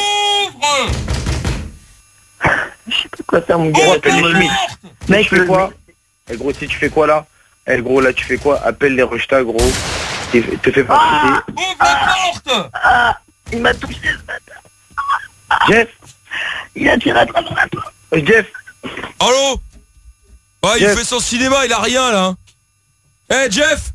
Je sais pas quoi faire, mon gars. Appelle les flics. Mec, tu fais quoi? Eh gros, si tu fais quoi là? Eh gros, là tu fais quoi? Appelle les rejetas, gros. Te fais pas ah, ouvre la porte. Ah, il m'a touché ce matin. Jeff, il a tiré à travers la porte. Jeff. Allô? Ouais, Jeff. Il fait son cinéma, il a rien là. Eh hey, Jeff.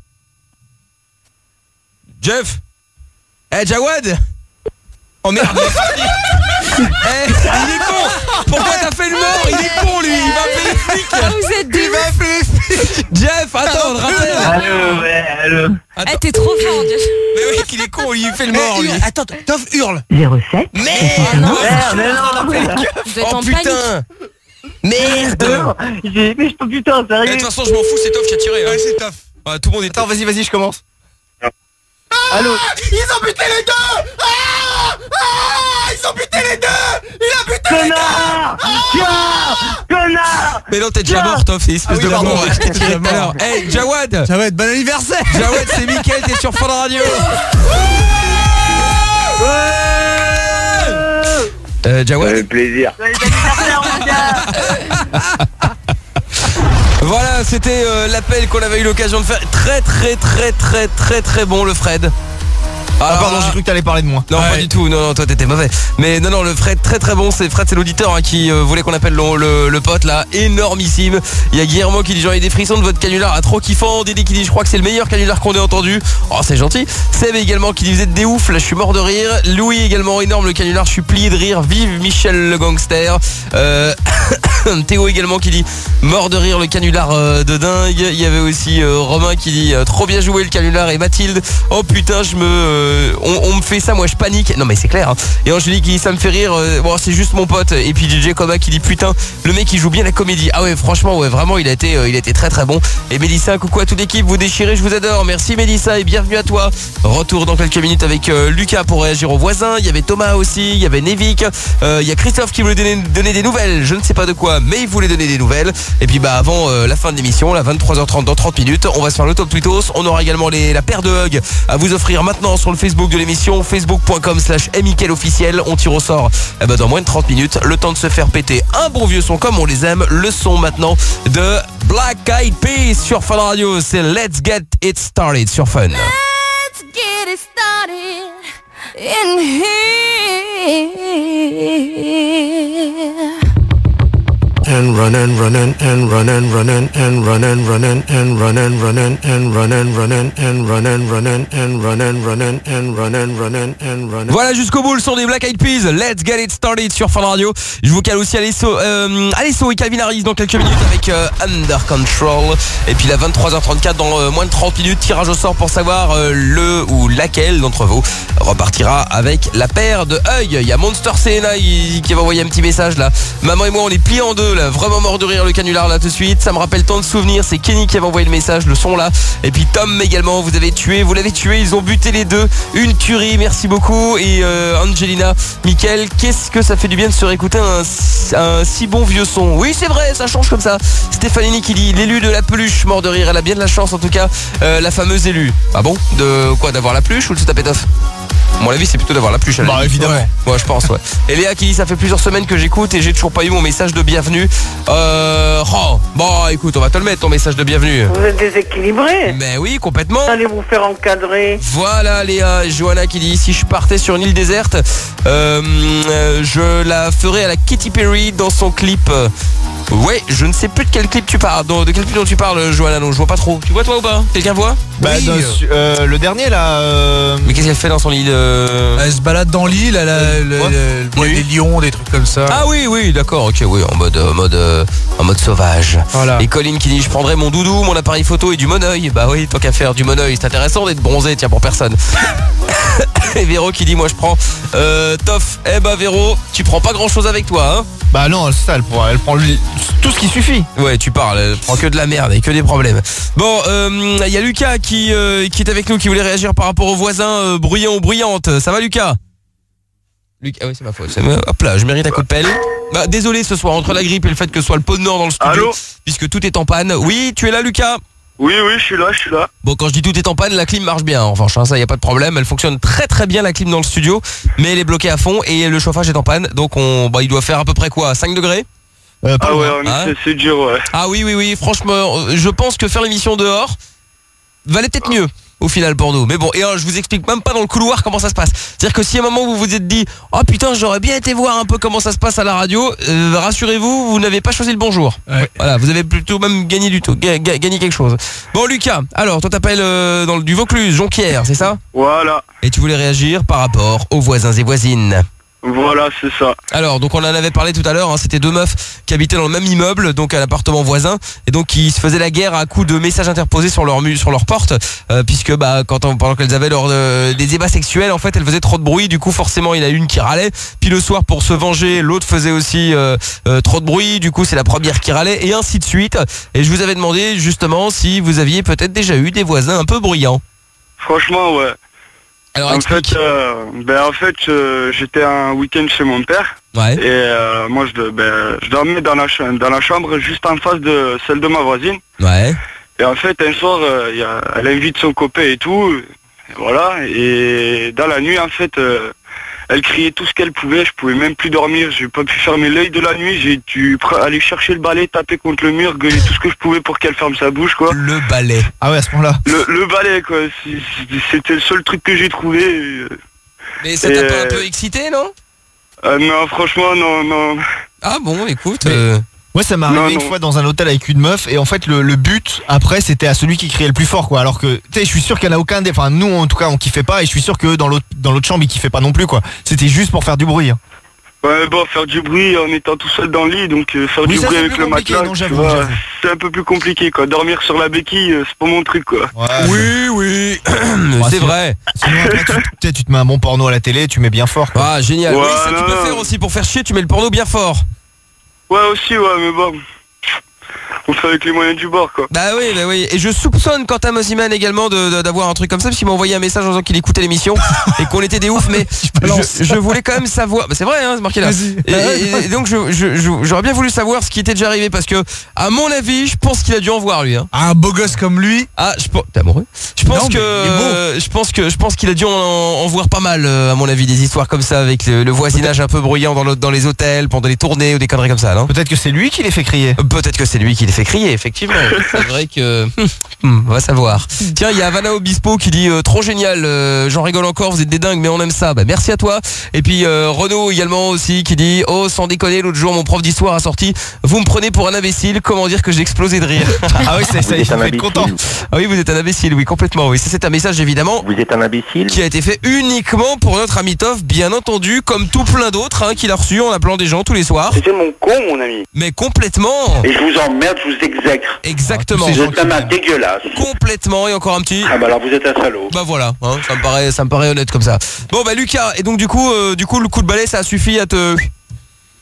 Jeff. Eh hey, Jawad. Oh merde, il est parti. Eh, il est con. Pourquoi t'as fait le mort? Il est con lui, il va appeler les flics. Ah, vous êtes des... Il va appeler les flics. Jeff, attends, rappelle. Allô, ouais, allô. Eh, t'es trop fort, Jeff. Mais oui, qu'il est con, il fait le mort lui. Attends, Toff hurle. zéro sept. Merde. Oh, non, merde, vous êtes oh en putain. Merde. J'ai mais je peux putain, sérieux. De toute façon, je m'en fous, c'est Toff qui a tiré. Hein. Ouais, c'est Toff. Ouais, tout le monde est. Attends, vas-y, vas-y, je commence. Ah, allô. Ils ont buté les deux. Ah, ah, ils ont buté les deux. Il a buté connard. les deux. Ah, connard. Mais non, t'es déjà mort, Toff, espèce ah oui, de pardon, mort. ouais, Je t'ai tiré tout à l'heure. Hey, Jawad. Jawad, bon anniversaire. Jawad, c'est Mickaël, t'es sur Fun Radio. Euh, Jawad. Avec plaisir. Voilà, c'était euh, l'appel qu'on avait eu l'occasion de faire. Très très très très très très bon le Fred. Ah, ah pardon, j'ai cru que t'allais parler de moi. Non, ouais. Pas du tout, non, non, toi t'étais mauvais. Mais non, non, le Fred très très bon. C'est Fred, c'est l'auditeur hein, qui euh, voulait qu'on appelle le, le, le pote là, énormissime. Il y a Guillermo qui dit j'en ai des frissons de votre canular, ah, trop kiffant. Dédé qui dit je crois que c'est le meilleur canular qu'on ait entendu. Oh, c'est gentil. Seb également qui dit vous êtes des oufs, là je suis mort de rire. Louis également, énorme le canular, je suis plié de rire. Vive Michel le gangster. Euh... Théo également qui dit mort de rire le canular euh, de dingue. Il y avait aussi euh, Romain qui dit euh, trop bien joué le canular et Mathilde oh putain je me euh, on, on me fait ça moi je panique. Non mais c'est clair hein. Et Angélique qui dit ça me fait rire euh, bon c'est juste mon pote. Et puis D J Koma qui dit putain le mec il joue bien la comédie. Ah ouais franchement ouais vraiment il a été euh, il a été très très bon. Et Mélissa coucou à toute l'équipe, vous déchirez, je vous adore. Merci Mélissa et bienvenue à toi. Retour dans quelques minutes avec euh, Lucas pour réagir aux voisins. Il y avait Thomas aussi, il y avait Nevik, euh, il y a Christophe qui voulait donner, donner des nouvelles, je ne sais pas de quoi mais il voulait donner des nouvelles. Et puis bah avant euh, la fin de l'émission, la vingt-trois heures trente dans trente minutes, on va se faire le top tweetos. On aura également les, la paire de hugs à vous offrir maintenant sur le Facebook de l'émission, facebook point com slash Mickaël officiel. On tire au sort eh ben, dans moins de trente minutes, le temps de se faire péter un bon vieux son comme on les aime. Le son maintenant de Black Eyed Peas sur Fun Radio, c'est Let's Get It Started sur Fun. Let's get it started in here. And running, running, and running, running, and running, running, and running, running, and running, running, and running, running, and running, running, and running, running, and running. Voilà jusqu'au bout le son des Black Eyed Peas. Let's get it started sur Fun Radio. Je vous cale aussi Alesso, euh, Alesso et Calvin Harris dans quelques minutes avec euh, Under Control. Et puis la vingt-trois heures trente-quatre dans euh, moins de trente minutes, tirage au sort pour savoir euh, le ou laquelle d'entre vous repartira avec la paire de Hugues. Il y a Monster C N A qui va envoyer un petit message là. Maman et moi on est pliés en deux. là, vraiment mort de rire le canular là tout de suite. Ça me rappelle tant de souvenirs. C'est Kenny qui avait envoyé le message, le son là. Et puis Tom également, vous avez tué, vous l'avez tué, ils ont buté les deux. Une tuerie, merci beaucoup. Et euh, Angelina, Mickaël, qu'est-ce que ça fait du bien de se réécouter un, un si bon vieux son. Oui, c'est vrai, ça change comme ça. Stéphanie qui dit l'élu de la peluche, mort de rire. Elle a bien de la chance en tout cas, euh, la fameuse élue. Ah bon? De quoi? D'avoir la peluche ou de se taper d'off? À mon avis, c'est plutôt d'avoir la peluche. Bah évidemment. Ouais, ouais, je pense, ouais. Et Léa qui dit ça fait plusieurs semaines que j'écoute et j'ai toujours pas eu mon message de bienvenue. Euh... Oh, bon, écoute, on va te le mettre ton message de bienvenue. Vous êtes déséquilibré. Mais oui, complètement. Allez vous faire encadrer. Voilà Léa. Johanna qui dit si je partais sur une île déserte, euh, euh, je la ferais à la Katy Perry dans son clip. Ouais, je ne sais plus de quel clip tu parles. De quel clip dont tu parles, Johanna? Non, je vois pas trop. Tu vois toi ou pas? Quelqu'un voit? Bah, oui. dans, euh, le dernier là. Euh... Mais qu'est-ce qu'elle fait dans son île? euh... Elle se balade dans l'île, elle a euh, le, le, le, oui. des lions, des trucs comme ça. Ah oui, oui, d'accord, ok, oui, en mode, en mode, euh, en mode sauvage. Voilà. Et Colline qui dit je prendrai mon doudou, mon appareil photo et du monoeil. Bah oui, tant qu'à faire du monoeil, c'est intéressant d'être bronzé, tiens pour personne. Et Véro qui dit moi je prends euh, Toff. Eh bah Véro, tu prends pas grand chose avec toi, hein? Bah non, c'est ça, elle prend, elle prend lui, tout ce qui suffit. Ouais, tu parles, elle prend que de la merde et que des problèmes. Bon, il euh, y a Lucas qui, euh, qui est avec nous, qui voulait réagir par rapport aux voisins euh, bruyants ou bruyantes. Ça va Lucas? Lucas, ah oui c'est ma faute. Hop là, je mérite un coup de pelle. Bah désolé ce soir, entre la grippe et le fait que ce soit le pôle Nord dans le studio. Allô? Puisque tout est en panne. Oui, tu es là Lucas? Oui, oui, je suis là, je suis là. Bon, quand je dis tout est en panne, la clim marche bien. En revanche, hein, ça y a pas de problème. Elle fonctionne très très bien la clim dans le studio, mais elle est bloquée à fond et le chauffage est en panne. Donc on, bah, il doit faire à peu près quoi, cinq degrés? euh, Ah ouais, hein c'est, c'est dur, ouais. Ah oui, oui, oui. Franchement, je pense que faire l'émission dehors valait peut-être mieux au final pour nous. Mais bon, et euh, je vous explique même pas dans le couloir comment ça se passe. C'est-à-dire que si à un moment vous vous êtes dit oh putain j'aurais bien été voir un peu comment ça se passe à la radio, euh, rassurez-vous, vous n'avez pas choisi le bon jour. Ouais. Voilà, vous avez plutôt même gagné du tout, ga- ga- gagné quelque chose. Bon Lucas, alors toi t'appelles euh, dans le, du Vaucluse, Jonquière, c'est ça? Voilà. Et tu voulais réagir par rapport aux voisins et voisines. Voilà, c'est ça. Alors, donc on en avait parlé tout à l'heure, hein, c'était deux meufs qui habitaient dans le même immeuble, donc à l'appartement voisin, et donc qui se faisaient la guerre à coups de messages interposés sur leur mu- sur leur porte, euh, puisque bah quand on, pendant qu'elles avaient leur, euh, des débats sexuels, en fait, elles faisaient trop de bruit, du coup forcément il y en a une qui râlait, puis le soir pour se venger, l'autre faisait aussi euh, euh, trop de bruit, du coup c'est la première qui râlait, et ainsi de suite. Et je vous avais demandé justement si vous aviez peut-être déjà eu des voisins un peu bruyants. Franchement, ouais. Alors, en explique. fait, euh, ben en fait, euh, j'étais un week-end chez mon père. Ouais. Et euh, moi, je, ben, je dormais dans la, ch- dans la chambre juste en face de celle de ma voisine. Ouais. Et en fait, un soir, euh, y a, elle invite son copain et tout. Et voilà. Et dans la nuit, en fait, euh, elle criait tout ce qu'elle pouvait. Je pouvais même plus dormir. J'ai pas pu fermer l'œil de la nuit. J'ai dû pr- aller chercher le balai, taper contre le mur, gueuler tout ce que je pouvais pour qu'elle ferme sa bouche, quoi. Le balai. Ah ouais, à ce moment-là. Le, le balai, quoi. C'est- C'était le seul truc que j'ai trouvé. Mais ça t'a pas un peu excité, non? Euh, non, franchement, non, non. Ah bon, écoute. Mais- euh, Moi ça m'est arrivé Non, une non. fois dans un hôtel avec une meuf et en fait le, le but après c'était à celui qui criait le plus fort quoi. Alors que tu sais je suis sûr qu'il n'y en a aucun des. Enfin nous en tout cas on kiffait pas et je suis sûr que dans l'autre dans l'autre chambre ils kiffaient pas non plus quoi. C'était juste pour faire du bruit. Hein. Ouais, bon, faire du bruit en étant tout seul dans le lit, donc euh, faire Oui, du ça, bruit c'est avec plus le compliqué, matelas, non, tu j'avoue, vois, j'avoue. c'est un peu plus compliqué, quoi. Dormir sur la béquille, euh, c'est pas mon truc, quoi. Oui, oui, c'est sinon- vrai. Sinon après tu, tu sais, tu te mets un bon porno à la télé, tu mets bien fort quoi. Ah génial. Ouais, oui, ça tu non, peux non. faire aussi pour faire chier, tu mets le porno bien fort. Ouais, aussi, ouais, mais bon. On fait avec les moyens du bord, quoi. Bah oui, bah oui. Et je soupçonne Quentin Mosiman également de, de- d'avoir un truc comme ça, parce qu'il m'a envoyé un message en disant qu'il écoutait l'émission et qu'on était des oufs, mais je, je voulais quand même savoir. Bah c'est vrai, hein, c'est marqué là. Et, et- et donc je, je- je- j'aurais bien voulu savoir ce qui était déjà arrivé, parce que à mon avis, je pense qu'il a dû en voir lui. Hein. Un beau gosse comme lui. Ah, je pense. T'es amoureux? Je pense Non, mais que il est beau. euh, je pense que je pense qu'il a dû en, en voir pas mal, euh, à mon avis, des histoires comme ça avec le, le voisinage un peu bruyant dans, le- dans les hôtels pendant les tournées ou des conneries comme ça, non? Peut-être que c'est lui qui les fait crier. Peut-être que c'est lui qui les fait crier, effectivement. C'est vrai que... Hum, on va savoir. Tiens, il y a Havana Obispo qui dit euh, trop génial, euh, j'en rigole encore, vous êtes des dingues, mais on aime ça. Bah, merci à toi. Et puis euh, Renaud également aussi qui dit oh, sans déconner, l'autre jour mon prof d'histoire a sorti vous me prenez pour un imbécile, comment dire que j'ai explosé de rire. Ah oui, c'est ça, il faut être content. Ah oui, vous êtes un imbécile, oui, complètement. Oui, ça c'est un message évidemment. Vous êtes un imbécile. Qui a été fait uniquement pour notre ami Toff, bien entendu, comme tout plein d'autres hein, qu'il a reçu en appelant des gens tous les soirs. C'était mon con, mon ami. Mais complètement. Et je vous emmerde, je vous exècre. Exactement. Vous êtes un homme dégueulasse. Complètement. Et encore un petit. Ah bah alors vous êtes un salaud. Bah voilà, hein, ça me paraît, ça me paraît honnête comme ça. Bon bah Lucas, et donc du coup, euh, du coup le coup de balai ça a suffi à te.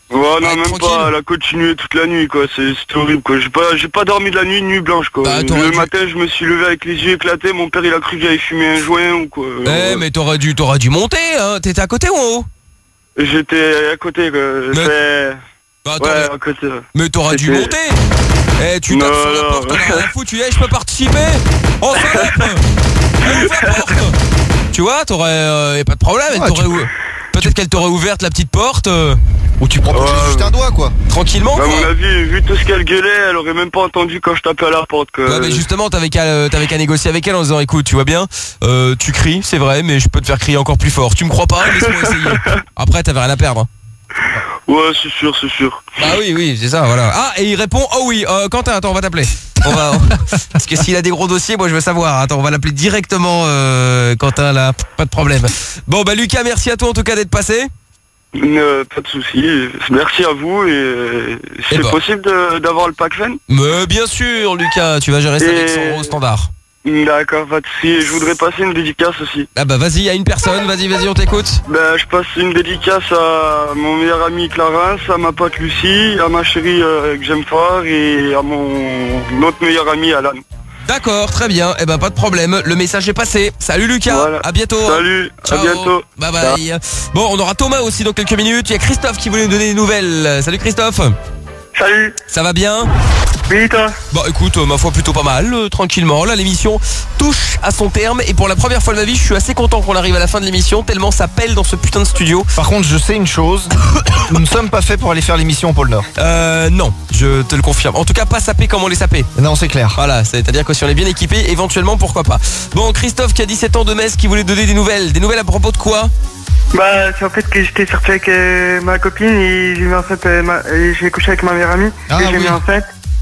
Ouais, non, ouais, même tranquille. Pas, elle a continué toute la nuit, quoi, c'était horrible, quoi. J'ai pas, j'ai pas dormi de la nuit, nuit blanche, quoi. Bah, le dû... matin, je me suis levé avec les yeux éclatés, mon père, il a cru que j'avais fumé un joint ou quoi. Eh, ouais. mais t'aurais dû, t'aurais dû monter, hein. T'étais à côté ou en haut? J'étais à côté, quoi. Mais... Bah, attends, ouais, mais... à côté. Mais t'aurais dû monter. Eh, tu tapes sur la porte, t'en as rien à foutre, tu dis, hey, je peux participer. Oh, salope. Ouvre la porte. Tu vois, t'aurais, euh, pas de problème, ouais, t'aurais... Tu... Peut-être qu'elle t'aurait ouverte la petite porte euh, ou tu prends ouais, juste un doigt quoi. Tranquillement bah, quoi. À mon avis, vu tout ce qu'elle gueulait, elle aurait même pas entendu quand je tapais à la porte quoi. Ouais mais justement t'avais qu'à euh, t'avais qu'à négocier avec elle en disant écoute tu vois bien, euh, tu cries c'est vrai mais je peux te faire crier encore plus fort. Tu me crois pas, laisse-moi essayer. Après t'avais rien à perdre hein. Ouais c'est sûr c'est sûr. Ah oui oui c'est ça voilà. Ah et il répond oh oui euh, Quentin attends on va t'appeler. On va, on... Parce que s'il a des gros dossiers, moi je veux savoir. Attends, on va l'appeler directement euh, Quentin là, pas de problème. Bon bah Lucas, merci à toi en tout cas d'être passé. Euh, pas de soucis. Merci à vous et euh, c'est bah. possible d'avoir le pack Fun. Mais bien sûr Lucas, tu vas gérer ça et... avec son gros standard. D'accord, pas de soucis. Je voudrais passer une dédicace aussi. Ah bah vas-y, à une personne, vas-y, vas-y, on t'écoute. Bah je passe une dédicace à mon meilleur ami Clarence, à ma pote Lucie, à ma chérie euh, que j'aime fort et à mon autre meilleur ami Alan. D'accord, très bien, et eh ben pas de problème, le message est passé. Salut Lucas, voilà. À bientôt. Salut, ciao. À bientôt. Bye bye. Ciao. Bon, on aura Thomas aussi dans quelques minutes. Il y a Christophe qui voulait nous donner des nouvelles. Salut Christophe. Salut. Ça va bien? Oui, toi? Bah écoute, euh, ma foi plutôt pas mal, euh, tranquillement. Là l'émission touche à son terme et pour la première fois de ma vie je suis assez content qu'on arrive à la fin de l'émission tellement ça pèle dans ce putain de studio. Par contre je sais une chose, nous ne sommes pas faits pour aller faire l'émission au pôle Nord. Euh non, je te le confirme. En tout cas pas sapé comme on les sapait. Non c'est clair. Voilà, c'est-à-dire que si on est bien équipé, éventuellement pourquoi pas. Bon Christophe qui a dix-sept ans de Metz qui voulait donner des nouvelles. Des nouvelles à propos de quoi? Bah c'est en fait que j'étais sorti avec euh, ma copine et j'ai mis en fait euh, ma... j'ai couché avec ma meilleure amie ah, et j'ai oui. mis en fait.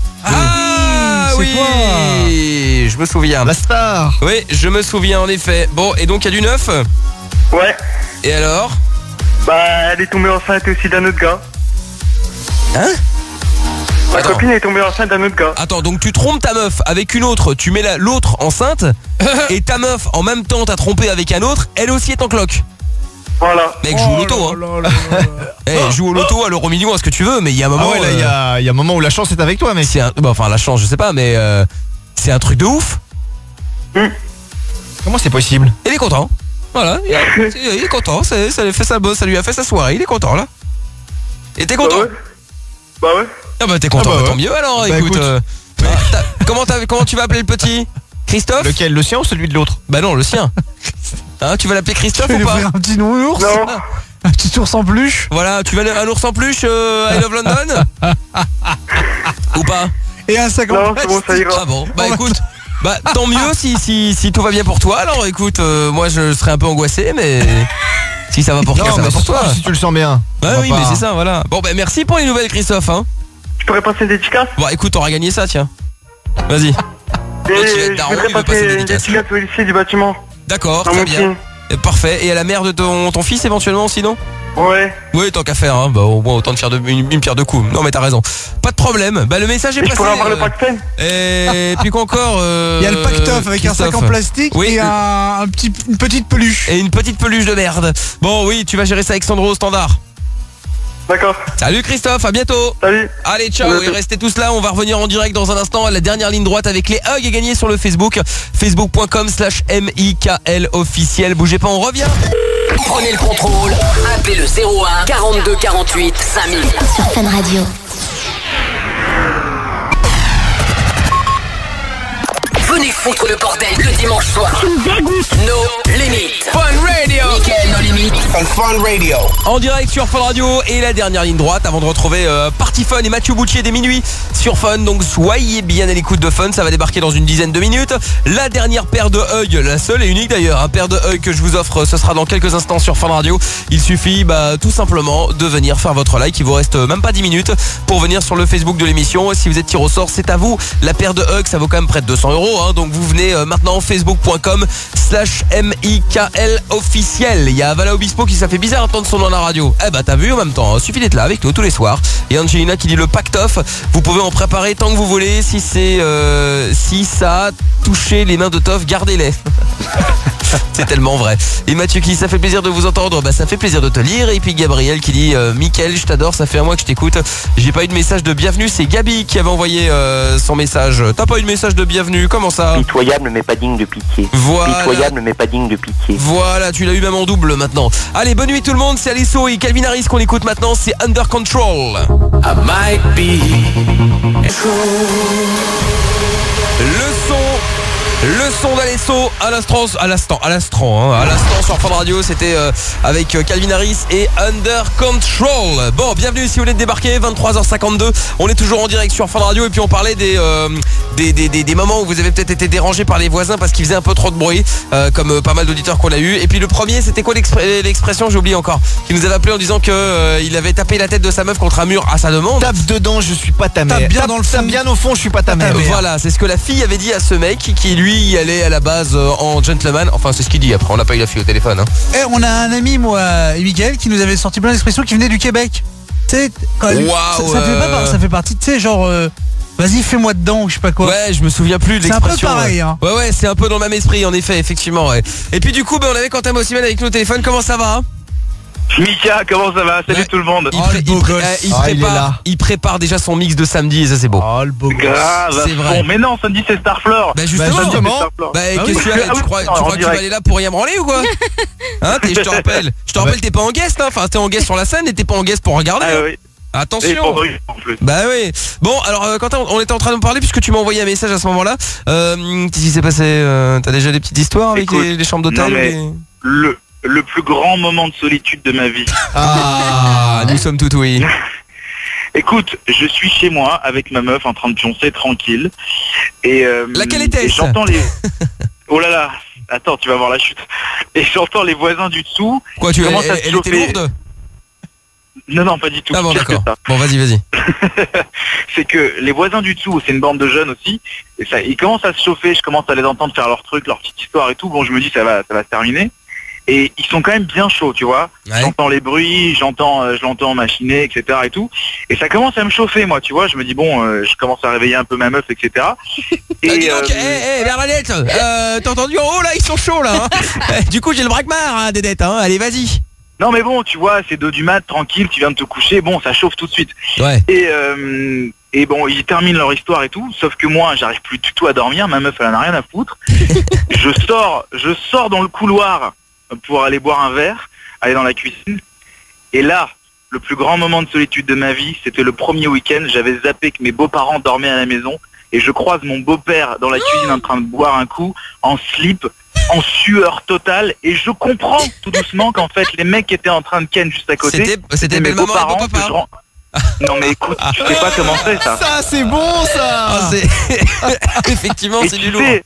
Ah oui, oui. Toi. Je me souviens. La star. Oui, je me souviens en effet. Bon, et donc il y a du neuf? Ouais. Et alors? Bah elle est tombée enceinte aussi d'un autre gars. Hein? Ma Attends. copine est tombée enceinte d'un autre gars. Attends, donc tu trompes ta meuf avec une autre, tu mets l'autre enceinte et ta meuf en même temps t'as trompé avec un autre, elle aussi est en cloque. Voilà. Mec, joue au loto, hein. Eh, joue au loto, à l'euro million, à ce que tu veux, mais il y a un moment. Ah ouais, là, il euh... y, y a un moment où la chance est avec toi, mec. C'est un... bah, enfin, la chance, je sais pas, mais euh... c'est un truc de ouf. Mm. Comment c'est possible? Il est content. Voilà, il, a... il est content. Ça, ça, fait sa... ça lui a fait sa soirée. Il est content là. Et t'es content? Bah ouais. Bah ouais. Ah bah t'es content, ah bah, bah, tant mieux alors. Bah, écoute. écoute. Euh... Ah, comment, comment tu vas appeler le petit? Christophe? Lequel? Le sien ou celui de l'autre? Bah non, le sien. Hein, tu vas l'appeler Christophe tu ou pas? Un petit ours? Non. Un petit ours en peluche? Voilà, tu veux un ours en peluche euh, I Love London? Ou pas? Et un sac en plastique? Non, c'est bon, ça ira. Ah bon, bah écoute, bah tant mieux si, si, si tout va bien pour toi. Alors écoute, euh, moi je serais un peu angoissé, mais si ça va pour toi, ça va pour toi. Si tu le sens bien. Bah oui, pas... mais c'est ça, voilà. Bon bah merci pour les nouvelles Christophe, hein. Je pourrais passer une dédicace? Bon écoute, t'auras gagné ça, tiens. Vas-y. Et je voudrais passer, passer une dédicace au lycée du bâtiment. D'accord, très bien. Parfait. Et à la mère de ton, ton fils éventuellement aussi, non? Ouais. Oui, tant qu'à faire, hein. Bah au moins autant de faire de, une, une pierre de coups. Non mais t'as raison. Pas de problème. Bah le message est et passé. Je pourrais avoir euh... le pactef. Et puis quoi encore euh... Il y a le pactof avec Christophe. Un sac en plastique oui, et un, un petit, une petite peluche. Et une petite peluche de merde. Bon oui, tu vas gérer ça avec Sandro au standard. D'accord. Salut Christophe, à bientôt. Salut. Allez, ciao, et restez tous là, on va revenir en direct dans un instant. La dernière ligne droite avec les hugs est gagnée sur le Facebook, facebook point com slash M I K L officiel. Bougez pas, on revient. Prenez le contrôle, appelez le zéro un quarante-deux quarante-huit cinq mille sur Fun Radio. Venez foutre le bordel le dimanche soir. Tu me dégoûtes. No limites. Fun Radio. Mickaël, No limites. Fun Radio. En direct sur Fun Radio et la dernière ligne droite avant de retrouver euh, Party Fun et Mathieu Bouchet dès minuit sur Fun. Donc soyez bien à l'écoute de Fun, ça va débarquer dans une dizaine de minutes. La dernière paire de hugs, la seule et unique d'ailleurs, un paire de hugs que je vous offre, ce sera dans quelques instants sur Fun Radio. Il suffit bah, tout simplement de venir faire votre like. Il vous reste même pas dix minutes pour venir sur le Facebook de l'émission. Si vous êtes tiré au sort, c'est à vous. La paire de hugs, ça vaut quand même près de deux cents euros. Hein, donc vous venez euh, maintenant facebook point com slash M I K L officiel. Il y a Vala Obispo qui ça fait bizarre d'entendre son nom à la radio. Eh bah t'as vu en même temps, il suffit d'être là avec nous tous les soirs. Et Angelina qui dit le pactof, vous pouvez en préparer tant que vous voulez. Si c'est euh, si ça a touché les mains de Toff, gardez-les. C'est tellement vrai. Et Mathieu qui, ça fait plaisir de vous entendre. Bah ça fait plaisir de te lire. Et puis Gabriel qui dit euh, Mickaël, je t'adore, ça fait un mois que je t'écoute. J'ai pas eu de message de bienvenue. C'est Gabi qui avait envoyé euh, son message. T'as pas eu de message de bienvenue? Comment ça? Pitoyable mais pas digne de pitié. Voilà. Pitoyable mais pas digne de pitié. Voilà, tu l'as eu même en double maintenant. Allez, bonne nuit tout le monde. C'est Alesso et Calvin Harris qu'on écoute maintenant. C'est Under Control. I might be. Le son. Le son d'Alesso à l'instant, à l'instant, à l'instant, hein, à l'instant sur Fun Radio, c'était euh, avec euh, Calvin Harris et Under Control. Bon, bienvenue si vous voulez débarquer, vingt-trois heures cinquante-deux. On est toujours en direct sur Fun Radio et puis on parlait des euh, des, des, des, des moments où vous avez peut-être été dérangés par les voisins parce qu'ils faisaient un peu trop de bruit, euh, comme euh, pas mal d'auditeurs qu'on a eu. Et puis le premier, c'était quoi l'expré- l'expression, j'ai oublié encore, qui nous avait appelé en disant que euh, il avait tapé la tête de sa meuf contre un mur à sa demande. Tape dedans, je suis pas ta mère. Tape bien dans le fond. Tape bien au fond, je suis pas ta mère. Voilà, c'est ce que la fille avait dit à ce mec qui lui y allait à la base euh, en gentleman. Enfin, c'est ce qu'il dit. Après, on n'a pas eu la fille au téléphone. Hein. Eh, on a un ami, moi, et Mickaël, qui nous avait sorti plein d'expressions qui venaient du Québec. Tu sais, quand wow, ça, ça, fait pas, ça fait partie, tu sais, genre, euh, vas-y, fais-moi dedans ou je sais pas quoi. Ouais, je me souviens plus de l'expression. C'est un peu pareil, hein. Ouais, ouais, c'est un peu dans le même esprit, en effet, effectivement. Ouais. Et puis du coup, ben, on avait Quentin Mossimel avec nous au téléphone. Comment ça va? Mika, comment ça va? Salut ouais. tout le monde. Il, pré- il, pré- euh, il, ah, prépare, il, il prépare déjà son mix de samedi et ça c'est beau. Oh le beau gosse. Grave, c'est vrai. Bon, mais non, samedi c'est Starflore. Bah justement, bah, justement. Bah, bah qu'est-ce que tu, as, tu crois, tu, crois que tu vas aller là pour rien branler ou quoi? Hein, je te rappelle, je te rappelle, t'es pas en guest, hein. Enfin t'es en guest sur la scène et t'es pas en guest pour regarder. Ah, hein. oui. Attention. Bah oui. Bon alors euh, Quentin, on était en train de me parler puisque tu m'as envoyé un message à ce moment-là. Euh, qu'est-ce qui s'est passé? euh, T'as déjà des petites histoires avec Écoute, les, les chambres d'hôtel? Non, mais les... le le plus grand moment de solitude de ma vie. Ah, nous sommes tout oui. Écoute, je suis chez moi avec ma meuf en train de pioncer tranquille. Et euh, laquelle était-ce? Et j'entends les. Oh là là. Attends, tu vas voir la chute. Et j'entends les voisins du dessous. Quoi, tu elle, elle, elle était lourde? Non, non, pas du tout. Ah bon, d'accord. Bon, vas-y, vas-y. C'est que les voisins du dessous, c'est une bande de jeunes aussi, et ça, ils commencent à se chauffer, je commence à les entendre faire leur truc, leur petite histoire et tout. Bon, je me dis, ça va, ça va se terminer. Et ils sont quand même bien chauds, tu vois. Ouais. J'entends les bruits, j'entends, euh, je l'entends machiner, et cetera et tout. Et ça commence à me chauffer, moi, tu vois. Je me dis, bon, euh, je commence à réveiller un peu ma meuf, et cetera. Et ah, dis donc, hé, euh... hey, Bernadette, euh, t'as entendu? Oh là, ils sont chauds, là. Hein. Du coup, j'ai le braquemar, hein, Dédette, hein. Allez, vas-y. Non mais bon, tu vois, c'est deux du mat, tranquille, tu viens de te coucher, bon, ça chauffe tout de suite. Ouais. Et, euh, et bon, ils terminent leur histoire et tout, sauf que moi, j'arrive plus du tout à dormir, ma meuf, elle en a rien à foutre. je sors, je sors dans le couloir pour aller boire un verre, aller dans la cuisine. Et là, le plus grand moment de solitude de ma vie, c'était le premier week-end, j'avais zappé que mes beaux-parents dormaient à la maison, et je croise mon beau-père dans la cuisine en train de boire un coup, en slip, en sueur totale, et je comprends tout doucement qu'en fait les mecs qui étaient en train de ken juste à côté, c'était, c'était mes beaux-parents beau que je rends... Non mais écoute, tu sais pas comment c'est ça. Ça c'est bon ça. Ah, c'est... Effectivement et c'est du lourd. Sais,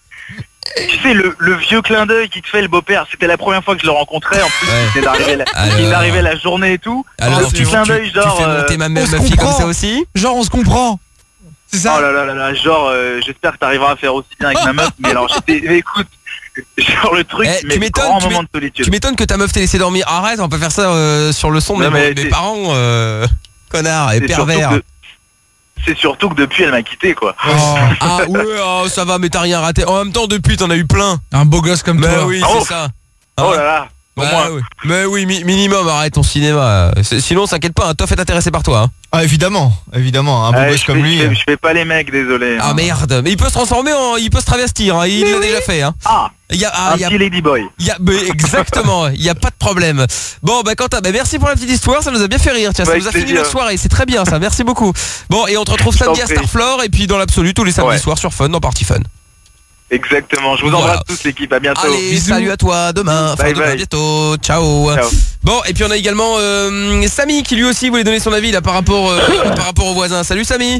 tu sais le, le vieux clin d'œil qui te fait le beau-père, c'était la première fois que je le rencontrais, en plus ouais. il d'arriver la, alors... la journée et tout. Alors le petit clin d'œil genre tu fais monter euh, ma, ma fille comme ça aussi. Genre on se comprend. C'est ça. Oh là là là là, genre euh, j'espère que t'arriveras à faire aussi bien avec ma meuf, mais alors j'étais mais écoute genre le truc, eh, mais grand moment de solitude. Tu m'étonnes que ta meuf t'ait laissé dormir. Arrête, on peut faire ça euh, sur le son, mais, mais mes parents, euh, connards et pervers. Que, c'est surtout que depuis elle m'a quitté quoi. Oh. Ah ouais, oh, ça va, mais t'as rien raté. En même temps, depuis t'en as eu plein. Un beau gosse comme mais toi. Oui, oh. c'est ça. Oh là là. Bah, oui. Mais oui, mi- minimum, arrête ton cinéma. C'est, sinon, s'inquiète pas, hein, Toff est intéressé par toi. Hein. Ah évidemment, évidemment, un beau ah, gosse comme fais, lui. Je fais, je fais pas les mecs, désolé. Ah hein. merde, mais il peut se transformer en, il peut se travestir, hein, il mais l'a oui. déjà fait. Hein. Ah. Il y a, ah, un il y a, petit ladyboy. Il y a, bah, exactement, il y a pas de problème. Bon, bah Quentin, bah, merci pour la petite histoire, ça nous a bien fait rire. Tiens, ouais, ça nous a fini notre soirée, c'est très bien ça. Merci beaucoup. Bon, et on te retrouve samedi à Starflore et puis dans l'absolu tous les samedis ouais. soirs sur Fun dans Party Fun. Exactement, je vous embrasse voilà. tous l'équipe, à bientôt. Allez, bisous. Salut à toi, demain, enfin bye demain, bye. à bientôt, ciao. Ciao. Bon, et puis on a également euh, Samy qui lui aussi voulait donner son avis là par rapport euh, par rapport aux voisins. Salut Samy.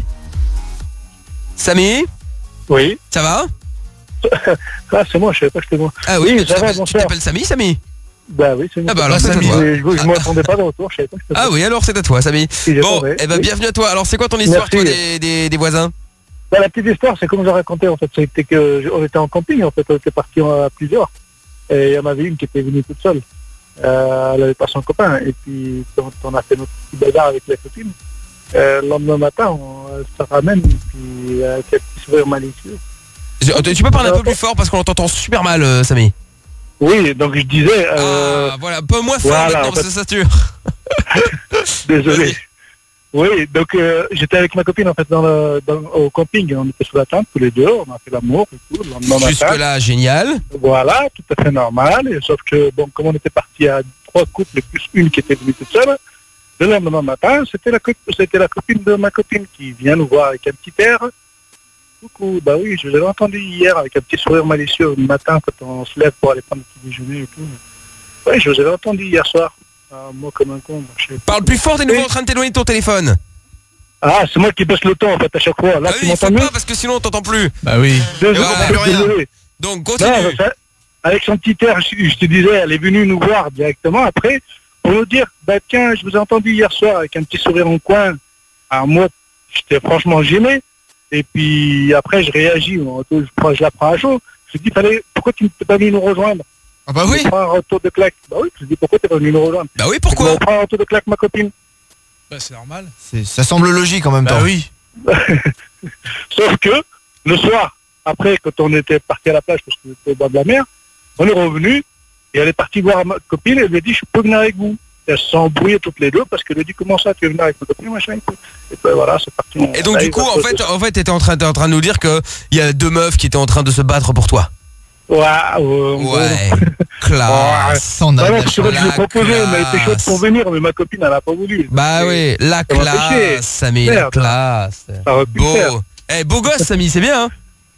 Samy. Oui. Ça va? Ah c'est moi, je savais pas que c'était moi. Ah oui, oui mais tu, t'appelles, tu t'appelles Samy, Samy? Bah oui, c'est moi. Ah bah alors c'est Samy, à toi. Je, je, je m'attendais pas de retour, je savais pas que c'était Ah oui, alors c'est à toi Samy. Bon, et eh ben oui. Bienvenue à toi. Alors c'est quoi ton histoire toi des, des, des voisins? Bah, la petite histoire, c'est comme je racontais en fait, c'était que on était en camping en fait, on était partis à plusieurs, et il y en avait une qui était venue toute seule, euh, elle avait pas son copain, et puis quand on a fait notre petit bagarre avec la copine, euh, le lendemain matin, on elle se ramène, et puis avec un petit sourire malicieux. Tu peux parler un peu plus fort parce qu'on t'entend super mal, euh, Samy. Oui, donc je disais... Euh... Ah, voilà, un peu moins fort voilà, maintenant, en fait... ça sature. Désolé. Oui, donc euh, j'étais avec ma copine en fait dans le, dans, au camping, on était sous la tente tous les deux, on a fait l'amour et tout. Le lendemain matin. Jusque-là, génial. Voilà, tout à fait normal, et, sauf que bon, comme on était parti à trois couples et plus une qui était venue toute seule, le lendemain matin, c'était la, c'était la copine de ma copine qui vient nous voir avec un petit air. Coucou, bah oui, je vous avais entendu hier avec un petit sourire malicieux le matin quand on se lève pour aller prendre le petit déjeuner et tout. Oui, je vous avais entendu hier soir. Ah, moi comme un con. Je sais Parle plus fort, t'es nouveau en train de t'éloigner de ton téléphone. Ah, c'est moi qui baisse le ton en fait à chaque fois. Là, ah tu oui, m'entends faut mieux pas parce que sinon on t'entend plus. Bah oui. Désolé, voilà, plus rien. Désolé. Donc continue. Non, ça, avec son petit air, je, je te disais, elle est venue nous voir directement après pour nous dire, bah tiens, je vous ai entendu hier soir avec un petit sourire en coin. Alors moi, j'étais franchement gêné. Et puis après, je réagis, je, je la prends à chaud. Je dis, fallait, pourquoi tu n'es pas venu nous rejoindre? Ah bah oui. Je prends un retour de claque. Bah oui, je dis, pourquoi t'es pas venu nous rejoindre? Bah oui, pourquoi? Je prends un retour de claque, ma copine. Bah c'est normal. C'est, ça semble logique en même bah temps. Bah oui. Sauf que, le soir, après, quand on était parti à la plage, parce qu'on était au bord de la mer, on est revenu, et elle est partie voir ma copine, et elle lui a dit, je peux venir avec vous. Et elles se sont embrouillées toutes les deux, parce qu'elle lui a dit, comment ça, tu veux venir avec ma copine, machin, et puis voilà, c'est parti. Et donc, du coup, en fait, en fait, t'étais en train, t'es en train de nous dire que il y a deux meufs qui étaient en train de se battre pour toi. Ouais, euh, ouais, classe. Sans bah non, c'est vrai que je l'ai proposé, mais elle était chaude pour venir, mais ma copine, elle a pas voulu. Bah oui, la classe, Samy, la classe. Beau. Eh, beau gosse, Samy, c'est bien, hein?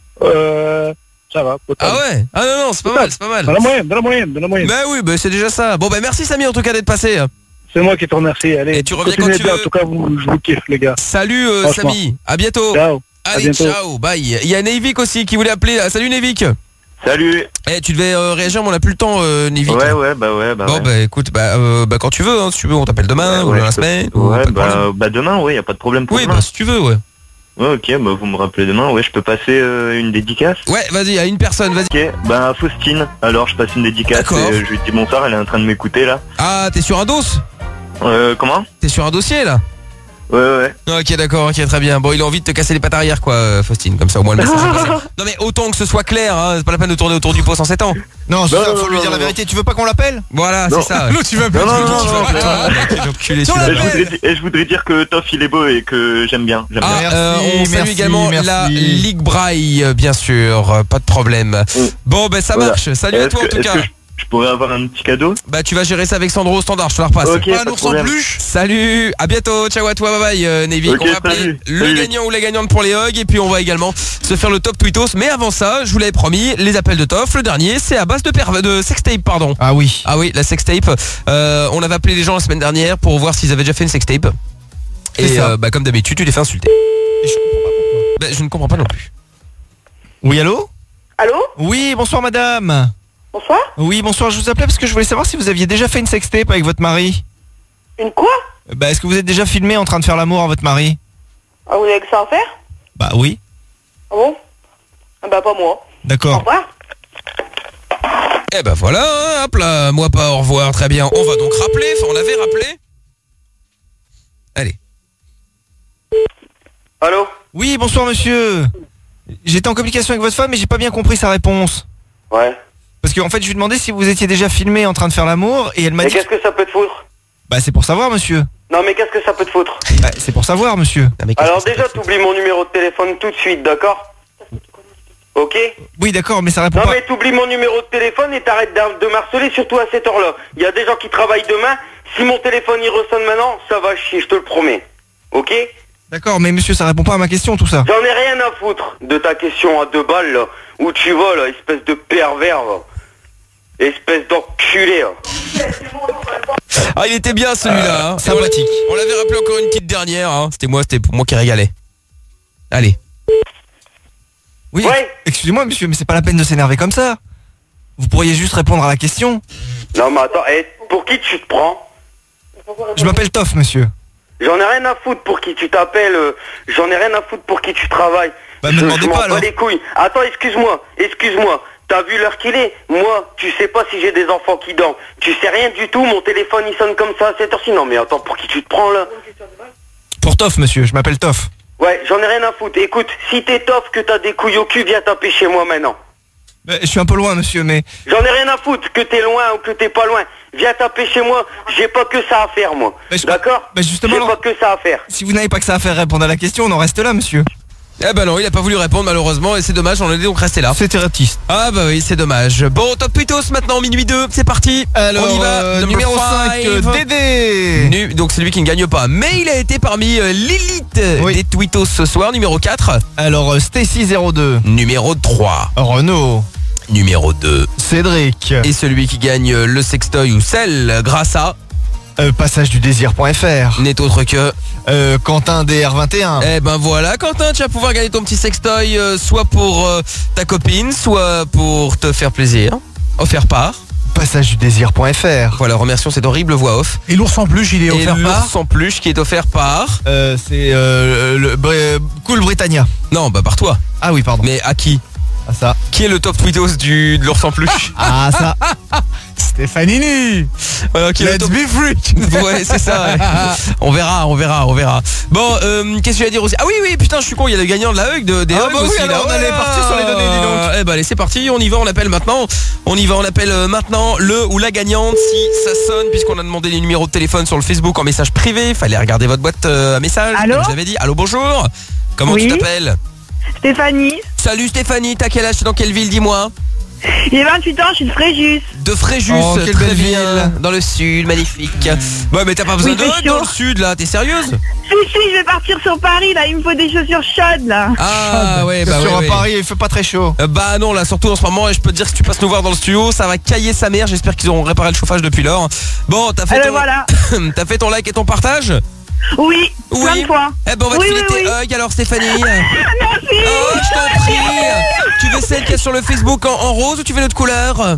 Euh... Ça va, ah ouais. Ah non, non, c'est pas mal, c'est pas mal. Dans la moyenne, dans la moyenne, dans la moyenne. Bah oui, bah c'est déjà ça. Bon, bah merci Samy en tout cas d'être passé. C'est moi qui te remercie, allez. Et tu reviens quand tu veux. En tout cas, vous, je vous kiffe, les gars. Salut euh, Samy, à bientôt. Ciao. Allez, ciao, bye. Il y a Nevik aussi qui voulait appeler. Salut Nevik. Salut. Eh, tu devais euh, réagir, mais on n'a plus le temps, euh, Nevik. Ouais, ouais, bah ouais, bah Bon, ouais. bah écoute, bah, euh, bah quand tu veux, hein, si tu veux, on t'appelle demain, ouais, ou ouais, dans la peux... semaine. Ouais, ou bah, bah demain, ouais, y a pas de problème pour oui, demain. bah si tu veux, ouais. Ouais, ok, bah vous me rappelez demain, ouais, je peux passer euh, une dédicace. Ouais, vas-y, à une personne, vas-y. Ok, bah Faustine, alors je passe une dédicace et euh, je lui dis bonsoir, elle est en train de m'écouter là. Ah, t'es sur un dos? Euh, comment? T'es sur un dossier là? Ouais, ouais. Ok, d'accord, ok, très bien. Bon, il a envie de te casser les pattes arrière, quoi, euh, Faustine, comme ça au moins le message est passé. Non mais autant que ce soit clair, hein, c'est pas la peine de tourner autour du pot sans sept ans. Non, c'est non, ça, faut non, lui non, dire non. la vérité. Tu veux pas qu'on l'appelle? Voilà, c'est ça. L'autre, tu vas plus. Non, non, non, Tu non, vas non, pas. Donc, enculé, Sur celui-là. la Et je voudrais, et je voudrais dire que Toff il est beau et que j'aime bien. J'aime Ah, bien. euh, on salue merci, également merci. la Ligue Braille, euh, bien sûr, euh, pas de problème. Mm. Bon, ben ça Voilà. marche. Salut à Est-ce toi en que- tout est-ce cas. que je, je pourrais avoir un petit cadeau? Bah tu vas gérer ça avec Sandro au standard, je te la repasse. Ok, Pas pas un de ours en problème. peluche. Salut, à bientôt, ciao à toi, bye bye euh, Nevik. Ok, On va appeler salut, le salut. gagnant ou la gagnante pour les hugs et puis on va également se faire le top tweetos. Mais avant ça, je vous l'avais promis, les appels de Toff, le dernier, c'est à base de, per- de sextape, pardon. Ah oui. Ah oui, la sextape. Euh, on avait appelé les gens la semaine dernière pour voir s'ils avaient déjà fait une sextape. C'est Et ça. euh, bah comme d'habitude, tu les fais insulter. Et je comprends pas pourquoi. Bah, je ne comprends pas non plus. Oui, allô? Allô? Oui, bonsoir madame. Bonsoir? Oui, bonsoir, je vous appelais parce que je voulais savoir si vous aviez déjà fait une sextape avec votre mari. Une quoi? Bah, est-ce que vous êtes déjà filmé en train de faire l'amour à votre mari? Ah, vous avez que ça à faire? Bah oui. Ah bon? Ah bah pas moi. Au D'accord. revoir. Eh ben voilà, hein, hop là, moi pas au revoir, très bien. On va donc rappeler, enfin on avait rappelé. Allez. Allô? Oui, bonsoir monsieur. J'étais en communication avec votre femme mais j'ai pas bien compris sa réponse. Ouais. Parce qu'en fait je lui demandais si vous étiez déjà filmé en train de faire l'amour et elle m'a Et dit... qu'est-ce que ça peut te foutre? Bah c'est pour savoir monsieur. Non mais qu'est-ce que ça peut te foutre? Bah c'est pour savoir monsieur. Ah, mais qu'est-ce Alors que ça déjà peut- t'oublies mon numéro de téléphone tout de suite, d'accord? Ok? Oui d'accord mais ça répond Non pas... mais t'oublies mon numéro de téléphone et t'arrêtes de de m'harceler, surtout à cette heure-là. Il y a des gens qui travaillent demain. Si mon téléphone il ressonne maintenant, ça va chier, je te le promets. Ok? D'accord mais monsieur ça répond pas à ma question tout ça. J'en ai rien à foutre de ta question à deux balles là. Où tu vas là, espèce de pervers là. Espèce d'enculé là. Ah il était bien celui-là, hein. Sympathique. On l'avait rappelé encore une petite dernière, hein. C'était moi, c'était pour moi qui régalais. Allez. Oui, Ouais. excusez-moi monsieur mais c'est pas la peine de s'énerver comme ça. Vous pourriez juste répondre à la question. Non mais attends, eh, pour qui tu te prends? Je m'appelle Toff monsieur. J'en ai rien à foutre pour qui tu t'appelles, euh, j'en ai rien à foutre pour qui tu travailles. Bah, me je demandez je m'en pas, bats alors. les couilles. Attends, excuse-moi, excuse-moi. T'as vu l'heure qu'il est? Moi, tu sais pas si j'ai des enfants qui dorment. Tu sais rien du tout, mon téléphone il sonne comme ça à cette heure-ci. Non mais attends, pour qui tu te prends là? Pour Toff monsieur, je m'appelle Toff. Ouais, j'en ai rien à foutre. Écoute, si t'es tof que t'as des couilles au cul, viens taper chez moi maintenant. Bah, je suis un peu loin, monsieur, mais... J'en ai rien à foutre, que t'es loin ou que t'es pas loin. Viens taper chez moi, j'ai pas que ça à faire, moi. Bah, je... D'accord Bah, justement... J'ai pas que ça à faire. Si vous n'avez pas que ça à faire répondre à la question, on en reste là, monsieur. Eh ben non, il a pas voulu répondre malheureusement et c'est dommage, on est donc resté là. C'était ratiste. Ah bah oui, c'est dommage. Bon, top Twitos maintenant, minuit deux, c'est parti. Alors, on y va. Euh, numéro cinq, euh, Dédé. Nu- Donc c'est lui qui ne gagne pas, mais il a été parmi euh, l'élite Oui. des Twitos ce soir. Numéro quatre. Alors, euh, Stacy zéro deux. Numéro trois. Renaud. Numéro deux. Cédric. Et celui qui gagne euh, le sextoy ou celle grâce à Euh, passage du désir.fr. n'est autre que Euh, Quentin D R vingt et un. Eh ben voilà, Quentin, tu vas pouvoir gagner ton petit sextoy euh, soit pour euh, ta copine, soit pour te faire plaisir. Offert par Passage du désir.fr. Voilà, remercions cette horrible voix off. Et l'ours en peluche, il est Et offert par l'ours en peluche qui est offert par Euh, c'est euh, le Br- Cool Britannia. Non, bah par toi. Ah oui, pardon. Mais à qui Ah ça. Qui est le top tweetos du, de l'ours en peluche? Ah ça. Stéphanini. Voilà, qui est le Let's top- be freak. Ouais, c'est ça. Ouais. On verra, on verra, on verra. Bon, euh, qu'est-ce que je vais dire aussi? Ah oui, oui, putain, je suis con, il y a le gagnant de la Hug, de, des Ah Hugs bah oui, aussi. alors là. on allait partir sur les données, dis donc. Eh ben allez, c'est parti, on y va, on appelle maintenant. On y va, on appelle euh, maintenant le ou la gagnante si ça sonne, puisqu'on a demandé les numéros de téléphone sur le Facebook en message privé. Fallait regarder votre boîte euh, à message. Allô Comme je l'avais dit. Allô, bonjour. Comment Oui. tu t'appelles? Stéphanie, Salut Stéphanie, t'as quel âge? T'es dans quelle ville, dis-moi? j'ai vingt-huit ans, je suis de Fréjus. De Fréjus, Oh, quelle très belle bien, ville. dans le sud, magnifique. Ouais, mais t'as pas besoin Oui, de c'est dans chaud. le sud là, t'es sérieuse? Si, si, je vais partir sur Paris, là, il me faut des chaussures chaudes, là. Ah ouais, bah sur ouais, ouais. Paris, il fait pas très chaud. Euh, Bah non, là surtout en ce moment, et je peux te dire que si tu passes nous voir dans le studio, ça va cailler sa mère. J'espère qu'ils auront réparé le chauffage depuis lors. Bon, t'as fait, Alors ton... voilà. t'as fait ton like et ton partage? Oui, Oui. plein de fois. Eh ben on va Oui, te filer oui, tes oui. hugs alors Stéphanie. Merci. Oh, je t'en prie. Tu veux celle qu'il y a sur le Facebook en, en rose ou tu veux l'autre couleur?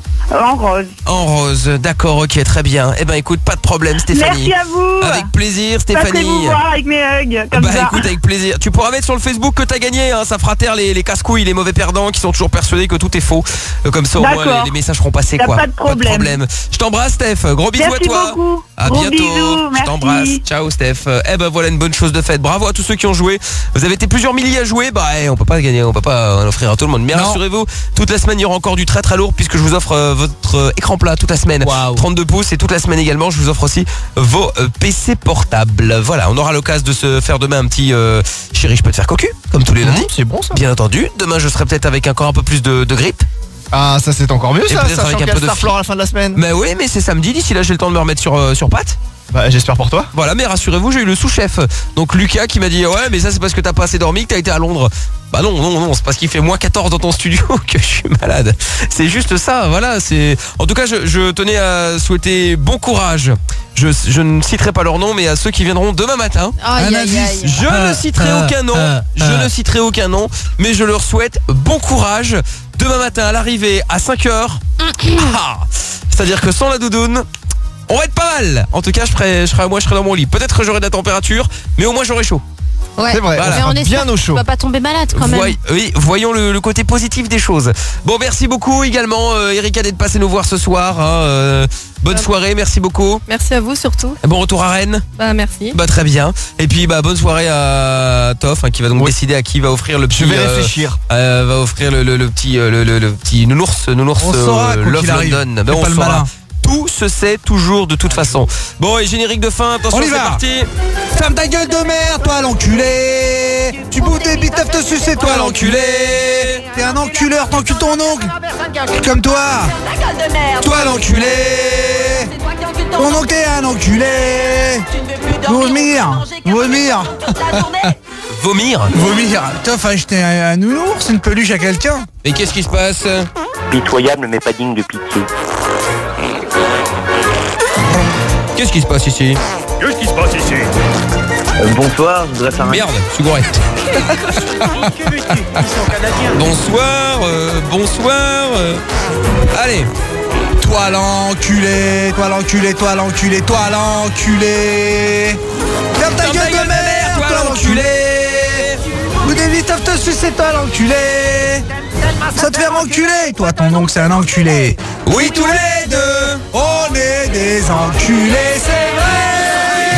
En rose. En rose, d'accord, ok, très bien. Eh ben écoute, pas de problème Stéphanie. Merci à vous. Avec plaisir Passez Stéphanie. vous voir avec mes hugs, comme Bah ça. écoute, avec plaisir. Tu pourras mettre sur le Facebook que t'as gagné, hein. Ça fera taire les, les casse-couilles, les mauvais perdants qui sont toujours persuadés que tout est faux. Euh, Comme ça au moins D'accord. les, les messages seront passés Y a quoi. pas de problème. Je t'embrasse Steph, gros bisous Merci à toi. beaucoup. À Gros bientôt. bisous, Je merci. t'embrasse. Ciao Steph. Euh, Eh ben voilà une bonne chose de faite. Bravo à tous ceux qui ont joué. Vous avez été plusieurs milliers à jouer. Bah eh, on peut pas gagner, on peut pas en offrir à tout le monde. Mais Non. rassurez-vous, toute la semaine il y aura encore du très très lourd puisque je vous offre euh, votre euh, écran plat toute la semaine. Waouh. trente-deux pouces et toute la semaine également, je vous offre aussi vos euh, P C portables. Voilà, on aura l'occasion de se faire demain un petit euh, chéri, je peux te faire cocu comme tous les lundis. C'est bon ça. Bien entendu. Demain je serai peut-être avec encore un peu plus de, de grippe. Ah ça c'est encore mieux Et ça, peut-être sachant avec qu'il un y a peu le de Starflore à la fin de la semaine. Mais oui, mais c'est samedi, d'ici là j'ai le temps de me remettre sur, euh, sur pattes. Bah j'espère pour toi. Voilà, mais rassurez-vous, j'ai eu le sous-chef. Donc Lucas qui m'a dit ouais mais ça c'est parce que t'as pas assez dormi que t'as été à Londres. Bah non, non, non, c'est parce qu'il fait moins quatorze dans ton studio que je suis malade. C'est juste ça, voilà. C'est. En tout cas, je, je tenais à souhaiter bon courage. Je, je ne citerai pas leur nom, mais à ceux qui viendront demain matin. Aïe, aïe, aïe. Je ne citerai aucun nom, je ne citerai aucun nom, mais je leur souhaite bon courage demain matin à l'arrivée à cinq heures. Ah, c'est-à-dire que sans la doudoune, on va être pas mal. En tout cas, je serai, je serai, moi, je serai dans mon lit. Peut-être que j'aurai de la température, mais au moins j'aurai chaud. Ouais. C'est vrai, Voilà. Mais on bien espère au que chaud. tu vas pas tomber malade quand même. Voy- oui, voyons le, le côté positif des choses. Bon, merci beaucoup également, euh, Erika, d'être passé nous voir ce soir. hein, euh, bonne Ouais. soirée, merci beaucoup. Merci à vous surtout. Bon retour à Rennes. Bah merci. Bah très bien. Et puis bah bonne soirée à Toff, hein, qui va donc décider à qui va offrir le petit. Je vais euh, réfléchir. euh, va offrir le, le, le petit euh, le, le, le petit nounours, nounours On saura, quoi Love qu'il arrive. London. Fais Ben, on pas le saura. malin. Tout se sait toujours de toute façon. Bon et générique de fin. Attention, On y c'est va. parti. Ferme ta gueule de merde, toi l'enculé. Tu bouffes des biteufs te sucer, toi l'enculé. T'es un enculeur, t'encules ton oncle. Comme toi. Toi l'enculé. Ton oncle est un enculé. Vomir. Vomir. Vomir. Vomir. Toff a acheté un, un nounours, une peluche à quelqu'un. Et qu'est-ce qui se passe? Pitoyable mais pas digne de pitié. Qu'est-ce qui se passe ici? Qu'est-ce qui se passe ici Bonsoir, je voudrais faire un... Merde, je suis gouré. Bonsoir, euh, bonsoir. euh. Allez. Toi l'enculé, toi l'enculé, toi l'enculé, toi l'enculé. Ferme ta Ferme gueule de merde, toi l'enculé. Ou des biteufs te sucer, toi l'enculé. Ça te fait enculer, toi ton oncle c'est un enculé. Oui, tous les deux. On est des enculés, c'est vrai.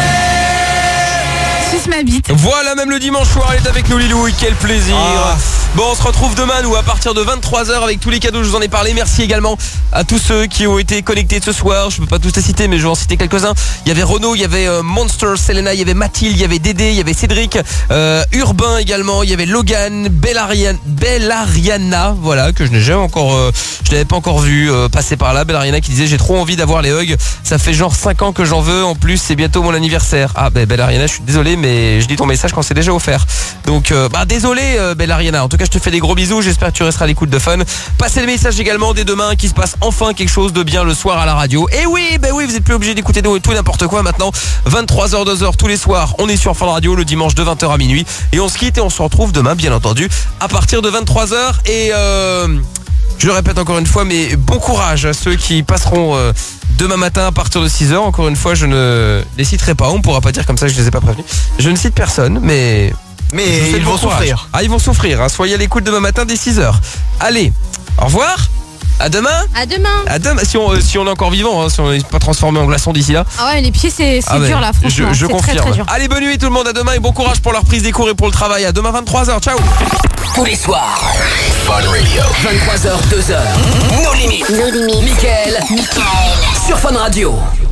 Suce ma bite. Voilà, même le dimanche soir, elle est avec nous, Lilou. Et quel plaisir. Ah. Bon, on se retrouve demain, nous, à partir de vingt-trois heures avec tous les cadeaux, je vous en ai parlé. Merci également à tous ceux qui ont été connectés ce soir. Je peux pas tous les citer, mais je vais en citer quelques-uns. Il y avait Renaud, il y avait euh, Monster, Selena, il y avait Mathilde, il y avait Dédé, il y avait Cédric, euh, Urbain également, il y avait Logan, Bellariana, Bellariana, voilà, que je n'ai jamais encore, euh, je n'avais pas encore vu euh, passer par là. Bellariana qui disait j'ai trop envie d'avoir les hugs. Ça fait genre cinq ans que j'en veux. En plus, c'est bientôt mon anniversaire. Ah, ben Bellariana, je suis désolé, mais je lis ton message quand c'est déjà offert. Donc, euh, bah désolé, euh, Bellariana. En tout cas, je te fais des gros bisous. J'espère que tu resteras à l'écoute de Fun. Passez le message également dès demain qu'il se passe enfin quelque chose de bien le soir à la radio. Et oui, ben oui, vous êtes plus obligé d'écouter tout et n'importe quoi maintenant. vingt-trois heures, deux heures tous les soirs. On est sur Fun Radio le dimanche de vingt heures à minuit. Et on se quitte et on se retrouve demain, bien entendu, à partir de vingt-trois heures. Et euh, je le répète encore une fois, mais bon courage à ceux qui passeront euh, demain matin à partir de six heures. Encore une fois, je ne les citerai pas. On ne pourra pas dire comme ça que je les ai pas prévenus. Je ne cite personne, mais... Mais ils vont souffrir. Ah, ils vont souffrir, hein. Soyez à l'écoute demain matin dès six heures. Allez, au revoir. À demain. À demain. À demain. Si on, euh, si on est encore vivant, hein, si on n'est pas transformé en glaçon d'ici là. Ah ouais, mais les pieds c'est Ah dur ouais, là, franchement. Je, je c'est confirme. très, très dur. Allez, bonne nuit tout le monde. À demain et bon courage pour la reprise des cours et pour le travail. À demain vingt-trois heures. Ciao. Tous les soirs. Fun Radio. vingt-trois heures, deux heures. Nos limites. Nos limites. Mickaël. Mickaël. Sur Fun Radio.